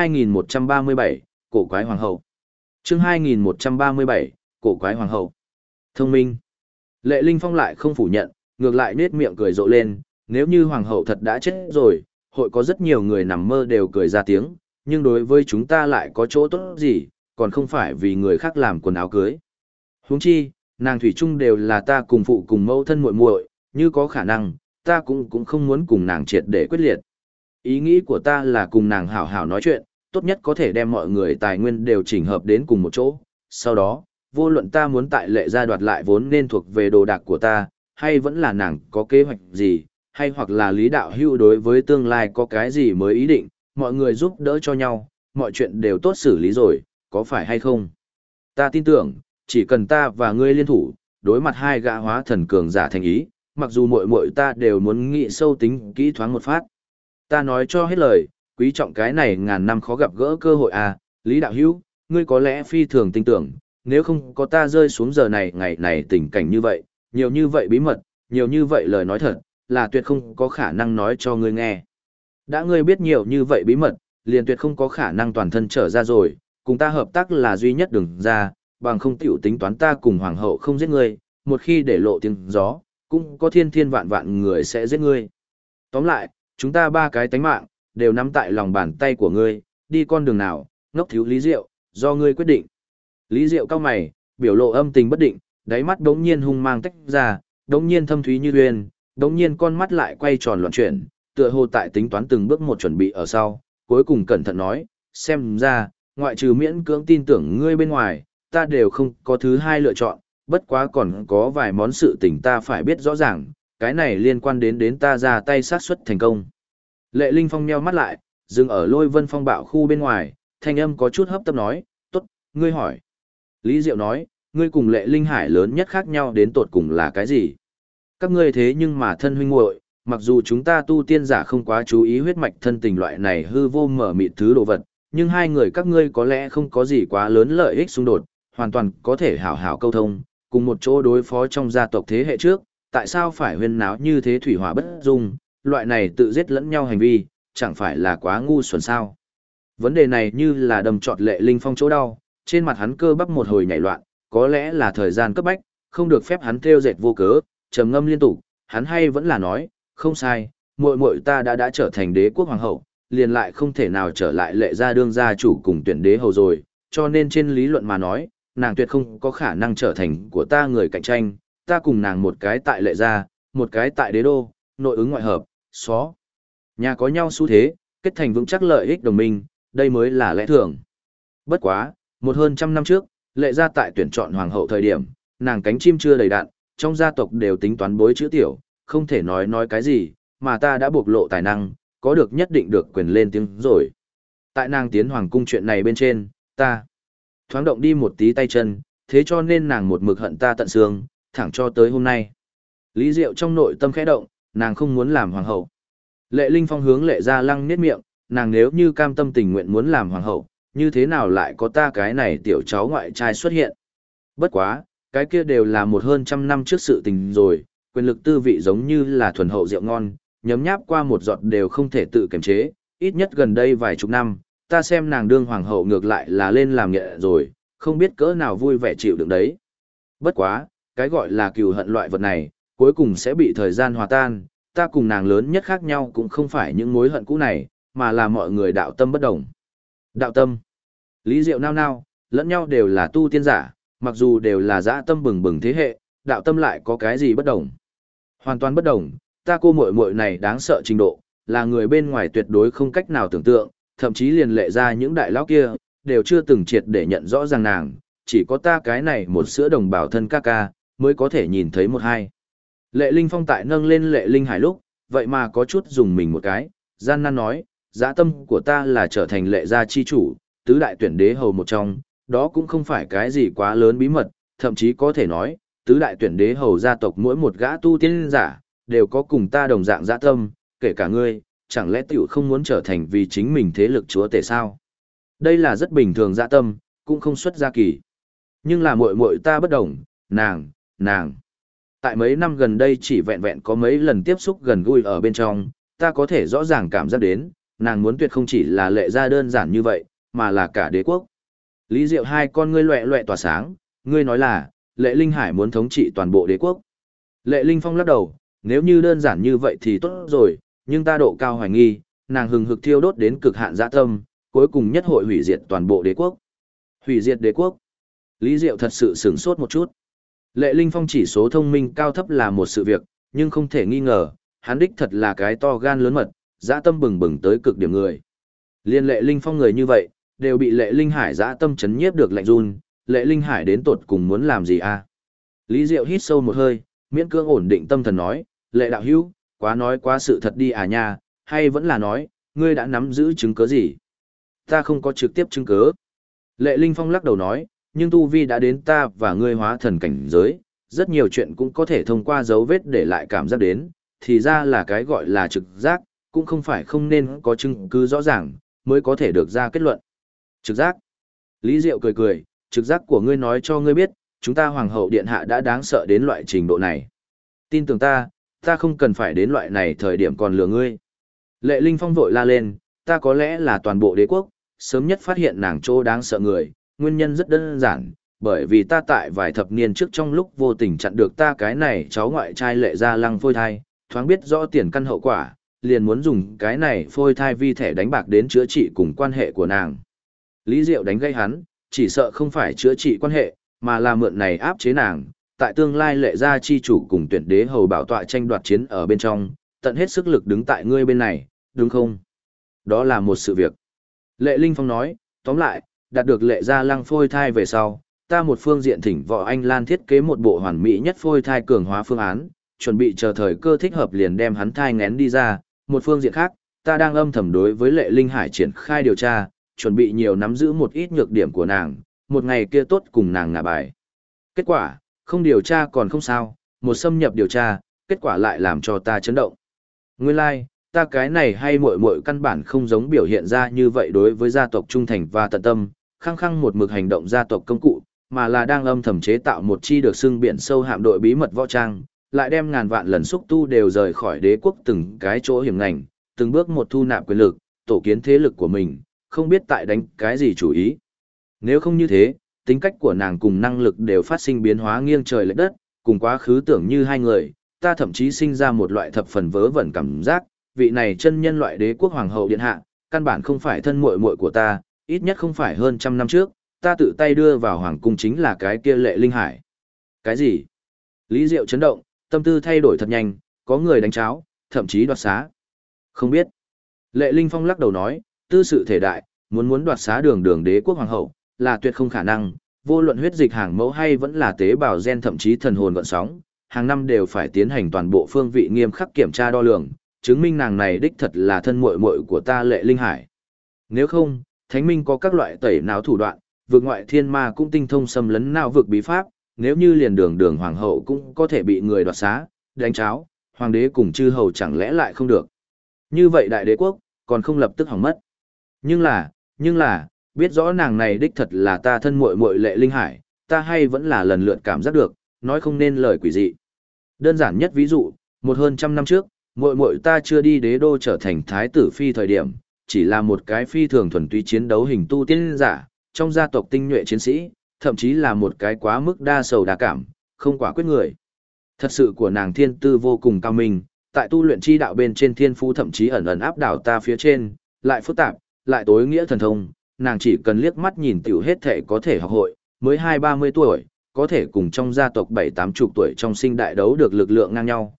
2137, Cổ quái hoàng hậu. Chương 2137, Cổ quái hoàng hậu. Thông minh. Lệ Linh Phong lại không phủ nhận, ngược lại nết miệng cười rộ lên, nếu như hoàng hậu thật đã chết rồi, hội có rất nhiều người nằm mơ đều cười ra tiếng, nhưng đối với chúng ta lại có chỗ tốt gì, còn không phải vì người khác làm quần áo cưới. Huống chi, nàng thủy chung đều là ta cùng phụ cùng mẫu thân muội muội, như có khả năng, ta cũng không muốn cùng nàng triệt để quyết liệt. Ý nghĩ của ta là cùng nàng hảo hảo nói chuyện, tốt nhất có thể đem mọi người tài nguyên đều chỉnh hợp đến cùng một chỗ. Sau đó, vô luận ta muốn tại lệ gia đoạt lại vốn nên thuộc về đồ đạc của ta, hay vẫn là nàng có kế hoạch gì, hay hoặc là Lý Đạo Hưu đối với tương lai có cái gì mới ý định, mọi người giúp đỡ cho nhau, mọi chuyện đều tốt xử lý rồi, có phải hay không? Ta tin tưởng, chỉ cần ta và ngươi liên thủ, đối mặt hai gã hóa thần cường giả thành ý, mặc dù muội muội ta đều muốn nghĩ sâu tính kỹ thoáng một phát. Ta nói cho hết lời, quý trọng cái này ngàn năm khó gặp gỡ cơ hội à, Lý Đạo Hữu, ngươi có lẽ phi thường tin tưởng, nếu không có ta rơi xuống giờ này ngày này tình cảnh như vậy, nhiều như vậy bí mật, nhiều như vậy lời nói thật, là tuyệt không có khả năng nói cho ngươi nghe. Đã ngươi biết nhiều như vậy bí mật, liền tuyệt không có khả năng toàn thân trở ra rồi, cùng ta hợp tác là duy nhất đường ra, bằng không tiểu tính toán ta cùng hoàng hậu không giết ngươi, một khi để lộ tiếng gió, cũng có thiên thiên vạn vạn người sẽ giết ngươi. Tóm lại, chúng ta ba cái tánh mạng, đều nắm tại lòng bàn tay của ngươi, đi con đường nào, ngốc thiếu Lý Diệu, do ngươi quyết định. Lý Diệu cao mày, biểu lộ âm tình bất định, đáy mắt đống nhiên hung mang tách ra, đống nhiên thâm thúy như huyền, đống nhiên con mắt lại quay tròn loạn chuyển, tựa hồ tại tính toán từng bước một chuẩn bị ở sau, cuối cùng cẩn thận nói, xem ra, ngoại trừ miễn cưỡng tin tưởng ngươi bên ngoài, ta đều không có thứ hai lựa chọn, bất quá còn có vài món sự tình ta phải biết rõ ràng, cái này liên quan đến ta ra tay sát suất thành công. Lệ Linh Phong nheo mắt lại, dừng ở Lôi Vân Phong bạo khu bên ngoài, thanh âm có chút hấp tấp nói, tốt, ngươi hỏi. Lý Diệu nói, ngươi cùng Lệ Linh Hải lớn nhất khác nhau đến tột cùng là cái gì? Các ngươi thế nhưng mà thân huynh muội, mặc dù chúng ta tu tiên giả không quá chú ý huyết mạch thân tình loại này hư vô mở mịt thứ đồ vật, nhưng hai người các ngươi có lẽ không có gì quá lớn lợi ích xung đột, hoàn toàn có thể hảo hảo câu thông, cùng một chỗ đối phó trong gia tộc thế hệ trước, tại sao phải huyên náo như thế thủy hỏa bất dung, loại này tự giết lẫn nhau hành vi, chẳng phải là quá ngu xuẩn sao? Vấn đề này như là đâm trọt Lệ Linh Phong chỗ đau, trên mặt hắn cơ bắp một hồi nhảy loạn, có lẽ là thời gian cấp bách, không được phép hắn kêu dệt vô cớ, trầm ngâm liên tục, hắn hay vẫn là nói, không sai, muội muội ta đã trở thành đế quốc hoàng hậu, liền lại không thể nào trở lại Lệ gia đương gia chủ cùng tuyển đế hầu rồi, cho nên trên lý luận mà nói, nàng tuyệt không có khả năng trở thành của ta người cạnh tranh, ta cùng nàng một cái tại Lệ gia, một cái tại đế đô, nội ứng ngoại hợp, xó. Nhà có nhau xu thế, kết thành vững chắc lợi ích đồng minh, đây mới là lẽ thường. Bất quá, một hơn trăm năm trước, Lệ gia tại tuyển chọn hoàng hậu thời điểm, nàng cánh chim chưa đầy đạn, trong gia tộc đều tính toán bối chữ tiểu, không thể nói cái gì, mà ta đã bộc lộ tài năng, có được nhất định được quyền lên tiếng rồi. Tại nàng tiến hoàng cung chuyện này bên trên, ta thoáng động đi một tí tay chân, thế cho nên nàng một mực hận ta tận xương, thẳng cho tới hôm nay. Lý Diệu trong nội tâm khẽ động, nàng không muốn làm hoàng hậu. Lệ Linh Phong hướng Lệ Gia Lăng niết miệng, nàng nếu như cam tâm tình nguyện muốn làm hoàng hậu, như thế nào lại có ta cái này tiểu cháu ngoại trai xuất hiện. Bất quá, cái kia đều là một hơn trăm năm trước sự tình rồi, quyền lực tư vị giống như là thuần hậu rượu ngon, nhấm nháp qua một giọt đều không thể tự kiềm chế, ít nhất gần đây vài chục năm, ta xem nàng đương hoàng hậu ngược lại là lên làm nghệ rồi, không biết cỡ nào vui vẻ chịu đựng đấy. Bất quá, cái gọi là cừu hận loại vật này, cuối cùng sẽ bị thời gian hòa tan, ta cùng nàng lớn nhất khác nhau cũng không phải những mối hận cũ này, mà là mọi người đạo tâm bất đồng. Đạo tâm. Lý Diệu nao nao, lẫn nhau đều là tu tiên giả, mặc dù đều là dã tâm bừng bừng thế hệ, đạo tâm lại có cái gì bất đồng. Hoàn toàn bất đồng, ta cô muội muội này đáng sợ trình độ, là người bên ngoài tuyệt đối không cách nào tưởng tượng, thậm chí liền Lệ ra những đại lão kia, đều chưa từng triệt để nhận rõ ràng nàng, chỉ có ta cái này một sữa đồng bào thân ca ca, mới có thể nhìn thấy một hai. Lệ Linh Phong tại nâng lên Lệ Linh Hải lúc, vậy mà có chút dùng mình một cái, gian nan nói, dã tâm của ta là trở thành Lệ gia chi chủ, tứ đại tuyển đế hầu một trong, đó cũng không phải cái gì quá lớn bí mật, thậm chí có thể nói, tứ đại tuyển đế hầu gia tộc mỗi một gã tu tiên giả, đều có cùng ta đồng dạng dã tâm, kể cả ngươi, chẳng lẽ tiểu không muốn trở thành vì chính mình thế lực chúa tể sao? Đây là rất bình thường dã tâm, cũng không xuất gia kỳ. Nhưng là muội muội ta bất đồng, nàng. Tại mấy năm gần đây chỉ vẹn vẹn có mấy lần tiếp xúc gần gũi ở bên trong, ta có thể rõ ràng cảm giác đến, nàng muốn tuyệt không chỉ là Lệ gia đơn giản như vậy, mà là cả đế quốc. Lý Diệu hai con ngươi loẹ loẹ tỏa sáng, ngươi nói là, Lệ Linh Hải muốn thống trị toàn bộ đế quốc. Lệ Linh Phong lắc đầu, nếu như đơn giản như vậy thì tốt rồi, nhưng ta độ cao hoài nghi, nàng hừng hực thiêu đốt đến cực hạn dã tâm, cuối cùng nhất hội hủy diệt toàn bộ đế quốc. Hủy diệt đế quốc. Lý Diệu thật sự sửng sốt một chút. Lệ Linh Phong chỉ số thông minh cao thấp là một sự việc, nhưng không thể nghi ngờ, hắn đích thật là cái to gan lớn mật, dã tâm bừng bừng tới cực điểm người. Liên Lệ Linh Phong người như vậy, đều bị Lệ Linh Hải dã tâm chấn nhiếp được lạnh run, Lệ Linh Hải đến tột cùng muốn làm gì à? Lý Diệu hít sâu một hơi, miễn cưỡng ổn định tâm thần nói, Lệ đạo hữu, quá nói quá sự thật đi à nha, hay vẫn là nói, ngươi đã nắm giữ chứng cứ gì? Ta không có trực tiếp chứng cứ. Lệ Linh Phong lắc đầu nói, nhưng tu vi đã đến ta và ngươi hóa thần cảnh giới, rất nhiều chuyện cũng có thể thông qua dấu vết để lại cảm giác đến, thì ra là cái gọi là trực giác, cũng không phải không nên có chứng cứ rõ ràng, mới có thể được ra kết luận. Trực giác. Lý Diệu cười cười, trực giác của ngươi nói cho ngươi biết, chúng ta Hoàng hậu Điện Hạ đã đáng sợ đến loại trình độ này. Tin tưởng ta không cần phải đến loại này thời điểm còn lừa ngươi. Lệ Linh Phong vội la lên, ta có lẽ là toàn bộ đế quốc, sớm nhất phát hiện nàng chỗ đáng sợ người, nguyên nhân rất đơn giản, bởi vì ta tại vài thập niên trước trong lúc vô tình chặn được ta cái này cháu ngoại trai Lệ Gia Lăng phôi thai, thoáng biết rõ tiền căn hậu quả, liền muốn dùng cái này phôi thai vi thẻ đánh bạc đến chữa trị cùng quan hệ của nàng. Lý Diệu đánh gây hắn, chỉ sợ không phải chữa trị quan hệ, mà là mượn này áp chế nàng, tại tương lai Lệ gia chi chủ cùng tuyển đế hầu bảo tọa tranh đoạt chiến ở bên trong, tận hết sức lực đứng tại ngươi bên này, đúng không? Đó là một sự việc. Lệ Linh Phong nói, tóm lại, đạt được Lệ gia Lăng phôi thai về sau, ta một phương diện thỉnh Võ Anh Lan thiết kế một bộ hoàn mỹ nhất phôi thai cường hóa phương án, chuẩn bị chờ thời cơ thích hợp liền đem hắn thai ngén đi ra. Một phương diện khác, ta đang âm thầm đối với Lệ Linh Hải triển khai điều tra, chuẩn bị nhiều nắm giữ một ít nhược điểm của nàng, một ngày kia tốt cùng nàng ngả bài. Kết quả, không điều tra còn không sao, một xâm nhập điều tra, kết quả lại làm cho ta chấn động. Nguyên lai, ta cái này hay muội muội căn bản không giống biểu hiện ra như vậy đối với gia tộc trung thành và tận tâm, khăng khăng một mực hành động gia tộc công cụ, mà là đang âm thầm chế tạo một chi được xưng biển sâu hạm đội bí mật võ trang, lại đem ngàn vạn lần xúc tu đều rời khỏi đế quốc từng cái chỗ hiểm ngành, từng bước một thu nạp quyền lực, tổ kiến thế lực của mình, không biết tại đánh cái gì chủ ý. Nếu không như thế, tính cách của nàng cùng năng lực đều phát sinh biến hóa nghiêng trời lệch đất, cùng quá khứ tưởng như hai người, ta thậm chí sinh ra một loại thập phần vớ vẩn cảm giác, vị này chân nhân loại đế quốc hoàng hậu điện hạ, căn bản không phải thân muội muội của ta, ít nhất không phải hơn trăm năm trước, ta tự tay đưa vào hoàng cung chính là cái kia Lệ Linh Hải. Cái gì? Lý Diệu chấn động, tâm tư thay đổi thật nhanh, có người đánh cháo, thậm chí đoạt xá. Không biết. Lệ Linh Phong lắc đầu nói, tư sự thể đại, muốn đoạt xá đường đế quốc hoàng hậu, là tuyệt không khả năng, vô luận huyết dịch hàng mẫu hay vẫn là tế bào gen thậm chí thần hồn gợn sóng, hàng năm đều phải tiến hành toàn bộ phương vị nghiêm khắc kiểm tra đo lường, chứng minh nàng này đích thật là thân muội muội của ta Lệ Linh Hải. Nếu không, Thánh Minh có các loại tẩy não thủ đoạn, vượt ngoại thiên ma cũng tinh thông xâm lấn não vực bí pháp, nếu như liền đường hoàng hậu cũng có thể bị người đoạt xá, đánh cháo, hoàng đế cùng chư hầu chẳng lẽ lại không được. Như vậy đại đế quốc, còn không lập tức hỏng mất. Nhưng là, biết rõ nàng này đích thật là ta thân muội muội Lệ Linh Hải, ta hay vẫn là lần lượt cảm giác được, nói không nên lời quỷ dị. Đơn giản nhất ví dụ, một hơn trăm năm trước, muội muội ta chưa đi đế đô trở thành thái tử phi thời điểm, chỉ là một cái phi thường thuần túy chiến đấu hình tu tiên giả, trong gia tộc tinh nhuệ chiến sĩ, thậm chí là một cái quá mức đa sầu đa cảm, không quả quyết người. Thật sự của nàng thiên tư vô cùng cao minh, tại tu luyện chi đạo bên trên thiên phú thậm chí ẩn ẩn áp đảo ta phía trên, lại phức tạp, lại tối nghĩa thần thông, nàng chỉ cần liếc mắt nhìn tiểu hết thể có thể học hội, mới 20-30 tuổi, có thể cùng trong gia tộc 7-80 tuổi trong sinh đại đấu được lực lượng ngang nhau,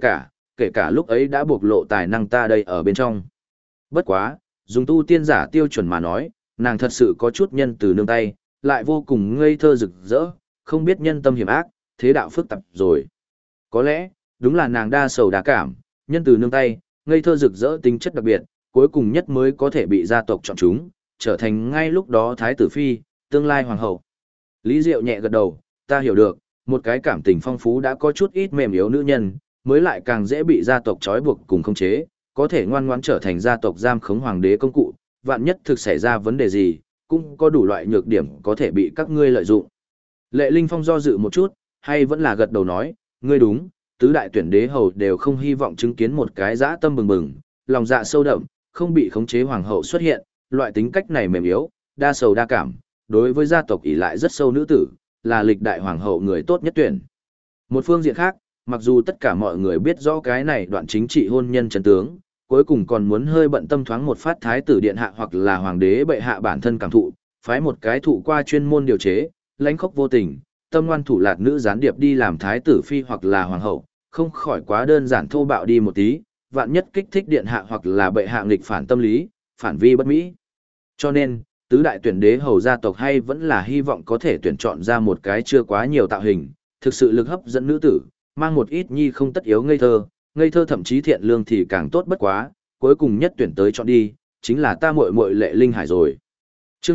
kể cả lúc ấy đã bộc lộ tài năng ta đây ở bên trong. Bất quá, dùng tu tiên giả tiêu chuẩn mà nói, nàng thật sự có chút nhân từ nương tay, lại vô cùng ngây thơ rực rỡ, không biết nhân tâm hiểm ác, thế đạo phức tạp rồi. Có lẽ, đúng là nàng đa sầu đa cảm, nhân từ nương tay, ngây thơ rực rỡ tính chất đặc biệt, cuối cùng nhất mới có thể bị gia tộc chọn chúng, trở thành ngay lúc đó thái tử phi, tương lai hoàng hậu. Lý Diệu nhẹ gật đầu, ta hiểu được, một cái cảm tình phong phú đã có chút ít mềm yếu nữ nhân, mới lại càng dễ bị gia tộc trói buộc cùng khống chế, có thể ngoan ngoãn trở thành gia tộc giam khống hoàng đế công cụ, vạn nhất thực xảy ra vấn đề gì, cũng có đủ loại nhược điểm có thể bị các ngươi lợi dụng. Lệ Linh Phong do dự một chút, hay vẫn là gật đầu nói, ngươi đúng, tứ đại tuyển đế hầu đều không hy vọng chứng kiến một cái dã tâm bừng bừng, lòng dạ sâu đậm, không bị khống chế hoàng hậu xuất hiện, loại tính cách này mềm yếu, đa sầu đa cảm, đối với gia tộc ỷ lại rất sâu nữ tử, là lịch đại hoàng hậu người tốt nhất tuyển. Một phương diện khác, mặc dù tất cả mọi người biết rõ cái này đoạn chính trị hôn nhân chân tướng, cuối cùng còn muốn hơi bận tâm thoáng một phát thái tử điện hạ hoặc là hoàng đế bệ hạ bản thân cảm thụ, phái một cái thụ qua chuyên môn điều chế, lãnh khốc vô tình, tâm ngoan thủ lạt nữ gián điệp đi làm thái tử phi hoặc là hoàng hậu, không khỏi quá đơn giản thô bạo đi một tí, vạn nhất kích thích điện hạ hoặc là bệ hạ nghịch phản tâm lý, phản vi bất mỹ. Cho nên, tứ đại tuyển đế hầu gia tộc hay vẫn là hy vọng có thể tuyển chọn ra một cái chưa quá nhiều tạo hình, thực sự lực hấp dẫn nữ tử, mang một ít nhi không tất yếu ngây thơ thậm chí thiện lương thì càng tốt bất quá, cuối cùng nhất tuyển tới chọn đi, chính là ta muội muội Lệ Linh Hải rồi. Chương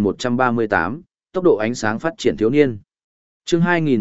2138, tốc độ ánh sáng phát triển thiếu niên. Chương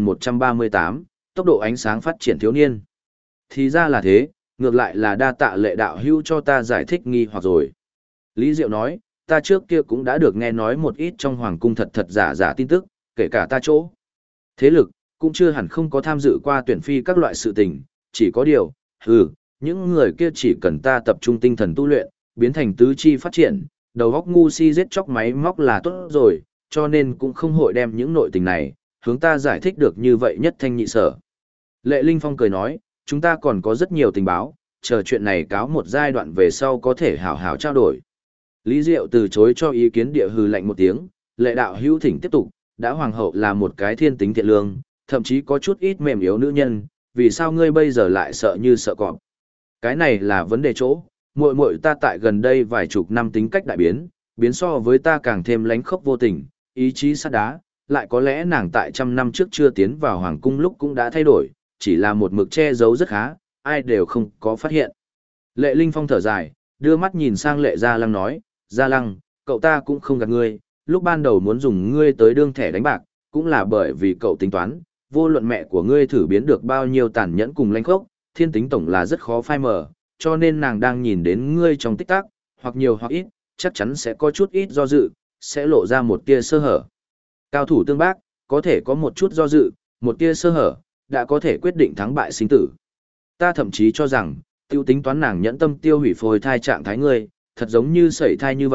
2138, tốc độ ánh sáng phát triển thiếu niên. Thì ra là thế, ngược lại là đa tạ Lệ đạo hữu cho ta giải thích nghi hoặc rồi. Lý Diệu nói, ta trước kia cũng đã được nghe nói một ít trong hoàng cung thật giả tin tức, kể cả ta chỗ. Thế lực, cũng chưa hẳn không có tham dự qua tuyển phi các loại sự tình, chỉ có điều, những người kia chỉ cần ta tập trung tinh thần tu luyện, biến thành tứ chi phát triển, đầu óc ngu si giết chóc máy móc là tốt rồi, cho nên cũng không hội đem những nội tình này, hướng ta giải thích được như vậy nhất thanh nhị sở. Lệ Linh Phong cười nói, chúng ta còn có rất nhiều tình báo, chờ chuyện này cáo một giai đoạn về sau có thể hào hào trao đổi. Lý Diệu từ chối cho ý kiến địa hừ lạnh một tiếng, Lệ đạo hữu thỉnh tiếp tục, đã hoàng hậu là một cái thiên tính thiện lương, thậm chí có chút ít mềm yếu nữ nhân, vì sao ngươi bây giờ lại sợ như sợ cọp? Cái này là vấn đề chỗ, muội muội ta tại gần đây vài chục năm tính cách đại biến so với ta càng thêm lánh khốc vô tình, ý chí sắt đá, lại có lẽ nàng tại trăm năm trước chưa tiến vào hoàng cung lúc cũng đã thay đổi, chỉ là một mực che giấu rất khá, ai đều không có phát hiện. Lệ Linh Phong thở dài, đưa mắt nhìn sang Lệ Gia Lăng nói, Gia Lăng, cậu ta cũng không gạt ngươi, lúc ban đầu muốn dùng ngươi tới đương thẻ đánh bạc, cũng là bởi vì cậu tính toán, vô luận mẹ của ngươi thử biến được bao nhiêu tàn nhẫn cùng lãnh khốc, thiên tính tổng là rất khó phai mờ, cho nên nàng đang nhìn đến ngươi trong tích tắc, hoặc nhiều hoặc ít, chắc chắn sẽ có chút ít do dự, sẽ lộ ra một tia sơ hở. Cao thủ tương bác, có thể có một chút do dự, một tia sơ hở, đã có thể quyết định thắng bại sinh tử. Ta thậm chí cho rằng, tiêu tính toán nàng nhẫn tâm tiêu hủy phôi thai trạng thái ngươi, thật giống như sẩy thai như vậy,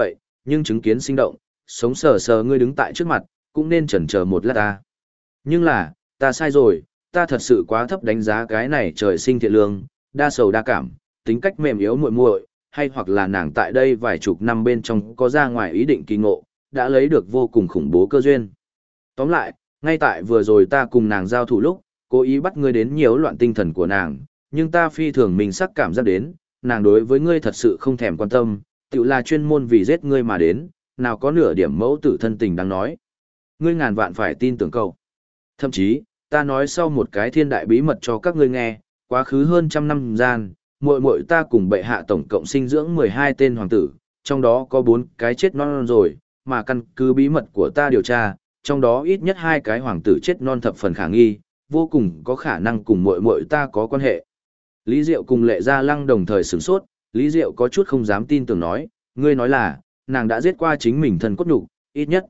nhưng chứng kiến sinh động, sống sờ sờ ngươi đứng tại trước mặt, cũng nên chần chờ một lát ta. Nhưng là, ta sai rồi, ta thật sự quá thấp đánh giá cái này trời sinh thiện lương, đa sầu đa cảm, tính cách mềm yếu muội muội, hay hoặc là nàng tại đây vài chục năm bên trong có ra ngoài ý định kỳ ngộ, đã lấy được vô cùng khủng bố cơ duyên. Tóm lại, ngay tại vừa rồi ta cùng nàng giao thủ lúc, cố ý bắt ngươi đến nhiễu loạn tinh thần của nàng, nhưng ta phi thường mình sắc cảm giác đến, nàng đối với ngươi thật sự không thèm quan tâm, tự là chuyên môn vì giết ngươi mà đến, nào có nửa điểm mẫu tử thân tình đang nói. Ngươi ngàn vạn phải tin tưởng cậu. Thậm chí, ta nói sau một cái thiên đại bí mật cho các ngươi nghe, quá khứ hơn trăm năm gian, muội muội ta cùng bệ hạ tổng cộng sinh dưỡng 12 tên hoàng tử, trong đó có 4 cái chết non rồi, mà căn cứ bí mật của ta điều tra, trong đó ít nhất 2 cái hoàng tử chết non thập phần khả nghi, vô cùng có khả năng cùng muội muội ta có quan hệ. Lý Diệu cùng Lệ Gia Lăng đồng thời sửng sốt, Lý Diệu có chút không dám tin tưởng nói, ngươi nói là, nàng đã giết qua chính mình thân cốt nhục, ít nhất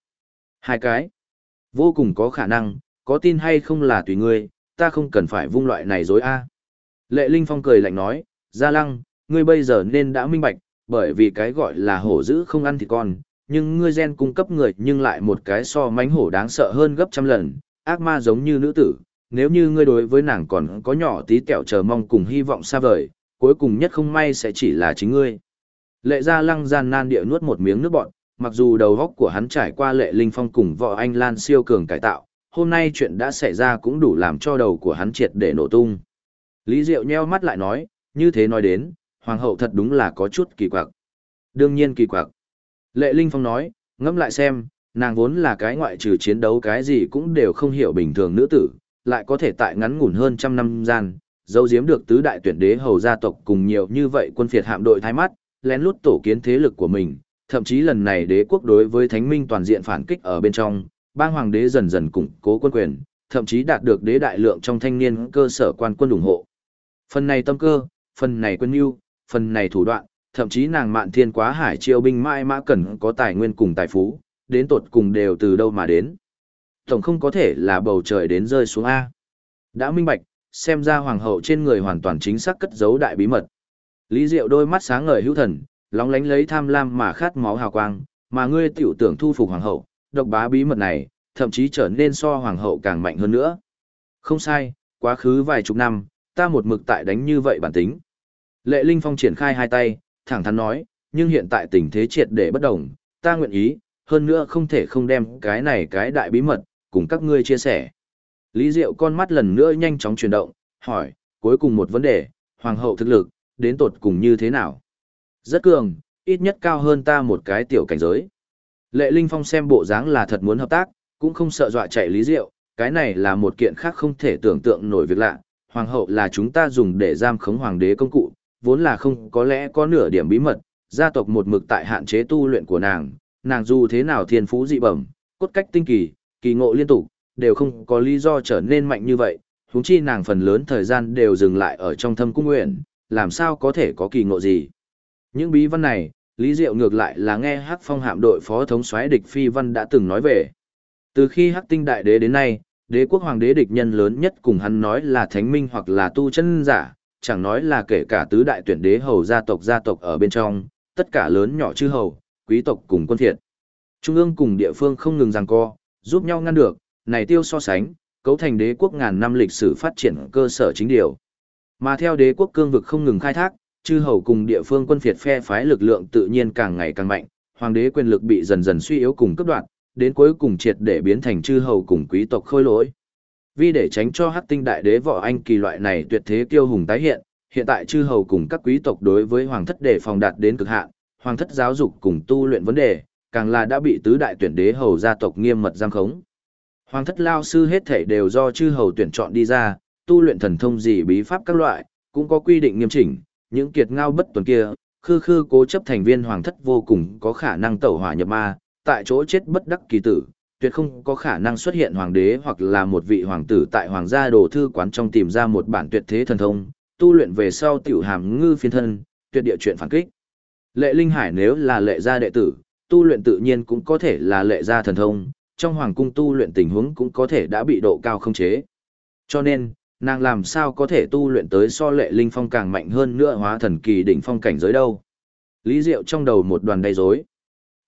2 cái. Vô cùng có khả năng, có tin hay không là tùy ngươi, ta không cần phải vung loại này dối a. Lệ Linh Phong cười lạnh nói, Gia Lăng, ngươi bây giờ nên đã minh bạch, bởi vì cái gọi là hổ dữ không ăn thịt con, nhưng ngươi gen cung cấp người nhưng lại một cái so mánh hổ đáng sợ hơn gấp trăm lần, ác ma giống như nữ tử, nếu như ngươi đối với nàng còn có nhỏ tí kẹo chờ mong cùng hy vọng xa vời, cuối cùng nhất không may sẽ chỉ là chính ngươi. Lệ Gia Lăng gian nan địa nuốt một miếng nước bọt, mặc dù đầu óc của hắn trải qua Lệ Linh Phong cùng vợ anh Lan siêu cường cải tạo, hôm nay chuyện đã xảy ra cũng đủ làm cho đầu của hắn triệt để nổ tung. Lý Diệu nheo mắt lại nói, như thế nói đến, hoàng hậu thật đúng là có chút kỳ quặc. Đương nhiên kỳ quặc. Lệ Linh Phong nói, ngẫm lại xem, nàng vốn là cái ngoại trừ chiến đấu cái gì cũng đều không hiểu bình thường nữ tử, lại có thể tại ngắn ngủn hơn trăm năm gian, giấu giếm được tứ đại tuyển đế hầu gia tộc cùng nhiều như vậy quân phiệt hạm đội thái mắt, lén lút tổ kiến thế lực của mình, thậm chí lần này đế quốc đối với thánh minh toàn diện phản kích ở bên trong, bang hoàng đế dần dần củng cố quân quyền, thậm chí đạt được đế đại lượng trong thanh niên cơ sở quan quân ủng hộ. Phần này tâm cơ, phần này quân mưu, phần này thủ đoạn, thậm chí nàng Mạn Thiên Quá Hải chiêu binh mãi mã cần có tài nguyên cùng tài phú, đến tột cùng đều từ đâu mà đến. Tổng không có thể là bầu trời đến rơi xuống A. Đã minh bạch, xem ra hoàng hậu trên người hoàn toàn chính xác cất giấu đại bí mật. Lý Diệu đôi mắt sáng ngời hữu thần, lóng lánh lấy tham lam mà khát máu hào quang, mà ngươi tiểu tưởng thu phục hoàng hậu, độc bá bí mật này, thậm chí trở nên so hoàng hậu càng mạnh hơn nữa. Không sai, quá khứ vài chục năm, ta một mực tại đánh như vậy bản tính. Lệ Linh Phong triển khai hai tay, thẳng thắn nói, nhưng hiện tại tình thế triệt để bất đồng, ta nguyện ý, hơn nữa không thể không đem cái này cái đại bí mật, cùng các ngươi chia sẻ. Lý Diệu con mắt lần nữa nhanh chóng chuyển động, hỏi, cuối cùng một vấn đề, hoàng hậu thực lực, đến tột cùng như thế nào? Rất cường, ít nhất cao hơn ta một cái tiểu cảnh giới. Lệ Linh Phong xem bộ dáng là thật muốn hợp tác, cũng không sợ dọa chạy Lý Diệu, cái này là một kiện khác không thể tưởng tượng nổi việc lạ. Hoàng hậu là chúng ta dùng để giam khống hoàng đế công cụ, vốn là không có lẽ có nửa điểm bí mật, gia tộc một mực tại hạn chế tu luyện của nàng, nàng dù thế nào thiên phú dị bẩm, cốt cách tinh kỳ, kỳ ngộ liên tục, đều không có lý do trở nên mạnh như vậy, huống chi nàng phần lớn thời gian đều dừng lại ở trong thâm cung nguyện, làm sao có thể có kỳ ngộ gì. Những bí văn này, Lý Diệu ngược lại là nghe Hắc Phong hạm đội phó thống soái Địch Phi Văn đã từng nói về. Từ khi Hắc Tinh đại đế đến nay, đế quốc hoàng đế địch nhân lớn nhất cùng hắn nói là thánh minh hoặc là tu chân giả, chẳng nói là kể cả tứ đại tuyển đế hầu gia tộc ở bên trong, tất cả lớn nhỏ chư hầu, quý tộc cùng quân thiệt. Trung ương cùng địa phương không ngừng giằng co, giúp nhau ngăn được, này tiêu so sánh, cấu thành đế quốc ngàn năm lịch sử phát triển cơ sở chính điều. Mà theo đế quốc cương vực không ngừng khai thác, chư hầu cùng địa phương quân phiệt phe phái lực lượng tự nhiên càng ngày càng mạnh, hoàng đế quyền lực bị dần dần suy yếu cùng cấp đoạn, đến cuối cùng triệt để biến thành chư hầu cùng quý tộc khôi lỗi. Vì để tránh cho Hắc Tinh đại đế võ anh kỳ loại này tuyệt thế kiêu hùng tái hiện, hiện tại chư hầu cùng các quý tộc đối với hoàng thất đề phòng đạt đến cực hạn, hoàng thất giáo dục cùng tu luyện vấn đề, càng là đã bị tứ đại tuyển đế hầu gia tộc nghiêm mật giam khống. Hoàng thất lao sư hết thảy đều do chư hầu tuyển chọn đi ra, tu luyện thần thông gì bí pháp các loại, cũng có quy định nghiêm chỉnh, những kiệt ngao bất tuần kia, khư khư cố chấp thành viên hoàng thất vô cùng có khả năng tẩu hỏa nhập ma, tại chỗ chết bất đắc kỳ tử, tuyệt không có khả năng xuất hiện hoàng đế hoặc là một vị hoàng tử tại hoàng gia đồ thư quán trong tìm ra một bản tuyệt thế thần thông, tu luyện về sau tiểu hàm ngư phiên thân, tuyệt địa chuyện phản kích. Lệ Linh Hải nếu là lệ gia đệ tử, tu luyện tự nhiên cũng có thể là lệ gia thần thông, trong hoàng cung tu luyện tình huống cũng có thể đã bị độ cao không chế. Cho nên, nàng làm sao có thể tu luyện tới so Lệ Linh Phong càng mạnh hơn nữa hóa thần kỳ đỉnh phong cảnh giới đâu. Lý Diệu trong đầu một đoàn đầy rối.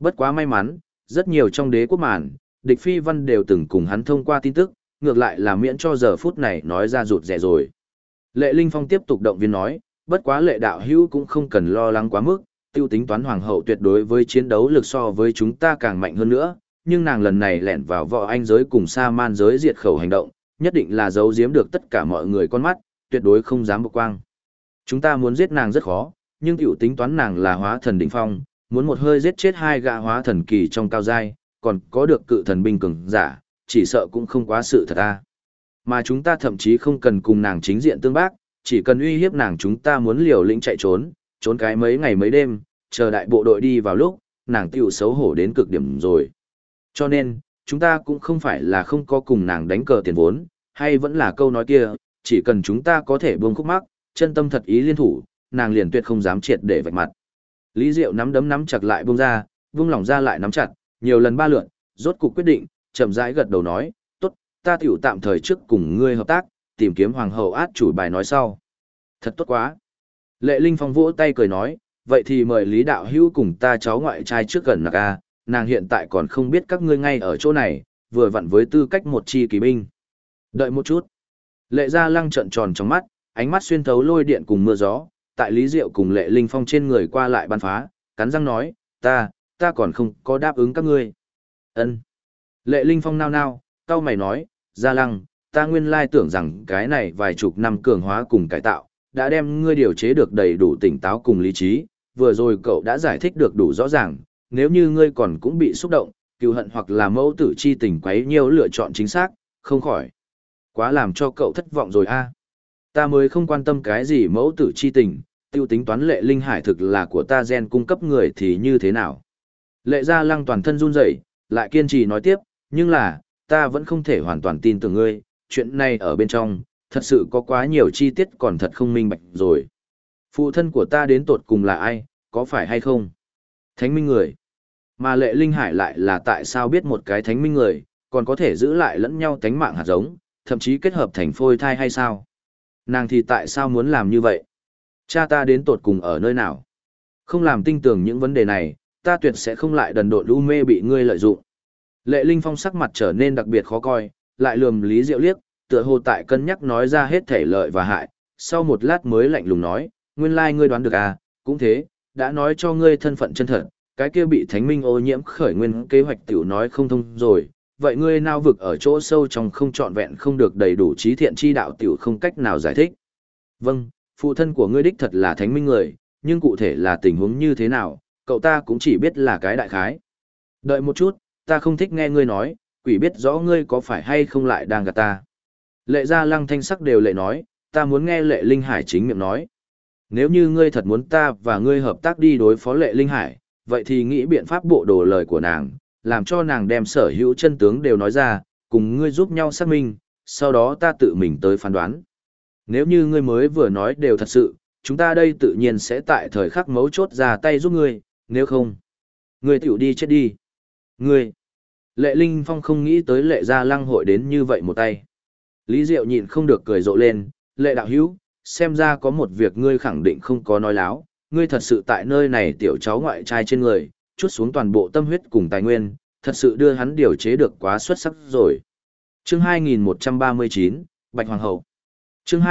Bất quá may mắn, rất nhiều trong đế quốc màn, địch phi văn đều từng cùng hắn thông qua tin tức, ngược lại là miễn cho giờ phút này nói ra rụt rẻ rồi. Lệ Linh Phong tiếp tục động viên nói, bất quá Lệ đạo hữu cũng không cần lo lắng quá mức, tiêu tính toán hoàng hậu tuyệt đối với chiến đấu lực so với chúng ta càng mạnh hơn nữa, nhưng nàng lần này lẻn vào võ anh giới cùng sa man giới diệt khẩu hành động, nhất định là giấu giếm được tất cả mọi người con mắt, tuyệt đối không dám bộc quang. Chúng ta muốn giết nàng rất khó, nhưng tiểu tính toán nàng là hóa thần đỉnh phong, muốn một hơi giết chết hai gã hóa thần kỳ trong cao giai, còn có được cự thần binh cường giả, chỉ sợ cũng không quá sự thật a. Mà chúng ta thậm chí không cần cùng nàng chính diện tương bác, chỉ cần uy hiếp nàng chúng ta muốn liều lĩnh chạy trốn, trốn cái mấy ngày mấy đêm, chờ đại bộ đội đi vào lúc, nàng tiểu xấu hổ đến cực điểm rồi. Cho nên, chúng ta cũng không phải là không có cùng nàng đánh cờ tiền vốn, hay vẫn là câu nói kia, chỉ cần chúng ta có thể buông khúc mắc, chân tâm thật ý liên thủ, nàng liền tuyệt không dám triệt để vạch mặt. Lý Diệu nắm đấm nắm chặt lại buông ra, buông lỏng ra lại nắm chặt, nhiều lần ba lượn, rốt cục quyết định, chậm rãi gật đầu nói, tốt, ta tiểu tạm thời trước cùng ngươi hợp tác, tìm kiếm hoàng hậu át chủ bài nói sau. Thật tốt quá. Lệ Linh Phong vỗ tay cười nói, vậy thì mời Lý Đạo Hữu cùng ta cháu ngoại trai trước gần nạc a, nàng hiện tại còn không biết các ngươi ngay ở chỗ này, vừa vặn với tư cách một chi kỳ binh. Đợi một chút. Lệ Gia Lăng trợn tròn trong mắt, ánh mắt xuyên thấu lôi điện cùng mưa gió, tại Lý Diệu cùng Lệ Linh Phong trên người qua lại bắn phá, cắn răng nói, ta còn không có đáp ứng các ngươi. Ân. Lệ Linh Phong nao nao, cau mày nói, Gia Lăng, ta nguyên lai tưởng rằng cái này vài chục năm cường hóa cùng cải tạo, đã đem ngươi điều chế được đầy đủ tỉnh táo cùng lý trí, vừa rồi cậu đã giải thích được đủ rõ ràng, nếu như ngươi còn cũng bị xúc động, cừu hận hoặc là mẫu tử chi tình quấy nhiều lựa chọn chính xác, không khỏi. Quá làm cho cậu thất vọng rồi a. Ta mới không quan tâm cái gì mẫu tử chi tình, tiêu tính toán Lệ Linh Hải thực là của ta gen cung cấp người thì như thế nào. Lệ Gia Lăng toàn thân run rẩy, lại kiên trì nói tiếp, nhưng là, ta vẫn không thể hoàn toàn tin tưởng ngươi, chuyện này ở bên trong, thật sự có quá nhiều chi tiết còn thật không minh bạch rồi. Phụ thân của ta đến tột cùng là ai, có phải hay không? Thánh minh người. Mà Lệ Linh Hải lại là tại sao biết một cái thánh minh người, còn có thể giữ lại lẫn nhau tánh mạng hạt giống, thậm chí kết hợp thành phôi thai hay sao? Nàng thì tại sao muốn làm như vậy? Cha ta đến tột cùng ở nơi nào? Không làm tinh tường những vấn đề này, ta tuyệt sẽ không lại đần độn u mê bị ngươi lợi dụng. Lệ Linh Phong sắc mặt trở nên đặc biệt khó coi, lại lườm Lý Diệu liếc, tựa hồ tại cân nhắc nói ra hết thể lợi và hại, sau một lát mới lạnh lùng nói, nguyên lai ngươi đoán được à, cũng thế, đã nói cho ngươi thân phận chân thật, cái kia bị thánh minh ô nhiễm khởi nguyên kế hoạch tiểu nói không thông rồi, vậy ngươi nao vực ở chỗ sâu trong không trọn vẹn không được đầy đủ trí thiện chi đạo tiểu không cách nào giải thích. Vâng, phụ thân của ngươi đích thật là thánh minh người, nhưng cụ thể là tình huống như thế nào, cậu ta cũng chỉ biết là cái đại khái. Đợi một chút, ta không thích nghe ngươi nói, quỷ biết rõ ngươi có phải hay không lại đang gạt ta. Lệ Gia Lăng thanh sắc đều lệ nói, ta muốn nghe Lệ Linh Hải chính miệng nói. Nếu như ngươi thật muốn ta và ngươi hợp tác đi đối phó Lệ Linh Hải, vậy thì nghĩ biện pháp bộ đồ lời của nàng, làm cho nàng đem sở hữu chân tướng đều nói ra, cùng ngươi giúp nhau xác minh, sau đó ta tự mình tới phán đoán. Nếu như ngươi mới vừa nói đều thật sự, chúng ta đây tự nhiên sẽ tại thời khắc mấu chốt ra tay giúp ngươi, nếu không, ngươi tiểu đi chết đi. Ngươi, Lệ Linh Phong không nghĩ tới Lệ Gia Lăng hội đến như vậy một tay. Lý Diệu nhịn không được cười rộ lên, Lệ đạo hữu, xem ra có một việc ngươi khẳng định không có nói láo, ngươi thật sự tại nơi này tiểu cháu ngoại trai trên người, chút xuống toàn bộ tâm huyết cùng tài nguyên, thật sự đưa hắn điều chế được quá xuất sắc rồi. Chương 2139, Bạch Hoàng Hậu. Chương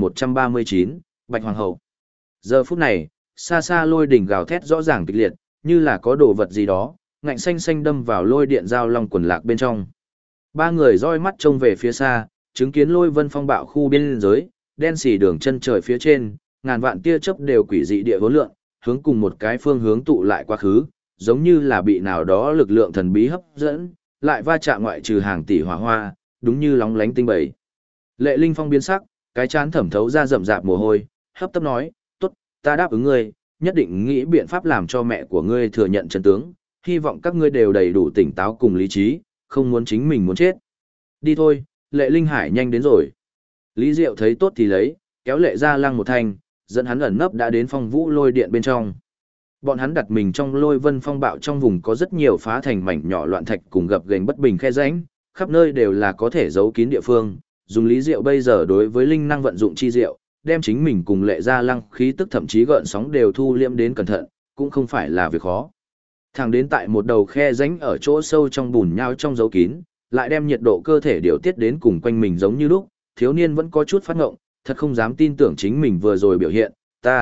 2139, Bạch Hoàng Hậu. Giờ phút này, xa xa lôi đỉnh gào thét rõ ràng kịch liệt, như là có đồ vật gì đó, ngạnh xanh xanh đâm vào lôi điện giao long quần lạc bên trong. Ba người roi mắt trông về phía xa, chứng kiến lôi vân phong bạo khu biên giới, đen xì đường chân trời phía trên, ngàn vạn tia chớp đều quỷ dị địa vốn lượn, hướng cùng một cái phương hướng tụ lại quá khứ, giống như là bị nào đó lực lượng thần bí hấp dẫn, lại va chạm ngoại trừ hàng tỷ hỏa hoa, đúng như lóng lánh tinh bầy. Lệ Linh Phong biến sắc, cái chán thẩm thấu ra rậm rạp mồ hôi, hấp tấp nói, tốt, ta đáp ứng ngươi, nhất định nghĩ biện pháp làm cho mẹ của ngươi thừa nhận chân tướng, hy vọng các ngươi đều đầy đủ tỉnh táo cùng lý trí, không muốn chính mình muốn chết. Đi thôi, Lệ Linh Hải nhanh đến rồi. Lý Diệu thấy tốt thì lấy, kéo Lệ Gia Lăng một thanh, dẫn hắn ẩn nấp đã đến phong vũ lôi điện bên trong. Bọn hắn đặt mình trong lôi vân phong bạo trong vùng có rất nhiều phá thành mảnh nhỏ loạn thạch cùng gập ghềnh bất bình khe rãnh, khắp nơi đều là có thể giấu kín địa phương. Dùng Lý Diệu bây giờ đối với linh năng vận dụng chi diệu, đem chính mình cùng Lệ Gia Lăng khí tức thậm chí gợn sóng đều thu liễm đến cẩn thận, cũng không phải là việc khó. Thẳng đến tại một đầu khe rãnh ở chỗ sâu trong bùn nhão trong dấu kín, lại đem nhiệt độ cơ thể điều tiết đến cùng quanh mình giống như lúc, thiếu niên vẫn có chút phát ngộng, thật không dám tin tưởng chính mình vừa rồi biểu hiện,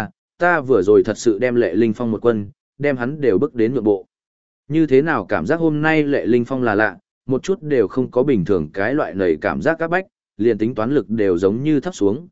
ta vừa rồi thật sự đem Lệ Linh Phong một quân, đem hắn đều bước đến nhượng bộ. Như thế nào cảm giác hôm nay Lệ Linh Phong là lạ, một chút đều không có bình thường cái loại nầy cảm giác các bách, liền tính toán lực đều giống như thấp xuống,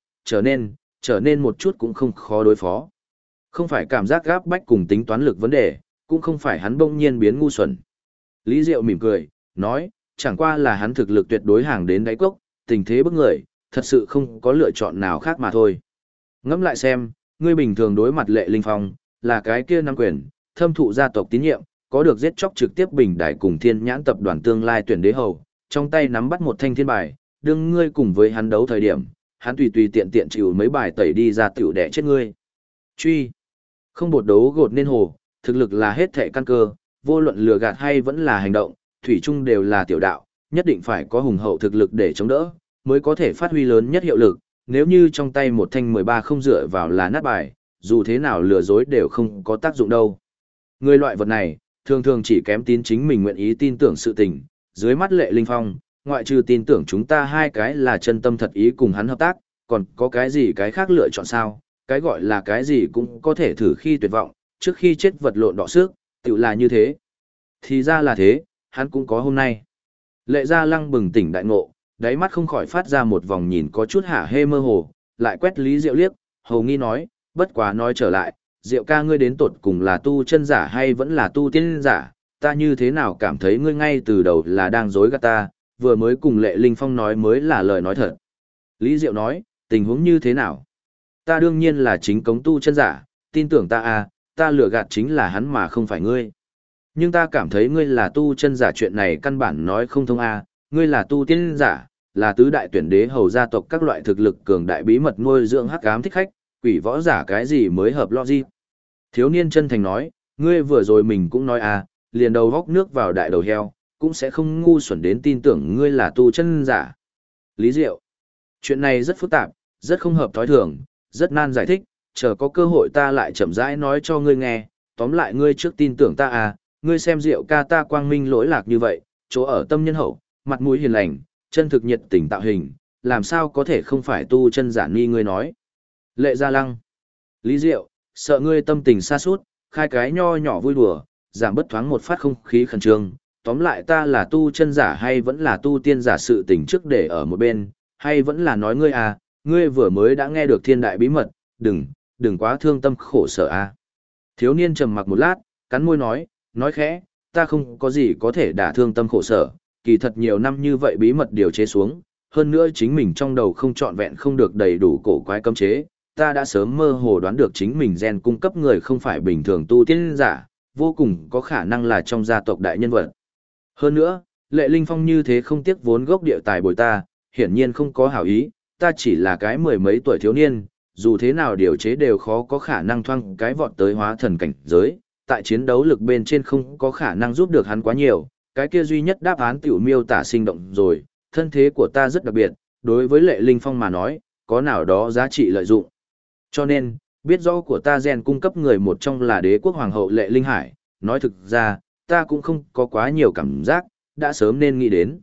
trở nên một chút cũng không khó đối phó. Không phải cảm giác gáp bách cùng tính toán lực vấn đề, cũng không phải hắn bỗng nhiên biến ngu xuẩn. Lý Diệu mỉm cười, nói, chẳng qua là hắn thực lực tuyệt đối hàng đến đáy cốc, tình thế bức người, thật sự không có lựa chọn nào khác mà thôi. Ngẫm lại xem, ngươi bình thường đối mặt Lệ Linh Phong, là cái kia nắm quyền, thâm thụ gia tộc tín nhiệm, có được giết chóc trực tiếp bình đại cùng Thiên Nhãn tập đoàn tương lai tuyển đế hầu, trong tay nắm bắt một thanh thiên bài, đương ngươi cùng với hắn đấu thời điểm, hắn tùy tùy tiện tiện chịu mấy bài tẩy đi ra tiểu đẻ chết ngươi. Truy, không bột đấu gột nên hồ, thực lực là hết thệ căn cơ, vô luận lừa gạt hay vẫn là hành động, thủy chung đều là tiểu đạo, nhất định phải có hùng hậu thực lực để chống đỡ, mới có thể phát huy lớn nhất hiệu lực, nếu như trong tay một thanh 13 không dựa vào là nát bài, dù thế nào lừa dối đều không có tác dụng đâu. Người loại vật này, thường thường chỉ kém tín chính mình nguyện ý tin tưởng sự tình, dưới mắt Lệ Linh Phong, ngoại trừ tin tưởng chúng ta hai cái là chân tâm thật ý cùng hắn hợp tác, còn có cái gì cái khác lựa chọn sao, cái gọi là cái gì cũng có thể thử khi tuyệt vọng, trước khi chết vật lộn đọ sức, tự là như thế. Thì ra là thế, hắn cũng có hôm nay. Lệ Gia Lăng bừng tỉnh đại ngộ, đáy mắt không khỏi phát ra một vòng nhìn có chút hả hê mơ hồ, lại quét Lý Diệu liếc, hầu nghi nói, bất quá nói trở lại, Diệu ca ngươi đến tột cùng là tu chân giả hay vẫn là tu tiên giả, ta như thế nào cảm thấy ngươi ngay từ đầu là đang dối gạt ta, vừa mới cùng Lệ Linh Phong nói mới là lời nói thật. Lý Diệu nói, tình huống như thế nào? Ta đương nhiên là chính cống tu chân giả, tin tưởng ta à, ta lừa gạt chính là hắn mà không phải ngươi. Nhưng ta cảm thấy ngươi là tu chân giả chuyện này căn bản nói không thông à, ngươi là tu tiên giả, là tứ đại tuyển đế hầu gia tộc các loại thực lực cường đại bí mật nuôi dưỡng hắc ám thích khách, quỷ võ giả cái gì mới hợp logic. Thiếu niên chân thành nói, ngươi vừa rồi mình cũng nói à, liền đầu góc nước vào đại đầu heo, cũng sẽ không ngu xuẩn đến tin tưởng ngươi là tu chân giả. Lý Diệu, chuyện này rất phức tạp, rất không hợp thói thường, rất nan giải thích, chờ có cơ hội ta lại chậm rãi nói cho ngươi nghe, tóm lại ngươi trước tin tưởng ta à, ngươi xem Diệu ca ta quang minh lỗi lạc như vậy, chỗ ở tâm nhân hậu, mặt mũi hiền lành, chân thực nhiệt tình tạo hình, làm sao có thể không phải tu chân giả ni ngươi nói. Lệ Gia Lăng, Lý Diệu, sợ ngươi tâm tình xa sút khai cái nho nhỏ vui đùa, giảm bất thoáng một phát không khí khẩn trương, tóm lại ta là tu chân giả hay vẫn là tu tiên giả sự tình trước để ở một bên, hay vẫn là nói ngươi à, ngươi vừa mới đã nghe được thiên đại bí mật, đừng quá thương tâm khổ sở à. Thiếu niên trầm mặc một lát, cắn môi nói khẽ, ta không có gì có thể đả thương tâm khổ sở, kỳ thật nhiều năm như vậy bí mật điều chế xuống, hơn nữa chính mình trong đầu không trọn vẹn không được đầy đủ cổ quái cấm chế, ta đã sớm mơ hồ đoán được chính mình gen cung cấp người không phải bình thường tu tiên giả, vô cùng có khả năng là trong gia tộc đại nhân vật. Hơn nữa, Lệ Linh Phong như thế không tiếc vốn gốc địa tài bồi ta, hiển nhiên không có hảo ý, ta chỉ là cái mười mấy tuổi thiếu niên, dù thế nào điều chế đều khó có khả năng thoang cái vọt tới hóa thần cảnh giới, tại chiến đấu lực bên trên không có khả năng giúp được hắn quá nhiều, cái kia duy nhất đáp án tiểu miêu tả sinh động rồi, thân thế của ta rất đặc biệt, đối với Lệ Linh Phong mà nói, có nào đó giá trị lợi dụng. Cho nên, biết rõ của ta gen cung cấp người một trong là đế quốc hoàng hậu Lệ Linh Hải, nói thực ra, ta cũng không có quá nhiều cảm giác, đã sớm nên nghĩ đến.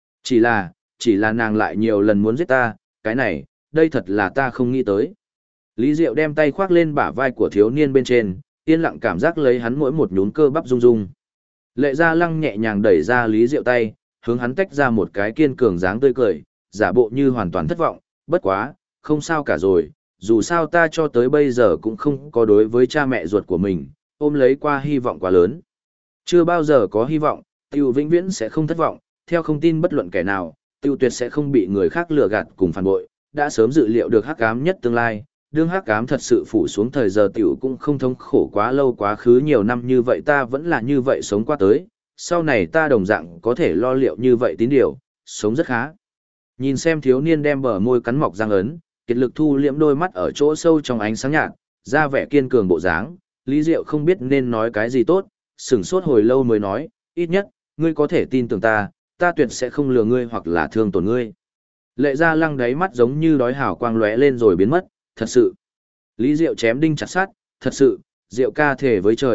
Chỉ là nàng lại nhiều lần muốn giết ta, cái này, đây thật là ta không nghĩ tới. Lý Diệu đem tay khoác lên bả vai của thiếu niên bên trên, yên lặng cảm giác lấy hắn mỗi một nhún cơ bắp rung rung. Lệ Gia Lăng nhẹ nhàng đẩy ra Lý Diệu tay, hướng hắn tách ra một cái kiên cường dáng tươi cười, giả bộ như hoàn toàn thất vọng, bất quá, không sao cả rồi, dù sao ta cho tới bây giờ cũng không có đối với cha mẹ ruột của mình, ôm lấy qua hy vọng quá lớn. Chưa bao giờ có hy vọng, Tiêu vĩnh viễn sẽ không thất vọng, theo không tin bất luận kẻ nào, Tiêu tuyệt sẽ không bị người khác lừa gạt cùng phản bội, đã sớm dự liệu được hắc ám nhất tương lai, đương hắc ám thật sự phủ xuống thời giờ Tiêu cũng không thống khổ quá lâu quá khứ nhiều năm như vậy ta vẫn là như vậy sống qua tới, sau này ta đồng dạng có thể lo liệu như vậy tín điều, sống rất khá. Nhìn xem thiếu niên đem bờ môi cắn mọc răng ấn, kiệt lực thu liễm đôi mắt ở chỗ sâu trong ánh sáng nhạt, ra vẻ kiên cường bộ dáng, Lý Diệu không biết nên nói cái gì tốt, sửng sốt hồi lâu mới nói, ít nhất, ngươi có thể tin tưởng ta, ta tuyệt sẽ không lừa ngươi hoặc là thương tổn ngươi. Lệ Gia Lăng đáy mắt giống như đói hào quang lóe lên rồi biến mất, thật sự. Lý Diệu chém đinh chặt sắt, thật sự, Diệu ca thề với trời,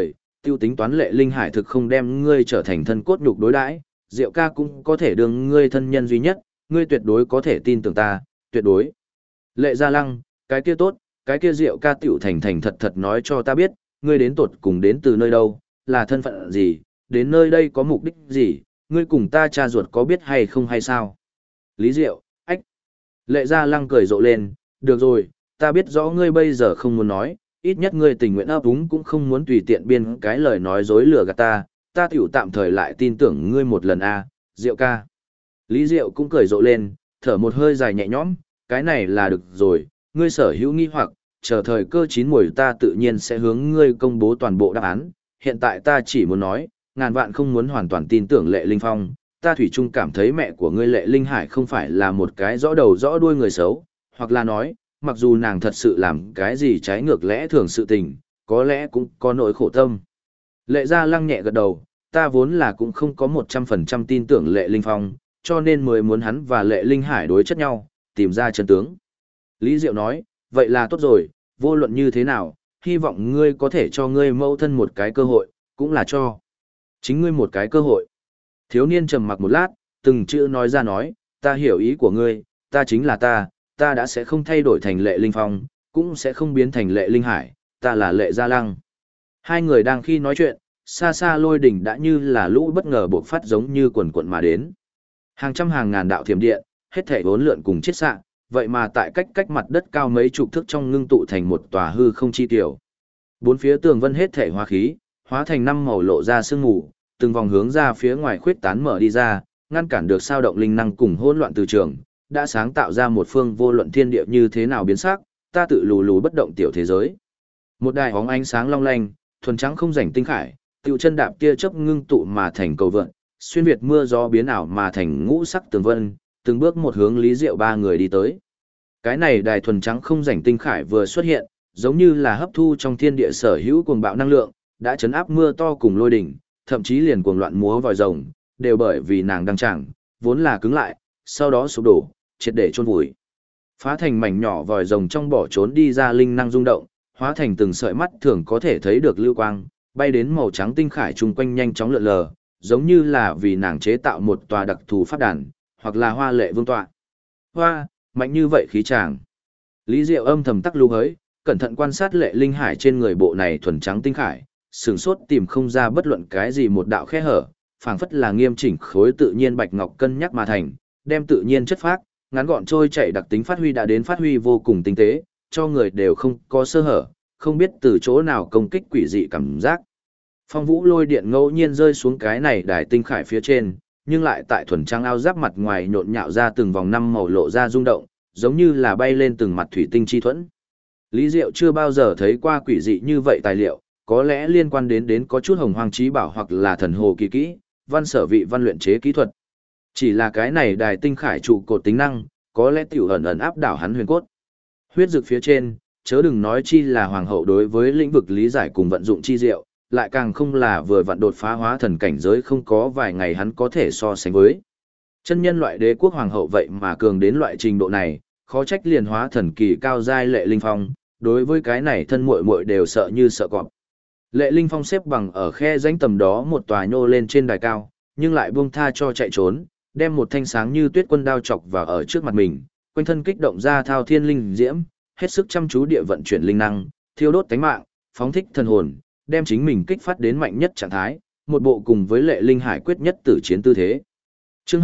tiêu tính toán Lệ Linh Hải thực không đem ngươi trở thành thân cốt nhục đối đãi, Diệu ca cũng có thể đương ngươi thân nhân duy nhất, ngươi tuyệt đối có thể tin tưởng ta, tuyệt đối. Lệ Gia Lăng, cái kia tốt, cái kia Diệu ca tiểu thành thành thật thật nói cho ta biết, ngươi đến tột cùng đến từ nơi đâu, là thân phận gì, đến nơi đây có mục đích gì, ngươi cùng ta cha ruột có biết hay không hay sao? Lý Diệu, ách. Lệ Gia Lăng cười rộ lên, được rồi, ta biết rõ ngươi bây giờ không muốn nói, ít nhất ngươi tình nguyện ấp úng cũng không muốn tùy tiện biên cái lời nói dối lừa gạt ta tiểu tạm thời lại tin tưởng ngươi một lần a, Diệu ca. Lý Diệu cũng cười rộ lên, thở một hơi dài nhẹ nhõm, cái này là được rồi, ngươi sở hữu nghi hoặc, chờ thời cơ chín muồi ta tự nhiên sẽ hướng ngươi công bố toàn bộ đáp án, hiện tại ta chỉ muốn nói, ngàn vạn không muốn hoàn toàn tin tưởng Lệ Linh Phong, ta thủy chung cảm thấy mẹ của ngươi Lệ Linh Hải không phải là một cái rõ đầu rõ đuôi người xấu, hoặc là nói, mặc dù nàng thật sự làm cái gì trái ngược lẽ thường sự tình, có lẽ cũng có nỗi khổ tâm. Lệ Gia Lăng nhẹ gật đầu, ta vốn là cũng không có 100% tin tưởng Lệ Linh Phong, cho nên mới muốn hắn và Lệ Linh Hải đối chất nhau, tìm ra chân tướng. Lý Diệu nói, vậy là tốt rồi, vô luận như thế nào, hy vọng ngươi có thể cho ngươi mẫu thân một cái cơ hội, cũng là cho chính ngươi một cái cơ hội. Thiếu niên trầm mặc một lát, từng chữ nói ra nói, ta hiểu ý của ngươi, ta chính là ta đã sẽ không thay đổi thành Lệ Linh Phong, cũng sẽ không biến thành Lệ Linh Hải, ta là Lệ Gia Lăng. Hai người đang khi nói chuyện, xa xa lôi đỉnh đã như là lũ bất ngờ bộc phát giống như quần quận mà đến. Hàng trăm hàng ngàn đạo thiểm điện, hết thảy vốn lượn cùng chiết xạ, vậy mà tại cách mặt đất cao mấy chục thước trong ngưng tụ thành một tòa hư không chi tiểu. Bốn phía tường vân hết thảy hóa khí, hóa thành năm màu lộ ra sương mù, từng vòng hướng ra phía ngoài khuyết tán mở đi ra, ngăn cản được sao động linh năng cùng hỗn loạn từ trường, đã sáng tạo ra một phương vô luận thiên địa như thế nào biến sắc, ta tự lù lù bất động tiểu thế giới. Một đài hóng ánh sáng long lanh, thuần trắng không rảnh tinh khải, tiểu chân đạp tia chớp ngưng tụ mà thành cầu vượn, xuyên việt mưa gió biến ảo mà thành ngũ sắc tường vân, từng bước một hướng Lý Diệu ba người đi tới. Cái này đài thuần trắng không rảnh tinh khải vừa xuất hiện, giống như là hấp thu trong thiên địa sở hữu cuồng bạo năng lượng, đã chấn áp mưa to cùng lôi đỉnh, thậm chí liền cuồng loạn múa vòi rồng, đều bởi vì nàng đang chẳng, vốn là cứng lại, sau đó sụp đổ, triệt để chôn vùi. Phá thành mảnh nhỏ vòi rồng trong bỏ trốn đi ra linh năng rung động, hóa thành từng sợi mắt thường có thể thấy được lưu quang, bay đến màu trắng tinh khải chung quanh nhanh chóng lượn lờ, giống như là vì nàng chế tạo một tòa đặc thù pháp đàn, hoặc là hoa lệ vương tọa. Hoa, mạnh như vậy khí chàng. Lý Diệu âm thầm tắc lưu hới, cẩn thận quan sát Lệ Linh Hải trên người bộ này thuần trắng tinh khải, sửng sốt tìm không ra bất luận cái gì một đạo khe hở, phảng phất là nghiêm chỉnh khối tự nhiên bạch ngọc cân nhắc mà thành, đem tự nhiên chất phác, ngắn gọn trôi chảy đặc tính phát huy đã đến phát huy vô cùng tinh tế, cho người đều không có sơ hở, không biết từ chỗ nào công kích quỷ dị cảm giác. Phong vũ lôi điện ngẫu nhiên rơi xuống cái này đài tinh khải phía trên, nhưng lại tại thuần trắng áo giáp mặt ngoài nhộn nhạo ra từng vòng năm màu lộ ra rung động, giống như là bay lên từng mặt thủy tinh chi thuẫn. Lý Diệu chưa bao giờ thấy qua quỷ dị như vậy tài liệu, có lẽ liên quan đến có chút hồng hoang trí bảo hoặc là thần hồ kỳ kỹ, văn sở vị văn luyện chế kỹ thuật. Chỉ là cái này đài tinh khải trụ cột tính năng, có lẽ tiểu ẩn ẩn áp đảo hắn huyền cốt. Huyết dược phía trên, chớ đừng nói chi là hoàng hậu đối với lĩnh vực lý giải cùng vận dụng chi diệu, lại càng không là vừa vặn đột phá hóa thần cảnh giới không có vài ngày hắn có thể so sánh với. Chân nhân loại đế quốc hoàng hậu vậy mà cường đến loại trình độ này, khó trách liền hóa thần kỳ cao giai Lệ Linh Phong, đối với cái này thân muội muội đều sợ như sợ cọp. Lệ Linh Phong xếp bằng ở khe rãnh tầm đó một tòa nhô lên trên đài cao, nhưng lại buông tha cho chạy trốn, đem một thanh sáng như tuyết quân đao chọc vào ở trước mặt mình, quanh thân kích động ra thao thiên linh diễm, hết sức chăm chú địa vận chuyển linh năng, thiêu đốt tánh mạng, phóng thích thần hồn, đem chính mình kích phát đến mạnh nhất trạng thái, một bộ cùng với Lệ Linh Hải quyết nhất tử chiến tư thế. Chương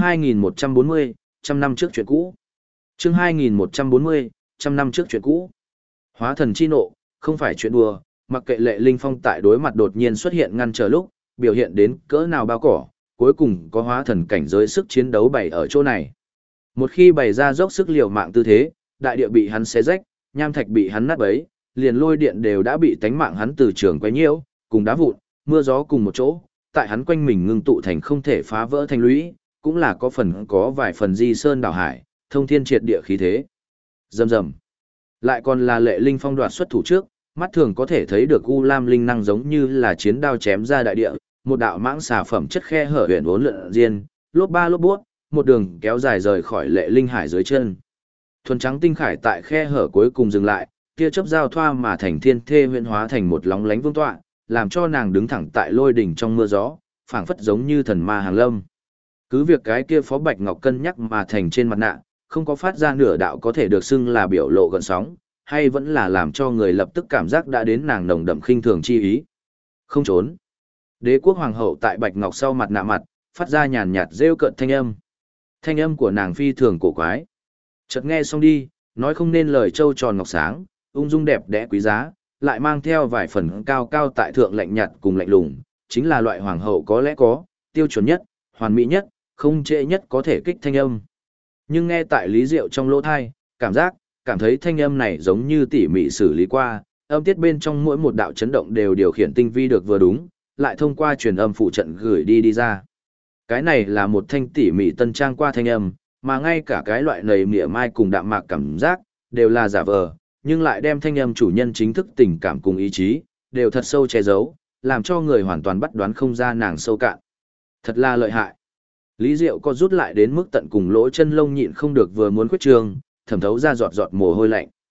2140, trăm năm trước chuyện cũ. Chương 2140, trăm năm trước chuyện cũ. Hóa thần chi nộ, không phải chuyện đùa, mặc kệ Lệ Linh Phong tại đối mặt đột nhiên xuất hiện ngăn trở lúc, biểu hiện đến cỡ nào bao cỏ, cuối cùng có hóa thần cảnh giới sức chiến đấu bày ở chỗ này. Một khi bày ra dốc sức liều mạng tư thế, đại địa bị hắn xé rách, nham thạch bị hắn nát bấy, liền lôi điện đều đã bị tánh mạng hắn từ trường quấy nhiễu, cùng đá vụn, mưa gió cùng một chỗ, tại hắn quanh mình ngưng tụ thành không thể phá vỡ thành lũy, cũng là có vài phần di sơn đảo hải, thông thiên triệt địa khí thế. Rầm rầm. Lại còn là Lệ Linh Phong đoạt xuất thủ trước, mắt thường có thể thấy được u lam linh năng giống như là chiến đao chém ra đại địa, một đạo mãng xà phẩm chất khe hở huyền uốn lượn diên, lốp ba lốp buốt, một đường kéo dài rời khỏi Lệ Linh Hải dưới chân. Thuần trắng tinh khải tại khe hở cuối cùng dừng lại, tia chớp giao thoa mà thành thiên thê huyền hóa thành một lóng lánh vương tọa, làm cho nàng đứng thẳng tại lôi đỉnh trong mưa gió, phảng phất giống như thần ma hàng lâm. Cứ việc cái kia Phó Bạch Ngọc cân nhắc mà thành trên mặt nạ, không có phát ra nửa đạo có thể được xưng là biểu lộ gợn sóng, hay vẫn là làm cho người lập tức cảm giác đã đến nàng nồng đậm khinh thường chi ý. Không trốn. Đế quốc hoàng hậu tại Bạch Ngọc sau mặt nạ mặt, phát ra nhàn nhạt rêu cợt thanh âm. Thanh âm của nàng phi thường cổ quái. Chợt nghe xong đi, nói không nên lời trâu tròn ngọc sáng, ung dung đẹp đẽ quý giá, lại mang theo vài phần cao cao tại thượng lạnh nhạt cùng lạnh lùng, chính là loại hoàng hậu có lẽ có, tiêu chuẩn nhất, hoàn mỹ nhất, không trễ nhất có thể kích thanh âm. Nhưng nghe tại Lý Diệu trong lỗ thai, cảm thấy thanh âm này giống như tỉ mỉ xử lý qua, âm tiết bên trong mỗi một đạo chấn động đều điều khiển tinh vi được vừa đúng, lại thông qua truyền âm phụ trận gửi đi ra. Cái này là một thanh tỉ mỉ tân trang qua thanh âm, mà ngay cả cái loại nầy mỉa mai cùng đạm mạc cảm giác, đều là giả vờ, nhưng lại đem thanh âm chủ nhân chính thức tình cảm cùng ý chí, đều thật sâu che giấu, làm cho người hoàn toàn bắt đoán không ra nàng sâu cạn. Thật là lợi hại. Lý Diệu có rút lại đến mức tận cùng lỗ chân lông nhịn không được vừa muốn khuyết trường, thẩm thấu ra giọt giọt mồ hôi lạnh.